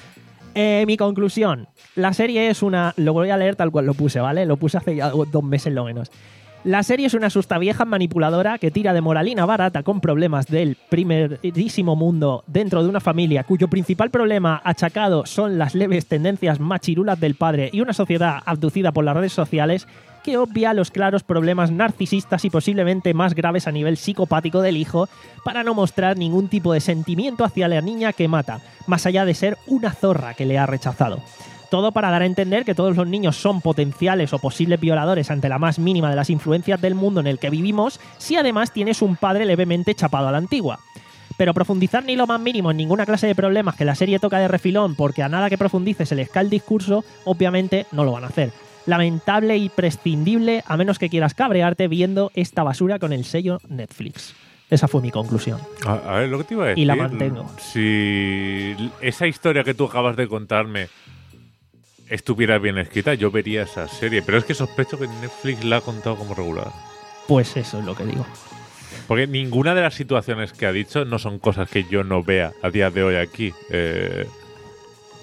Eh, mi conclusión, la serie es una... Lo voy a leer tal cual lo puse, ¿vale? Lo puse hace ya dos meses lo menos. La serie es una sustavieja manipuladora que tira de moralina barata con problemas del primerísimo mundo dentro de una familia cuyo principal problema achacado son las leves tendencias machirulas del padre y una sociedad abducida por las redes sociales que obvia los claros problemas narcisistas y posiblemente más graves a nivel psicopático del hijo para no mostrar ningún tipo de sentimiento hacia la niña que mata, más allá de ser una zorra que le ha rechazado. Todo para dar a entender que todos los niños son potenciales o posibles violadores ante la más mínima de las influencias del mundo en el que vivimos, si además tienes un padre levemente chapado a la antigua. Pero profundizar ni lo más mínimo en ninguna clase de problemas que la serie toca de refilón porque a nada que profundice se les cae el discurso, obviamente no lo van a hacer. Lamentable y prescindible, a menos que quieras cabrearte viendo esta basura con el sello Netflix. Esa fue mi conclusión. A, a ver, lo que te iba a decir. Y la mantengo. Si esa historia que tú acabas de contarme estuviera bien escrita, yo vería esa serie. Pero es que sospecho que Netflix la ha contado como regular. Pues eso es lo que digo. Porque ninguna de las situaciones que ha dicho no son cosas que yo no vea a día de hoy aquí. Eh,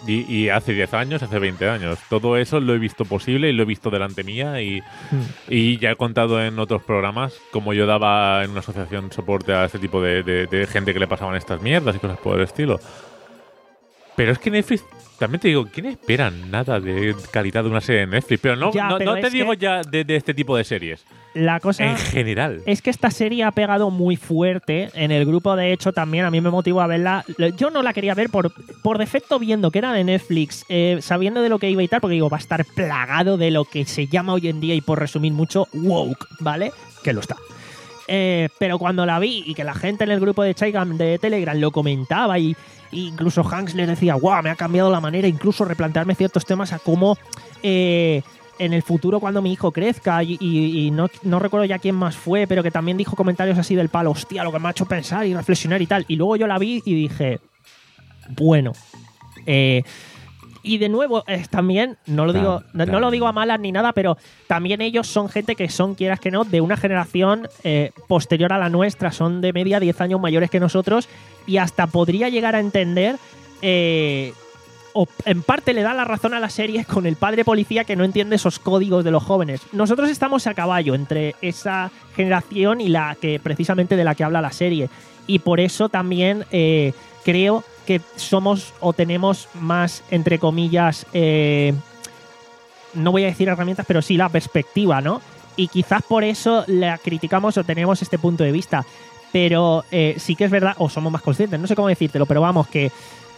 Y, y hace diez años, hace veinte años. Todo eso lo he visto posible y lo he visto delante mía y, Mm. y ya he contado en otros programas como yo daba en una asociación soporte a este tipo de, de- de gente que le pasaban estas mierdas y cosas por el estilo. Pero es que Netflix, también te digo, ¿quién espera nada de calidad de una serie de Netflix? Pero no, Ya, no, pero no te es digo que- ya de, de este tipo de series. La cosa En general. es que esta serie ha pegado muy fuerte en el grupo. De hecho, también a mí me motivó a verla. Yo no la quería ver por, por defecto, viendo que era de Netflix, eh, sabiendo de lo que iba y tal, porque digo, va a estar plagado de lo que se llama hoy en día, y por resumir mucho, woke, ¿vale? Que lo está. Eh, pero cuando la vi y que la gente en el grupo de Chaigam de Telegram lo comentaba y, y incluso Hanks les decía, guau, me ha cambiado la manera incluso replantearme ciertos temas a cómo eh, en el futuro cuando mi hijo crezca y, y- y no, no recuerdo ya quién más fue, pero que también dijo comentarios así del palo, hostia, lo que me ha hecho pensar y reflexionar y tal. Y luego yo la vi y dije, bueno, eh, y de nuevo, es también, no lo digo, no, no lo digo a malas ni nada, pero también ellos son gente que son, quieras que no, de una generación eh, posterior a la nuestra, son de media diez años mayores que nosotros, y hasta podría llegar a entender, eh, o en parte le da la razón a la serie con el padre policía que no entiende esos códigos de los jóvenes. Nosotros estamos a caballo entre esa generación y la que precisamente de la que habla la serie, y por eso también eh, creo que somos o tenemos más, entre comillas, eh, no voy a decir herramientas, pero sí la perspectiva, ¿no? Y quizás por eso la criticamos o tenemos este punto de vista. Pero eh, sí que es verdad, o somos más conscientes, no sé cómo decírtelo, pero vamos, que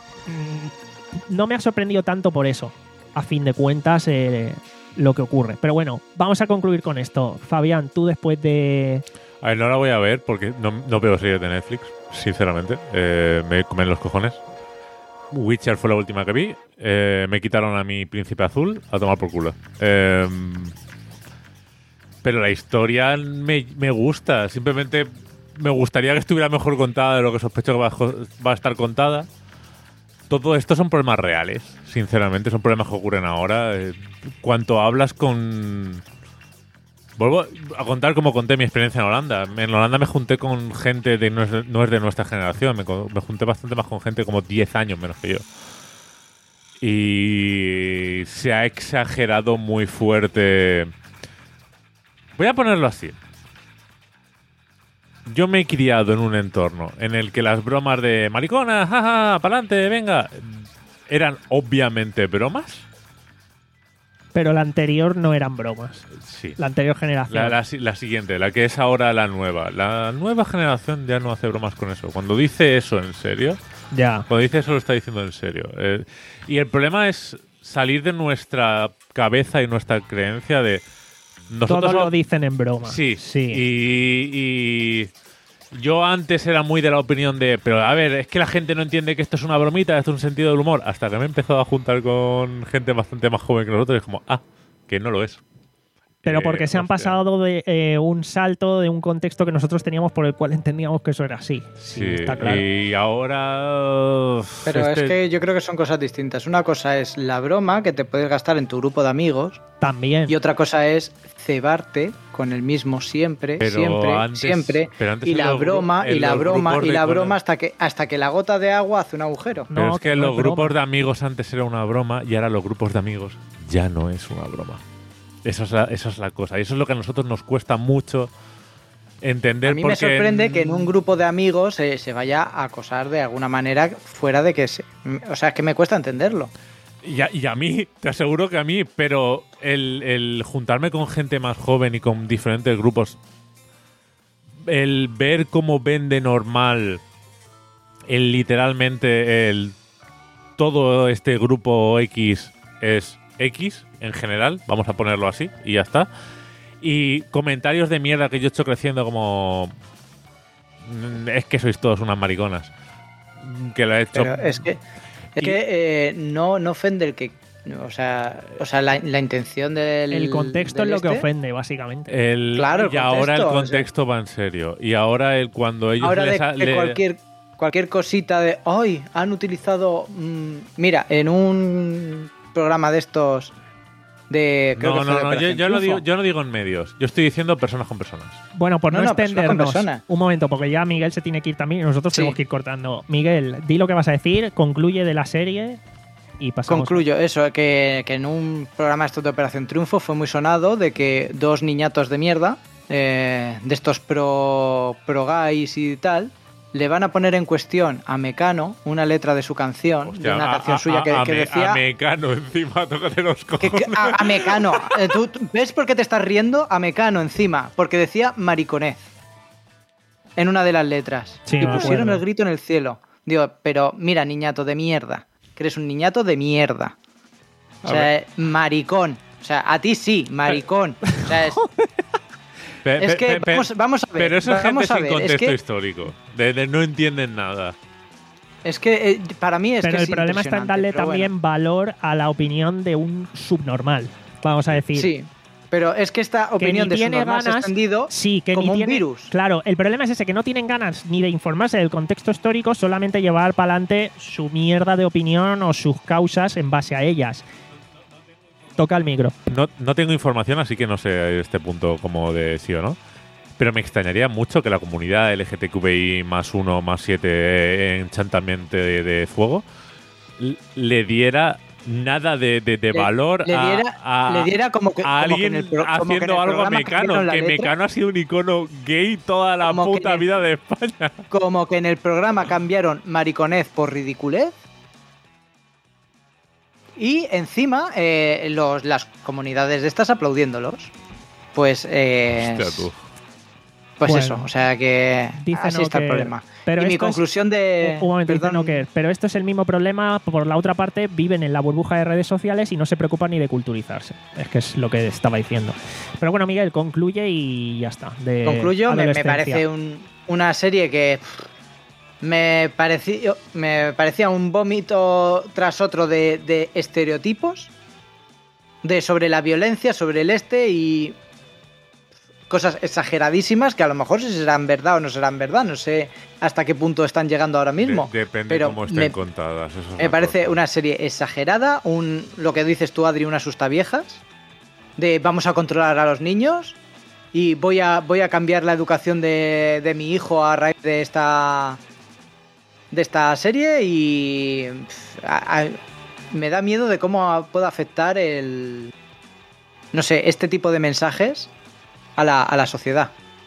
mm, no me ha sorprendido tanto por eso, a fin de cuentas, eh, lo que ocurre. Pero bueno, vamos a concluir con esto. Fabián, tú después de... A ver, no la voy a ver porque no, no veo series de Netflix, sinceramente. Eh, me comen los cojones. Witcher fue la última que vi. Eh, me quitaron a mi príncipe azul a tomar por culo. Eh, pero la historia me, me gusta. Simplemente me gustaría que estuviera mejor contada de lo que sospecho que va, a- va a estar contada. Todo esto son problemas reales, sinceramente. Son problemas que ocurren ahora. Eh, cuanto hablas con... Vuelvo a contar como conté mi experiencia en Holanda. En Holanda me junté con gente de no es, no es de nuestra generación. Me, co- me junté bastante más con gente como diez años menos que yo. Y se ha exagerado muy fuerte. Voy a ponerlo así. Yo me he criado en un entorno en el que las bromas de maricona, jaja, pa'lante, venga, eran obviamente bromas. Pero la anterior no eran bromas. Sí. La anterior generación. La, la si- la siguiente, la que es ahora la nueva. La nueva generación ya no hace bromas con eso. Cuando dice eso en serio, Ya. cuando dice eso lo está diciendo en serio. Eh, y el problema es salir de nuestra cabeza y nuestra creencia de nosotros Todos lo somos- dicen en broma. Sí, Sí. Y, y yo antes era muy de la opinión de, pero a ver, es que la gente no entiende que esto es una bromita, esto es un sentido del humor. Hasta que me he empezado a juntar con gente bastante más joven que nosotros, es como, ah, que no lo es. Pero Eh, porque se han hostia. pasado de eh, un salto de un contexto que nosotros teníamos por el cual entendíamos que eso era así. Sí, está claro. y ahora... Pero este- es que yo creo que son cosas distintas. Una cosa es la broma que te puedes gastar en tu grupo de amigos También. y otra cosa es cebarte con el mismo siempre, Pero siempre, antes- siempre. pero antes Y en la los gru- broma, y en la los broma, grupos y de la cuando- broma hasta que, hasta que la gota de agua hace un agujero. Pero No, es que que no los es broma. grupos de amigos antes era una broma y ahora los grupos de amigos ya no es una broma. Esa es la, esa es la cosa. Y eso es lo que a nosotros nos cuesta mucho entender. A mí me porque sorprende que en un grupo de amigos eh, se vaya a acosar de alguna manera fuera de que se... O sea, es que me cuesta entenderlo. Y a, y a mí, te aseguro que a mí, pero el, el juntarme con gente más joven y con diferentes grupos, el ver cómo vende normal, el literalmente, el todo este grupo X es X en general, vamos a ponerlo así y ya está. Y comentarios de mierda que yo he hecho creciendo como... "Mm, es que sois todos unas mariconas. Que lo he hecho... Pero es que, es Y- que eh, no, no ofende el que... O sea, o sea la, la intención del... el contexto del es lo que este. ofende, básicamente. El, Claro, el y ahora el contexto, o sea. contexto va en serio. Y ahora el cuando ellos Ahora les de, ha- de le- cualquier, cualquier cosita de... ¡Ay! Han utilizado... mm, mira, en un programa de estos... De, creo No, que fue no, de no, yo, Operación yo no digo, Triunfo. yo no digo en medios. Yo estoy diciendo personas con personas. Bueno, por no, No, no, persona con extendernos. persona. Un momento, porque ya Miguel se tiene que ir también y nosotros Sí. tenemos que ir cortando. Miguel, di lo que vas a decir, concluye de la serie y pasamos. Concluyo eso, que, que en un programa estos de Operación Triunfo fue muy sonado de que dos niñatos de mierda, eh, de estos pro, pro guys y tal, le van a poner en cuestión a Mecano una letra de su canción, Hostia, de una a, canción a, suya que, a, que a decía... A Mecano encima, tócate los que, cojones. que, a, a Mecano. Eh, ¿tú, tú ¿Ves por qué te estás riendo? A Mecano encima, porque decía mariconez en una de las letras. Sí, y me pusieron acuerdo. el grito en el cielo. Digo, pero mira, niñato de mierda, que eres un niñato de mierda. O A sea, ver. maricón. O sea, a ti sí, maricón. O sea, es, Pe- es pe- que pe- vamos, vamos a ver. Pero eso es gente vamos a sin ver, contexto es que, histórico. De, de no entienden nada. es que eh, para mí es Pero que el es problema está en darle impresionante, pero también bueno. valor a la opinión de un subnormal. Vamos a decir. Sí, pero es que esta Que opinión ni de su tiene normal se ha ganas, extendido sí, que como ni un tiene, virus. Claro, el problema es ese, que no tienen ganas ni de informarse del contexto histórico, solamente llevar para adelante su mierda de opinión o sus causas en base a ellas. Toca el micro. No, no tengo información, así que no sé a este punto como de sí o no. Pero me extrañaría mucho que la comunidad L G T Q B I más uno, más siete enchantamiento de, de fuego l- le diera nada de, de- de Le- valor le a, diera- a- le diera como que- a como que alguien en el pro- como que en haciendo el algo a programa Mecano. cambiaron la Que letra. Mecano ha sido un icono gay toda la Como que puta en el- vida de España. Como que en el programa cambiaron mariconez por ridiculez. Y encima eh, los, las comunidades de estas aplaudiéndolos. Pues, eh, Hostia, tú. pues Bueno. eso, o sea que Dice así está el Nocker. problema. Pero y mi esto es- conclusión de... Un momento, dice perdón, Nocker, pero esto es el mismo problema. Por la otra parte, viven en la burbuja de redes sociales y no se preocupan ni de culturizarse. Es que es lo que estaba diciendo. Pero bueno, Miguel, concluye y ya está. De concluyo, me, me adolescencia. parece un- una serie que pff, me, pareció, me parecía un vómito tras otro de, de estereotipos de sobre la violencia, sobre el este y cosas exageradísimas que a lo mejor si serán verdad o no serán verdad, no sé hasta qué punto están llegando ahora mismo. De- depende pero cómo estén me- contadas. Eso es Me parece cosa. una serie exagerada, un lo que dices tú, Adri, una asustaviejas, de vamos a controlar a los niños y voy a, voy a cambiar la educación de, de mi hijo a raíz de esta de esta serie y pff, a- a- me da miedo de cómo puede afectar el no sé, este tipo de mensajes a la, a la sociedad.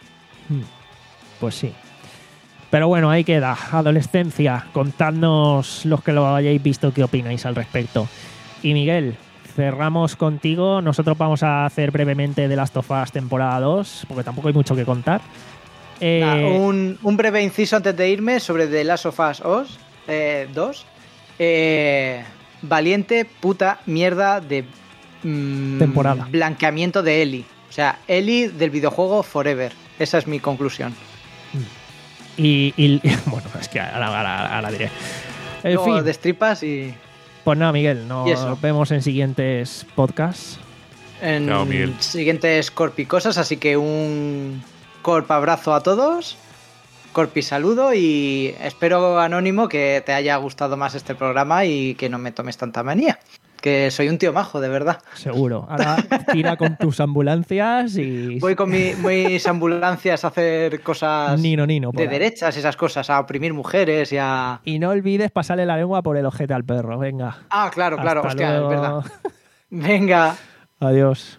Pues sí. Pero bueno, ahí queda. Adolescencia. Contadnos los que lo hayáis visto qué opináis al respecto. Y Miguel, cerramos contigo. Nosotros vamos a hacer brevemente The Last of Us temporada dos, porque tampoco hay mucho que contar. Eh, Nada, un, un breve inciso antes de irme sobre The Last of Us Os, eh, dos. Eh, valiente puta mierda de mm, Temporada. blanqueamiento de Ellie. O sea, Ellie del videojuego Forever. Esa es mi conclusión. y, y- bueno, es que ahora, ahora- ahora diré. En Luego fin, destripas y pues nada, Miguel, y nos eso. vemos en siguientes podcasts. en Chao, Miguel. siguientes corpicosas. Así que un corp abrazo a todos. Corpi saludo y espero, Anónimo, que te haya gustado más este programa y que no me tomes tanta manía. Que soy un tío majo, de verdad. Seguro. Ahora tira con tus ambulancias y... Voy con mi- mis ambulancias a hacer cosas Nino, Nino. por de ahí. derechas, esas cosas, a oprimir mujeres y a... Y no olvides pasarle la lengua por el ojete al perro. Venga. Ah, claro, claro, Hasta hostia, luego. es verdad. Venga. Adiós.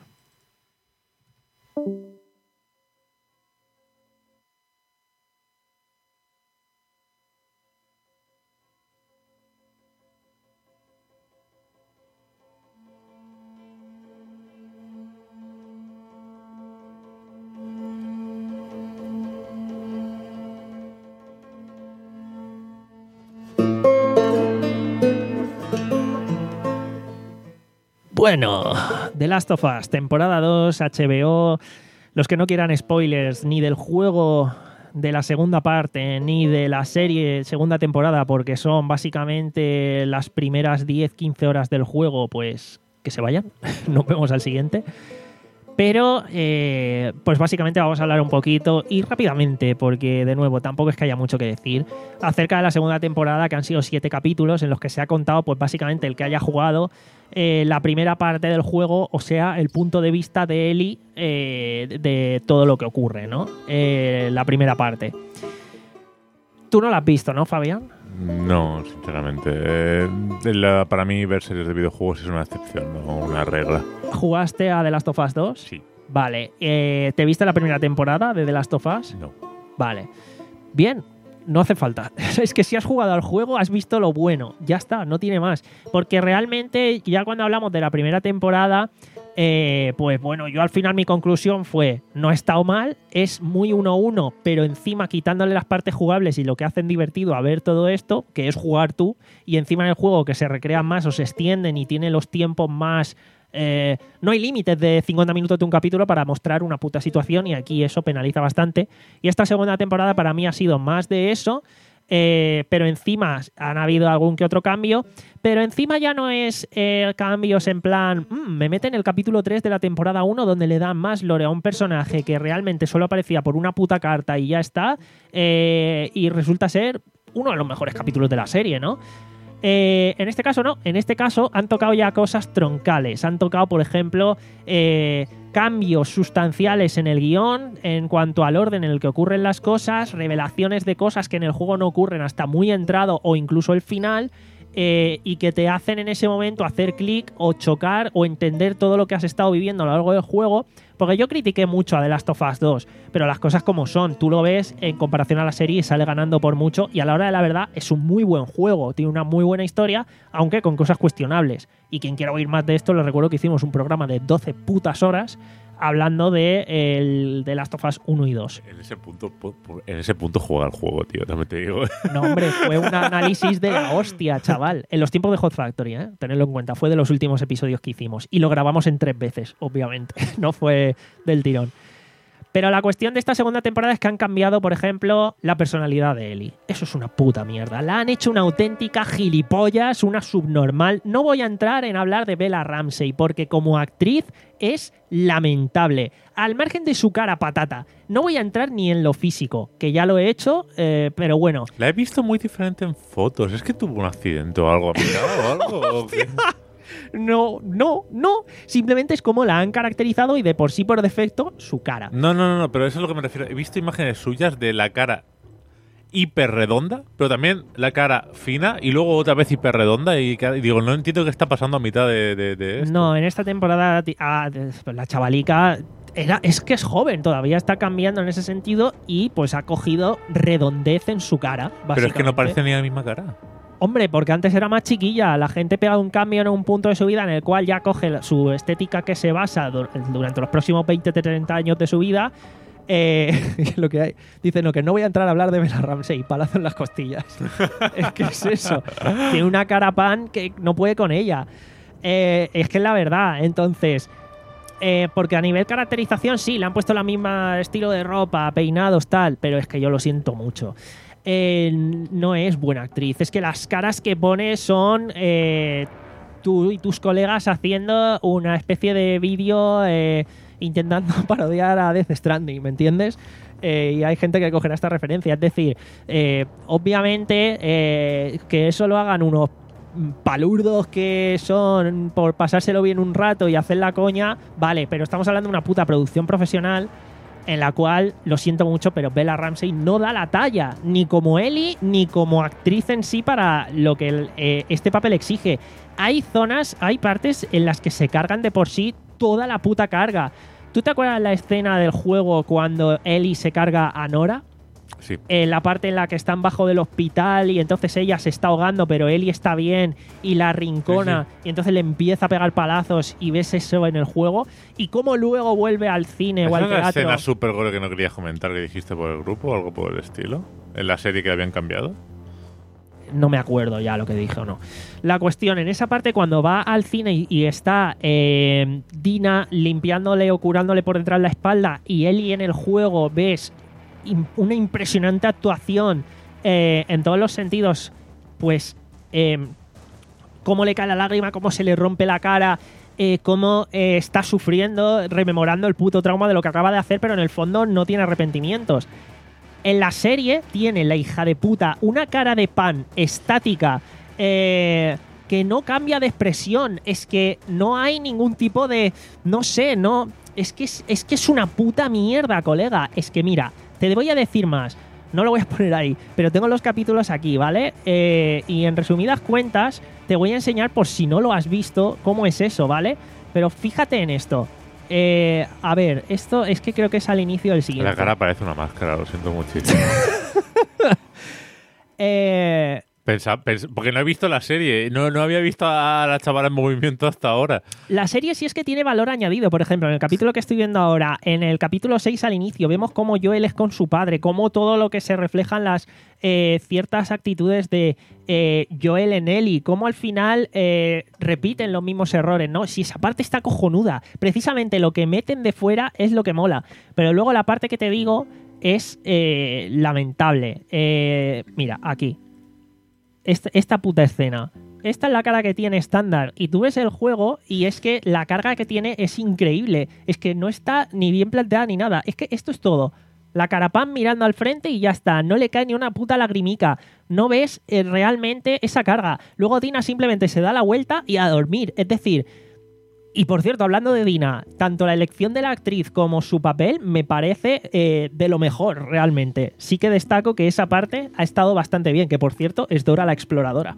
Bueno, The Last of Us, temporada dos, H B O. Los que no quieran spoilers ni del juego de la segunda parte ni de la serie segunda temporada, porque son básicamente las primeras diez quince horas del juego, pues que se vayan. Nos vemos al siguiente. Pero, eh, pues básicamente vamos a hablar un poquito y rápidamente, porque de nuevo tampoco es que haya mucho que decir, acerca de la segunda temporada, que han sido siete capítulos en los que se ha contado, pues básicamente el que haya jugado eh, la primera parte del juego, o sea, el punto de vista de Ellie eh, de, de todo lo que ocurre, ¿no? Eh, la primera parte. Tú no la has visto, ¿no, Fabián? No, sinceramente. Eh, la- para mí ver series de videojuegos es una excepción, no una regla. ¿Jugaste a The Last of Us dos? Sí, Vale. Eh, ¿Te viste la primera temporada de The Last of Us? no. Vale. Bien. No hace falta. Es que si has jugado al juego, has visto lo bueno. Ya está, no tiene más. Porque realmente, ya cuando hablamos de la primera temporada, eh, pues bueno, yo al final mi conclusión fue, no ha estado mal, es muy uno a uno, pero encima quitándole las partes jugables y lo que hacen divertido a ver todo esto, que es jugar tú, y encima en el juego que se recrean más o se extienden y tiene los tiempos más... Eh, no hay límites de cincuenta minutos de un capítulo para mostrar una puta situación y aquí eso penaliza bastante. Y esta segunda temporada para mí ha sido más de eso, eh, pero encima han habido algún que otro cambio, pero encima ya no es eh, cambios en plan, mmm, me meten el capítulo tres de la temporada uno donde le dan más lore a un personaje que realmente solo aparecía por una puta carta y ya está, eh, y resulta ser uno de los mejores capítulos de la serie, ¿no? Eh, en este caso no, en este caso han tocado ya cosas troncales, han tocado por ejemplo eh, cambios sustanciales en el guión en cuanto al orden en el que ocurren las cosas, revelaciones de cosas que en el juego no ocurren hasta muy entrado o incluso el final, eh, y que te hacen en ese momento hacer clic o chocar o entender todo lo que has estado viviendo a lo largo del juego. Porque yo critiqué mucho a The Last of Us dos, pero las cosas como son, tú lo ves en comparación a la serie y sale ganando por mucho, y a la hora de la verdad es un muy buen juego, tiene una muy buena historia, aunque con cosas cuestionables. Y quien quiera oír más de esto, les recuerdo que hicimos un programa de doce putas horas hablando de el The Last of Us uno y dos. En ese punto, pu- pu- en ese punto juega el juego, tío, también te digo. No, hombre, fue un análisis de la hostia, chaval. En los tiempos de Hot Factory, ¿eh? Tenedlo en cuenta. Fue de los últimos episodios que hicimos. Y lo grabamos en tres veces, obviamente. No fue del tirón. Pero la cuestión de esta segunda temporada es que han cambiado, por ejemplo, la personalidad de Ellie. Eso es una puta mierda. La han hecho una auténtica gilipollas, una subnormal. No voy a entrar en hablar de Bella Ramsey, porque como actriz es lamentable. Al margen de su cara patata. No voy a entrar ni en lo físico, que ya lo he hecho, eh, pero bueno. La he visto muy diferente en fotos. ¿Es que tuvo un accidente o algo? ¿O algo? ¿O qué? No, no, no. Simplemente es como la han caracterizado y de por sí por defecto su cara. No, no, no, no, pero eso es lo que me refiero. He visto imágenes suyas de la cara hiper redonda, pero también la cara fina y luego otra vez hiper redonda y, y digo, no entiendo qué está pasando a mitad de, de, de esto. No, en esta temporada ah, la chavalica era, es que es joven, todavía está cambiando en ese sentido y pues ha cogido redondez en su cara, básicamente. Pero es que no parece ni la misma cara. Hombre, porque antes era más chiquilla, la gente pega un cambio en un punto de su vida en el cual ya coge su estética que se basa durante los próximos veinte a treinta años de su vida. Eh, lo que hay. Dicen, no, que no voy a entrar a hablar de Bella Ramsey, palazo en las costillas. Es que es eso. Tiene una cara pan que no puede con ella. Eh, es que es la verdad. Entonces, eh, porque a nivel caracterización sí, le han puesto la misma estilo de ropa, peinados, tal, pero es que yo lo siento mucho. Eh, no es buena actriz. Es que las caras que pone son eh, tú y tus colegas haciendo una especie de vídeo eh, intentando parodiar a Death Stranding, ¿me entiendes? Eh, y hay gente que cogerá esta referencia. Es decir, eh, obviamente eh, que eso lo hagan unos palurdos que son por pasárselo bien un rato y hacer la coña, vale, pero estamos hablando de una puta producción profesional en la cual, lo siento mucho, pero Bella Ramsey no da la talla, ni como Ellie, ni como actriz en sí para lo que el, eh, este papel exige. Hay zonas, hay partes en las que se cargan de por sí toda la puta carga. ¿Tú te acuerdas la escena del juego cuando Ellie se carga a Nora? Sí. En la parte en la que están bajo del hospital y entonces ella se está ahogando, pero Ellie está bien y la rincona, sí, sí. Y entonces le empieza a pegar palazos y ves eso en el juego. Y cómo luego vuelve al cine o al teatro. ¿Es una escena súper gore que no querías comentar que dijiste por el grupo o algo por el estilo? ¿En la serie que habían cambiado? No me acuerdo ya lo que dije o no. La cuestión, en esa parte cuando va al cine y, y está eh, Dina limpiándole o curándole por detrás la espalda y Ellie en el juego ves una impresionante actuación eh, en todos los sentidos, pues eh, cómo le cae la lágrima, cómo se le rompe la cara, eh, cómo eh, está sufriendo, rememorando el puto trauma de lo que acaba de hacer, pero en el fondo no tiene arrepentimientos. En la serie tiene la hija de puta una cara de pan estática, eh, que no cambia de expresión, es que no hay ningún tipo de, no sé, no, es que es, es que es una puta mierda, colega. Es que mira, te voy a decir más. no lo voy a poner ahí, pero tengo los capítulos aquí, ¿vale? Eh, y en resumidas cuentas, te voy a enseñar, por si no lo has visto, cómo es eso, ¿vale? Pero fíjate en esto. Eh, a ver, esto es que creo que es al inicio del siguiente. La cara parece una máscara, lo siento muchísimo. eh... Pensa, pensa, porque no he visto la serie, no, no había visto a la chavala en movimiento hasta ahora. La serie sí es que tiene valor añadido. Por ejemplo, en el capítulo que estoy viendo ahora, en el capítulo seis al inicio, vemos cómo Joel es con su padre, cómo todo lo que se reflejan las eh, ciertas actitudes de eh, Joel en Ellie, cómo al final eh, repiten los mismos errores, ¿no? Si esa parte está cojonuda. Precisamente lo que meten de fuera es lo que mola. Pero luego la parte que te digo es eh, lamentable. Eh, mira, aquí. Esta, esta puta escena. Esta es la cara que tiene estándar. Y tú ves el juego y es que la carga que tiene es increíble. Es que no está ni bien planteada ni nada. Es que esto es todo. La Carapan mirando al frente y ya está. No le cae ni una puta lagrimica. No ves eh, realmente esa carga. Luego Dina simplemente se da la vuelta y a dormir. Es decir... Y por cierto, hablando de Dina, tanto la elección de la actriz como su papel me parece eh, de lo mejor realmente. Sí que destaco que esa parte ha estado bastante bien, que por cierto es Dora la Exploradora.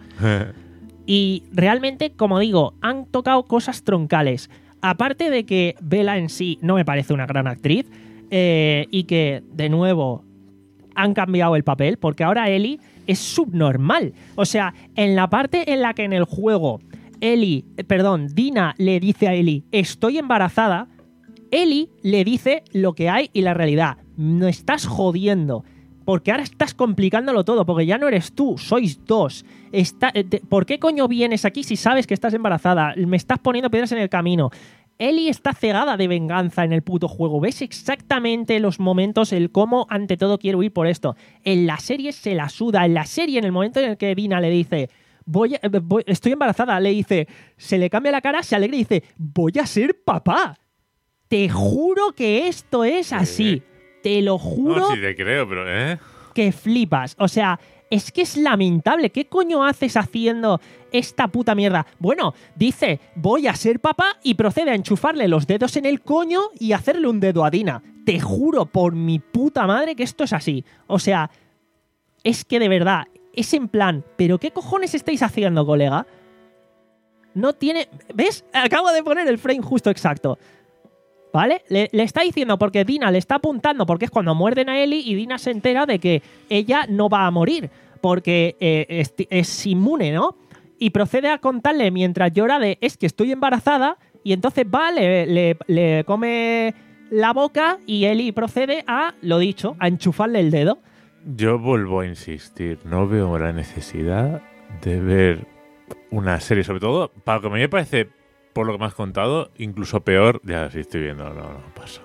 Y realmente, como digo, han tocado cosas troncales. Aparte de que Bella en sí no me parece una gran actriz eh, y que, de nuevo, han cambiado el papel porque ahora Ellie es subnormal. O sea, en la parte en la que en el juego... Ellie, perdón, Dina le dice a Ellie, estoy embarazada, Ellie le dice lo que hay y la realidad. No estás jodiendo, porque ahora estás complicándolo todo, porque ya no eres tú, sois dos. Está, te, ¿Por qué coño vienes aquí si sabes que estás embarazada? Me estás poniendo piedras en el camino. Ellie está cegada de venganza en el puto juego. ¿Ves exactamente los momentos, el cómo ante todo quiero ir por esto? En la serie se la suda. En la serie, en el momento en el que Dina le dice... Voy a, voy, estoy embarazada, le dice, se le cambia la cara, se alegra y dice, voy a ser papá. Te juro que esto es así. Te lo juro. No, sí te creo, pero ¿eh? Que flipas. O sea, es que es lamentable. ¿Qué coño haces haciendo esta puta mierda? Bueno, dice, voy a ser papá y procede a enchufarle los dedos en el coño y hacerle un dedo a Dina. Te juro por mi puta madre que esto es así. O sea, es que de verdad... Es en plan, ¿pero qué cojones estáis haciendo, colega? No tiene... ¿Ves? Acabo de poner el frame justo exacto. ¿Vale? Le, le está diciendo porque Dina le está apuntando porque es cuando muerden a Ellie y Dina se entera de que ella no va a morir porque eh, es, es inmune, ¿no? Y procede a contarle mientras llora de es que estoy embarazada y entonces va, le, le, le come la boca y Ellie procede a, lo dicho, a enchufarle el dedo. Yo vuelvo a insistir, no veo la necesidad de ver una serie, sobre todo, para lo que a mí me parece, por lo que me has contado, incluso peor, ya sí estoy viendo, no, no, paso.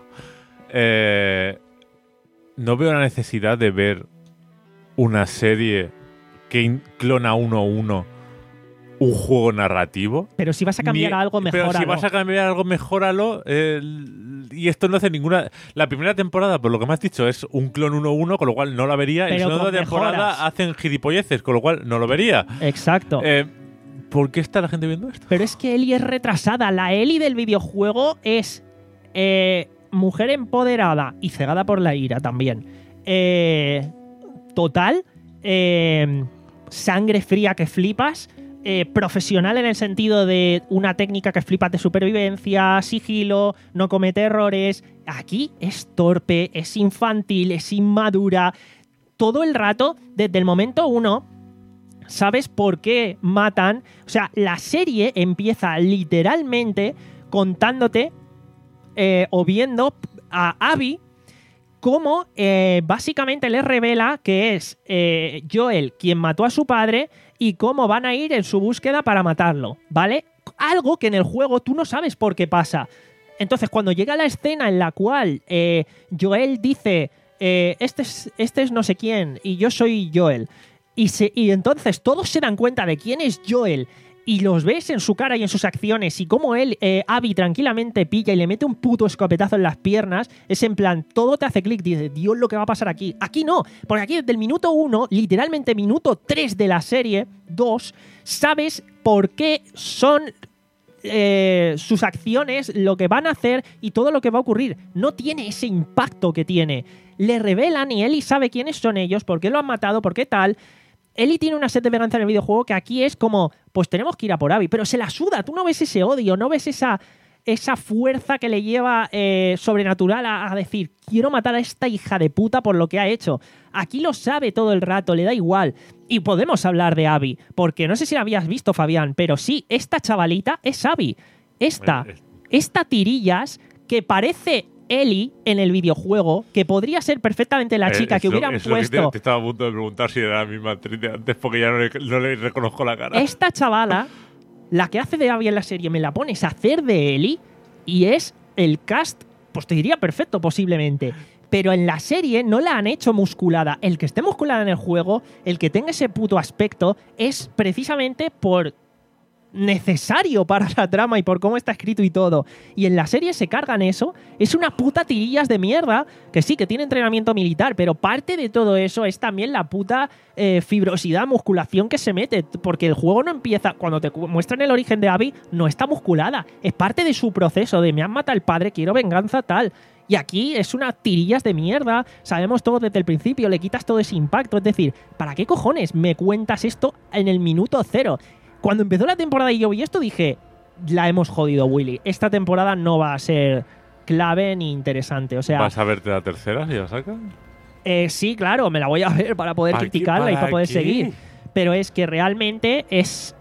Eh, no veo la necesidad de ver una serie que clona uno a uno un juego narrativo. Pero si vas a cambiar Ni, algo, mejóralo. Pero si vas a cambiar algo, mejóralo. Eh, y esto no hace ninguna... La primera temporada, por lo que me has dicho, es un clon uno a uno, con lo cual no la vería. Pero y la segunda con temporada mejoras. hacen gilipolleces, con lo cual no lo vería. Exacto. Eh, ¿Por qué está la gente viendo esto? Pero es que Ellie es retrasada. La Ellie del videojuego es eh, mujer empoderada y cegada por la ira también. Eh, total. Eh, sangre fría que flipas. Eh, profesional en el sentido de una técnica que flipas de supervivencia, sigilo, no comete errores. Aquí es torpe, es infantil, es inmadura. Todo el rato, desde el momento uno, sabes por qué matan. O sea, la serie empieza literalmente contándote eh, o viendo a Abby cómo eh, básicamente les revela que es eh, Joel quien mató a su padre y cómo van a ir en su búsqueda para matarlo, ¿vale? Algo que en el juego tú no sabes por qué pasa. Entonces, cuando llega la escena en la cual eh, Joel dice eh, este, es, este es no sé quién y yo soy Joel, y, se, y entonces todos se dan cuenta de quién es Joel y los ves en su cara y en sus acciones y cómo él, eh, Abby, tranquilamente pilla y le mete un puto escopetazo en las piernas, es en plan, todo te hace clic, dices, Dios, lo que va a pasar aquí. Aquí no, porque aquí desde el minuto uno, literalmente minuto tres de la serie, dos, sabes por qué son eh, sus acciones, lo que van a hacer y todo lo que va a ocurrir. No tiene ese impacto que tiene. Le revelan y Ellie sabe quiénes son ellos, por qué lo han matado, por qué tal. Ellie tiene una sed de venganza en el videojuego que aquí es como, pues tenemos que ir a por Abby, pero se la suda. Tú no ves ese odio, no ves esa, esa fuerza que le lleva eh, sobrenatural a, a decir, quiero matar a esta hija de puta por lo que ha hecho. Aquí lo sabe todo el rato, le da igual. Y podemos hablar de Abby, porque no sé si la habías visto, Fabián, pero sí, esta chavalita es Abby. Esta, esta tirillas que parece Ellie en el videojuego, que podría ser perfectamente la chica eh, que lo, hubieran es puesto. Lo que te, te estaba a punto de preguntar si era la misma actriz de antes, porque ya no le, no le reconozco la cara. Esta chavala, la que hace de Abby en la serie, me la pones a hacer de Ellie y es el cast, pues te diría perfecto posiblemente. Pero en la serie no la han hecho musculada. El que esté musculada en el juego, el que tenga ese puto aspecto, es precisamente por necesario para la trama y por cómo está escrito y todo. Y en la serie se cargan eso. Es una puta tirillas de mierda, que sí, que tiene entrenamiento militar, pero parte de todo eso es también la puta eh, fibrosidad, musculación que se mete, porque el juego no empieza, cuando te muestran el origen de Abby, no está musculada. Es parte de su proceso de me han matado al padre, quiero venganza, tal. Y aquí es una tirillas de mierda, sabemos todo desde el principio, le quitas todo ese impacto. Es decir, ¿para qué cojones me cuentas esto en el minuto cero? Cuando empezó la temporada y yo vi esto dije, la hemos jodido, Willy. Esta temporada no va a ser clave ni interesante. O sea, ¿vas a verte la tercera si la sacan? Eh, sí, claro, me la voy a ver para poder ¿Para criticarla qué? y para poder qué? seguir. Pero es que realmente es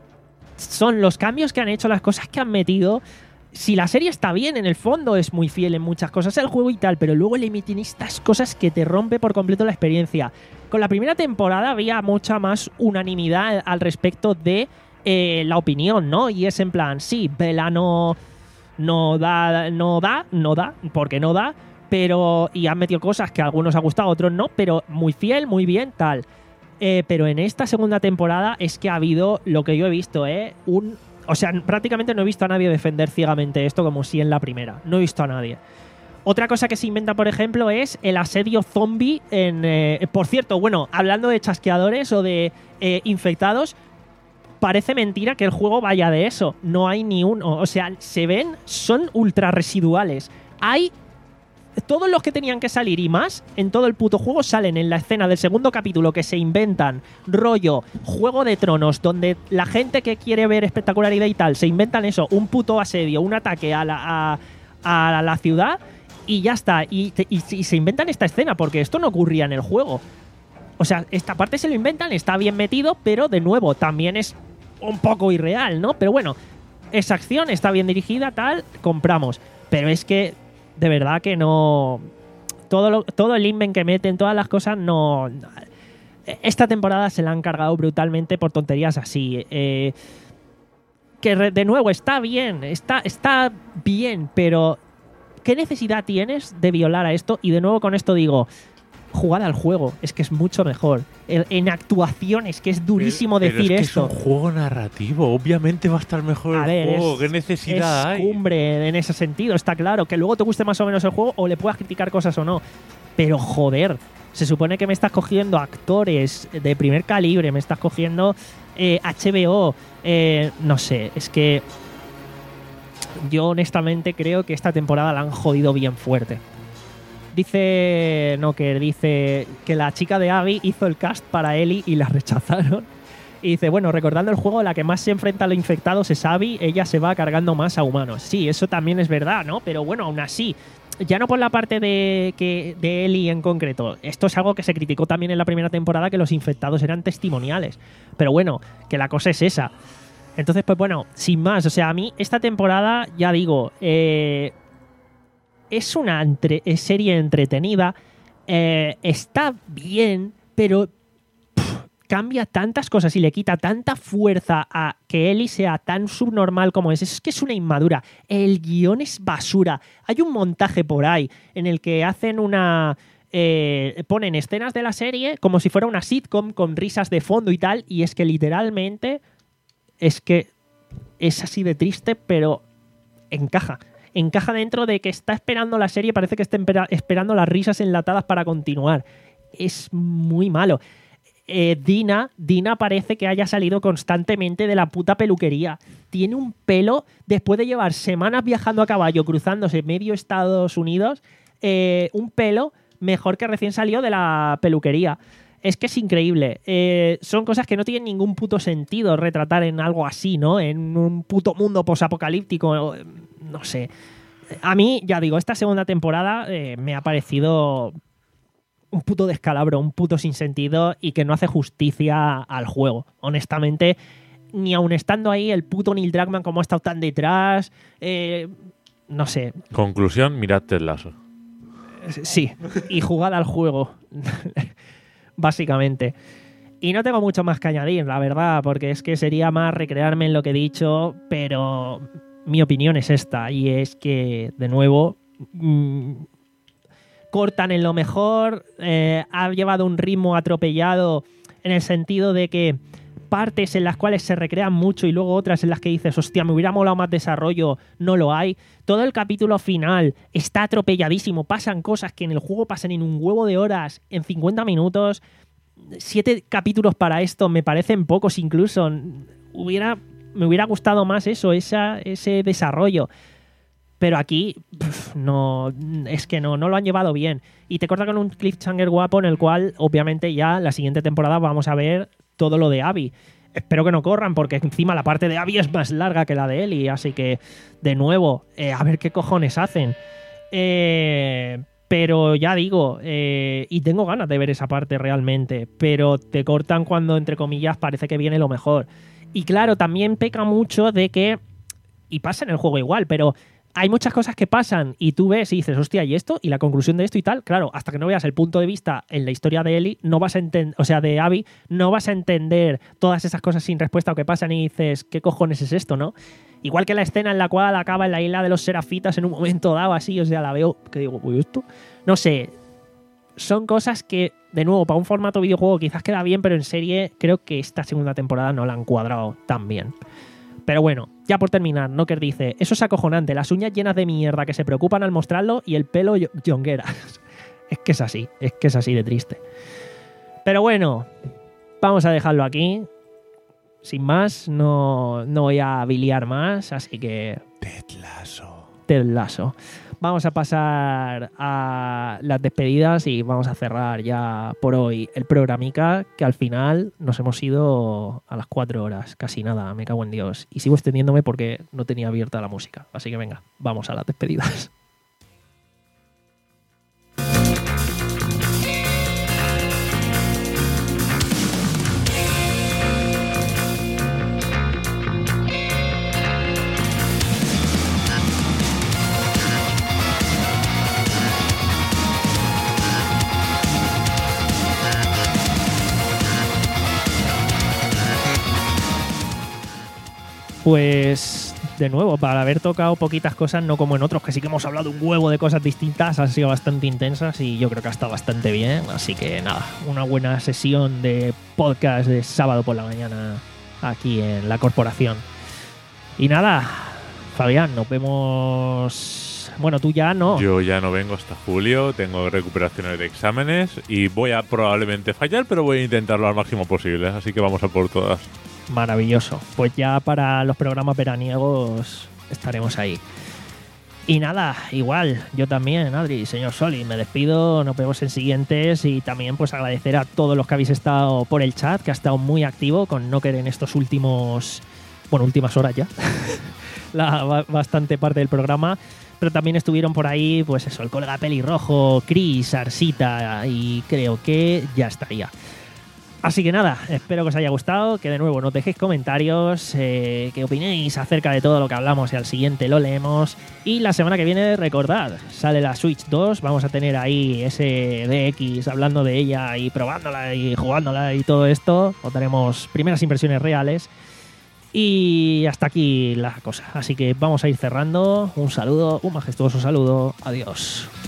son los cambios que han hecho, las cosas que han metido. Si la serie está bien, en el fondo es muy fiel en muchas cosas al juego y tal, pero luego le meten estas cosas que te rompe por completo la experiencia. Con la primera temporada había mucha más unanimidad al respecto de eh, la opinión, ¿no? Y es en plan, sí, Bella no, no da, no da, no da, porque no da, pero y han metido cosas que a algunos ha gustado, a otros no, pero muy fiel, muy bien, tal. Eh, pero en esta segunda temporada es que ha habido lo que yo he visto, ¿eh? Un... O sea, prácticamente no he visto a nadie defender ciegamente esto como si en la primera. No he visto a nadie. Otra cosa que se inventa, por ejemplo, es el asedio zombie en... Eh, por cierto, bueno, hablando de chasqueadores o de eh, infectados, parece mentira que el juego vaya de eso. No hay ni uno. O sea, se ven, son ultra residuales. Hay... Todos los que tenían que salir y más en todo el puto juego salen en la escena del segundo capítulo que se inventan rollo Juego de Tronos, donde la gente que quiere ver espectacularidad y tal se inventan eso, un puto asedio, un ataque a la, a, a la ciudad y ya está. Y, y, y se inventan esta escena porque esto no ocurría en el juego. O sea, esta parte se lo inventan, está bien metido, pero de nuevo también es un poco irreal, ¿no? Pero bueno, esa acción está bien dirigida, tal, compramos. Pero es que de verdad que no... Todo, lo, todo el invent que meten, todas las cosas, no... Esta temporada se la han cargado brutalmente por tonterías así. Eh, que de nuevo, está bien, está, está bien, pero ¿qué necesidad tienes de violar a esto? Y de nuevo con esto digo, jugad al juego, es que es mucho mejor. En, en actuaciones, que es durísimo pero, decir pero es que esto. Es un juego narrativo, obviamente va a estar mejor a el ver, juego. es, ¿Qué necesidad es hay? cumbre en ese sentido, está claro. Que luego te guste más o menos el juego o le puedas criticar cosas o no. Pero joder, se supone que me estás cogiendo actores de primer calibre, me estás cogiendo eh, H B O, eh, no sé, es que yo honestamente creo que esta temporada la han jodido bien fuerte. Dice Nocker, dice que la chica de Abby hizo el cast para Ellie y la rechazaron. Y dice, bueno, recordando el juego, la que más se enfrenta a los infectados es Abby, ella se va cargando más a humanos. Sí, eso también es verdad, ¿no? Pero bueno, aún así, ya no por la parte de, que, de Ellie en concreto. Esto es algo que se criticó también en la primera temporada, que los infectados eran testimoniales. Pero bueno, que la cosa es esa. Entonces, pues bueno, sin más. O sea, a mí esta temporada, ya digo, eh, es una entre, serie entretenida. Eh, está bien, pero pff, cambia tantas cosas y le quita tanta fuerza a que Ellie sea tan subnormal como es. Es que es una inmadura. El guión es basura. Hay un montaje por ahí en el que hacen una... Eh, ponen escenas de la serie como si fuera una sitcom con risas de fondo y tal, y es que literalmente es que es así de triste, pero encaja. Encaja dentro de que está esperando la serie, parece que está esperando las risas enlatadas para continuar. Es muy malo. eh, Dina, Dina parece que haya salido constantemente de la puta peluquería. Tiene un pelo, después de llevar semanas viajando a caballo, cruzándose medio Estados Unidos, eh, un pelo mejor que recién salió de la peluquería. Es que es increíble. Eh, son cosas que no tienen ningún puto sentido retratar en algo así, ¿no? En un puto mundo posapocalíptico. No sé. A mí, ya digo, esta segunda temporada eh, me ha parecido un puto descalabro, un puto sinsentido y que no hace justicia al juego. Honestamente, ni aun estando ahí el puto Neil Druckmann como ha estado tan detrás, eh, no sé. Conclusión, mirad Ted Lasso. Sí, y jugad al juego, básicamente. Y no tengo mucho más que añadir, la verdad, porque es que sería más recrearme en lo que he dicho, pero mi opinión es esta, y es que, de nuevo, mmm, cortan en lo mejor, eh, ha llevado un ritmo atropellado en el sentido de que partes en las cuales se recrean mucho y luego otras en las que dices, hostia, me hubiera molado más desarrollo, no lo hay. Todo el capítulo final está atropelladísimo, pasan cosas que en el juego pasan en un huevo de horas, en cincuenta minutos. Siete capítulos para esto me parecen pocos incluso. Hubiera, me hubiera gustado más eso, esa, ese desarrollo. Pero aquí, pff, no, es que no, no lo han llevado bien. Y te corta con un cliffhanger guapo en el cual, obviamente, ya la siguiente temporada vamos a ver todo lo de Abby. Espero que no corran, porque encima la parte de Abby es más larga que la de Ellie. Así que, de nuevo, eh, a ver qué cojones hacen. Eh, pero ya digo, eh, y tengo ganas de ver esa parte realmente, pero te cortan cuando, entre comillas, parece que viene lo mejor. Y claro, también peca mucho de que, y pasa en el juego igual, pero hay muchas cosas que pasan y tú ves y dices, hostia, ¿y esto? ¿Y la conclusión de esto y tal? Claro, hasta que no veas el punto de vista en la historia de Ellie, no vas a entender, o sea, de Abby, no vas a entender todas esas cosas sin respuesta o que pasan y dices, ¿qué cojones es esto, no? Igual que la escena en la cual acaba en la isla de los Serafitas en un momento dado así, o sea, la veo, que digo, uy, ¿esto? No sé, son cosas que, de nuevo, para un formato videojuego quizás queda bien, pero en serie creo que esta segunda temporada no la han cuadrado tan bien. Pero bueno, ya por terminar, Knocker dice, eso es acojonante, las uñas llenas de mierda que se preocupan al mostrarlo y el pelo yongueras. Es que es así, es que es así de triste. Pero bueno, vamos a dejarlo aquí. Sin más, no, no voy a biliar más, así que... Ted Lasso. Ted Lasso. Vamos a pasar a las despedidas y vamos a cerrar ya por hoy el programica, que al final nos hemos ido a las cuatro horas, casi nada, me cago en Dios. Y sigo extendiéndome porque no tenía abierta la música. Así que venga, vamos a las despedidas. Pues, de nuevo, para haber tocado poquitas cosas, no como en otros, que sí que hemos hablado un huevo de cosas distintas, han sido bastante intensas y yo creo que ha estado bastante bien. Así que nada, una buena sesión de podcast de sábado por la mañana aquí en la corporación. Y nada, Fabián, nos vemos... Bueno, tú ya no. Yo ya no vengo hasta julio, tengo recuperaciones de exámenes y voy a probablemente fallar, pero voy a intentarlo al máximo posible, así que vamos a por todas. Maravilloso. Pues ya para los programas veraniegos estaremos ahí. Y nada, igual, yo también, Adri, señor Soli, me despido, nos vemos en siguientes y también pues agradecer a todos los que habéis estado por el chat, que ha estado muy activo con Knocker en estos últimos, bueno, últimas horas ya, la bastante parte del programa. Pero también estuvieron por ahí, pues eso, el colega Pelirrojo, Chris, Arsita y creo que ya estaría. Así que nada, espero que os haya gustado, que de nuevo nos dejéis comentarios, eh, que opinéis acerca de todo lo que hablamos y al siguiente lo leemos. Y la semana que viene, recordad, sale la Switch dos, vamos a tener ahí ese D X hablando de ella y probándola y jugándola y todo esto. Os daremos primeras impresiones reales. Y hasta aquí la cosa. Así que vamos a ir cerrando. Un saludo, un majestuoso saludo. Adiós.